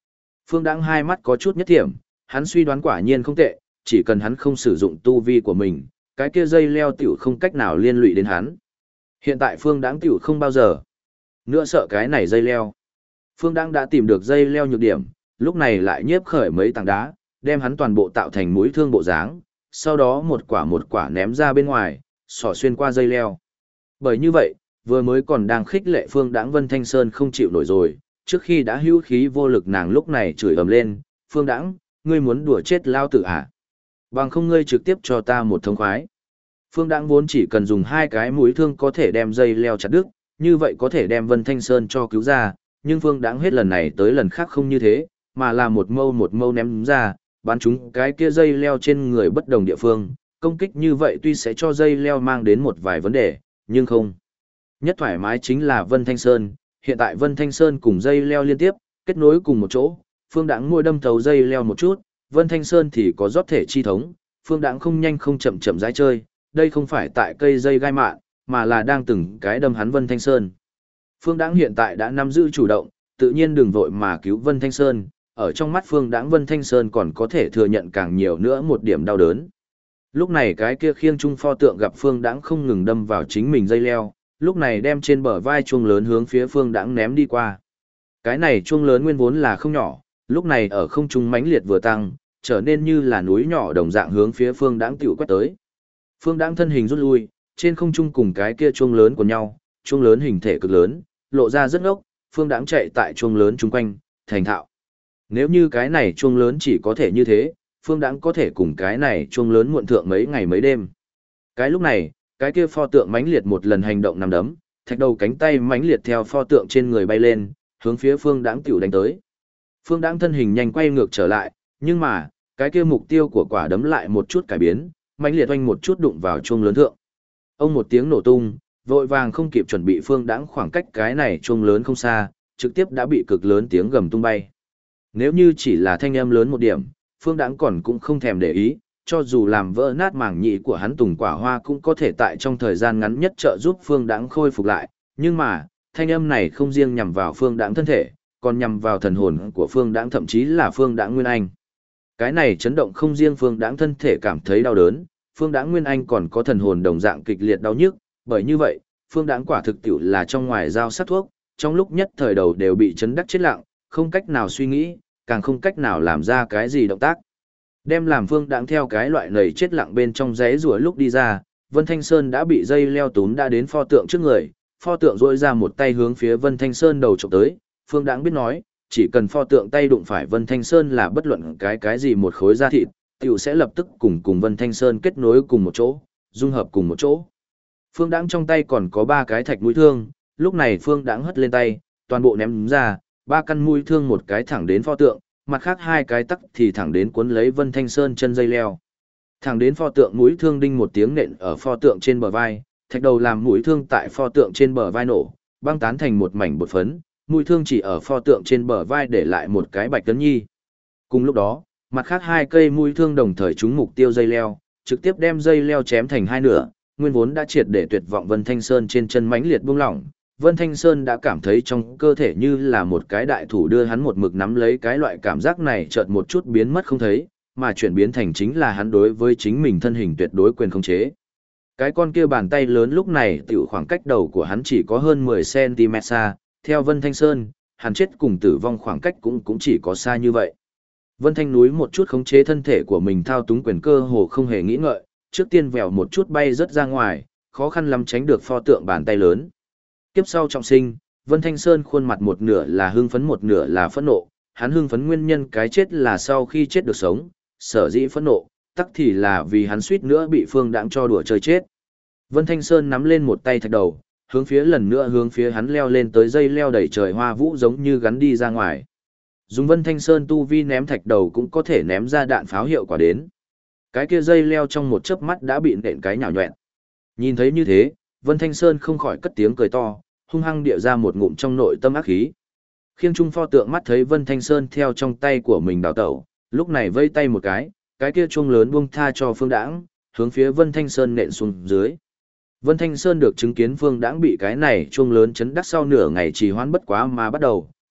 Phương Đãng hai mắt có chút nhất thiểm, hắn suy đoán quả nhiên không tệ, chỉ cần hắn không sử dụng tu vi của mình, cái kia dây leo tiểu không cách nào liên lụy đến hắn. Hiện tại Phương Đãng tiểu không bao giờ nữa sợ cái này dây leo. Phương Đãng đã tìm được dây leo nhược điểm, lúc này lại nhiếp khởi mấy tảng đá, đem hắn toàn bộ tạo thành mũi thương bộ dáng, sau đó một quả ném ra bên ngoài, xỏ xuyên qua dây leo. Bởi như vậy, vừa mới còn đang khích lệ Phương Đãng Vân Thanh Sơn không chịu nổi rồi, trước khi đã hữu khí vô lực nàng lúc này chửi ầm lên, Phương Đãng, ngươi muốn đùa chết lao tử à? Bằng không ngươi trực tiếp cho ta một thông khoái. Phương Đãng vốn chỉ cần dùng hai cái mũi thương có thể đem dây leo chặt đứt, như vậy có thể đem Vân Thanh Sơn cho cứu ra, nhưng Phương Đãng hết lần này tới lần khác không như thế, mà là một mâu ném ra, bắn chúng cái kia dây leo trên người bất đồng địa phương. Công kích như vậy tuy sẽ cho dây leo mang đến một vài vấn đề, nhưng không. Nhất thoải mái chính là Vân Thanh Sơn, hiện tại Vân Thanh Sơn cùng dây leo liên tiếp, kết nối cùng một chỗ, Phương Đãng môi đâm thấu dây leo một chút, Vân Thanh Sơn thì có rót thể chi thống, Phương Đãng không nhanh không chậm chậm rãi chơi, đây không phải tại cây dây gai mạn, mà là đang từng cái đâm hắn Vân Thanh Sơn. Phương Đãng hiện tại đã nắm giữ chủ động, tự nhiên đừng vội mà cứu Vân Thanh Sơn, ở trong mắt Phương Đãng Vân Thanh Sơn còn có thể thừa nhận càng nhiều nữa một điểm đau đớn. Lúc này cái kia khiêng trung pho tượng gặp Phương Đãng không ngừng đâm vào chính mình dây leo, lúc này đem trên bờ vai chuông lớn hướng phía Phương Đãng ném đi qua. Cái này chuông lớn nguyên vốn là không nhỏ, lúc này ở không trung mãnh liệt vừa tăng, trở nên như là núi nhỏ đồng dạng hướng phía Phương Đãng tiểu quét tới. Phương Đãng thân hình rút lui, trên không trung cùng cái kia chuông lớn của nhau, chuông lớn hình thể cực lớn, lộ ra rất ngốc, Phương Đãng chạy tại chuông lớn chung quanh, thành thạo. Nếu như cái này chuông lớn chỉ có thể như thế, Phương Đãng có thể cùng cái này chuông lớn muộn thượng mấy ngày mấy đêm. Cái lúc này, cái kia pho tượng mãnh liệt một lần hành động nằm đấm, thạch đầu cánh tay mãnh liệt theo pho tượng trên người bay lên, hướng phía Phương Đãng tiểu đánh tới. Phương Đãng thân hình nhanh quay ngược trở lại, nhưng mà, cái kia mục tiêu của quả đấm lại một chút cải biến, mãnh liệt oanh một chút đụng vào chuông lớn thượng. Ông một tiếng nổ tung, vội vàng không kịp chuẩn bị Phương Đãng khoảng cách cái này chuông lớn không xa, trực tiếp đã bị cực lớn tiếng gầm tung bay. Nếu như chỉ là thanh âm lớn một điểm, Phương Đãng còn cũng không thèm để ý, cho dù làm vỡ nát màng nhĩ của hắn Tùng Quả Hoa cũng có thể tại trong thời gian ngắn nhất trợ giúp Phương Đãng khôi phục lại, nhưng mà, thanh âm này không riêng nhằm vào Phương Đãng thân thể, còn nhằm vào thần hồn của Phương Đãng, thậm chí là Phương Đãng Nguyên Anh. Cái này chấn động không riêng Phương Đãng thân thể cảm thấy đau đớn, Phương Đãng Nguyên Anh còn có thần hồn đồng dạng kịch liệt đau nhức, bởi như vậy, Phương Đãng quả thực tiểu là trong ngoài giao sát thuốc, trong lúc nhất thời đầu đều bị chấn đắc chết lặng, không cách nào suy nghĩ, càng không cách nào làm ra cái gì động tác. Đem làm Phương Đãng theo cái loại nầy chết lặng bên trong giấy rùa lúc đi ra, Vân Thanh Sơn đã bị dây leo túm đã đến pho tượng trước người, pho tượng rỗi ra một tay hướng phía Vân Thanh Sơn đầu chụp tới, Phương Đãng biết nói, chỉ cần pho tượng tay đụng phải Vân Thanh Sơn là bất luận cái gì một khối da thịt, tiểu sẽ lập tức cùng Vân Thanh Sơn kết nối cùng một chỗ, dung hợp cùng một chỗ. Phương Đãng trong tay còn có 3 cái thạch mũi thương, lúc này Phương Đãng hất lên tay, toàn bộ ném ra, 3 căn mũi thương một cái thẳng đến pho tượng, mặt khác 2 cái tắc thì thẳng đến cuốn lấy Vân Thanh Sơn chân dây leo. Thẳng đến pho tượng mũi thương đinh một tiếng nện ở pho tượng trên bờ vai, thạch đầu làm mũi thương tại pho tượng trên bờ vai nổ, băng tán thành một mảnh bột phấn, mũi thương chỉ ở pho tượng trên bờ vai để lại một cái bạch tấn nhi. Cùng lúc đó, mặt khác 2 cây mũi thương đồng thời trúng mục tiêu dây leo, trực tiếp đem dây leo chém thành 2 nửa, nguyên vốn đã triệt để tuyệt vọng Vân Thanh Sơn trên chân mãnh liệt buông lỏng. Vân Thanh Sơn đã cảm thấy trong cơ thể như là một cái đại thủ đưa hắn một mực nắm lấy, cái loại cảm giác này chợt một chút biến mất không thấy, mà chuyển biến thành chính là hắn đối với chính mình thân hình tuyệt đối quyền khống chế. Cái con kia bàn tay lớn lúc này tiểu khoảng cách đầu của hắn chỉ có hơn 10 cm xa, theo Vân Thanh Sơn, hắn chết cùng tử vong khoảng cách cũng chỉ có xa như vậy. Vân Thanh núi một chút khống chế thân thể của mình thao túng quyền cơ hồ không hề nghĩ ngợi, trước tiên vèo một chút bay rất ra ngoài, khó khăn lắm tránh được pho tượng bàn tay lớn. Kiếp sau trọng sinh, Vân Thanh Sơn khuôn mặt một nửa là hưng phấn một nửa là phẫn nộ, hắn hưng phấn nguyên nhân cái chết là sau khi chết được sống, sở dĩ phẫn nộ, tắc thì là vì hắn suýt nữa bị Phương Đãng cho đùa chơi chết. Vân Thanh Sơn nắm lên một tay thạch đầu, hướng phía hắn leo lên tới dây leo đẩy trời hoa vũ giống như gắn đi ra ngoài. Dùng Vân Thanh Sơn tu vi ném thạch đầu cũng có thể ném ra đạn pháo hiệu quả đến. Cái kia dây leo trong một chớp mắt đã bị nện cái nhào nhọẹn. Nhìn thấy như thế, Vân Thanh Sơn không khỏi cất tiếng cười to, hung hăng địa ra một ngụm trong nội tâm ác khí. Khiêng trung pho tượng mắt thấy Vân Thanh Sơn theo trong tay của mình đào tẩu, lúc này vây tay một cái kia chuông lớn buông tha cho Phương Đãng, hướng phía Vân Thanh Sơn nện xuống dưới. Vân Thanh Sơn được chứng kiến Phương Đãng bị cái này chuông lớn chấn đắc sau nửa ngày trì hoãn bất quá mà bắt đầu,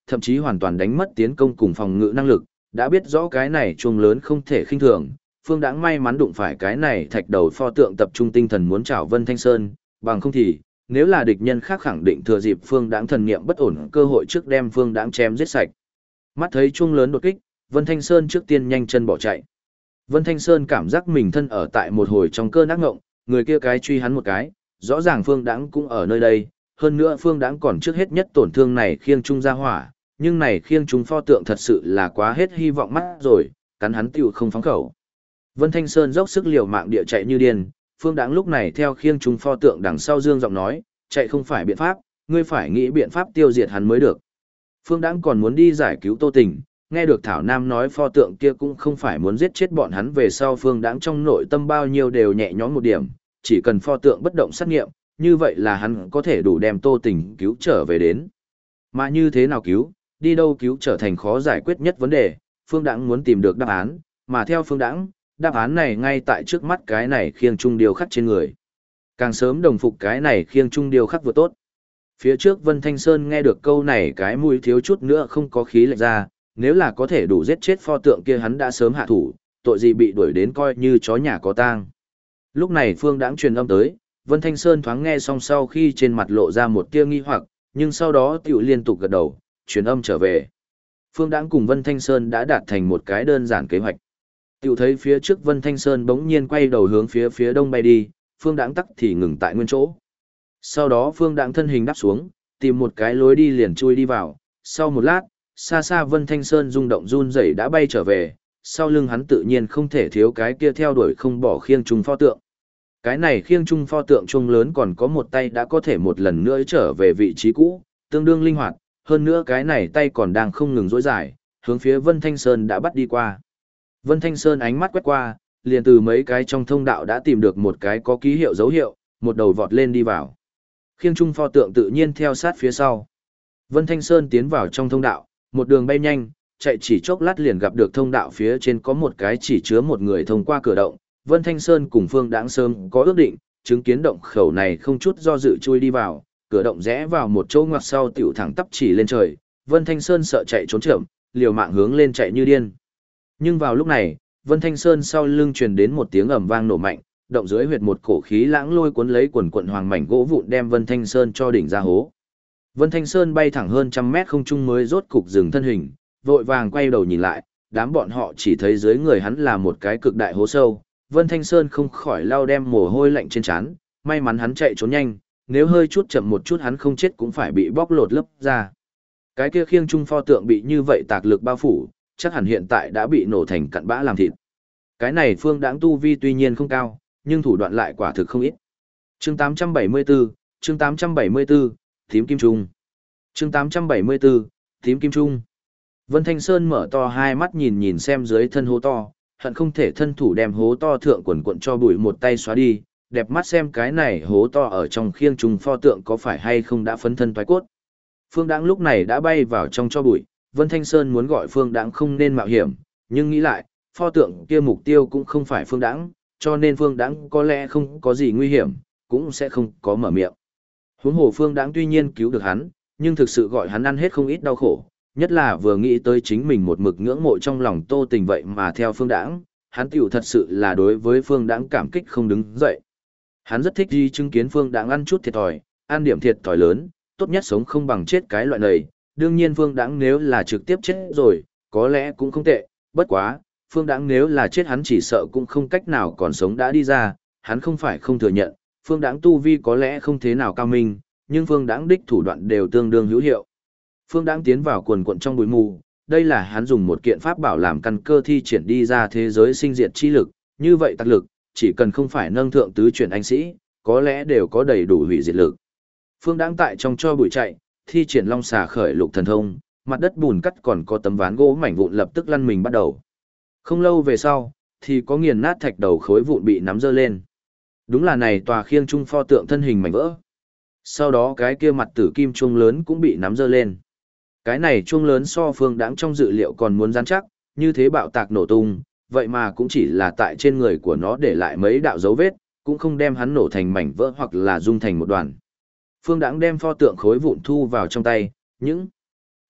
thậm chí hoàn toàn đánh mất tiến công cùng phòng ngự năng lực, đã biết rõ cái này chuông lớn không thể khinh thường. Phương Đãng may mắn đụng phải cái này thạch đầu pho tượng tập trung tinh thần muốn chảo Vân Thanh Sơn, bằng không thì, nếu là địch nhân khác khẳng định thừa dịp Phương Đãng thần niệm bất ổn cơ hội trước đem Phương Đãng chém giết sạch. Mắt thấy chuông lớn đột kích, Vân Thanh Sơn trước tiên nhanh chân bỏ chạy. Vân Thanh Sơn cảm giác mình thân ở tại một hồi trong cơn ác ngộng, người kia cái truy hắn một cái, rõ ràng Phương Đãng cũng ở nơi đây, hơn nữa Phương Đãng còn trước hết nhất tổn thương này khiêng trung ra hỏa, nhưng này khiêng trung pho tượng thật sự là quá hết hy vọng mắt rồi, cắn hắn tiểu không phóng khẩu. Vân Thanh Sơn dốc sức liều mạng địa chạy như điên, Phương Đãng lúc này theo khiêng trung pho tượng đằng sau dương giọng nói, chạy không phải biện pháp, ngươi phải nghĩ biện pháp tiêu diệt hắn mới được. Phương Đãng còn muốn đi giải cứu Tô Tình, nghe được Thảo Nam nói pho tượng kia cũng không phải muốn giết chết bọn hắn về sau Phương Đãng trong nội tâm bao nhiêu đều nhẹ nhõm một điểm, chỉ cần pho tượng bất động sát nghiệm, như vậy là hắn có thể đủ đem Tô Tình cứu trở về đến. Mà như thế nào cứu, đi đâu cứu trở thành khó giải quyết nhất vấn đề, Phương Đãng muốn tìm được đáp án, mà theo Phương Đãng, đáp án này ngay tại trước mắt cái này khiêng trung điều khắc trên người. Càng sớm đồng phục cái này khiêng trung điều khắc vừa tốt. Phía trước Vân Thanh Sơn nghe được câu này cái mũi thiếu chút nữa không có khí lệch ra, nếu là có thể đủ giết chết pho tượng kia hắn đã sớm hạ thủ, tội gì bị đuổi đến coi như chó nhà có tang. Lúc này Phương Đãng truyền âm tới, Vân Thanh Sơn thoáng nghe xong sau khi trên mặt lộ ra một tia nghi hoặc, nhưng sau đó tiểu liên tục gật đầu, truyền âm trở về. Phương Đãng cùng Vân Thanh Sơn đã đạt thành một cái đơn giản kế hoạch. Tiểu thấy phía trước Vân Thanh Sơn bỗng nhiên quay đầu hướng phía đông bay đi, Phương Đãng tắc thì ngừng tại nguyên chỗ. Sau đó Phương Đãng thân hình đáp xuống, tìm một cái lối đi liền chui đi vào, sau một lát, xa xa Vân Thanh Sơn rung động run rẩy đã bay trở về, sau lưng hắn tự nhiên không thể thiếu cái kia theo đuổi không bỏ khiêng trung pho tượng. Cái này khiêng trung pho tượng trung lớn còn có một tay đã có thể một lần nữa trở về vị trí cũ, tương đương linh hoạt, hơn nữa cái này tay còn đang không ngừng dối dài, hướng phía Vân Thanh Sơn đã bắt đi qua. Vân Thanh Sơn ánh mắt quét qua, liền từ mấy cái trong thông đạo đã tìm được một cái có ký hiệu dấu hiệu, một đầu vọt lên đi vào. Khiêng trung pho tượng tự nhiên theo sát phía sau. Vân Thanh Sơn tiến vào trong thông đạo, một đường bay nhanh, chạy chỉ chốc lát liền gặp được thông đạo phía trên có một cái chỉ chứa một người thông qua cửa động. Vân Thanh Sơn cùng Phương Đãng sớm có ước định, chứng kiến động khẩu này không chút do dự chui đi vào, cửa động rẽ vào một chỗ ngoặt sau tiểu thẳng tắp chỉ lên trời. Vân Thanh Sơn sợ chạy trốn chậm, liều mạng hướng lên chạy như điên. Nhưng vào lúc này, Vân Thanh Sơn sau lưng truyền đến một tiếng ầm vang nổ mạnh, động dưới huyệt một cổ khí lãng lôi cuốn lấy quần quần hoàng mảnh gỗ vụn đem Vân Thanh Sơn cho đỉnh ra hố. Vân Thanh Sơn bay thẳng hơn trăm mét không trung mới rốt cục dừng thân hình, vội vàng quay đầu nhìn lại, đám bọn họ chỉ thấy dưới người hắn là một cái cực đại hố sâu. Vân Thanh Sơn không khỏi lau đem mồ hôi lạnh trên trán, may mắn hắn chạy trốn nhanh, nếu hơi chút chậm một chút hắn không chết cũng phải bị bóc lột lớp ra. Cái kia khiêng trung pho tượng bị như vậy tạc lực bao phủ, chắc hẳn hiện tại đã bị nổ thành cặn bã làm thịt. Cái này Phương Đãng tu vi tuy nhiên không cao, nhưng thủ đoạn lại quả thực không ít. Chương 874, chương 874, Thím Kim Trung. Chương 874, Thím Kim Trung. Vân Thanh Sơn mở to hai mắt nhìn xem dưới thân hố to, hận không thể thân thủ đem hố to thượng quần quận cho bụi một tay xóa đi, đẹp mắt xem cái này hố to ở trong khiêng trung pho tượng có phải hay không đã phấn thân toái cốt. Phương Đãng lúc này đã bay vào trong cho bụi, Vân Thanh Sơn muốn gọi Phương Đãng không nên mạo hiểm, nhưng nghĩ lại, pho tượng kia mục tiêu cũng không phải Phương Đãng, cho nên Phương Đãng có lẽ không có gì nguy hiểm, cũng sẽ không có mở miệng. Huống hồ Phương Đãng tuy nhiên cứu được hắn, nhưng thực sự gọi hắn ăn hết không ít đau khổ, nhất là vừa nghĩ tới chính mình một mực ngưỡng mộ trong lòng Tô Tình vậy mà theo Phương Đãng, hắn tiểu thật sự là đối với Phương Đãng cảm kích không đứng dậy. Hắn rất thích đi chứng kiến Phương Đãng ăn chút thiệt thòi, ăn điểm thiệt thòi lớn, tốt nhất sống không bằng chết cái loại này. Đương nhiên Phương Đãng nếu là trực tiếp chết rồi, có lẽ cũng không tệ, bất quá, Phương Đãng nếu là chết hắn chỉ sợ cũng không cách nào còn sống đã đi ra, hắn không phải không thừa nhận, Phương Đãng tu vi có lẽ không thế nào cao minh, nhưng Phương Đãng đích thủ đoạn đều tương đương hữu hiệu. Phương Đãng tiến vào quần quần trong bụi mù, đây là hắn dùng một kiện pháp bảo làm căn cơ thi triển đi ra thế giới sinh diệt chi lực, như vậy tác lực, chỉ cần không phải nâng thượng tứ chuyển anh sĩ, có lẽ đều có đầy đủ hủy diệt lực. Phương Đãng tại trong cho bụi chạy, thi triển long xà khởi lục thần thông, mặt đất bùn cắt còn có tấm ván gỗ mảnh vụn lập tức lăn mình bắt đầu. Không lâu về sau, thì có nghiền nát thạch đầu khối vụn bị nắm dơ lên. Đúng là này tòa khiêng trung pho tượng thân hình mảnh vỡ. Sau đó cái kia mặt tử kim chuông lớn cũng bị nắm dơ lên. Cái này chuông lớn so Phương Đãng trong dự liệu còn muốn rắn chắc, như thế bạo tạc nổ tung, vậy mà cũng chỉ là tại trên người của nó để lại mấy đạo dấu vết, cũng không đem hắn nổ thành mảnh vỡ hoặc là dung thành một đoàn. Phương Đãng đem pho tượng khối vụn thu vào trong tay, những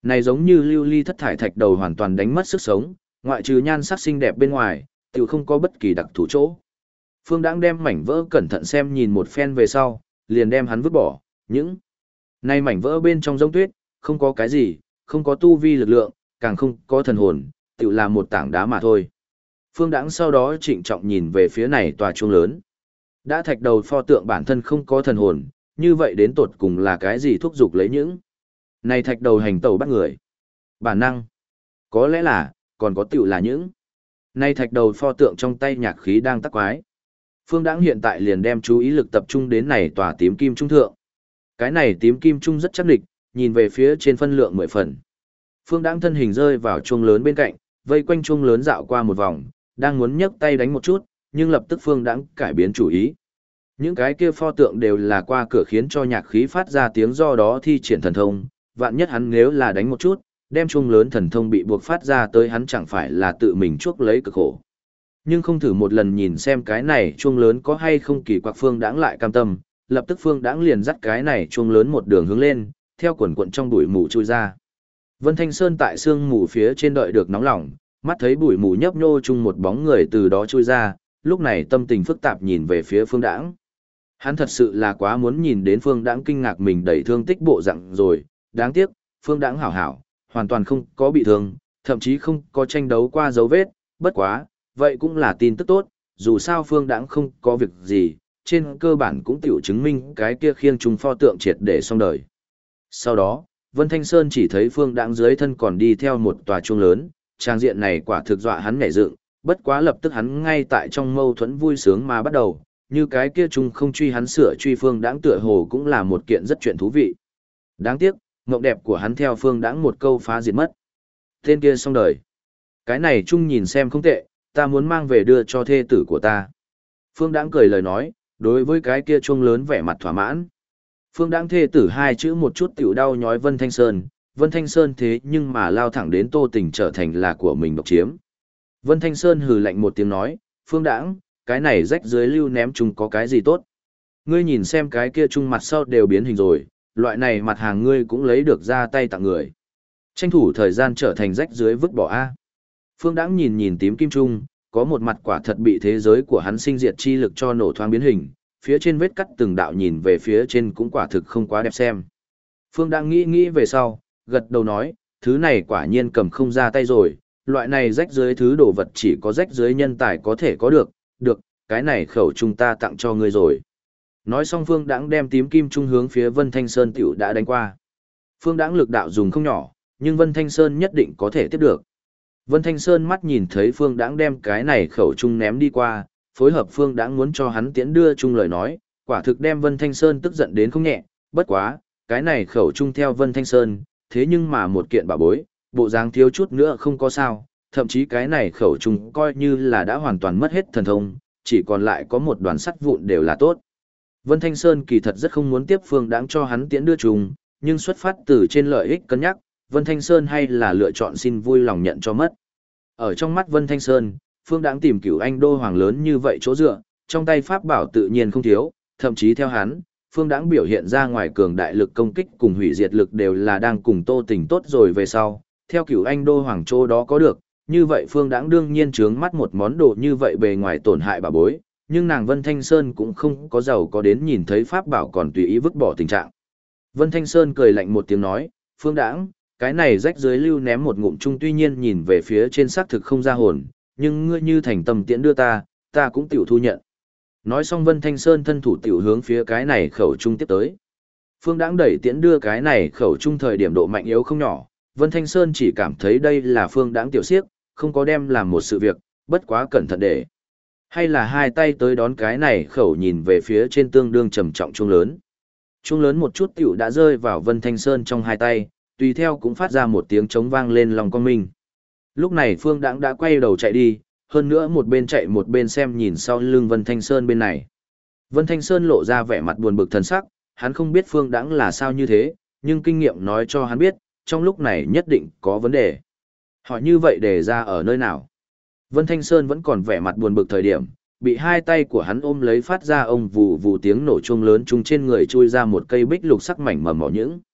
Này giống như lưu ly thất thải thạch đầu hoàn toàn đánh mất sức sống, ngoại trừ nhan sắc xinh đẹp bên ngoài, tiểu không có bất kỳ đặc thù chỗ. Phương Đãng đem mảnh vỡ cẩn thận xem nhìn một phen về sau, liền đem hắn vứt bỏ, những này mảnh vỡ bên trong giống tuyết, không có cái gì, không có tu vi lực lượng, càng không có thần hồn, tiểu là một tảng đá mà thôi. Phương Đãng sau đó trịnh trọng nhìn về phía này tòa chuông lớn. Đã thạch đầu pho tượng bản thân không có thần hồn, như vậy đến tột cùng là cái gì thúc giục lấy những này thạch đầu hành tẩu bắt người. Bản năng, có lẽ là, còn có tiểu là những này thạch đầu pho tượng trong tay nhạc khí đang tắc quái. Phương Đãng hiện tại liền đem chú ý lực tập trung đến này tòa tím kim trung thượng. Cái này tím kim trung rất chắc địch, nhìn về phía trên phân lượng 10 phần. Phương Đãng thân hình rơi vào chuông lớn bên cạnh, vây quanh chuông lớn dạo qua một vòng, đang muốn nhấc tay đánh một chút, nhưng lập tức Phương Đãng cải biến chủ ý. Những cái kia pho tượng đều là qua cửa khiến cho nhạc khí phát ra tiếng, do đó thi triển thần thông, vạn nhất hắn nếu là đánh một chút, đem chuông lớn thần thông bị buộc phát ra tới, hắn chẳng phải là tự mình chuốc lấy cực khổ. Nhưng không thử một lần nhìn xem cái này chuông lớn có hay không kỳ quặc, Phương Đãng lại cam tâm, lập tức Phương Đãng liền dắt cái này chuông lớn một đường hướng lên, theo quần quần trong bụi mù chui ra. Vân Thanh Sơn tại sương mù phía trên đợi được nóng lòng, mắt thấy bụi mù nhấp nhô chung một bóng người từ đó chui ra, lúc này tâm tình phức tạp nhìn về phía Phương Đãng. Hắn thật sự là quá muốn nhìn đến Phương Đãng kinh ngạc mình đẩy thương tích bộ dạng rồi, đáng tiếc, Phương Đãng hảo hảo, hoàn toàn không có bị thương, thậm chí không có tranh đấu qua dấu vết, bất quá, vậy cũng là tin tức tốt, dù sao Phương Đãng không có việc gì, trên cơ bản cũng tiểu chứng minh cái kia khiêng trùng pho tượng triệt để xong đời. Sau đó, Vân Thanh Sơn chỉ thấy Phương Đãng dưới thân còn đi theo một tòa chuông lớn, trang diện này quả thực dọa hắn nhảy dựng, bất quá lập tức hắn ngay tại trong mâu thuẫn vui sướng mà bắt đầu, như cái kia chung không truy hắn sửa truy Phương Đãng tựa hồ cũng là một kiện rất chuyện thú vị. Đáng tiếc, mộng đẹp của hắn theo Phương Đãng một câu phá diệt mất. Tên kia xong đời. Cái này chung nhìn xem không tệ, ta muốn mang về đưa cho thê tử của ta. Phương Đãng cười lời nói, đối với cái kia chuông lớn vẻ mặt thỏa mãn. Phương Đãng thê tử hai chữ một chút tiểu đau nhói Vân Thanh Sơn, Vân Thanh Sơn thế nhưng mà lao thẳng đến Tô Tình trở thành là của mình độc chiếm. Vân Thanh Sơn hừ lạnh một tiếng nói, Phương Đãng, cái này rách dưới lưu ném chung có cái gì tốt. Ngươi nhìn xem cái kia chung mặt sau đều biến hình rồi, loại này mặt hàng ngươi cũng lấy được ra tay tặng người. Tranh thủ thời gian trở thành rách dưới vứt bỏ A. Phương Đãng nhìn nhìn tím kim trung, có một mặt quả thật bị thế giới của hắn sinh diệt chi lực cho nổ thoáng biến hình, phía trên vết cắt từng đạo nhìn về phía trên cũng quả thực không quá đẹp xem. Phương Đãng nghĩ về sau, gật đầu nói, thứ này quả nhiên cầm không ra tay rồi, loại này rách dưới thứ đồ vật chỉ có rách dưới nhân tài có thể có được, cái này khẩu trung ta tặng cho ngươi rồi. Nói xong Phương Đãng đem tím kim trung hướng phía Vân Thanh Sơn tiểu đã đánh qua. Phương Đãng lực đạo dùng không nhỏ, nhưng Vân Thanh Sơn nhất định có thể tiếp được. Vân Thanh Sơn mắt nhìn thấy Phương Đãng đem cái này khẩu trung ném đi qua, phối hợp Phương Đãng muốn cho hắn tiễn đưa chung lời nói, quả thực đem Vân Thanh Sơn tức giận đến không nhẹ, bất quá, cái này khẩu trung theo Vân Thanh Sơn, thế nhưng mà một kiện bảo bối, bộ dáng thiếu chút nữa không có sao, thậm chí cái này khẩu trung coi như là đã hoàn toàn mất hết thần thông, chỉ còn lại có một đoàn sắt vụn đều là tốt. Vân Thanh Sơn kỳ thật rất không muốn tiếp Phương Đãng cho hắn tiễn đưa chung, nhưng xuất phát từ trên lợi ích cân nhắc, Vân Thanh Sơn hay là lựa chọn xin vui lòng nhận cho mất. Ở trong mắt Vân Thanh Sơn, Phương Đãng tìm Cửu Anh đô hoàng lớn như vậy chỗ dựa, trong tay pháp bảo tự nhiên không thiếu, thậm chí theo hắn, Phương Đãng biểu hiện ra ngoài cường đại lực công kích cùng hủy diệt lực đều là đang cùng Tô Tình tốt rồi về sau, theo Cửu Anh đô hoàng chỗ đó có được, như vậy Phương Đãng đương nhiên trướng mắt một món đồ như vậy bề ngoài tổn hại bà bối, nhưng nàng Vân Thanh Sơn cũng không có giàu có đến nhìn thấy pháp bảo còn tùy ý vứt bỏ tình trạng. Vân Thanh Sơn cười lạnh một tiếng nói, Phương Đãng, cái này rách dưới lưu ném một ngụm chung tuy nhiên nhìn về phía trên xác thực không ra hồn, nhưng ngươi như thành tâm tiễn đưa ta cũng tiểu thu nhận. Nói xong Vân Thanh Sơn thân thủ tiểu hướng phía cái này khẩu trung tiếp tới. Phương Đãng đẩy tiễn đưa cái này khẩu trung thời điểm độ mạnh yếu không nhỏ, Vân Thanh Sơn chỉ cảm thấy đây là Phương Đãng tiểu siếc, không có đem làm một sự việc, bất quá cẩn thận để. Hay là hai tay tới đón cái này khẩu nhìn về phía trên tương đương trầm trọng chuông lớn. Chuông lớn một chút tiểu đã rơi vào Vân Thanh Sơn trong hai tay, tùy theo cũng phát ra một tiếng trống vang lên lòng con mình. Lúc này Phương Đãng đã quay đầu chạy đi, hơn nữa một bên chạy một bên xem nhìn sau lưng Vân Thanh Sơn bên này. Vân Thanh Sơn lộ ra vẻ mặt buồn bực thần sắc, hắn không biết Phương Đãng là sao như thế, nhưng kinh nghiệm nói cho hắn biết, trong lúc này nhất định có vấn đề. Hỏi như vậy để ra ở nơi nào? Vân Thanh Sơn vẫn còn vẻ mặt buồn bực thời điểm, bị hai tay của hắn ôm lấy phát ra ông vù vù tiếng nổ chuông lớn chung trên người chui ra một cây bích lục sắc mảnh mầm mỏ những.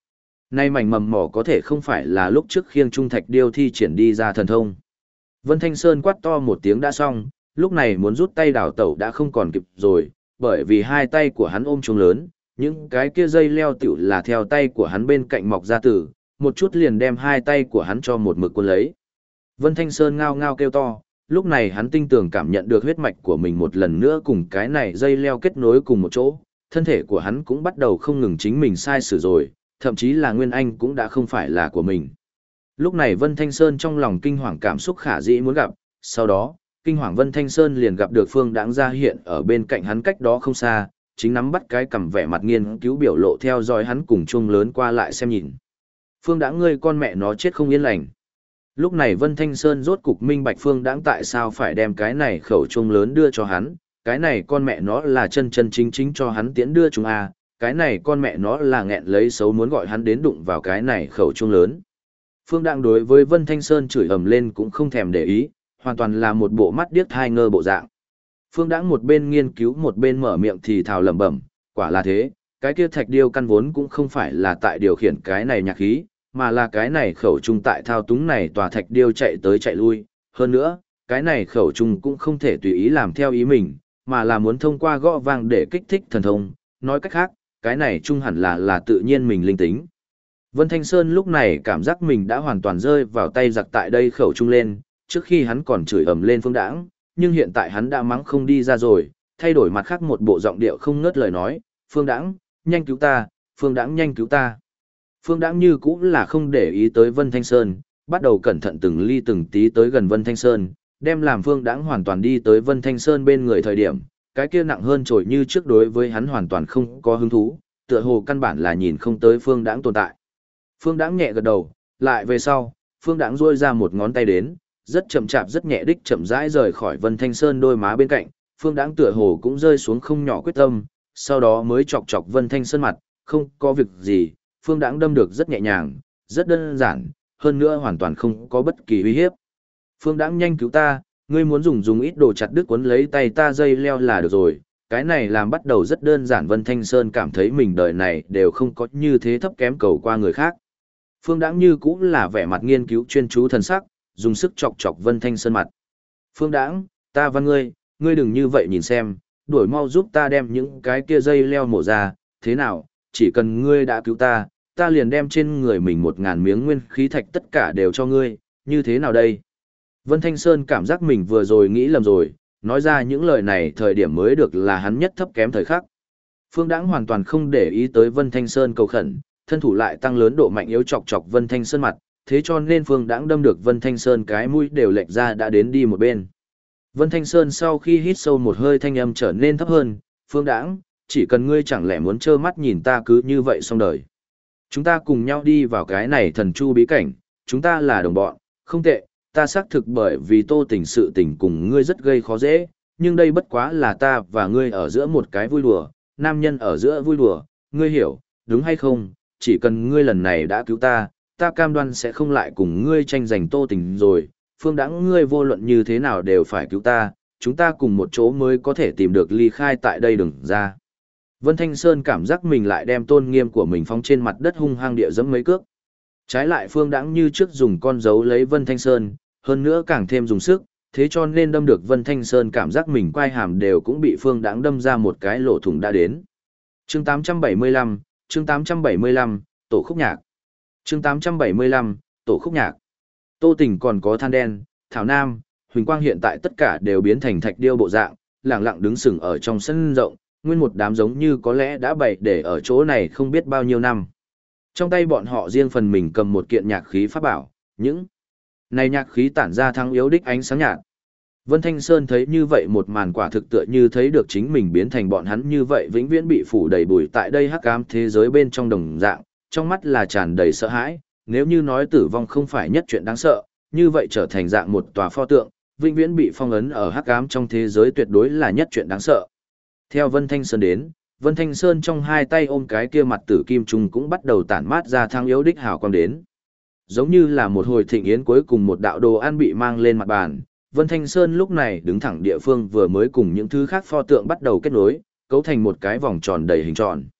Nay mảnh mầm mỏ có thể không phải là lúc trước khiêng trung thạch điêu thi triển đi ra thần thông. Vân Thanh Sơn quát to một tiếng đã xong, lúc này muốn rút tay đảo tẩu đã không còn kịp rồi, bởi vì hai tay của hắn ôm chuông lớn, những cái kia dây leo tiểu là theo tay của hắn bên cạnh mọc ra từ, một chút liền đem hai tay của hắn cho một mực cuốn lấy. Vân Thanh Sơn ngao ngao kêu to, lúc này hắn tinh tường cảm nhận được huyết mạch của mình một lần nữa cùng cái này dây leo kết nối cùng một chỗ, thân thể của hắn cũng bắt đầu không ngừng chính mình sai sử rồi, thậm chí là Nguyên Anh cũng đã không phải là của mình. Lúc này Vân Thanh Sơn trong lòng kinh hoàng cảm xúc khả dĩ muốn gặp, sau đó, kinh hoàng Vân Thanh Sơn liền gặp được Phương Đãng ra hiện ở bên cạnh hắn cách đó không xa, chính nắm bắt cái cầm vẻ mặt nghiên cứu biểu lộ theo dõi hắn cùng chuông lớn qua lại xem nhìn. Phương Đãng ngươi con mẹ nó chết không yên lành. Lúc này Vân Thanh Sơn rốt cục minh bạch Phương Đãng tại sao phải đem cái này khẩu chuông lớn đưa cho hắn, cái này con mẹ nó là chân chân chính chính cho hắn tiễn đưa chúng a, cái này con mẹ nó là nghẹn lấy xấu muốn gọi hắn đến đụng vào cái này khẩu chuông lớn. Phương Đãng đối với Vân Thanh Sơn chửi ầm lên cũng không thèm để ý, hoàn toàn là một bộ mắt điếc hai ngơ bộ dạng. Phương Đãng một bên nghiên cứu một bên mở miệng thì thào lẩm bẩm, quả là thế, cái kia thạch điêu căn vốn cũng không phải là tại điều khiển cái này nhạc khí, mà là cái này khẩu trung tại thao túng này tòa thạch điêu chạy tới chạy lui. Hơn nữa, cái này khẩu trung cũng không thể tùy ý làm theo ý mình, mà là muốn thông qua gõ vang để kích thích thần thông. Nói cách khác, cái này trung hẳn là tự nhiên mình linh tính. Vân Thanh Sơn lúc này cảm giác mình đã hoàn toàn rơi vào tay giặc tại đây khẩu trung lên, trước khi hắn còn chửi ầm lên Phương Đãng, nhưng hiện tại hắn đã mắng không đi ra rồi, thay đổi mặt khác một bộ giọng điệu không ngớt lời nói, Phương Đãng, nhanh cứu ta, Phương Đãng nhanh cứu ta. Phương Đãng như cũng là không để ý tới Vân Thanh Sơn, bắt đầu cẩn thận từng ly từng tí tới gần Vân Thanh Sơn, đem làm Phương Đãng hoàn toàn đi tới Vân Thanh Sơn bên người thời điểm, cái kia nặng hơn trồi như trước đối với hắn hoàn toàn không có hứng thú, tựa hồ căn bản là nhìn không tới Phương Đãng tồn tại. Phương Đãng nhẹ gật đầu, lại về sau, Phương Đãng duỗi ra một ngón tay đến, rất chậm chạp rất nhẹ đích chậm rãi rời khỏi Vân Thanh Sơn đôi má bên cạnh, Phương Đãng tựa hồ cũng rơi xuống không nhỏ quyết tâm, sau đó mới chọc chọc Vân Thanh Sơn mặt, không có việc gì, Phương Đãng đâm được rất nhẹ nhàng, rất đơn giản, hơn nữa hoàn toàn không có bất kỳ uy hiếp. Phương Đãng nhanh cứu ta, ngươi muốn dùng ít đồ chặt đứt cuốn lấy tay ta dây leo là được rồi, cái này làm bắt đầu rất đơn giản. Vân Thanh Sơn cảm thấy mình đời này đều không có như thế thấp kém cầu qua người khác. Phương Đãng như cũng là vẻ mặt nghiên cứu chuyên chú thần sắc, dùng sức chọc chọc Vân Thanh Sơn mặt. Phương Đãng, ta văn ngươi đừng như vậy nhìn xem, đuổi mau giúp ta đem những cái kia dây leo mổ ra, thế nào, chỉ cần ngươi đã cứu ta, ta liền đem trên người mình 1000 miếng nguyên khí thạch tất cả đều cho ngươi, như thế nào đây? Vân Thanh Sơn cảm giác mình vừa rồi nghĩ lầm rồi, nói ra những lời này thời điểm mới được là hắn nhất thấp kém thời khắc. Phương Đãng hoàn toàn không để ý tới Vân Thanh Sơn cầu khẩn, thân thủ lại tăng lớn độ mạnh yếu chọc chọc Vân Thanh Sơn mặt, thế cho nên Phương Đãng đâm được Vân Thanh Sơn cái mũi đều lệch ra đã đến đi một bên. Vân Thanh Sơn sau khi hít sâu một hơi thanh âm trở nên thấp hơn, Phương Đãng, chỉ cần ngươi chẳng lẽ muốn trơ mắt nhìn ta cứ như vậy xong đời. Chúng ta cùng nhau đi vào cái này thần chu bí cảnh, chúng ta là đồng bọn, không tệ, ta xác thực bởi vì Tô Tình sự tình cùng ngươi rất gây khó dễ, nhưng đây bất quá là ta và ngươi ở giữa một cái vui đùa, nam nhân ở giữa vui đùa, ngươi hiểu, đúng hay không, chỉ cần ngươi lần này đã cứu ta, ta cam đoan sẽ không lại cùng ngươi tranh giành Tô Tình rồi, Phương Đãng ngươi vô luận như thế nào đều phải cứu ta, chúng ta cùng một chỗ mới có thể tìm được ly khai tại đây đừng ra. Vân Thanh Sơn cảm giác mình lại đem tôn nghiêm của mình phóng trên mặt đất hung hăng địa dẫm mấy cước. Trái lại Phương Đãng như trước dùng con dấu lấy Vân Thanh Sơn, hơn nữa càng thêm dùng sức, thế cho nên đâm được Vân Thanh Sơn cảm giác mình quai hàm đều cũng bị Phương Đãng đâm ra một cái lỗ thủng đã đến. Chương 875, chương 875, Tổ khúc nhạc. Chương 875, Tổ khúc nhạc. Tô Tình còn có Than Đen, Thảo Nam, Huỳnh Quang hiện tại tất cả đều biến thành thạch điêu bộ dạng, lẳng lặng đứng sừng ở trong sân rộng, nguyên một đám giống như có lẽ đã bày để ở chỗ này không biết bao nhiêu năm. Trong tay bọn họ riêng phần mình cầm một kiện nhạc khí pháp bảo, những này nhạc khí tản ra thăng yếu đích ánh sáng nhạt. Vân Thanh Sơn thấy như vậy một màn quả thực tựa như thấy được chính mình biến thành bọn hắn như vậy vĩnh viễn bị phủ đầy bụi tại đây hắc ám thế giới bên trong đồng dạng, trong mắt là tràn đầy sợ hãi, nếu như nói tử vong không phải nhất chuyện đáng sợ, như vậy trở thành dạng một tòa pho tượng, vĩnh viễn bị phong ấn ở hắc ám trong thế giới tuyệt đối là nhất chuyện đáng sợ. Theo Vân Thanh Sơn đến, Vân Thanh Sơn trong hai tay ôm cái kia mặt tử kim trùng cũng bắt đầu tản mát ra thang yếu đích hào quang đến. Giống như là một hồi thịnh yến cuối cùng một đạo đồ ăn bị mang lên mặt bàn, Vân Thanh Sơn lúc này đứng thẳng địa phương vừa mới cùng những thứ khác pho tượng bắt đầu kết nối, cấu thành một cái vòng tròn đầy hình tròn.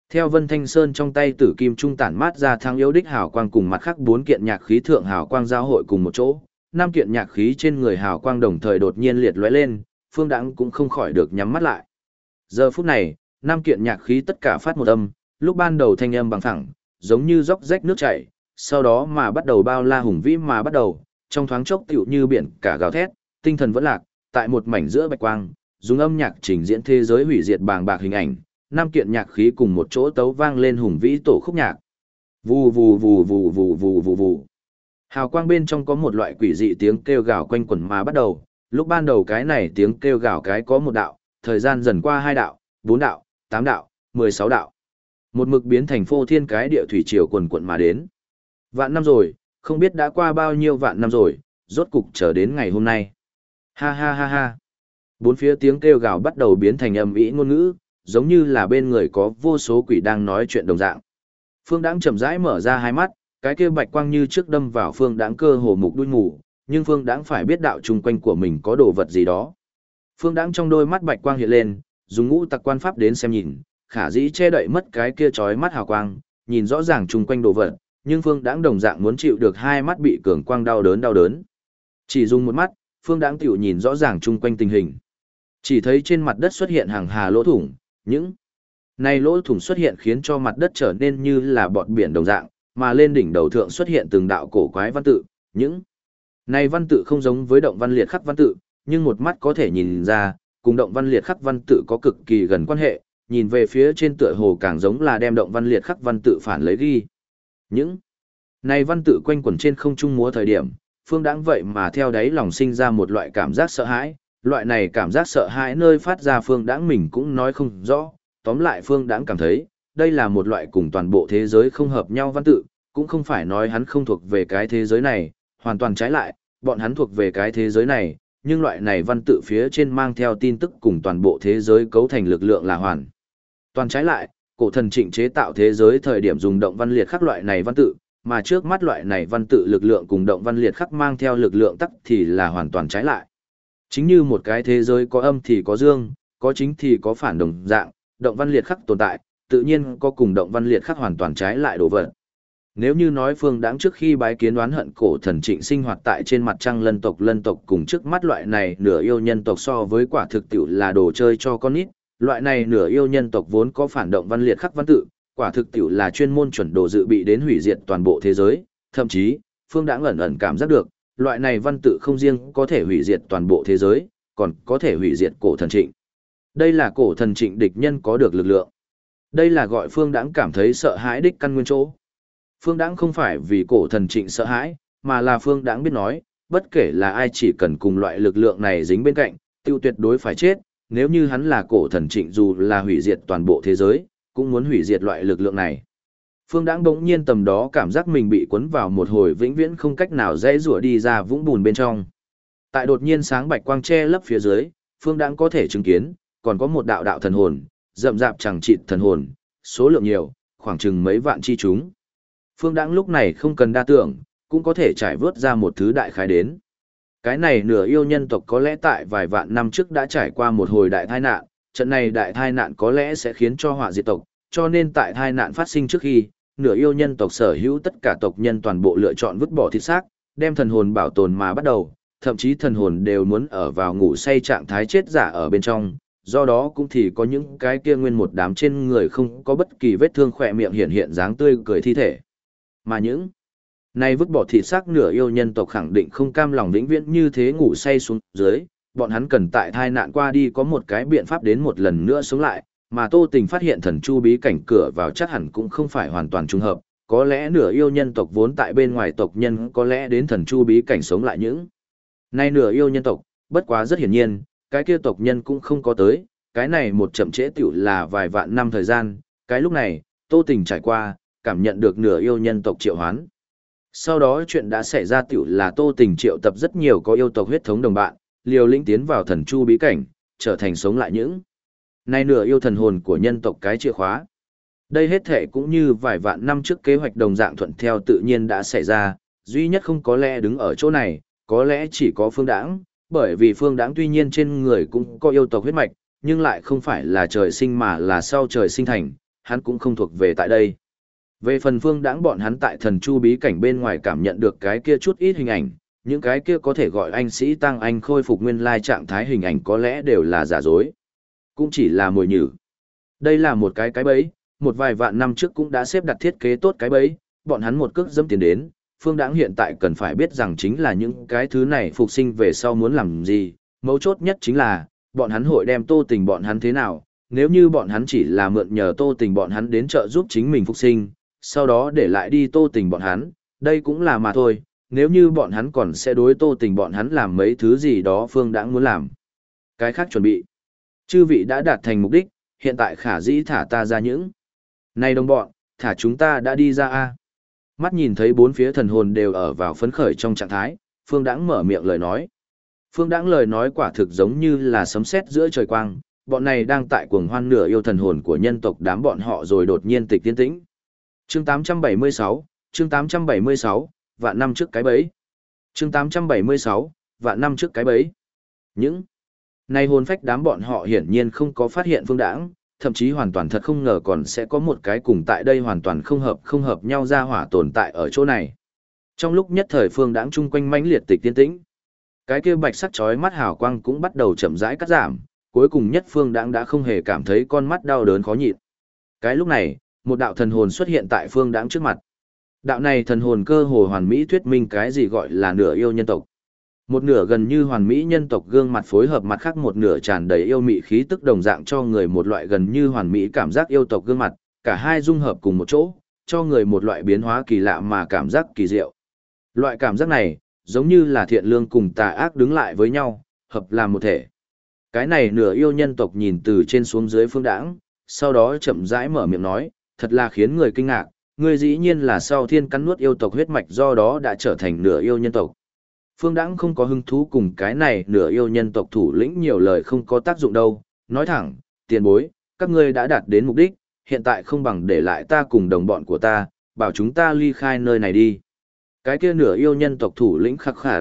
Theo Vân Thanh Sơn trong tay tử kim trung tản mát ra thăng yếu đích hào quang cùng mặt khác 4 kiện nhạc khí thượng hào quang giao hội cùng một chỗ, 5 kiện nhạc khí trên người hào quang đồng thời đột nhiên liệt lóe lên, Phương Đãng cũng không khỏi được nhắm mắt lại. Giờ phút này, 5 kiện nhạc khí tất cả phát một âm, lúc ban đầu thanh âm bằng phẳng, giống như róc rách nước chảy, sau đó mà bắt đầu bao la hùng vĩ mà bắt đầu, trong thoáng chốc tựu như biển cả gào thét, tinh thần vẫn lạc, tại một mảnh giữa bạch quang, dùng âm nhạc trình diễn thế giới hủy diệt bàng bạc hình ảnh, 5 kiện nhạc khí cùng một chỗ tấu vang lên hùng vĩ tổ khúc nhạc. Vù vù vù vù vù vù vù vù. Hào quang bên trong có một loại quỷ dị tiếng kêu gào quanh quẩn mà bắt đầu, lúc ban đầu cái này tiếng kêu gào cái có một đạo, thời gian dần qua 2 đạo, 4 đạo, 8 đạo, 16 đạo. Một mực biến thành phô thiên cái địa thủy triều quần quận mà đến. Vạn năm rồi, không biết đã qua bao nhiêu vạn năm rồi, rốt cục chờ đến ngày hôm nay. Ha ha ha ha. Bốn phía tiếng kêu gào bắt đầu biến thành âm ĩ ngôn ngữ, giống như là bên người có vô số quỷ đang nói chuyện đồng dạng. Phương Đãng chậm rãi mở ra hai mắt, cái kia bạch quang như trước đâm vào Phương Đãng cơ hồ mục đuôi ngủ, nhưng Phương Đãng phải biết đạo chung quanh của mình có đồ vật gì đó. Phương Đãng trong đôi mắt bạch quang hiện lên, dùng ngũ tặc quan pháp đến xem nhìn, khả dĩ che đậy mất cái kia chói mắt hào quang, nhìn rõ ràng chung quanh đồ vật, nhưng Phương Đãng đồng dạng muốn chịu được hai mắt bị cường quang đau đớn. Chỉ dùng một mắt, Phương Đãng tiểu nhìn rõ ràng chung quanh tình hình. Chỉ thấy trên mặt đất xuất hiện hàng hà lỗ thủng, những này lỗ thủng xuất hiện khiến cho mặt đất trở nên như là bọt biển đồng dạng, mà lên đỉnh đầu thượng xuất hiện từng đạo cổ quái văn tự, những này văn tự không giống với động văn liệt khắc văn tự, nhưng một mắt có thể nhìn ra, cùng động văn liệt khắc văn tự có cực kỳ gần quan hệ, nhìn về phía trên tựa hồ càng giống là đem động văn liệt khắc văn tự phản lấy ghi. Những này văn tự quanh quẩn trên không trung múa thời điểm, Phương Đãng vậy mà theo đáy lòng sinh ra một loại cảm giác sợ hãi, loại này cảm giác sợ hãi nơi phát ra Phương Đãng mình cũng nói không rõ, tóm lại Phương Đãng cảm thấy, đây là một loại cùng toàn bộ thế giới không hợp nhau văn tự, cũng không phải nói hắn không thuộc về cái thế giới này, hoàn toàn trái lại, bọn hắn thuộc về cái thế giới này, nhưng loại này văn tự phía trên mang theo tin tức cùng toàn bộ thế giới cấu thành lực lượng là hoàn toàn trái lại, cổ thần Trịnh chế tạo thế giới thời điểm dùng động văn liệt khắc loại này văn tự, mà trước mắt loại này văn tự lực lượng cùng động văn liệt khắc mang theo lực lượng tắc thì là hoàn toàn trái lại. Chính như một cái thế giới có âm thì có dương, có chính thì có phản đồng dạng, động văn liệt khắc tồn tại, tự nhiên có cùng động văn liệt khắc hoàn toàn trái lại đồ vật. Nếu như nói Phương Đãng trước khi bái kiến oán hận cổ thần Trịnh sinh hoạt tại trên mặt trăng lân tộc cùng trước mắt loại này nửa yêu nhân tộc so với quả thực tiểu là đồ chơi cho con nít, loại này nửa yêu nhân tộc vốn có phản động văn liệt khắc văn tự, quả thực tiểu là chuyên môn chuẩn đồ dự bị đến hủy diệt toàn bộ thế giới, thậm chí, Phương Đãng ẩn ẩn cảm giác được, loại này văn tự không riêng có thể hủy diệt toàn bộ thế giới, còn có thể hủy diệt cổ thần Trịnh. Đây là cổ thần Trịnh địch nhân có được lực lượng. Đây là gọi Phương Đãng cảm thấy sợ hãi đích căn nguyên chỗ. Phương Đãng không phải vì cổ thần Trịnh sợ hãi, mà là Phương Đãng biết nói, bất kể là ai chỉ cần cùng loại lực lượng này dính bên cạnh, tiêu tuyệt đối phải chết, nếu như hắn là cổ thần Trịnh dù là hủy diệt toàn bộ thế giới, cũng muốn hủy diệt loại lực lượng này. Phương Đãng bỗng nhiên tầm đó cảm giác mình bị cuốn vào một hồi vĩnh viễn không cách nào dễ rủa đi ra vũng bùn bên trong. Tại đột nhiên sáng bạch quang che lấp phía dưới, Phương Đãng có thể chứng kiến, còn có một đạo đạo thần hồn, rậm rạp chẳng chịt thần hồn, số lượng nhiều, khoảng chừng mấy vạn chi chúng. Phương Đãng lúc này không cần đa tưởng, cũng có thể trải vớt ra một thứ đại khái đến. Cái này nửa yêu nhân tộc có lẽ tại vài vạn năm trước đã trải qua một hồi đại tai nạn, trận này đại tai nạn có lẽ sẽ khiến cho họa diệt tộc, cho nên tại tai nạn phát sinh trước khi, nửa yêu nhân tộc sở hữu tất cả tộc nhân toàn bộ lựa chọn vứt bỏ thịt xác, đem thần hồn bảo tồn mà bắt đầu, thậm chí thần hồn đều muốn ở vào ngủ say trạng thái chết giả ở bên trong, do đó cũng thì có những cái kia nguyên một đám trên người không có bất kỳ vết thương khỏe miệng hiện dáng tươi cười thi thể. Mà những này vứt bỏ thịt xác nửa yêu nhân tộc khẳng định không cam lòng vĩnh viễn như thế ngủ say xuống dưới, bọn hắn cần tại tai nạn qua đi có một cái biện pháp đến một lần nữa sống lại, mà Tô Tình phát hiện thần chu bí cảnh cửa vào chắc hẳn cũng không phải hoàn toàn trùng hợp, có lẽ nửa yêu nhân tộc vốn tại bên ngoài tộc nhân có lẽ đến thần chu bí cảnh sống lại những nay nửa yêu nhân tộc, bất quá rất hiển nhiên, cái kia tộc nhân cũng không có tới, cái này một chậm trễ tiểu là vài vạn năm thời gian, cái lúc này, Tô Tình trải qua, cảm nhận được nửa yêu nhân tộc triệu hoán. Sau đó chuyện đã xảy ra tiểu là Tô Tình triệu tập rất nhiều có yêu tộc huyết thống đồng bạn, liều lĩnh tiến vào thần chu bí cảnh, trở thành sống lại những nay nửa yêu thần hồn của nhân tộc cái chìa khóa. Đây hết thể cũng như vài vạn năm trước kế hoạch đồng dạng thuận theo tự nhiên đã xảy ra, duy nhất không có lẽ đứng ở chỗ này, có lẽ chỉ có Phương Đãng, bởi vì Phương Đãng tuy nhiên trên người cũng có yêu tộc huyết mạch, nhưng lại không phải là trời sinh mà là sau trời sinh thành, hắn cũng không thuộc về tại đây. Về phần Phương Đãng bọn hắn tại thần chu bí cảnh bên ngoài cảm nhận được cái kia chút ít hình ảnh, những cái kia có thể gọi anh sĩ tăng anh khôi phục nguyên lai trạng thái hình ảnh có lẽ đều là giả dối. Cũng chỉ là mồi nhử. Đây là một cái bẫy, một vài vạn năm trước cũng đã xếp đặt thiết kế tốt cái bẫy, bọn hắn một cước dẫm tiền đến, Phương Đãng hiện tại cần phải biết rằng chính là những cái thứ này phục sinh về sau muốn làm gì, mấu chốt nhất chính là, bọn hắn hội đem Tô Tình bọn hắn thế nào, nếu như bọn hắn chỉ là mượn nhờ Tô Tình bọn hắn đến trợ giúp chính mình phục sinh, sau đó để lại đi Tô Tình bọn hắn, đây cũng là mà thôi, nếu như bọn hắn còn sẽ đối Tô Tình bọn hắn làm mấy thứ gì đó Phương Đãng muốn làm. Cái khác chuẩn bị. Chư vị đã đạt thành mục đích, hiện tại khả dĩ thả ta ra những. Này đồng bọn, thả chúng ta đã đi ra a. Mắt nhìn thấy bốn phía thần hồn đều ở vào phấn khởi trong trạng thái, Phương Đãng mở miệng lời nói. Phương Đãng lời nói quả thực giống như là sấm sét giữa trời quang, bọn này đang tại cuồng hoan nửa yêu thần hồn của nhân tộc đám bọn họ rồi đột nhiên tịch tiến tĩnh. Chương 876, chương 876, vạn năm trước cái bẫy. Chương 876, vạn năm trước cái bẫy. Những này hồn phách đám bọn họ hiển nhiên không có phát hiện Phương Đãng, thậm chí hoàn toàn thật không ngờ còn sẽ có một cái cùng tại đây hoàn toàn không hợp nhau ra hỏa tồn tại ở chỗ này. Trong lúc nhất thời Phương Đãng chung quanh mãnh liệt tịch tiến tĩnh, cái kia bạch sắc chói mắt hào quang cũng bắt đầu chậm rãi cắt giảm, cuối cùng nhất Phương Đãng đã không hề cảm thấy con mắt đau đớn khó nhịn. Cái lúc này, một đạo thần hồn xuất hiện tại Phương Đãng trước mặt. Đạo này thần hồn cơ hồ hoàn mỹ thuyết minh cái gì gọi là nửa yêu nhân tộc. Một nửa gần như hoàn mỹ nhân tộc gương mặt phối hợp mặt khác một nửa tràn đầy yêu mị khí tức đồng dạng cho người một loại gần như hoàn mỹ cảm giác yêu tộc gương mặt, cả hai dung hợp cùng một chỗ, cho người một loại biến hóa kỳ lạ mà cảm giác kỳ diệu. Loại cảm giác này, giống như là thiện lương cùng tà ác đứng lại với nhau, hợp làm một thể. Cái này nửa yêu nhân tộc nhìn từ trên xuống dưới Phương Đãng, sau đó chậm rãi mở miệng nói, thật là khiến người kinh ngạc, ngươi dĩ nhiên là sau thiên cắn nuốt yêu tộc huyết mạch do đó đã trở thành nửa yêu nhân tộc. Phương Đãng không có hứng thú cùng cái này nửa yêu nhân tộc thủ lĩnh nhiều lời không có tác dụng đâu, nói thẳng, tiền bối, các ngươi đã đạt đến mục đích, hiện tại không bằng để lại ta cùng đồng bọn của ta, bảo chúng ta ly khai nơi này đi. Cái kia nửa yêu nhân tộc thủ lĩnh khắc khả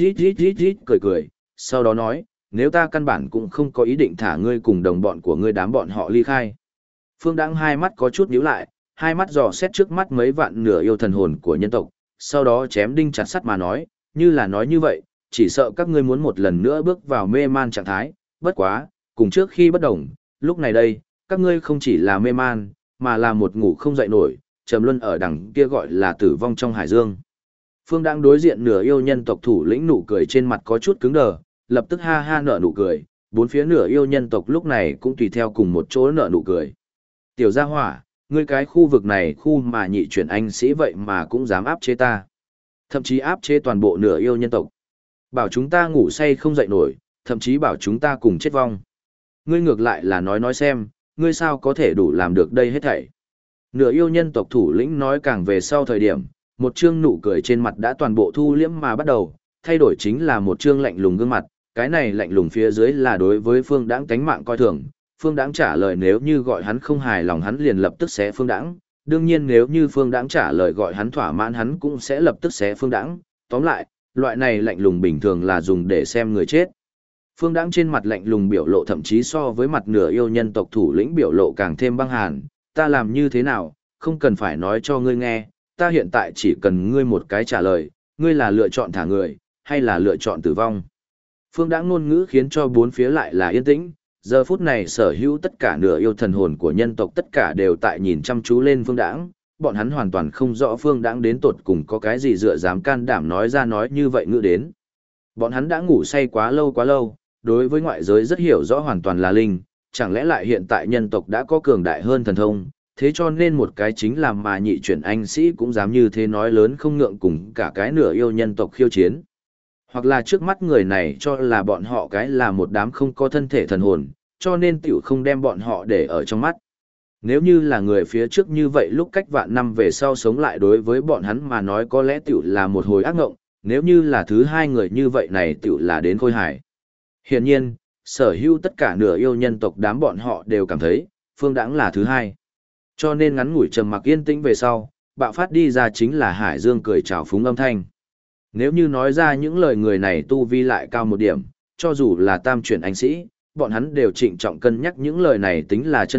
ít cười cười, sau đó nói, nếu ta căn bản cũng không có ý định thả ngươi cùng đồng bọn của ngươi đám bọn họ ly khai. Phương Đãng hai mắt có chút nhíu lại, hai mắt dò xét trước mắt mấy vạn nửa yêu thần hồn của nhân tộc, sau đó chém đinh chặt sắt mà nói, như là nói như vậy, chỉ sợ các ngươi muốn một lần nữa bước vào mê man trạng thái, bất quá, cùng trước khi bất đồng, lúc này đây, các ngươi không chỉ là mê man, mà là một ngủ không dậy nổi, trầm luân ở đằng kia gọi là tử vong trong hải dương. Phương Đãng đối diện nửa yêu nhân tộc thủ lĩnh nụ cười trên mặt có chút cứng đờ, lập tức ha ha nở nụ cười, bốn phía nửa yêu nhân tộc lúc này cũng tùy theo cùng một chỗ nở nụ cười. Tiểu gia hỏa, ngươi cái khu vực này khu mà nhị chuyển anh sĩ vậy mà cũng dám áp chế ta. Thậm chí áp chế toàn bộ nửa yêu nhân tộc. Bảo chúng ta ngủ say không dậy nổi, thậm chí bảo chúng ta cùng chết vong. Ngươi ngược lại là nói xem, ngươi sao có thể đủ làm được đây hết thảy. Nửa yêu nhân tộc thủ lĩnh nói càng về sau thời điểm, một trương nụ cười trên mặt đã toàn bộ thu liễm mà bắt đầu, thay đổi chính là một trương lạnh lùng gương mặt, cái này lạnh lùng phía dưới là đối với Phương Đãng tánh mạng coi thường. Phương Đãng trả lời nếu như gọi hắn không hài lòng hắn liền lập tức xé Phương Đãng, đương nhiên nếu như Phương Đãng trả lời gọi hắn thỏa mãn hắn cũng sẽ lập tức xé Phương Đãng, tóm lại, loại này lạnh lùng bình thường là dùng để xem người chết. Phương Đãng trên mặt lạnh lùng biểu lộ thậm chí so với mặt nửa yêu nhân tộc thủ lĩnh biểu lộ càng thêm băng hàn, ta làm như thế nào, không cần phải nói cho ngươi nghe, ta hiện tại chỉ cần ngươi một cái trả lời, ngươi là lựa chọn thả người, hay là lựa chọn tử vong. Phương Đãng ngôn ngữ khiến cho bốn phía lại là yên tĩnh, giờ phút này sở hữu tất cả nửa yêu thần hồn của nhân tộc tất cả đều tại nhìn chăm chú lên Phương Đãng, bọn hắn hoàn toàn không rõ Phương Đãng đến tột cùng có cái gì dựa dám can đảm nói ra nói như vậy ngữ đến. Bọn hắn đã ngủ say quá lâu, đối với ngoại giới rất hiểu rõ hoàn toàn là linh, chẳng lẽ lại hiện tại nhân tộc đã có cường đại hơn thần thông, thế cho nên một cái chính là mà nhị chuyển anh sĩ cũng dám như thế nói lớn không ngượng cùng cả cái nửa yêu nhân tộc khiêu chiến. Hoặc là trước mắt người này cho là bọn họ cái là một đám không có thân thể thần hồn, cho nên tiểu không đem bọn họ để ở trong mắt. Nếu như là người phía trước như vậy lúc cách vạn năm về sau sống lại đối với bọn hắn mà nói có lẽ tiểu là một hồi ác ngộng, nếu như là thứ hai người như vậy này tiểu là đến khôi hài. Hiển nhiên, sở hữu tất cả nửa yêu nhân tộc đám bọn họ đều cảm thấy, Phương Đãng là thứ hai. Cho nên ngắn ngủi trầm mặc yên tĩnh về sau, bạo phát đi ra chính là Hải Dương cười chào phúng âm thanh. Nếu như nói ra những lời người này tu vi lại cao một điểm, cho dù là tam chuyển anh sĩ, bọn hắn đều trịnh trọng cân nhắc những lời này tính là chân thật,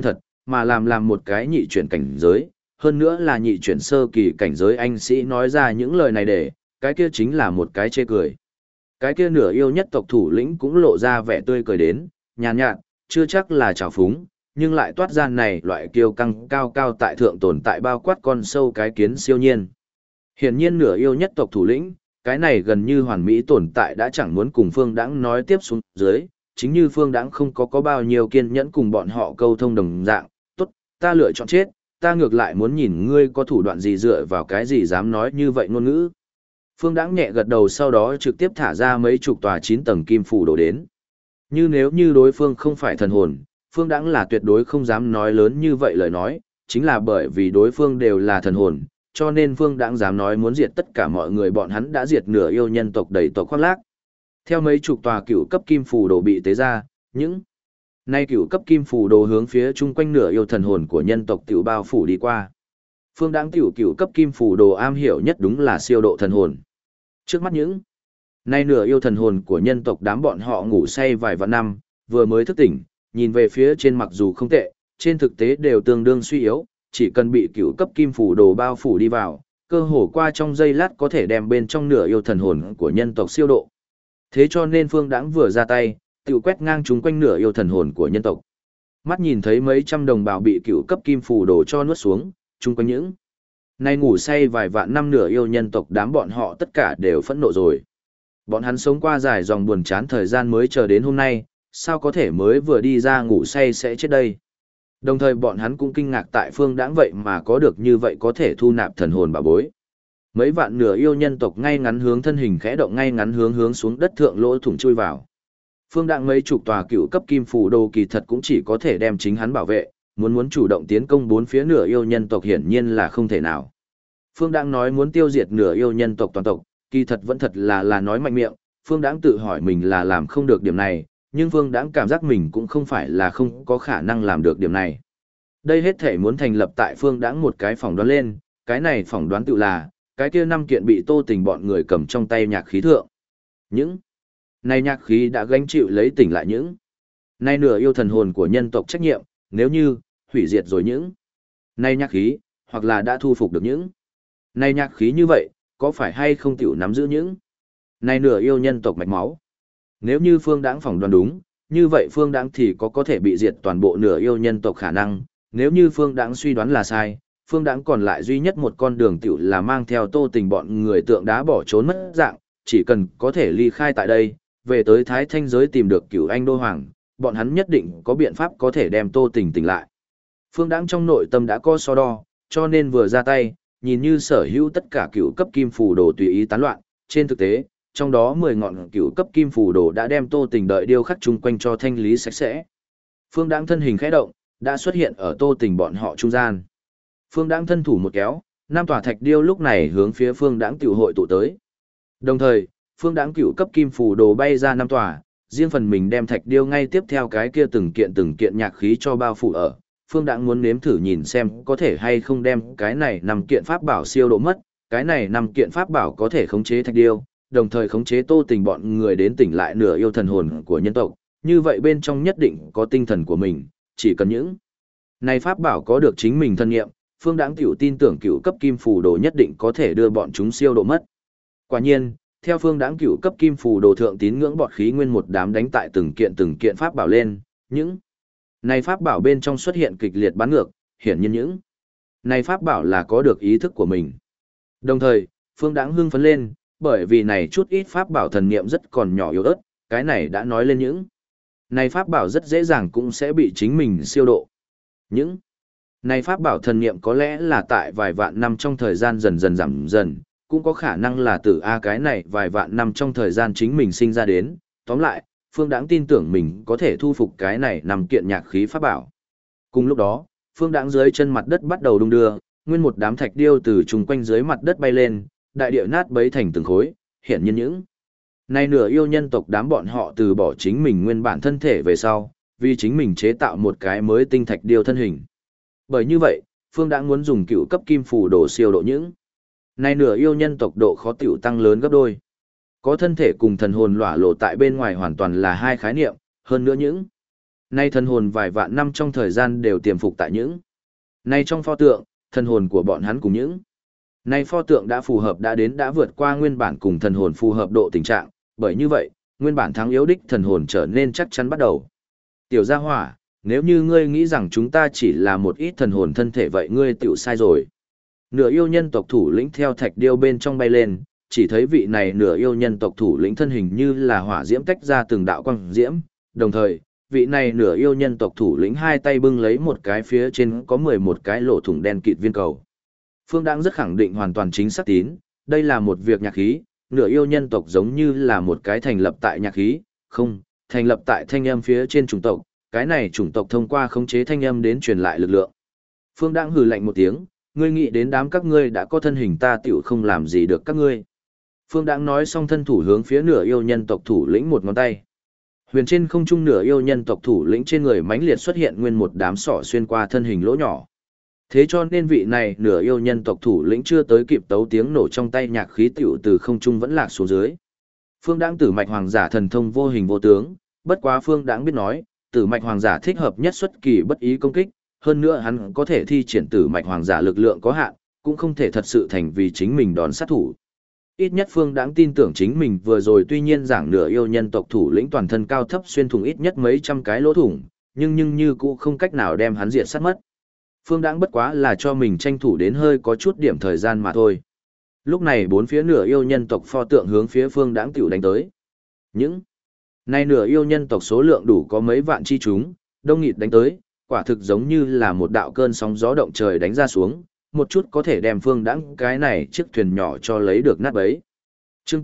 mà làm một cái nhị chuyển cảnh giới, hơn nữa là nhị chuyển sơ kỳ cảnh giới anh sĩ nói ra những lời này để, cái kia chính là một cái chê cười. Cái kia nửa yêu nhất tộc thủ lĩnh cũng lộ ra vẻ tươi cười đến, nhàn nhạt, chưa chắc là trào phúng, nhưng lại toát ra này loại kiêu căng cao cao tại thượng tồn tại bao quát con sâu cái kiến siêu nhiên. Hiển nhiên nửa yêu nhất tộc thủ lĩnh, cái này gần như hoàn mỹ tồn tại đã chẳng muốn cùng Phương Đãng nói tiếp xuống dưới, chính như Phương Đãng không có bao nhiêu kiên nhẫn cùng bọn họ câu thông đồng dạng, tốt, ta lựa chọn chết, ta ngược lại muốn nhìn ngươi có thủ đoạn gì dựa vào cái gì dám nói như vậy ngôn ngữ. Phương Đãng nhẹ gật đầu sau đó trực tiếp thả ra mấy chục tòa 9 tầng kim phủ đổ đến. Như nếu như đối phương không phải thần hồn, Phương Đãng là tuyệt đối không dám nói lớn như vậy lời nói, chính là bởi vì đối phương đều là thần hồn, cho nên Phương Đãng dám nói muốn diệt tất cả mọi người bọn hắn đã diệt nửa yêu nhân tộc đầy tộc khoác lác. Theo mấy chục tòa cựu cấp kim phù đồ bị tế ra, những nay cựu cấp kim phù đồ hướng phía chung quanh nửa yêu thần hồn của nhân tộc tiểu bao phủ đi qua. Phương Đãng tiểu cựu cấp kim phù đồ am hiểu nhất đúng là siêu độ thần hồn. Trước mắt những nay nửa yêu thần hồn của nhân tộc đám bọn họ ngủ say vài vạn năm, vừa mới thức tỉnh, nhìn về phía trên mặc dù không tệ, trên thực tế đều tương đương suy yếu, chỉ cần bị cựu cấp kim phủ đồ bao phủ đi vào, cơ hồ qua trong giây lát có thể đem bên trong nửa yêu thần hồn của nhân tộc siêu độ. Thế cho nên Phương Đãng vừa ra tay, tiểu quét ngang chúng quanh nửa yêu thần hồn của nhân tộc. Mắt nhìn thấy mấy trăm đồng bào bị cựu cấp kim phủ đồ cho nuốt xuống, chung quanh những nay ngủ say vài vạn năm nửa yêu nhân tộc đám bọn họ tất cả đều phẫn nộ rồi. Bọn hắn sống qua dài dòng buồn chán thời gian mới chờ đến hôm nay, sao có thể mới vừa đi ra ngủ say sẽ chết đây. Đồng thời bọn hắn cũng kinh ngạc tại Phương Đãng vậy mà có được như vậy có thể thu nạp thần hồn bảo bối. Mấy vạn nửa yêu nhân tộc ngay ngắn hướng thân hình khẽ động ngay ngắn hướng xuống đất thượng lỗ thủng chui vào. Phương Đãng mấy chục tòa cựu cấp kim phù đồ kỳ thật cũng chỉ có thể đem chính hắn bảo vệ, muốn chủ động tiến công bốn phía nửa yêu nhân tộc hiển nhiên là không thể nào. Phương Đãng nói muốn tiêu diệt nửa yêu nhân tộc toàn tộc, kỳ thật vẫn thật là nói mạnh miệng, Phương Đãng tự hỏi mình là làm không được điểm này, nhưng Phương Đãng cảm giác mình cũng không phải là không có khả năng làm được điểm này. Đây hết thể muốn thành lập tại Phương Đãng một cái phỏng đoán lên, cái này phỏng đoán tự là, cái kia 5 kiện bị Tô Tình bọn người cầm trong tay nhạc khí thượng. Những này nhạc khí đã gánh chịu lấy tỉnh lại những này nửa yêu thần hồn của nhân tộc trách nhiệm, nếu như hủy diệt rồi những này nhạc khí, hoặc là đã thu phục được những này nhạc khí như vậy, có phải hay không tiểu nắm giữ những này nửa yêu nhân tộc mạch máu. Nếu như Phương Đãng phỏng đoán đúng, như vậy Phương Đãng thì có thể bị diệt toàn bộ nửa yêu nhân tộc khả năng, nếu như Phương Đãng suy đoán là sai, Phương Đãng còn lại duy nhất một con đường tiểu là mang theo Tô Tình bọn người tượng đá bỏ trốn mất dạng, chỉ cần có thể ly khai tại đây, về tới Thái Thanh giới tìm được Cửu Anh Đô Hoàng, bọn hắn nhất định có biện pháp có thể đem Tô Tình tỉnh lại. Phương Đãng trong nội tâm đã có so đo, cho nên vừa ra tay, nhìn như sở hữu tất cả cựu cấp kim phù đồ tùy ý tán loạn, trên thực tế, trong đó 10 ngọn cựu cấp kim phù đồ đã đem Tô Tình đợi điêu khắc chung quanh cho thanh lý sạch sẽ. Phương Đãng thân hình khẽ động, đã xuất hiện ở Tô Tình bọn họ trung gian. Phương Đãng thân thủ một kéo, 5 tòa thạch điêu lúc này hướng phía Phương Đãng tiểu hội tụ tới. Đồng thời, Phương Đãng cựu cấp kim phù đồ bay ra 5 tòa, riêng phần mình đem thạch điêu ngay tiếp theo cái kia từng kiện nhạc khí cho bao phủ ở. Phương Đãng muốn nếm thử nhìn xem có thể hay không đem cái này 5 kiện pháp bảo siêu độ mất, cái này 5 kiện pháp bảo có thể khống chế thạch điêu, đồng thời khống chế Tô Tình bọn người đến tỉnh lại nửa yêu thần hồn của nhân tộc, như vậy bên trong nhất định có tinh thần của mình, chỉ cần những này pháp bảo có được chính mình thân nghiệm, Phương Đãng tiểu tin tưởng cựu cấp kim phù đồ nhất định có thể đưa bọn chúng siêu độ mất. Quả nhiên, theo Phương Đãng cựu cấp kim phù đồ thượng tín ngưỡng bọt khí nguyên một đám đánh tại từng kiện pháp bảo lên, những này pháp bảo bên trong xuất hiện kịch liệt bắn ngược, hiển nhiên những này pháp bảo là có được ý thức của mình. Đồng thời, Phương Đãng hưng phấn lên, bởi vì này chút ít pháp bảo thần niệm rất còn nhỏ yếu ớt, cái này đã nói lên những này pháp bảo rất dễ dàng cũng sẽ bị chính mình siêu độ. Những này pháp bảo thần niệm có lẽ là tại vài vạn năm trong thời gian dần dần giảm dần, cũng có khả năng là từ cái này vài vạn năm trong thời gian chính mình sinh ra đến, tóm lại, Phương Đãng tin tưởng mình có thể thu phục cái này 5 kiện nhạc khí pháp bảo. Cùng lúc đó, Phương Đãng dưới chân mặt đất bắt đầu đung đưa, nguyên một đám thạch điêu từ chung quanh dưới mặt đất bay lên, đại địa nát bấy thành từng khối, hiển nhiên những này nửa yêu nhân tộc đám bọn họ từ bỏ chính mình nguyên bản thân thể về sau, vì chính mình chế tạo một cái mới tinh thạch điêu thân hình. Bởi như vậy, Phương Đãng muốn dùng cựu cấp kim phù đồ siêu độ những này nửa yêu nhân tộc độ khó tiểu tăng lớn gấp đôi. Có thân thể cùng thần hồn lỏa lộ tại bên ngoài hoàn toàn là hai khái niệm, hơn nữa những Nay thần hồn vài vạn năm trong thời gian đều tiềm phục tại những. Nay trong pho tượng, thần hồn của bọn hắn cùng những. Nay pho tượng đã phù hợp đã vượt qua nguyên bản cùng thần hồn phù hợp độ tình trạng, bởi như vậy, nguyên bản thắng yếu đích thần hồn trở nên chắc chắn bắt đầu. Tiểu gia hỏa, nếu như ngươi nghĩ rằng chúng ta chỉ là một ít thần hồn thân thể vậy ngươi tiểu sai rồi. Nửa yêu nhân tộc thủ lĩnh theo thạch điêu bên trong bay lên, chỉ thấy vị này nửa yêu nhân tộc thủ lĩnh thân hình như là hỏa diễm tách ra từng đạo quang diễm, đồng thời, vị này nửa yêu nhân tộc thủ lĩnh hai tay bưng lấy một cái phía trên có 11 cái lỗ thủng đen kịt viên cầu. Phương Đãng rất khẳng định hoàn toàn chính xác tín, đây là một việc nhạc khí, nửa yêu nhân tộc giống như là một cái thành lập tại nhạc khí, không, thành lập tại thanh âm phía trên chủng tộc, cái này chủng tộc thông qua khống chế thanh âm đến truyền lại lực lượng. Phương Đãng hừ lạnh một tiếng, ngươi nghĩ đến đám các ngươi đã có thân hình ta tiểu không làm gì được các ngươi. Phương Đãng nói xong thân thủ hướng phía nửa yêu nhân tộc thủ lĩnh một ngón tay. Huyền trên không trung nửa yêu nhân tộc thủ lĩnh trên người mãnh liệt xuất hiện nguyên một đám sỏ xuyên qua thân hình lỗ nhỏ. Thế cho nên vị này nửa yêu nhân tộc thủ lĩnh chưa tới kịp tấu tiếng nổ trong tay nhạc khí tiểu từ không trung vẫn lạc xuống dưới. Phương Đãng tử mạch hoàng giả thần thông vô hình vô tướng, bất quá Phương Đãng biết nói, tử mạch hoàng giả thích hợp nhất xuất kỳ bất ý công kích, hơn nữa hắn có thể thi triển tử mạch hoàng giả lực lượng có hạn, cũng không thể thật sự thành vì chính mình đòn sát thủ. Ít nhất Phương Đãng tin tưởng chính mình vừa rồi tuy nhiên giảng nửa yêu nhân tộc thủ lĩnh toàn thân cao thấp xuyên thủng ít nhất mấy trăm cái lỗ thủng, nhưng như cũ không cách nào đem hắn diệt sát mất. Phương Đãng bất quá là cho mình tranh thủ đến hơi có chút điểm thời gian mà thôi. Lúc này bốn phía nửa yêu nhân tộc pho tượng hướng phía Phương Đãng tiểu đánh tới. Những nay nửa yêu nhân tộc số lượng đủ có mấy vạn chi chúng, đông nghịt đánh tới, quả thực giống như là một đạo cơn sóng gió động trời đánh ra xuống, một chút có thể đem Phương Đãng cái này chiếc thuyền nhỏ cho lấy được nát bấy. Chương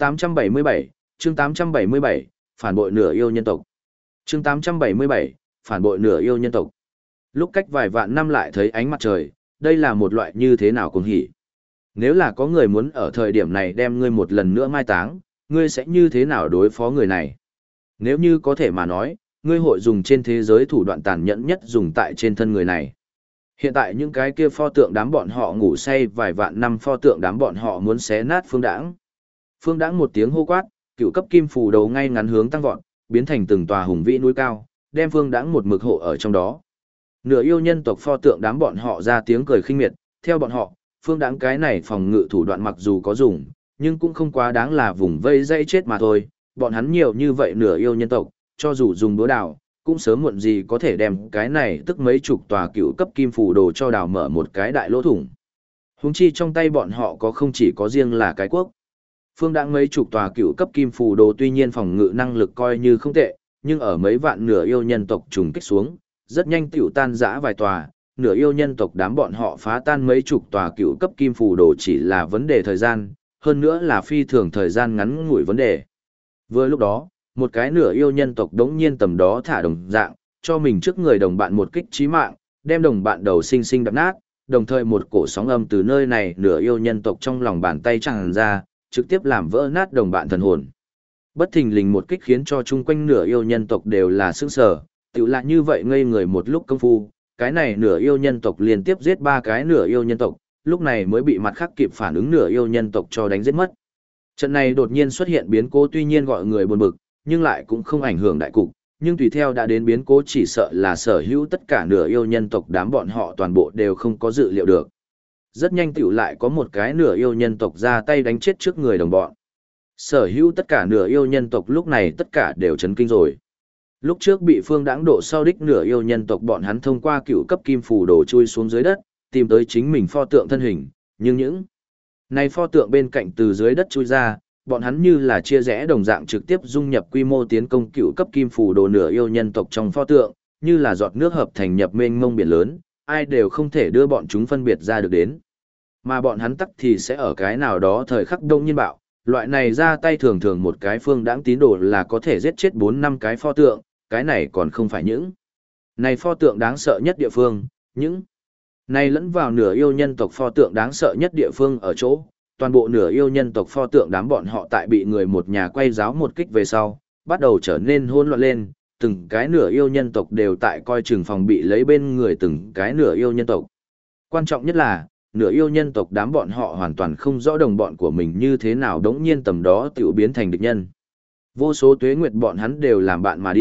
877, phản bội nửa yêu nhân tộc. Chương 877, phản bội nửa yêu nhân tộc. Lúc cách vài vạn năm lại thấy ánh mặt trời, đây là một loại như thế nào cũng hỉ. Nếu là có người muốn ở thời điểm này đem ngươi một lần nữa mai táng, ngươi sẽ như thế nào đối phó người này? Nếu như có thể mà nói, ngươi hội dùng trên thế giới thủ đoạn tàn nhẫn nhất dùng tại trên thân người này. Hiện tại những cái kia pho tượng đám bọn họ ngủ say vài vạn năm pho tượng đám bọn họ muốn xé nát Phương Đãng. Phương Đãng một tiếng hô quát, cựu cấp kim phù đầu ngay ngắn hướng tăng vọt, biến thành từng tòa hùng vĩ núi cao, đem Phương Đãng một mực hộ ở trong đó. Nửa yêu nhân tộc pho tượng đám bọn họ ra tiếng cười khinh miệt, theo bọn họ, Phương Đãng cái này phòng ngự thủ đoạn mặc dù có dùng, nhưng cũng không quá đáng là vùng vây dây chết mà thôi, bọn hắn nhiều như vậy nửa yêu nhân tộc, cho dù dùng búa đào, cũng sớm muộn gì có thể đem cái này tức mấy chục tòa cựu cấp kim phù đồ cho đào mở một cái đại lỗ thủng. Huống chi trong tay bọn họ có không chỉ có riêng là cái quốc. Phương Đãng mấy chục tòa cựu cấp kim phù đồ tuy nhiên phòng ngự năng lực coi như không tệ, nhưng ở mấy vạn nửa yêu nhân tộc trùng kích xuống, rất nhanh tiểu tan rã vài tòa, nửa yêu nhân tộc đám bọn họ phá tan mấy chục tòa cựu cấp kim phù đồ chỉ là vấn đề thời gian, hơn nữa là phi thường thời gian ngắn ngủi vấn đề. Vừa lúc đó, một cái nửa yêu nhân tộc đống nhiên tầm đó thả đồng dạng, cho mình trước người đồng bạn một kích chí mạng, đem đồng bạn đầu sinh sinh đập nát, đồng thời một cổ sóng âm từ nơi này nửa yêu nhân tộc trong lòng bàn tay tràn ra, trực tiếp làm vỡ nát đồng bạn thần hồn. Bất thình lình một kích khiến cho chung quanh nửa yêu nhân tộc đều là sững sờ, tự lại như vậy ngây người một lúc công phu, cái này nửa yêu nhân tộc liên tiếp giết ba cái nửa yêu nhân tộc, lúc này mới bị mặt khác kịp phản ứng nửa yêu nhân tộc cho đánh giết mất. Trận này đột nhiên xuất hiện biến cố tuy nhiên gọi người buồn bực, nhưng lại cũng không ảnh hưởng đại cục, nhưng tùy theo đã đến biến cố chỉ sợ là sở hữu tất cả nửa yêu nhân tộc đám bọn họ toàn bộ đều không có dự liệu được. Rất nhanh tiểu lại có một cái nửa yêu nhân tộc ra tay đánh chết trước người đồng bọn. Sở hữu tất cả nửa yêu nhân tộc lúc này tất cả đều chấn kinh rồi. Lúc trước bị Phương Đãng độ sau đích nửa yêu nhân tộc bọn hắn thông qua cựu cấp kim phù đồ chui xuống dưới đất, tìm tới chính mình pho tượng thân hình, nhưng những này pho tượng bên cạnh từ dưới đất chui ra, bọn hắn như là chia rẽ đồng dạng trực tiếp dung nhập quy mô tiến công cựu cấp kim phù đồ nửa yêu nhân tộc trong pho tượng, như là giọt nước hợp thành nhập mênh mông biển lớn, ai đều không thể đưa bọn chúng phân biệt ra được đến. Mà bọn hắn tắc thì sẽ ở cái nào đó thời khắc đông nhiên bạo, loại này ra tay thường thường một cái Phương Đãng tín đồ là có thể giết chết 4-5 cái pho tượng, cái này còn không phải những này pho tượng đáng sợ nhất địa phương, những này lẫn vào nửa yêu nhân tộc pho tượng đáng sợ nhất địa phương ở chỗ, toàn bộ nửa yêu nhân tộc pho tượng đám bọn họ tại bị người một nhà quay giáo một kích về sau, bắt đầu trở nên hỗn loạn lên, từng cái nửa yêu nhân tộc đều tại coi chừng phòng bị lấy bên người từng cái nửa yêu nhân tộc. Quan trọng nhất là, nửa yêu nhân tộc đám bọn họ hoàn toàn không rõ đồng bọn của mình như thế nào đống nhiên tầm đó tiểu biến thành địch nhân. Vô số tuế nguyệt bọn hắn đều làm bạn mà đi,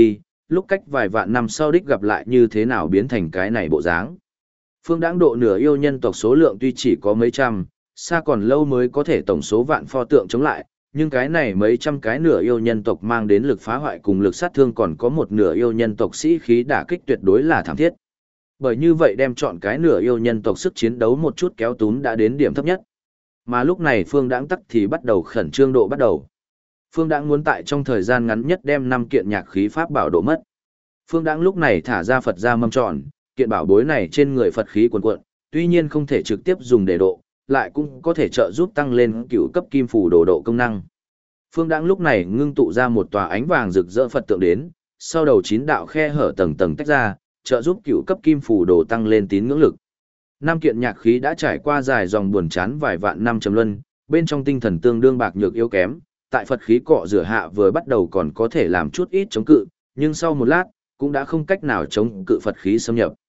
lúc cách vài vạn năm sau đích gặp lại như thế nào biến thành cái này bộ dáng. Phương Đãng độ nửa yêu nhân tộc số lượng tuy chỉ có mấy trăm, xa còn lâu mới có thể tổng số vạn pho tượng chống lại, nhưng cái này mấy trăm cái nửa yêu nhân tộc mang đến lực phá hoại cùng lực sát thương còn có một nửa yêu nhân tộc sĩ khí đả kích tuyệt đối là thảm thiết. Bởi như vậy đem chọn cái nửa yêu nhân tộc sức chiến đấu một chút kéo túm đã đến điểm thấp nhất. Mà lúc này Phương Đãng tắc thì bắt đầu khẩn trương độ bắt đầu. Phương Đãng muốn tại trong thời gian ngắn nhất đem 5 kiện nhạc khí pháp bảo độ mất. Phương Đãng lúc này thả ra Phật ra mâm tròn, kiện bảo bối này trên người Phật khí cuồn cuộn, tuy nhiên không thể trực tiếp dùng để độ, lại cũng có thể trợ giúp tăng lên cựu cấp kim phù đồ độ công năng. Phương Đãng lúc này ngưng tụ ra một tòa ánh vàng rực rỡ Phật tượng đến, sau đầu 9 đạo khe hở tầng tầng tách ra, trợ giúp cựu cấp kim phù đồ tăng lên tín ngưỡng lực. 5 kiện nhạc khí đã trải qua dài dòng buồn chán vài vạn năm trầm luân, bên trong tinh thần tương đương bạc nhược yếu kém, tại Phật khí cọ rửa hạ vừa bắt đầu còn có thể làm chút ít chống cự, nhưng sau một lát, cũng đã không cách nào chống cự Phật khí xâm nhập.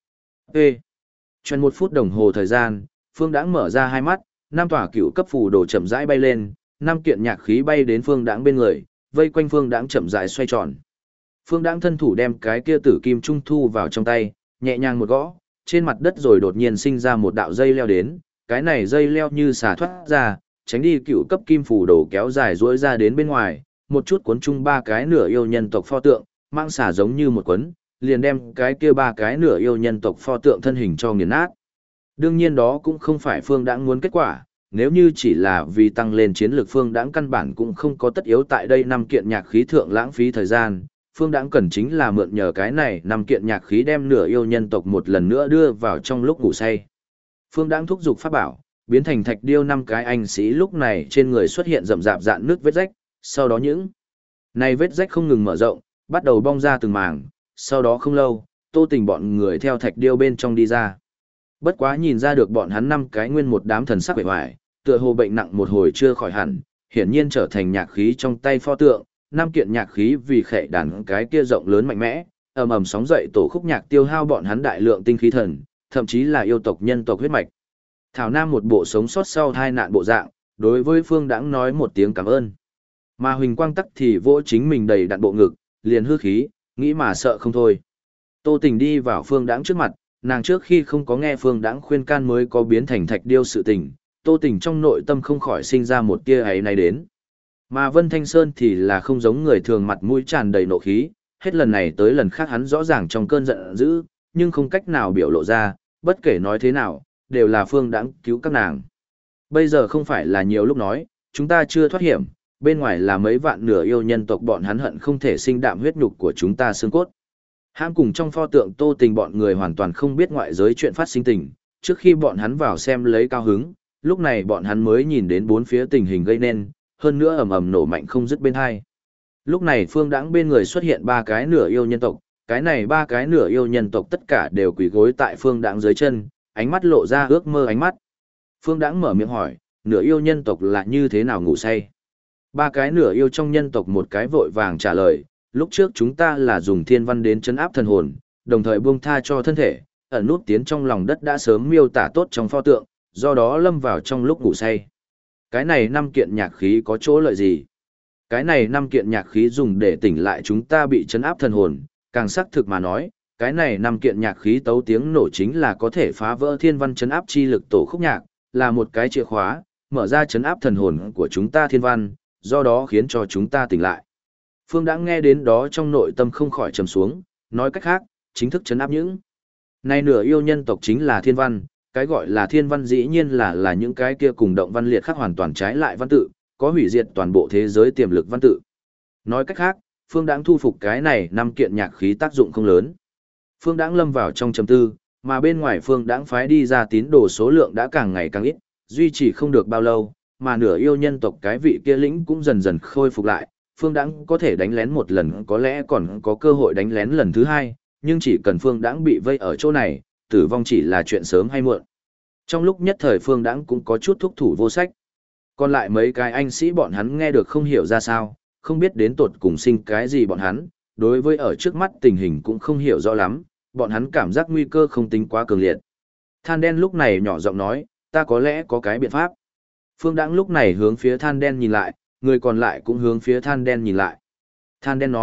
Trong 1 phút đồng hồ thời gian, Phương Đãng mở ra hai mắt, 5 tòa cựu cấp phù đồ chậm rãi bay lên, 5 kiện nhạc khí bay đến Phương Đãng bên người, vây quanh Phương Đãng chậm rãi xoay tròn. Phương Đãng thân thủ đem cái kia tử kim trung thu vào trong tay, nhẹ nhàng một gõ, trên mặt đất rồi đột nhiên sinh ra một đạo dây leo đến, cái này dây leo như xả thoát ra, tránh đi cựu cấp kim phù đồ kéo dài duỗi ra đến bên ngoài, một chút cuốn chung 3 cái nửa yêu nhân tộc pho tượng, mang xả giống như một cuốn, liền đem cái kia 3 cái nửa yêu nhân tộc pho tượng thân hình cho nghiền nát. Đương nhiên đó cũng không phải Phương Đãng muốn kết quả, nếu như chỉ là vì tăng lên chiến lược Phương Đãng căn bản cũng không có tất yếu tại đây 5 kiện nhạc khí thượng lãng phí thời gian. Phương Đãng cần chính là mượn nhờ cái này 5 kiện nhạc khí đem nửa yêu nhân tộc một lần nữa đưa vào trong lúc ngủ say. Phương Đãng thúc giục pháp bảo, biến thành thạch điêu 5 cái anh sĩ lúc này trên người xuất hiện rậm rạp rạn nước vết rách, sau đó những này vết rách không ngừng mở rộng, bắt đầu bong ra từng mảng, sau đó không lâu, Tô Tình bọn người theo thạch điêu bên trong đi ra. Bất quá nhìn ra được bọn hắn 5 cái nguyên một đám thần sắc vẻ vải, tựa hồ bệnh nặng một hồi chưa khỏi hẳn, hiển nhiên trở thành nhạc khí trong tay pho tượng. 5 kiện nhạc khí vì khệ đàn cái kia rộng lớn mạnh mẽ, ầm ầm sóng dậy tổ khúc nhạc tiêu hao bọn hắn đại lượng tinh khí thần, thậm chí là yêu tộc nhân tộc huyết mạch. Thảo Nam một bộ sống sót sau tai nạn bộ dạng, đối với Phương Đãng nói một tiếng cảm ơn. Mà Huỳnh Quang tắc thì vỗ chính mình đầy đặn bộ ngực, liền hư khí, nghĩ mà sợ không thôi. Tô Tình đi vào Phương Đãng trước mặt, nàng trước khi không có nghe Phương Đãng khuyên can mới có biến thành thạch điêu sự tình, Tô Tình trong nội tâm không khỏi sinh ra một tia ấy này đến. Mà Vân Thanh Sơn thì là không giống người thường mặt mũi tràn đầy nộ khí, hết lần này tới lần khác hắn rõ ràng trong cơn giận dữ, nhưng không cách nào biểu lộ ra, bất kể nói thế nào, đều là Phương Đãng cứu các nàng. Bây giờ không phải là nhiều lúc nói, chúng ta chưa thoát hiểm, bên ngoài là mấy vạn nửa yêu nhân tộc bọn hắn hận không thể sinh đạm huyết nhục của chúng ta xương cốt. Hãm cùng trong pho tượng Tô Tình bọn người hoàn toàn không biết ngoại giới chuyện phát sinh tình, trước khi bọn hắn vào xem lấy cao hứng, lúc này bọn hắn mới nhìn đến bốn phía tình hình gây nên, hơn nữa ầm ầm nổ mạnh không dứt bên hai. Lúc này Phương Đãng bên người xuất hiện 3 cái nửa yêu nhân tộc, cái này 3 cái nửa yêu nhân tộc tất cả đều quỳ gối tại Phương Đãng dưới chân, ánh mắt lộ ra ước mơ ánh mắt. Phương Đãng mở miệng hỏi, nửa yêu nhân tộc là như thế nào ngủ say? 3 cái nửa yêu trong nhân tộc một cái vội vàng trả lời, lúc trước chúng ta là dùng thiên văn đến trấn áp thần hồn, đồng thời buông tha cho thân thể, ẩn nút tiến trong lòng đất đã sớm miêu tả tốt trong pho tượng, do đó lâm vào trong lúc ngủ say. Cái này 5 kiện nhạc khí có chỗ lợi gì? Cái này 5 kiện nhạc khí dùng để tỉnh lại chúng ta bị trấn áp thần hồn, càng xác thực mà nói, cái này 5 kiện nhạc khí tấu tiếng nổ chính là có thể phá vỡ thiên văn trấn áp chi lực tổ khúc nhạc, là một cái chìa khóa, mở ra trấn áp thần hồn của chúng ta thiên văn, do đó khiến cho chúng ta tỉnh lại. Phương Đãng nghe đến đó trong nội tâm không khỏi trầm xuống, nói cách khác, chính thức trấn áp những này nửa yêu nhân tộc chính là thiên văn, cái gọi là thiên văn dĩ nhiên là những cái kia cùng động văn liệt khác hoàn toàn trái lại văn tự, có hủy diệt toàn bộ thế giới tiềm lực văn tự. Nói cách khác, Phương Đãng thu phục cái này 5 kiện nhạc khí tác dụng không lớn. Phương Đãng lâm vào trong trầm tư, mà bên ngoài Phương Đãng phái đi ra tín đồ số lượng đã càng ngày càng ít, duy trì không được bao lâu, mà nửa yêu nhân tộc cái vị kia lĩnh cũng dần dần khôi phục lại. Phương Đãng có thể đánh lén một lần có lẽ còn có cơ hội đánh lén lần thứ 2, nhưng chỉ cần Phương Đãng bị vây ở chỗ này, tử vong chỉ là chuyện sớm hay muộn. Trong lúc nhất thời Phương Đãng cũng có chút thúc thủ vô sách. Còn lại mấy cái anh sĩ bọn hắn nghe được không hiểu ra sao, không biết đến tột cùng sinh cái gì bọn hắn, đối với ở trước mắt tình hình cũng không hiểu rõ lắm, bọn hắn cảm giác nguy cơ không tính quá cường liệt. Than đen lúc này nhỏ giọng nói, ta có lẽ có cái biện pháp. Phương Đãng lúc này hướng phía than đen nhìn lại, người còn lại cũng hướng phía than đen nhìn lại. Than đen nói,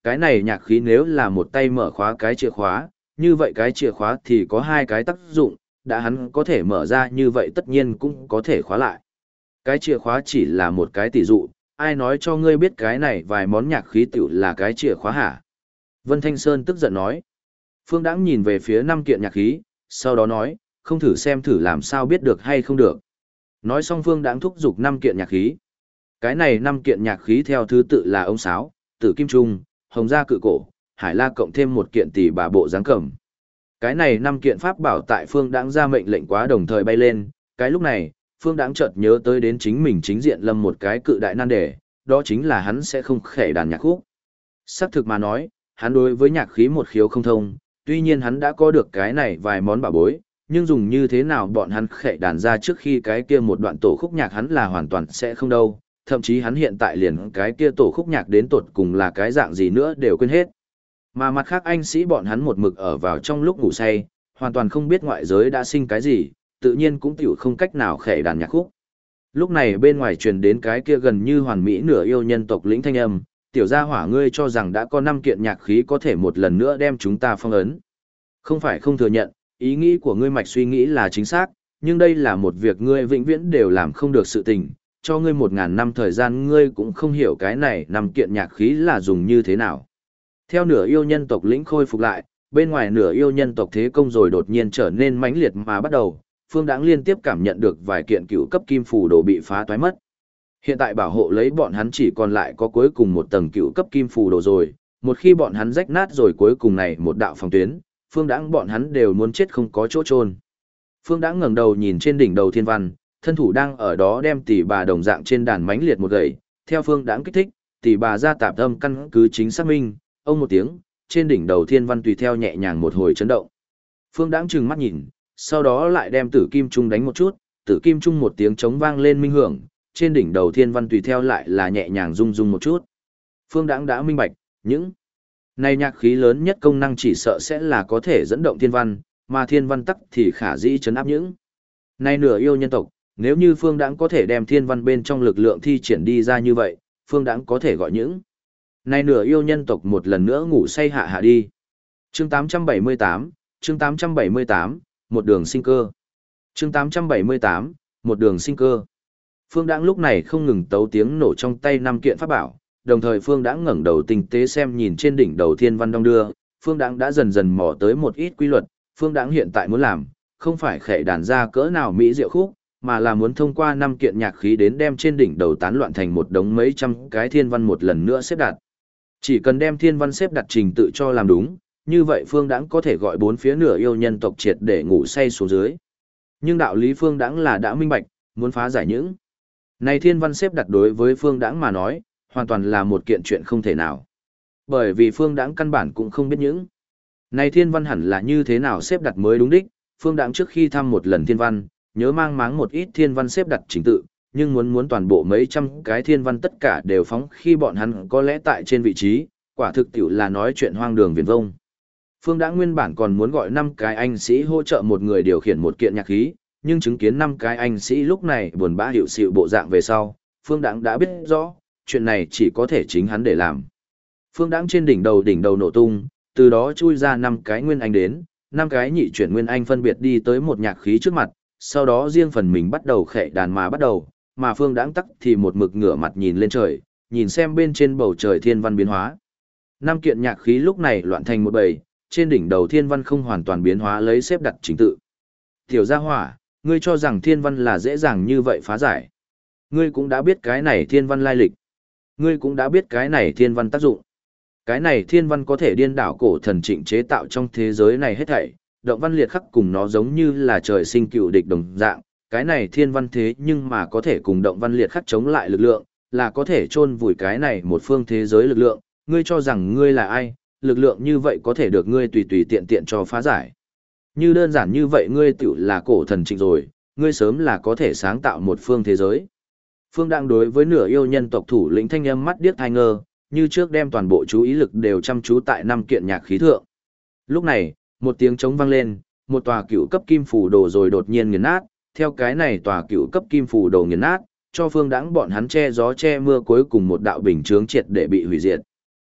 Cái này nhạc khí nếu là một tay mở khóa cái chìa khóa, như vậy cái chìa khóa thì có hai cái tác dụng, đã hắn có thể mở ra như vậy tất nhiên cũng có thể khóa lại. Cái chìa khóa chỉ là một cái tỷ dụ, ai nói cho ngươi biết cái này vài món nhạc khí tiểu là cái chìa khóa hả? Vân Thanh Sơn tức giận nói. Phương Đãng nhìn về phía 5 kiện nhạc khí, sau đó nói, không thử xem thử làm sao biết được hay không được. Nói xong Phương Đãng thúc giục 5 kiện nhạc khí. Cái này 5 kiện nhạc khí theo thứ tự là ống sáo, tử kim trung, hồng gia cự cổ, hải la cộng thêm một kiện tỷ bà bộ dáng cầm. Cái này 5 kiện pháp bảo tại Phương Đãng ra mệnh lệnh quá đồng thời bay lên, cái lúc này, Phương Đãng chợt nhớ tới đến chính mình chính diện lâm một cái cự đại nan đề, đó chính là hắn sẽ không khẽ đàn nhạc khúc. Xác thực mà nói, hắn đối với nhạc khí một khiếu không thông, tuy nhiên hắn đã có được cái này vài món bảo bối, nhưng dùng như thế nào bọn hắn khẽ đàn ra trước khi cái kia một đoạn tổ khúc nhạc hắn là hoàn toàn sẽ không đâu, thậm chí hắn hiện tại liền cái kia tổ khúc nhạc đến tột cùng là cái dạng gì nữa đều quên hết. Mà mặt khác anh sĩ bọn hắn một mực ở vào trong lúc ngủ say, hoàn toàn không biết ngoại giới đã sinh cái gì, tự nhiên cũng tiểu không cách nào khẽ đàn nhạc khúc. Lúc này bên ngoài truyền đến cái kia gần như hoàn mỹ nửa yêu nhân tộc lĩnh thanh âm, tiểu gia hỏa ngươi cho rằng đã có 5 kiện nhạc khí có thể một lần nữa đem chúng ta phong ấn. Không phải không thừa nhận, ý nghĩ của ngươi mạch suy nghĩ là chính xác, nhưng đây là một việc ngươi vĩnh viễn đều làm không được sự tình, cho ngươi 1000 năm thời gian ngươi cũng không hiểu cái này 5 kiện nhạc khí là dùng như thế nào. Theo nửa yêu nhân tộc lĩnh khôi phục lại, bên ngoài nửa yêu nhân tộc thế công rồi đột nhiên trở nên mãnh liệt mà bắt đầu, Phương Đãng liên tiếp cảm nhận được vài kiện cựu cấp kim phù đồ bị phá toái mất. Hiện tại bảo hộ lấy bọn hắn chỉ còn lại có cuối cùng một tầng cựu cấp kim phù đồ rồi, một khi bọn hắn rách nát rồi cuối cùng này một đạo phòng tuyến, Phương Đãng bọn hắn đều muốn chết không có chỗ chôn. Phương Đãng ngẩng đầu nhìn trên đỉnh đầu thiên văn, thân thủ đang ở đó đem tỷ bà đồng dạng trên đàn mãnh liệt một gậy, theo Phương Đãng kích thích, tỷ bà ra tạp âm căn cứ chính xác minh, ông một tiếng, trên đỉnh đầu thiên văn tùy theo nhẹ nhàng một hồi chấn động. Phương Đãng trừng mắt nhìn, sau đó lại đem tử kim trung đánh một chút, tử kim trung một tiếng trống vang lên minh hưởng, trên đỉnh đầu thiên văn tùy theo lại là nhẹ nhàng rung rung một chút. Phương Đãng đã minh bạch, những này nhạc khí lớn nhất công năng chỉ sợ sẽ là có thể dẫn động thiên văn, mà thiên văn tắc thì khả dĩ chấn áp những này nửa yêu nhân tộc, nếu như Phương Đãng có thể đem thiên văn bên trong lực lượng thi triển đi ra như vậy, Phương Đãng có thể gọi những này nửa yêu nhân tộc một lần nữa ngủ say hạ đi. Chương 878, chương 878, một đường sinh cơ. Chương 878, một đường sinh cơ. Phương Đãng lúc này không ngừng tấu tiếng nổ trong tay 5 kiện pháp bảo, đồng thời Phương Đãng ngẩng đầu tinh tế xem nhìn trên đỉnh đầu thiên văn đong đưa, Phương Đãng đã dần dần mò tới một ít quy luật, Phương Đãng hiện tại muốn làm, không phải khẽ đàn ra cỡ nào mỹ diệu khúc, mà là muốn thông qua 5 kiện nhạc khí đến đem trên đỉnh đầu tán loạn thành một đống mấy trăm cái thiên văn một lần nữa xếp đặt. Chỉ cần đem thiên văn xếp đặt trình tự cho làm đúng, như vậy Phương Đãng có thể gọi bốn phía nửa yêu nhân tộc triệt để ngủ say xuống dưới. Nhưng đạo lý Phương Đãng là đã minh bạch, muốn phá giải những này thiên văn xếp đặt đối với Phương Đãng mà nói, hoàn toàn là một kiện chuyện không thể nào. Bởi vì Phương Đãng căn bản cũng không biết những này thiên văn hẳn là như thế nào xếp đặt mới đúng đích. Phương Đãng trước khi thăm một lần thiên văn, nhớ mang máng một ít thiên văn xếp đặt trình tự, nhưng muốn toàn bộ mấy trăm cái thiên văn tất cả đều phóng khi bọn hắn có lẽ tại trên vị trí, quả thực tiểu là nói chuyện hoang đường viển vông. Phương Đãng nguyên bản còn muốn gọi 5 cái anh sĩ hỗ trợ một người điều khiển một kiện nhạc khí, nhưng chứng kiến 5 cái anh sĩ lúc này buồn bã hiểu xịu bộ dạng về sau, Phương Đãng đã biết rõ, chuyện này chỉ có thể chính hắn để làm. Phương Đãng trên đỉnh đầu nổ tung, từ đó chui ra 5 cái nguyên anh đến, 5 cái nhị chuyển nguyên anh phân biệt đi tới một nhạc khí trước mặt, sau đó riêng phần mình bắt đầu khệ đàn mà bắt đầu, mà Phương Đãng tắc thì một mực ngửa mặt nhìn lên trời, nhìn xem bên trên bầu trời thiên văn biến hóa. 5 kiện nhạc khí lúc này loạn thành một bầy, trên đỉnh đầu thiên văn không hoàn toàn biến hóa lấy xếp đặt chính tự. Tiểu gia hỏa, ngươi cho rằng thiên văn là dễ dàng như vậy phá giải. Ngươi cũng đã biết cái này thiên văn lai lịch. Ngươi cũng đã biết cái này thiên văn tác dụng. Cái này thiên văn có thể điên đảo cổ thần trịnh chế tạo trong thế giới này hết thảy, động văn liệt khắc cùng nó giống như là trời sinh cựu địch đồng dạng. Cái này thiên văn thế nhưng mà có thể cùng động văn liệt khắc chống lại lực lượng, là có thể chôn vùi cái này một phương thế giới lực lượng. Ngươi cho rằng ngươi là ai, lực lượng như vậy có thể được ngươi tùy tùy tiện tiện cho phá giải. Như đơn giản như vậy ngươi tiểu là cổ thần trịnh rồi, ngươi sớm là có thể sáng tạo một phương thế giới. Phương Đãng đối với nửa yêu nhân tộc thủ lĩnh thanh âm mắt điếc tai ngơ, như trước đem toàn bộ chú ý lực đều chăm chú tại 5 kiện nhạc khí thượng. Lúc này, một tiếng trống vang lên, một tòa cựu cấp kim phù đồ rồi đột nhiên nghiền nát, theo cái này tòa cựu cấp kim phù đồ nghiền nát, cho Phương Đãng bọn hắn che gió che mưa cuối cùng một đạo bình chướng triệt để bị hủy diệt.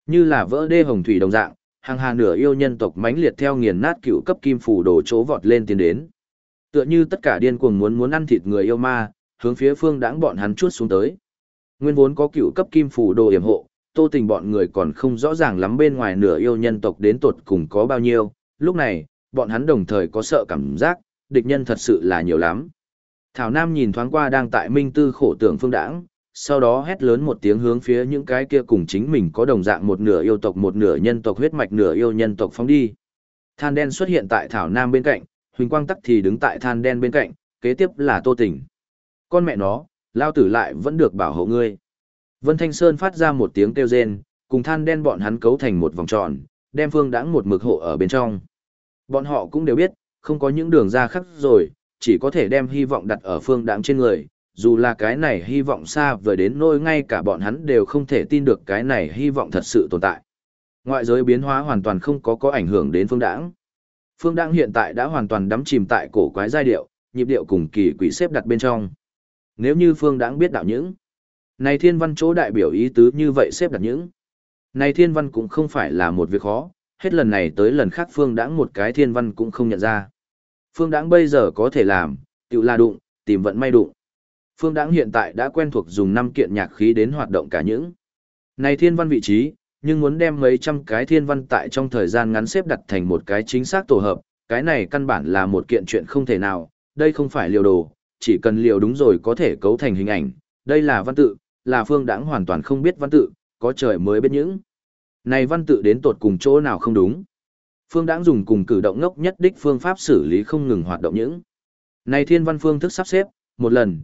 Như là vỡ đê hồng thủy đồng dạng, hàng hà nửa yêu nhân tộc mãnh liệt theo nghiền nát cựu cấp kim phù đồ chỗ vọt lên tiến đến. Tựa như tất cả điên cuồng muốn ăn thịt người yêu ma, hướng phía Phương Đãng bọn hắn chuốt xuống tới. Nguyên vốn có cựu cấp kim phù đồ yểm hộ, Tô Tình bọn người còn không rõ ràng lắm bên ngoài nửa yêu nhân tộc đến tột cùng có bao nhiêu, lúc này, bọn hắn đồng thời có sợ cảm giác, địch nhân thật sự là nhiều lắm. Thảo Nam nhìn thoáng qua đang tại minh tư khổ tưởng Phương Đãng, sau đó hét lớn một tiếng hướng phía những cái kia cùng chính mình có đồng dạng một nửa yêu tộc một nửa nhân tộc huyết mạch nửa yêu nhân tộc phóng đi. Than đen xuất hiện tại Thảo Nam bên cạnh, Huỳnh Quang Tắc thì đứng tại than đen bên cạnh, kế tiếp là Tô Tình. Con mẹ nó, lao tử lại vẫn được bảo hộ ngươi. Vân Thanh Sơn phát ra một tiếng kêu rên, cùng than đen bọn hắn cấu thành một vòng tròn, đem Phương Đãng một mực hộ ở bên trong. Bọn họ cũng đều biết, không có những đường ra khác rồi, chỉ có thể đem hy vọng đặt ở Phương Đãng trên người, dù là cái này hy vọng xa vời đến nỗi ngay cả bọn hắn đều không thể tin được cái này hy vọng thật sự tồn tại. Ngoại giới biến hóa hoàn toàn không có ảnh hưởng đến Phương Đãng. Phương Đãng hiện tại đã hoàn toàn đắm chìm tại cổ quái giai điệu, nhịp điệu cùng kỳ quỷ xếp đặt bên trong. Nếu như Phương Đãng biết đạo những này thiên văn chỗ đại biểu ý tứ như vậy xếp đặt những này thiên văn cũng không phải là một việc khó, hết lần này tới lần khác Phương Đãng một cái thiên văn cũng không nhận ra. Phương Đãng bây giờ có thể làm, tự là đụng, tìm vận may đụng. Phương Đãng hiện tại đã quen thuộc dùng 5 kiện nhạc khí đến hoạt động cả những này thiên văn vị trí, nhưng muốn đem mấy trăm cái thiên văn tại trong thời gian ngắn xếp đặt thành một cái chính xác tổ hợp, cái này căn bản là một kiện chuyện không thể nào, đây không phải liều đồ, chỉ cần liều đúng rồi có thể cấu thành hình ảnh, đây là văn tự, là Phương Đãng hoàn toàn không biết văn tự, có trời mới biết những này văn tự đến tột cùng chỗ nào không đúng. Phương Đãng dùng cùng cử động ngốc nhất đích phương pháp xử lý không ngừng hoạt động những này thiên văn phương thức sắp xếp, một lần,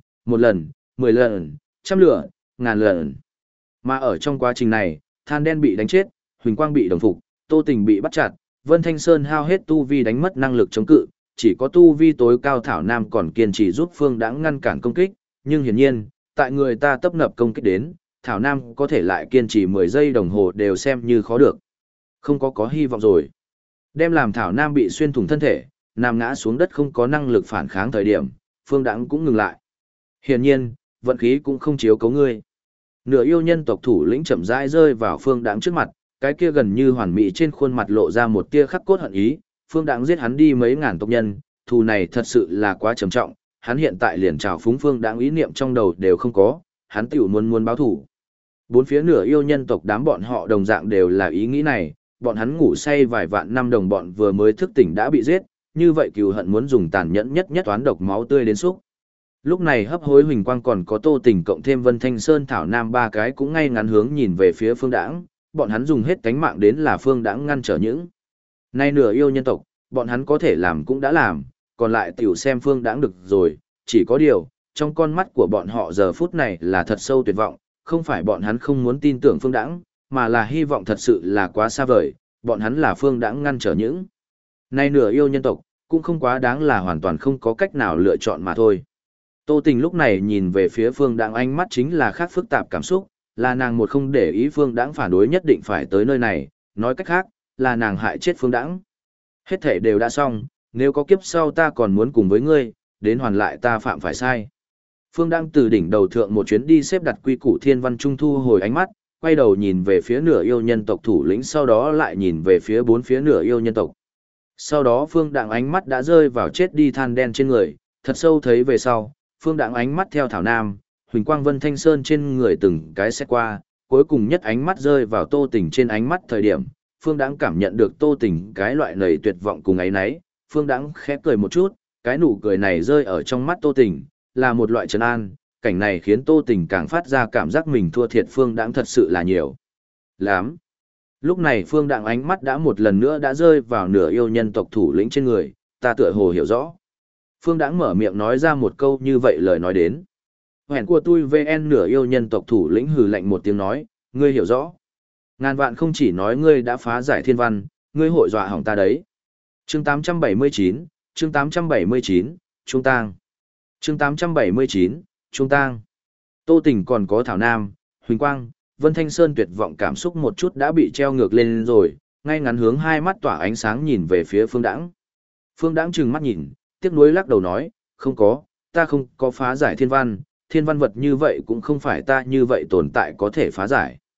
10 lần, trăm lửa, ngàn lần. Mà ở trong quá trình này, than đen bị đánh chết, Huỳnh Quang bị đồng phục, Tô Tình bị bắt chặt, Vân Thanh Sơn hao hết tu vi đánh mất năng lực chống cự, chỉ có tu vi tối cao Thảo Nam còn kiên trì giúp Phương Đãng ngăn cản công kích, nhưng hiển nhiên, tại người ta tấp nập công kích đến, Thảo Nam có thể lại kiên trì 10 giây đồng hồ đều xem như khó được. Không có hy vọng rồi. Đem làm Thảo Nam bị xuyên thủng thân thể, nằm ngã xuống đất không có năng lực phản kháng thời điểm, Phương Đãng cũng ngừng lại. Hiển nhiên, vận khí cũng không chiếu cố ngươi. Nửa yêu nhân tộc thủ lĩnh chậm rãi rơi vào Phương Đãng trước mặt, cái kia gần như hoàn mỹ trên khuôn mặt lộ ra một tia khắc cốt hận ý, Phương Đãng giết hắn đi mấy ngàn tộc nhân, thù này thật sự là quá trầm trọng, hắn hiện tại liền trào phúng Phương Đãng ý niệm trong đầu đều không có, hắn tiểu muốn báo thù. Bốn phía nửa yêu nhân tộc đám bọn họ đồng dạng đều là ý nghĩ này, bọn hắn ngủ say vài vạn năm đồng bọn vừa mới thức tỉnh đã bị giết, như vậy cừu hận muốn dùng tàn nhẫn nhất toán độc máu tươi đến xúc. Lúc này hấp hối Huỳnh Quang còn có Tô Tình cộng thêm Vân Thanh Sơn Thảo Nam ba cái cũng ngay ngắn hướng nhìn về phía Phương Đãng, bọn hắn dùng hết cánh mạng đến là Phương Đãng ngăn trở những nay nửa yêu nhân tộc, bọn hắn có thể làm cũng đã làm, còn lại tiểu xem Phương Đãng được rồi, chỉ có điều, trong con mắt của bọn họ giờ phút này là thật sâu tuyệt vọng, không phải bọn hắn không muốn tin tưởng Phương Đãng, mà là hy vọng thật sự là quá xa vời, bọn hắn là Phương Đãng ngăn trở những nay nửa yêu nhân tộc, cũng không quá đáng là hoàn toàn không có cách nào lựa chọn mà thôi. Tô Tình lúc này nhìn về phía Phương Đãng ánh mắt chính là khác phức tạp cảm xúc, là nàng một không để ý Phương Đãng phản đối nhất định phải tới nơi này, nói cách khác, là nàng hại chết Phương Đãng. Hết thể đều đã xong, nếu có kiếp sau ta còn muốn cùng với ngươi, đến hoàn lại ta phạm phải sai. Phương Đãng từ đỉnh đầu thượng một chuyến đi xếp đặt quy củ thiên văn trung thu hồi ánh mắt, quay đầu nhìn về phía nửa yêu nhân tộc thủ lĩnh sau đó lại nhìn về phía bốn phía nửa yêu nhân tộc. Sau đó Phương Đãng ánh mắt đã rơi vào chết đi than đen trên người, thật sâu thấy về sau, Phương Đãng ánh mắt theo Thảo Nam, Huỳnh Quang Vân Thanh Sơn trên người từng cái xét qua, cuối cùng nhất ánh mắt rơi vào Tô Tình trên ánh mắt thời điểm, Phương Đãng cảm nhận được Tô Tình cái loại nầy tuyệt vọng cùng ấy nấy, Phương Đãng khẽ cười một chút, cái nụ cười này rơi ở trong mắt Tô Tình, là một loại trấn an, cảnh này khiến Tô Tình càng phát ra cảm giác mình thua thiệt Phương Đãng thật sự là nhiều lắm. Lúc này Phương Đãng ánh mắt đã một lần nữa đã rơi vào nửa yêu nhân tộc thủ lĩnh trên người, ta tựa hồ hiểu rõ. Phương Đãng mở miệng nói ra một câu như vậy lời nói đến. Hẹn của tôi VN nửa yêu nhân tộc thủ lĩnh hừ lạnh một tiếng nói, ngươi hiểu rõ. Ngàn vạn không chỉ nói ngươi đã phá giải thiên văn, ngươi hội dọa hỏng ta đấy. Chương 879, chương 879, Trung Tang. Chương 879, Trung Tang. Tô Tình còn có Thảo Nam, Huỳnh Quang, Vân Thanh Sơn tuyệt vọng cảm xúc một chút đã bị treo ngược lên rồi, ngay ngắn hướng hai mắt tỏa ánh sáng nhìn về phía Phương Đãng. Phương Đãng trừng mắt nhìn, tiếc nuối lắc đầu nói, không có, ta không có phá giải thiên văn vật như vậy cũng không phải ta như vậy tồn tại có thể phá giải.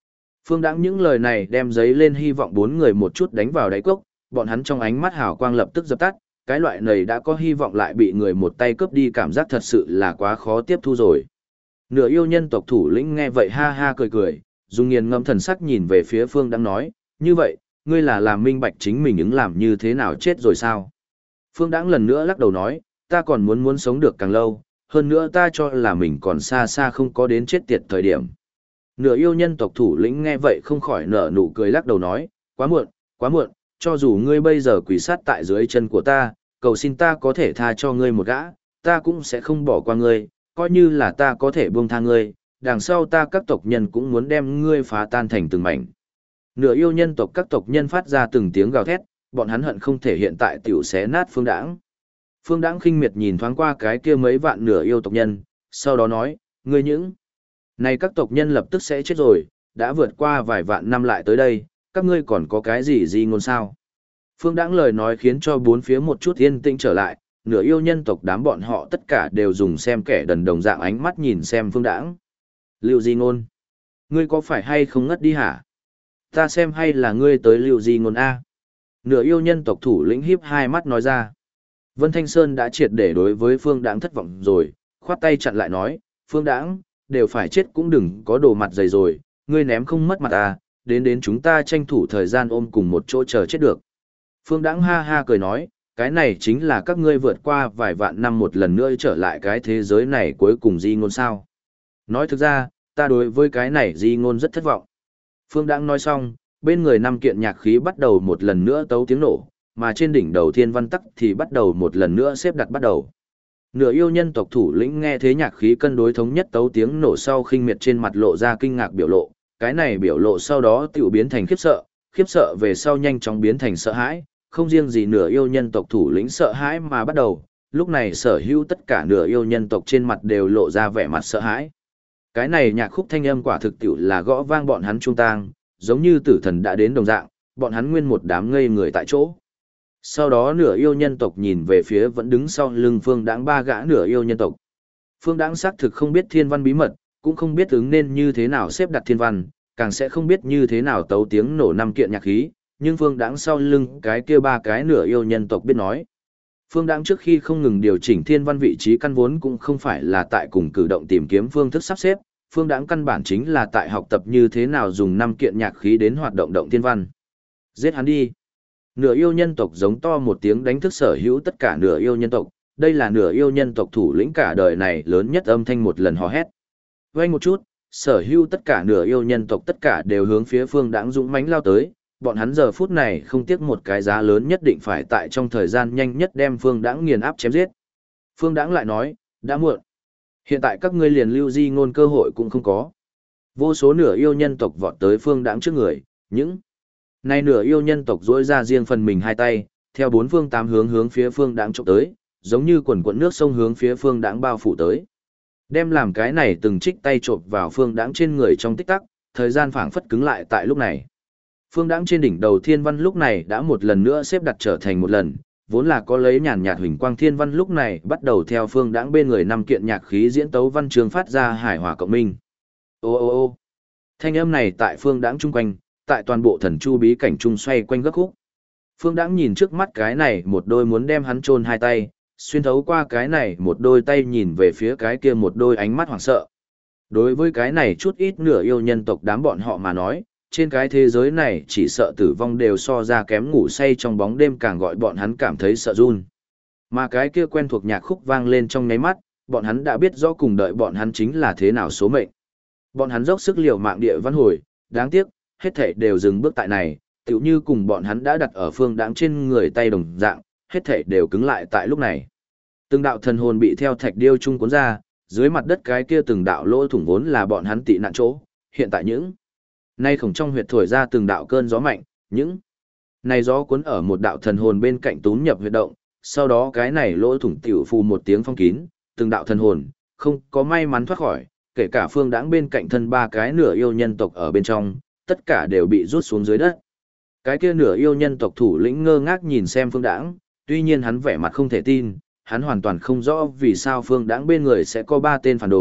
Phương Đãng những lời này đem giấy lên hy vọng bốn người một chút đánh vào đáy cốc, bọn hắn trong ánh mắt hào quang lập tức dập tắt, cái loại này đã có hy vọng lại bị người một tay cướp đi cảm giác thật sự là quá khó tiếp thu rồi. Nửa yêu nhân tộc thủ lĩnh nghe vậy ha ha cười cười, dùng nghiền ngẫm thần sắc nhìn về phía Phương Đãng nói, như vậy, ngươi là làm minh bạch chính mình ứng làm như thế nào chết rồi sao? Phương Đãng lần nữa lắc đầu nói, ta còn muốn sống được càng lâu, hơn nữa ta cho là mình còn xa xa không có đến chết tiệt thời điểm. Nửa yêu nhân tộc thủ lĩnh nghe vậy không khỏi nở nụ cười lắc đầu nói, quá muộn, cho dù ngươi bây giờ quỳ sát tại dưới chân của ta, cầu xin ta có thể tha cho ngươi một gã, ta cũng sẽ không bỏ qua ngươi, coi như là ta có thể buông tha ngươi, đằng sau ta các tộc nhân cũng muốn đem ngươi phá tan thành từng mảnh. Nửa yêu nhân tộc các tộc nhân phát ra từng tiếng gào thét, bọn hắn hận không thể hiện tại tiểu xé nát Phương Đãng. Phương Đãng khinh miệt nhìn thoáng qua cái kia mấy vạn nửa yêu tộc nhân, sau đó nói, ngươi những này các tộc nhân lập tức sẽ chết rồi, đã vượt qua vài vạn năm lại tới đây, các ngươi còn có cái gì ngôn sao? Phương Đãng lời nói khiến cho bốn phía một chút yên tĩnh trở lại, nửa yêu nhân tộc đám bọn họ tất cả đều dùng xem kẻ đần đồng dạng ánh mắt nhìn xem Phương Đãng. Lưu di ngôn, ngươi có phải hay không ngất đi hả? Ta xem hay là ngươi tới Lưu di ngôn A. Nửa yêu nhân tộc thủ lĩnh híp hai mắt nói ra. Vân Thanh Sơn đã triệt để đối với Phương Đãng thất vọng rồi, khoát tay chặn lại nói, Phương Đãng, đều phải chết cũng đừng có đồ mặt dày rồi, ngươi ném không mất mặt à, đến chúng ta tranh thủ thời gian ôm cùng một chỗ chờ chết được. Phương Đãng ha ha cười nói, cái này chính là các ngươi vượt qua vài vạn năm một lần nữa trở lại cái thế giới này cuối cùng di ngôn sao. Nói thực ra, ta đối với cái này di ngôn rất thất vọng. Phương Đãng nói xong, bên người năm kiện nhạc khí bắt đầu một lần nữa tấu tiếng nổ, mà trên đỉnh đầu thiên văn tắc thì bắt đầu một lần nữa xếp đặt bắt đầu. Nửa yêu nhân tộc thủ lĩnh nghe thế nhạc khí cân đối thống nhất tấu tiếng nổ sau khinh miệt trên mặt lộ ra kinh ngạc biểu lộ, cái này biểu lộ sau đó tiểu biến thành khiếp sợ về sau nhanh chóng biến thành sợ hãi, không riêng gì nửa yêu nhân tộc thủ lĩnh sợ hãi mà bắt đầu, lúc này sở hữu tất cả nửa yêu nhân tộc trên mặt đều lộ ra vẻ mặt sợ hãi. Cái này nhạc khúc thanh âm quả thực tiểu là gõ vang bọn hắn trung tang, giống như tử thần đã đến đồng dạng, bọn hắn nguyên một đám ngây người tại chỗ. Sau đó nửa yêu nhân tộc nhìn về phía vẫn đứng sau lưng Phương Đãng ba gã nửa yêu nhân tộc. Phương Đãng xác thực không biết thiên văn bí mật, cũng không biết ứng nên như thế nào xếp đặt thiên văn, càng sẽ không biết như thế nào tấu tiếng nổ năm kiện nhạc khí, nhưng Phương Đãng sau lưng cái kia ba cái nửa yêu nhân tộc biết nói. Phương Đãng trước khi không ngừng điều chỉnh thiên văn vị trí căn vốn cũng không phải là tại cùng cử động tìm kiếm phương thức sắp xếp, Phương Đãng căn bản chính là tại học tập như thế nào dùng năm kiện nhạc khí đến hoạt động động thiên văn. Giết hắn đi. Nửa yêu nhân tộc giống to một tiếng đánh thức sở hữu tất cả nửa yêu nhân tộc, đây là nửa yêu nhân tộc thủ lĩnh cả đời này lớn nhất âm thanh một lần hò hét. Vang một chút, sở hữu tất cả nửa yêu nhân tộc tất cả đều hướng phía Phương Đãng dũng mãnh lao tới, bọn hắn giờ phút này không tiếc một cái giá lớn nhất định phải tại trong thời gian nhanh nhất đem Phương Đãng nghiền áp chém giết. Phương Đãng lại nói, đã muộn. Hiện tại các ngươi liền lưu di ngôn cơ hội cũng không có. Vô số nửa yêu nhân tộc vọt tới Phương Đãng trước người, những nay nửa yêu nhân tộc duỗi ra riêng phần mình hai tay, theo bốn phương tám hướng hướng phía Phương Đãng chụp tới, giống như quần quần nước sông hướng phía Phương Đãng bao phủ tới. Đem làm cái này từng trích tay chộp vào Phương Đãng trên người trong tích tắc, thời gian phảng phất cứng lại tại lúc này. Phương Đãng trên đỉnh đầu thiên văn lúc này đã một lần nữa xếp đặt trở thành một lần, vốn là có lấy nhàn nhạt huỳnh quang thiên văn lúc này bắt đầu theo Phương Đãng bên người năm kiện nhạc khí diễn tấu văn chương phát ra hải hòa cộng minh. Ô ô ô. Thanh âm này tại Phương Đãng chung quanh, tại toàn bộ thần chu bí cảnh trung xoay quanh gấp khúc. Phương Đãng nhìn trước mắt cái này một đôi muốn đem hắn chôn hai tay, xuyên thấu qua cái này một đôi tay nhìn về phía cái kia một đôi ánh mắt hoảng sợ. Đối với cái này chút ít nửa yêu nhân tộc đám bọn họ mà nói, trên cái thế giới này chỉ sợ tử vong đều so ra kém ngủ say trong bóng đêm càng gọi bọn hắn cảm thấy sợ run. Mà cái kia quen thuộc nhạc khúc vang lên trong nháy mắt, bọn hắn đã biết rõ cùng đợi bọn hắn chính là thế nào số mệnh. Bọn hắn dốc sức liều mạng địa văn hồi, đáng tiếc, hết thảy đều dừng bước tại này, tựu như cùng bọn hắn đã đặt ở Phương Đãng trên người tay đồng dạng, hết thảy đều cứng lại tại lúc này. Từng đạo thần hồn bị theo thạch điêu chung cuốn ra, dưới mặt đất cái kia từng đạo lỗ thủng vốn là bọn hắn tị nạn chỗ, hiện tại những nay khổng trong huyệt thổi ra từng đạo cơn gió mạnh, những này gió cuốn ở một đạo thần hồn bên cạnh túm nhập huyệt động, sau đó cái này lỗ thủng tiểu phù một tiếng phong kín, từng đạo thần hồn không có may mắn thoát khỏi, kể cả Phương Đãng bên cạnh thân ba cái nửa yêu nhân tộc ở bên trong, tất cả đều bị rút xuống dưới đất. Cái kia nửa yêu nhân tộc thủ lĩnh ngơ ngác nhìn xem Phương Đãng, tuy nhiên hắn vẻ mặt không thể tin, hắn hoàn toàn không rõ vì sao Phương Đãng bên người sẽ có ba tên phản đồ,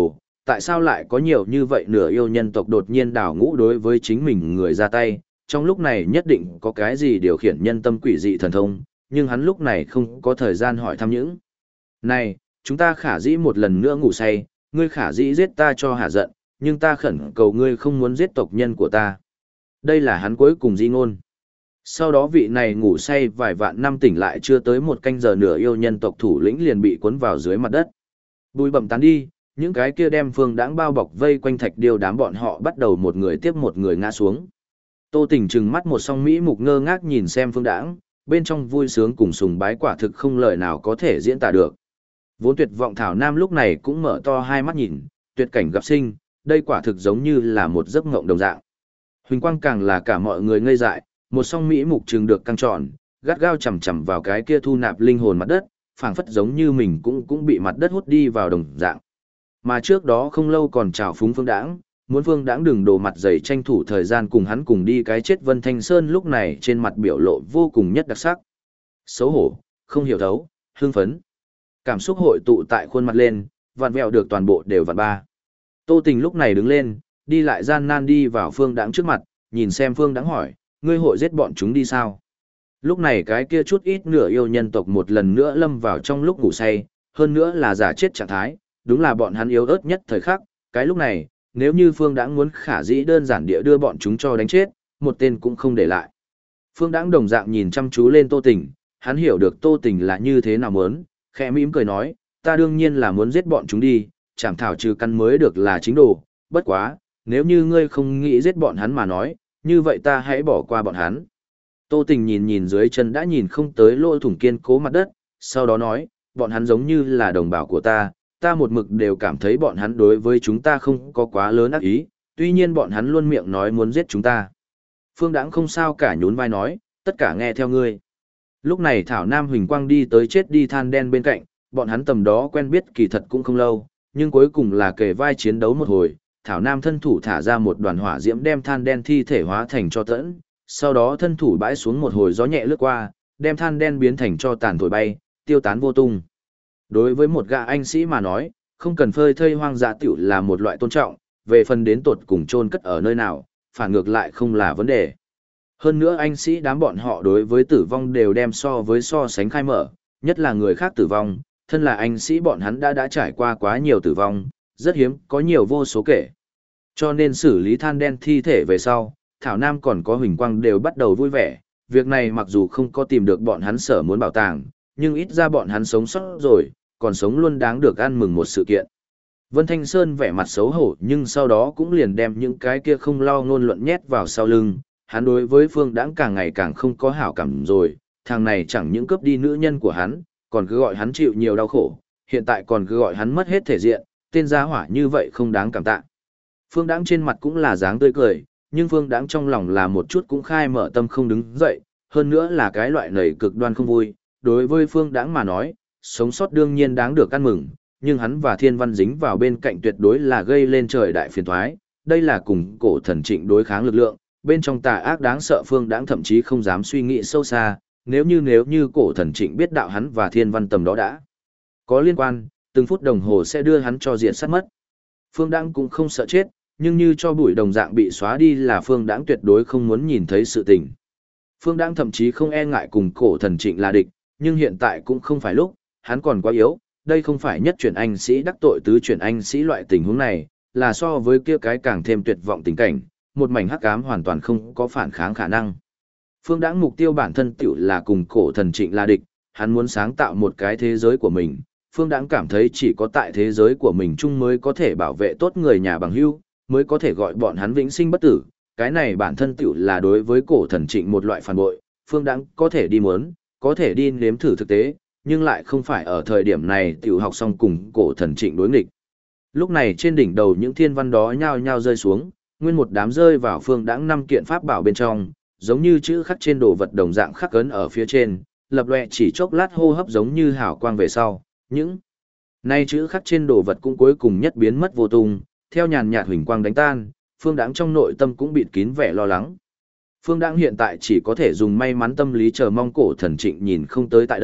tại sao lại có nhiều như vậy nửa yêu nhân tộc đột nhiên đào ngũ đối với chính mình người ra tay, trong lúc này nhất định có cái gì điều khiển nhân tâm quỷ dị thần thông, nhưng hắn lúc này không có thời gian hỏi thăm những. Này, chúng ta khả dĩ một lần nữa ngủ say, ngươi khả dĩ giết ta cho hả giận, nhưng ta khẩn cầu ngươi không muốn giết tộc nhân của ta. Đây là hắn cuối cùng di ngôn. Sau đó vị này ngủ say vài vạn năm tỉnh lại chưa tới một canh giờ nửa yêu nhân tộc thủ lĩnh liền bị cuốn vào dưới mặt đất. Bùi bẩm tán đi, những cái kia đem Phương Đãng bao bọc vây quanh Thạch Điêu đám bọn họ bắt đầu một người tiếp một người ngã xuống. Tô Tình trừng mắt một song mỹ mục ngơ ngác nhìn xem Phương Đãng, bên trong vui sướng cùng sùng bái quả thực không lời nào có thể diễn tả được. Vốn tuyệt vọng Thảo Nam lúc này cũng mở to hai mắt nhìn, tuyệt cảnh gặp sinh, đây quả thực giống như là một giấc mộng đồng dạng. Huỳnh quang càng là cả mọi người ngây dại, một song mỹ mục trừng được căng tròn, gắt gao chầm chầm vào cái kia thu nạp linh hồn mặt đất, phảng phất giống như mình cũng bị mặt đất hút đi vào đồng dạng. Mà trước đó không lâu còn chào phúng Phương Đãng, muốn Phương Đãng đừng đổ mặt dày tranh thủ thời gian cùng hắn cùng đi cái chết Vân Thanh Sơn lúc này trên mặt biểu lộ vô cùng nhất đặc sắc. Xấu hổ, không hiểu thấu, hưng phấn. Cảm xúc hội tụ tại khuôn mặt lên, vặn vẹo được toàn bộ đều vặn ba. Tô Tình lúc này đứng lên, đi lại gian nan đi vào Phương Đãng trước mặt, nhìn xem Phương Đãng hỏi, ngươi hội giết bọn chúng đi sao? Lúc này cái kia chút ít nửa yêu nhân tộc một lần nữa lâm vào trong lúc ngủ say, hơn nữa là giả chết trạng thái, đúng là bọn hắn yếu ớt nhất thời khắc, cái lúc này, nếu như Phương Đãng muốn khả dĩ đơn giản địa đưa bọn chúng cho đánh chết, một tên cũng không để lại. Phương Đãng đồng dạng nhìn chăm chú lên Tô Tình, hắn hiểu được Tô Tình là như thế nào muốn, khẽ mỉm cười nói, ta đương nhiên là muốn giết bọn chúng đi, chẳng thảo trừ căn mới được là chính đồ, bất quá, nếu như ngươi không nghĩ giết bọn hắn mà nói, như vậy ta hãy bỏ qua bọn hắn. Tô Tình nhìn nhìn dưới chân đã nhìn không tới lỗ thủng kiên cố mặt đất, sau đó nói, bọn hắn giống như là đồng bào của ta một mực đều cảm thấy bọn hắn đối với chúng ta không có quá lớn ác ý, tuy nhiên bọn hắn luôn miệng nói muốn giết chúng ta. Phương Đãng không sao cả nhún vai nói, tất cả nghe theo ngươi. Lúc này Thảo Nam Huỳnh Quang đi tới chết đi than đen bên cạnh, bọn hắn tầm đó quen biết kỳ thật cũng không lâu, nhưng cuối cùng là kề vai chiến đấu một hồi, Thảo Nam thân thủ thả ra một đoàn hỏa diễm đem than đen thi thể hóa thành cho tẫn, sau đó thân thủ bãi xuống một hồi gió nhẹ lướt qua, đem than đen biến thành cho tàn thổi bay, tiêu tán vô tung. Đối với một gã anh sĩ mà nói, không cần phơi thây hoang dã tiểu là một loại tôn trọng, về phần đến tột cùng chôn cất ở nơi nào, phản ngược lại không là vấn đề. Hơn nữa anh sĩ đám bọn họ đối với tử vong đều đem so sánh khai mở, nhất là người khác tử vong, thân là anh sĩ bọn hắn đã trải qua quá nhiều tử vong, rất hiếm, có nhiều vô số kể. Cho nên xử lý than đen thi thể về sau, Thảo Nam còn có Huỳnh Quang đều bắt đầu vui vẻ, việc này mặc dù không có tìm được bọn hắn sở muốn bảo tàng, nhưng ít ra bọn hắn sống sót rồi, còn sống luôn đáng được ăn mừng một sự kiện. Vân Thanh Sơn vẻ mặt xấu hổ nhưng sau đó cũng liền đem những cái kia không lo ngôn luận nhét vào sau lưng, hắn đối với Phương Đãng càng ngày càng không có hảo cảm rồi, thằng này chẳng những cướp đi nữ nhân của hắn, còn cứ gọi hắn chịu nhiều đau khổ, hiện tại còn cứ gọi hắn mất hết thể diện, tên gia hỏa như vậy không đáng cảm tạ. Phương Đãng trên mặt cũng là dáng tươi cười, nhưng Phương Đãng trong lòng là một chút cũng khai mở tâm không đứng dậy, hơn nữa là cái loại nảy cực đoan không vui, đối với Phương Đãng mà nói, sống sót đương nhiên đáng được ăn mừng, nhưng hắn và Thiên Văn dính vào bên cạnh tuyệt đối là gây lên trời đại phiền toái, đây là cùng cổ thần Trịnh đối kháng lực lượng, bên trong tà ác đáng sợ Phương Đãng thậm chí không dám suy nghĩ sâu xa, nếu như cổ thần Trịnh biết đạo hắn và Thiên Văn tầm đó đã có liên quan, từng phút đồng hồ sẽ đưa hắn cho diệt sát mất. Phương Đãng cũng không sợ chết, nhưng như cho bụi đồng dạng bị xóa đi là Phương Đãng tuyệt đối không muốn nhìn thấy sự tình. Phương Đãng thậm chí không e ngại cùng cổ thần Trịnh là địch, nhưng hiện tại cũng không phải lúc, hắn còn quá yếu, đây không phải nhất chuyển anh sĩ đắc tội tứ chuyển anh sĩ loại tình huống này, là so với kia cái càng thêm tuyệt vọng tình cảnh, một mảnh hắc ám hoàn toàn không có phản kháng khả năng. Phương Đãng mục tiêu bản thân tiểu là cùng cổ thần Trịnh là địch, hắn muốn sáng tạo một cái thế giới của mình. Phương Đãng cảm thấy chỉ có tại thế giới của mình chung mới có thể bảo vệ tốt người nhà bằng hữu, mới có thể gọi bọn hắn vĩnh sinh bất tử. Cái này bản thân tiểu là đối với cổ thần Trịnh một loại phản bội. Phương Đãng có thể đi muốn, có thể đi nếm thử thực tế, nhưng lại không phải ở thời điểm này tiểu học xong cùng cổ thần Trịnh đối nghịch. Lúc này trên đỉnh đầu những thiên văn đó nhao nhao rơi xuống, nguyên một đám rơi vào Phương Đãng năm kiện pháp bảo bên trong, giống như chữ khắc trên đồ vật đồng dạng khắc ấn ở phía trên, lập lòe chỉ chốc lát hô hấp giống như hào quang về sau, những nay chữ khắc trên đồ vật cũng cuối cùng nhất biến mất vô tung, theo nhàn nhạt huỳnh quang đánh tan, Phương Đãng trong nội tâm cũng bịt kín vẻ lo lắng. Phương Đãng hiện tại chỉ có thể dùng may mắn tâm lý chờ mong cổ thần Trịnh nhìn không tới tại đây,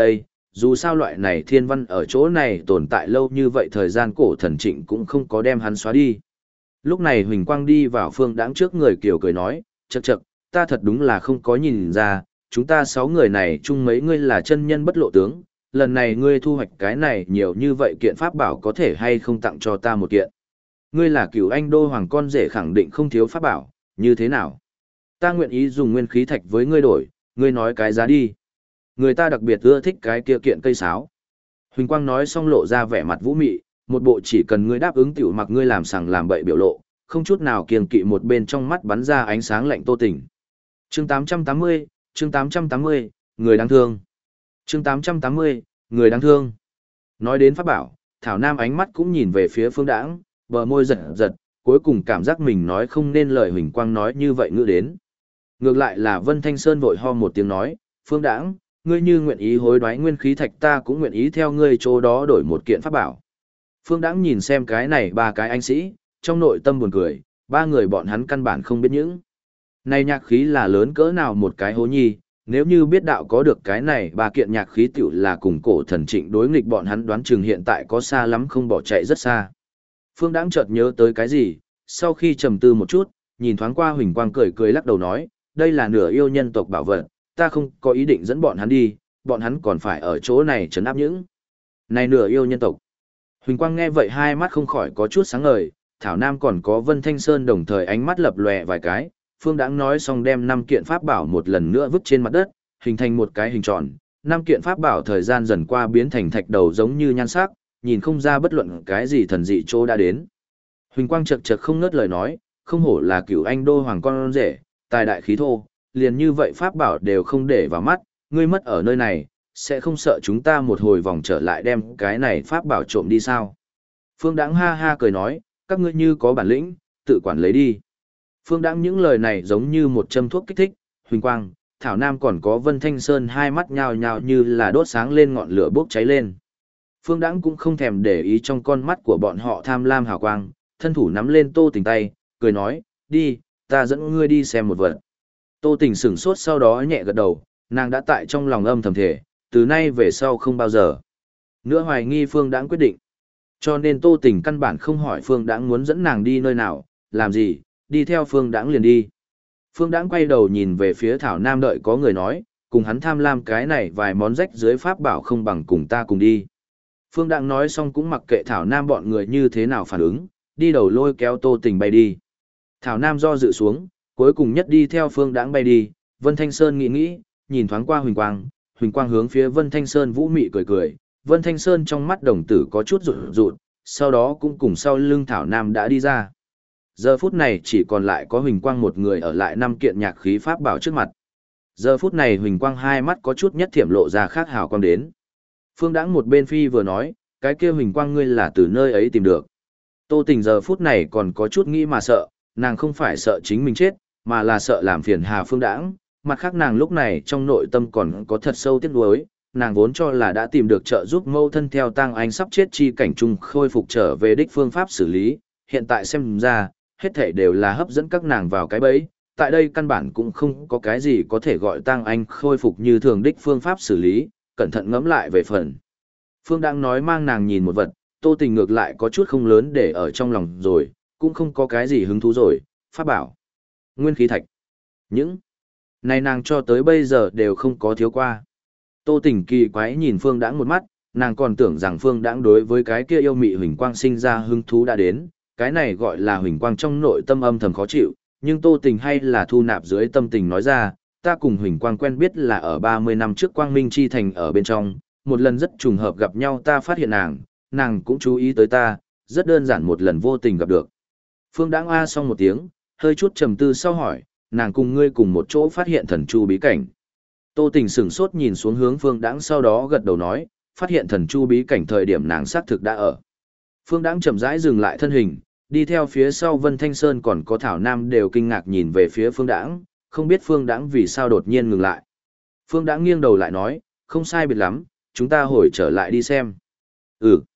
dù sao loại này thiên văn ở chỗ này tồn tại lâu như vậy thời gian cổ thần trịnh cũng không có đem hắn xóa đi. Lúc này Huỳnh Quang đi vào Phương Đãng trước người Kiều cười nói, chậc chậc, ta thật đúng là không có nhìn ra, chúng ta 6 người này chung mấy ngươi là chân nhân bất lộ tướng, lần này ngươi thu hoạch cái này nhiều như vậy kiện pháp bảo có thể hay không tặng cho ta một kiện. Ngươi là Cửu Anh Đô Hoàng con rể khẳng định không thiếu pháp bảo, như thế nào? Ta nguyện ý dùng nguyên khí thạch với ngươi đổi, ngươi nói cái giá đi. Người ta đặc biệt ưa thích cái kia kiện cây sáo. Huỳnh Quang nói xong lộ ra vẻ mặt vũ mị, một bộ chỉ cần ngươi đáp ứng tiểu mặc ngươi làm sằng làm bậy biểu lộ, không chút nào kiêng kỵ một bên trong mắt bắn ra ánh sáng lạnh Tô Tình. Chương 880, chương 880, người đáng thương. Chương 880, người đáng thương. Nói đến pháp bảo, Thảo Nam ánh mắt cũng nhìn về phía Phương Đãng, bờ môi giật giật, cuối cùng cảm giác mình nói không nên lời Huỳnh Quang nói như vậy ngữ đến. Ngược lại là Vân Thanh Sơn vội ho một tiếng nói, Phương Đãng, ngươi như nguyện ý hối đoái nguyên khí thạch ta cũng nguyện ý theo ngươi chỗ đó đổi một kiện pháp bảo. Phương Đãng nhìn xem cái này ba cái anh sĩ, trong nội tâm buồn cười, ba người bọn hắn căn bản không biết những. Này nhạc khí là lớn cỡ nào một cái hố nhi, nếu như biết đạo có được cái này ba kiện nhạc khí tiểu là cùng cổ thần trịnh đối nghịch bọn hắn đoán chừng hiện tại có xa lắm không bỏ chạy rất xa. Phương Đãng chợt nhớ tới cái gì, sau khi trầm tư một chút, nhìn thoáng qua Huỳnh Quang cười cười lắc đầu nói, đây là nửa yêu nhân tộc bảo vật, ta không có ý định dẫn bọn hắn đi, bọn hắn còn phải ở chỗ này trấn áp những. Này nửa yêu nhân tộc. Huỳnh Quang nghe vậy hai mắt không khỏi có chút sáng ngời, Thảo Nam còn có Vân Thanh Sơn đồng thời ánh mắt lập lòe vài cái, Phương Đãng nói xong đem 5 kiện pháp bảo một lần nữa vứt trên mặt đất, hình thành một cái hình tròn, 5 kiện pháp bảo thời gian dần qua biến thành thạch đầu giống như nhan sắc, nhìn không ra bất luận cái gì thần dị chỗ đã đến. Huỳnh Quang chậc chậc không ngớt lời nói, không hổ là Cửu Anh Đô Hoàng con rể, tài đại khí thô, liền như vậy pháp bảo đều không để vào mắt, ngươi mất ở nơi này, sẽ không sợ chúng ta một hồi vòng trở lại đem cái này pháp bảo trộm đi sao? Phương Đãng ha ha cười nói, các ngươi như có bản lĩnh, tự quản lấy đi. Phương Đãng những lời này giống như một châm thuốc kích thích, Huỳnh Quang, Thảo Nam còn có Vân Thanh Sơn hai mắt nhao nhao như là đốt sáng lên ngọn lửa bốc cháy lên. Phương Đãng cũng không thèm để ý trong con mắt của bọn họ tham lam hào quang, thân thủ nắm lên Tô Tình tay, cười nói, đi, ta dẫn ngươi đi xem một vật. Tô Tình sửng sốt sau đó nhẹ gật đầu, nàng đã tại trong lòng âm thầm thể, từ nay về sau không bao giờ nữa hoài nghi Phương Đãng quyết định. Cho nên Tô Tình căn bản không hỏi Phương Đãng muốn dẫn nàng đi nơi nào, làm gì, đi theo Phương Đãng liền đi. Phương Đãng quay đầu nhìn về phía Thảo Nam đợi có người nói, cùng hắn tham lam cái này vài món rách dưới pháp bảo không bằng cùng ta cùng đi. Phương Đãng nói xong cũng mặc kệ Thảo Nam bọn người như thế nào phản ứng, đi đầu lôi kéo Tô Tình bay đi. Thảo Nam do dự xuống, cuối cùng nhất đi theo Phương Đãng bay đi, Vân Thanh Sơn nghĩ nghĩ, nhìn thoáng qua Huỳnh Quang hướng phía Vân Thanh Sơn vũ mị cười cười, Vân Thanh Sơn trong mắt đồng tử có chút rụt rụt, sau đó cũng cùng sau lưng Thảo Nam đã đi ra. Giờ phút này chỉ còn lại có Huỳnh Quang một người ở lại 5 kiện nhạc khí pháp bảo trước mặt. Giờ phút này Huỳnh Quang hai mắt có chút nhất thiểm lộ ra khác hào quang đến. Phương Đãng một bên phi vừa nói, cái kia Huỳnh Quang ngươi là từ nơi ấy tìm được. Tô Tình giờ phút này còn có chút nghĩ mà sợ, nàng không phải sợ chính mình chết, mà là sợ làm phiền hà Phương Đãng. Mặt khác nàng lúc này trong nội tâm còn có thật sâu tiếc nuối, nàng vốn cho là đã tìm được trợ giúp mâu thân theo tang anh sắp chết chi cảnh trung khôi phục trở về đích phương pháp xử lý, hiện tại xem ra, hết thảy đều là hấp dẫn các nàng vào cái bẫy, tại đây căn bản cũng không có cái gì có thể gọi tang anh khôi phục như thường đích phương pháp xử lý, cẩn thận ngẫm lại về phần. Phương đang nói mang nàng nhìn một vật, Tô Tình ngược lại có chút không lớn để ở trong lòng rồi, cũng không có cái gì hứng thú rồi, pháp bảo, nguyên khí thạch, những này nàng cho tới bây giờ đều không có thiếu qua. Tô Tình kỳ quái nhìn Phương Đãng một mắt, nàng còn tưởng rằng Phương Đãng đối với cái kia yêu mị huỳnh quang sinh ra hứng thú đã đến, cái này gọi là huỳnh quang trong nội tâm âm thầm khó chịu, nhưng Tô Tình hay là thu nạp dưới tâm tình nói ra, ta cùng huỳnh quang quen biết là ở 30 năm trước Quang Minh Chi Thành ở bên trong, một lần rất trùng hợp gặp nhau ta phát hiện nàng cũng chú ý tới ta, rất đơn giản một lần vô tình gặp được. Phương Đãng a xong một tiếng, hơi chút trầm tư sau hỏi, nàng cùng ngươi cùng một chỗ phát hiện thần chu bí cảnh. Tô Tình sửng sốt nhìn xuống hướng Phương Đãng sau đó gật đầu nói, phát hiện thần chu bí cảnh thời điểm nàng xác thực đã ở. Phương Đãng chậm rãi dừng lại thân hình, đi theo phía sau Vân Thanh Sơn còn có Thảo Nam đều kinh ngạc nhìn về phía Phương Đãng, không biết Phương Đãng vì sao đột nhiên ngừng lại. Phương Đãng nghiêng đầu lại nói, không sai biệt lắm, chúng ta hồi trở lại đi xem. Ừ.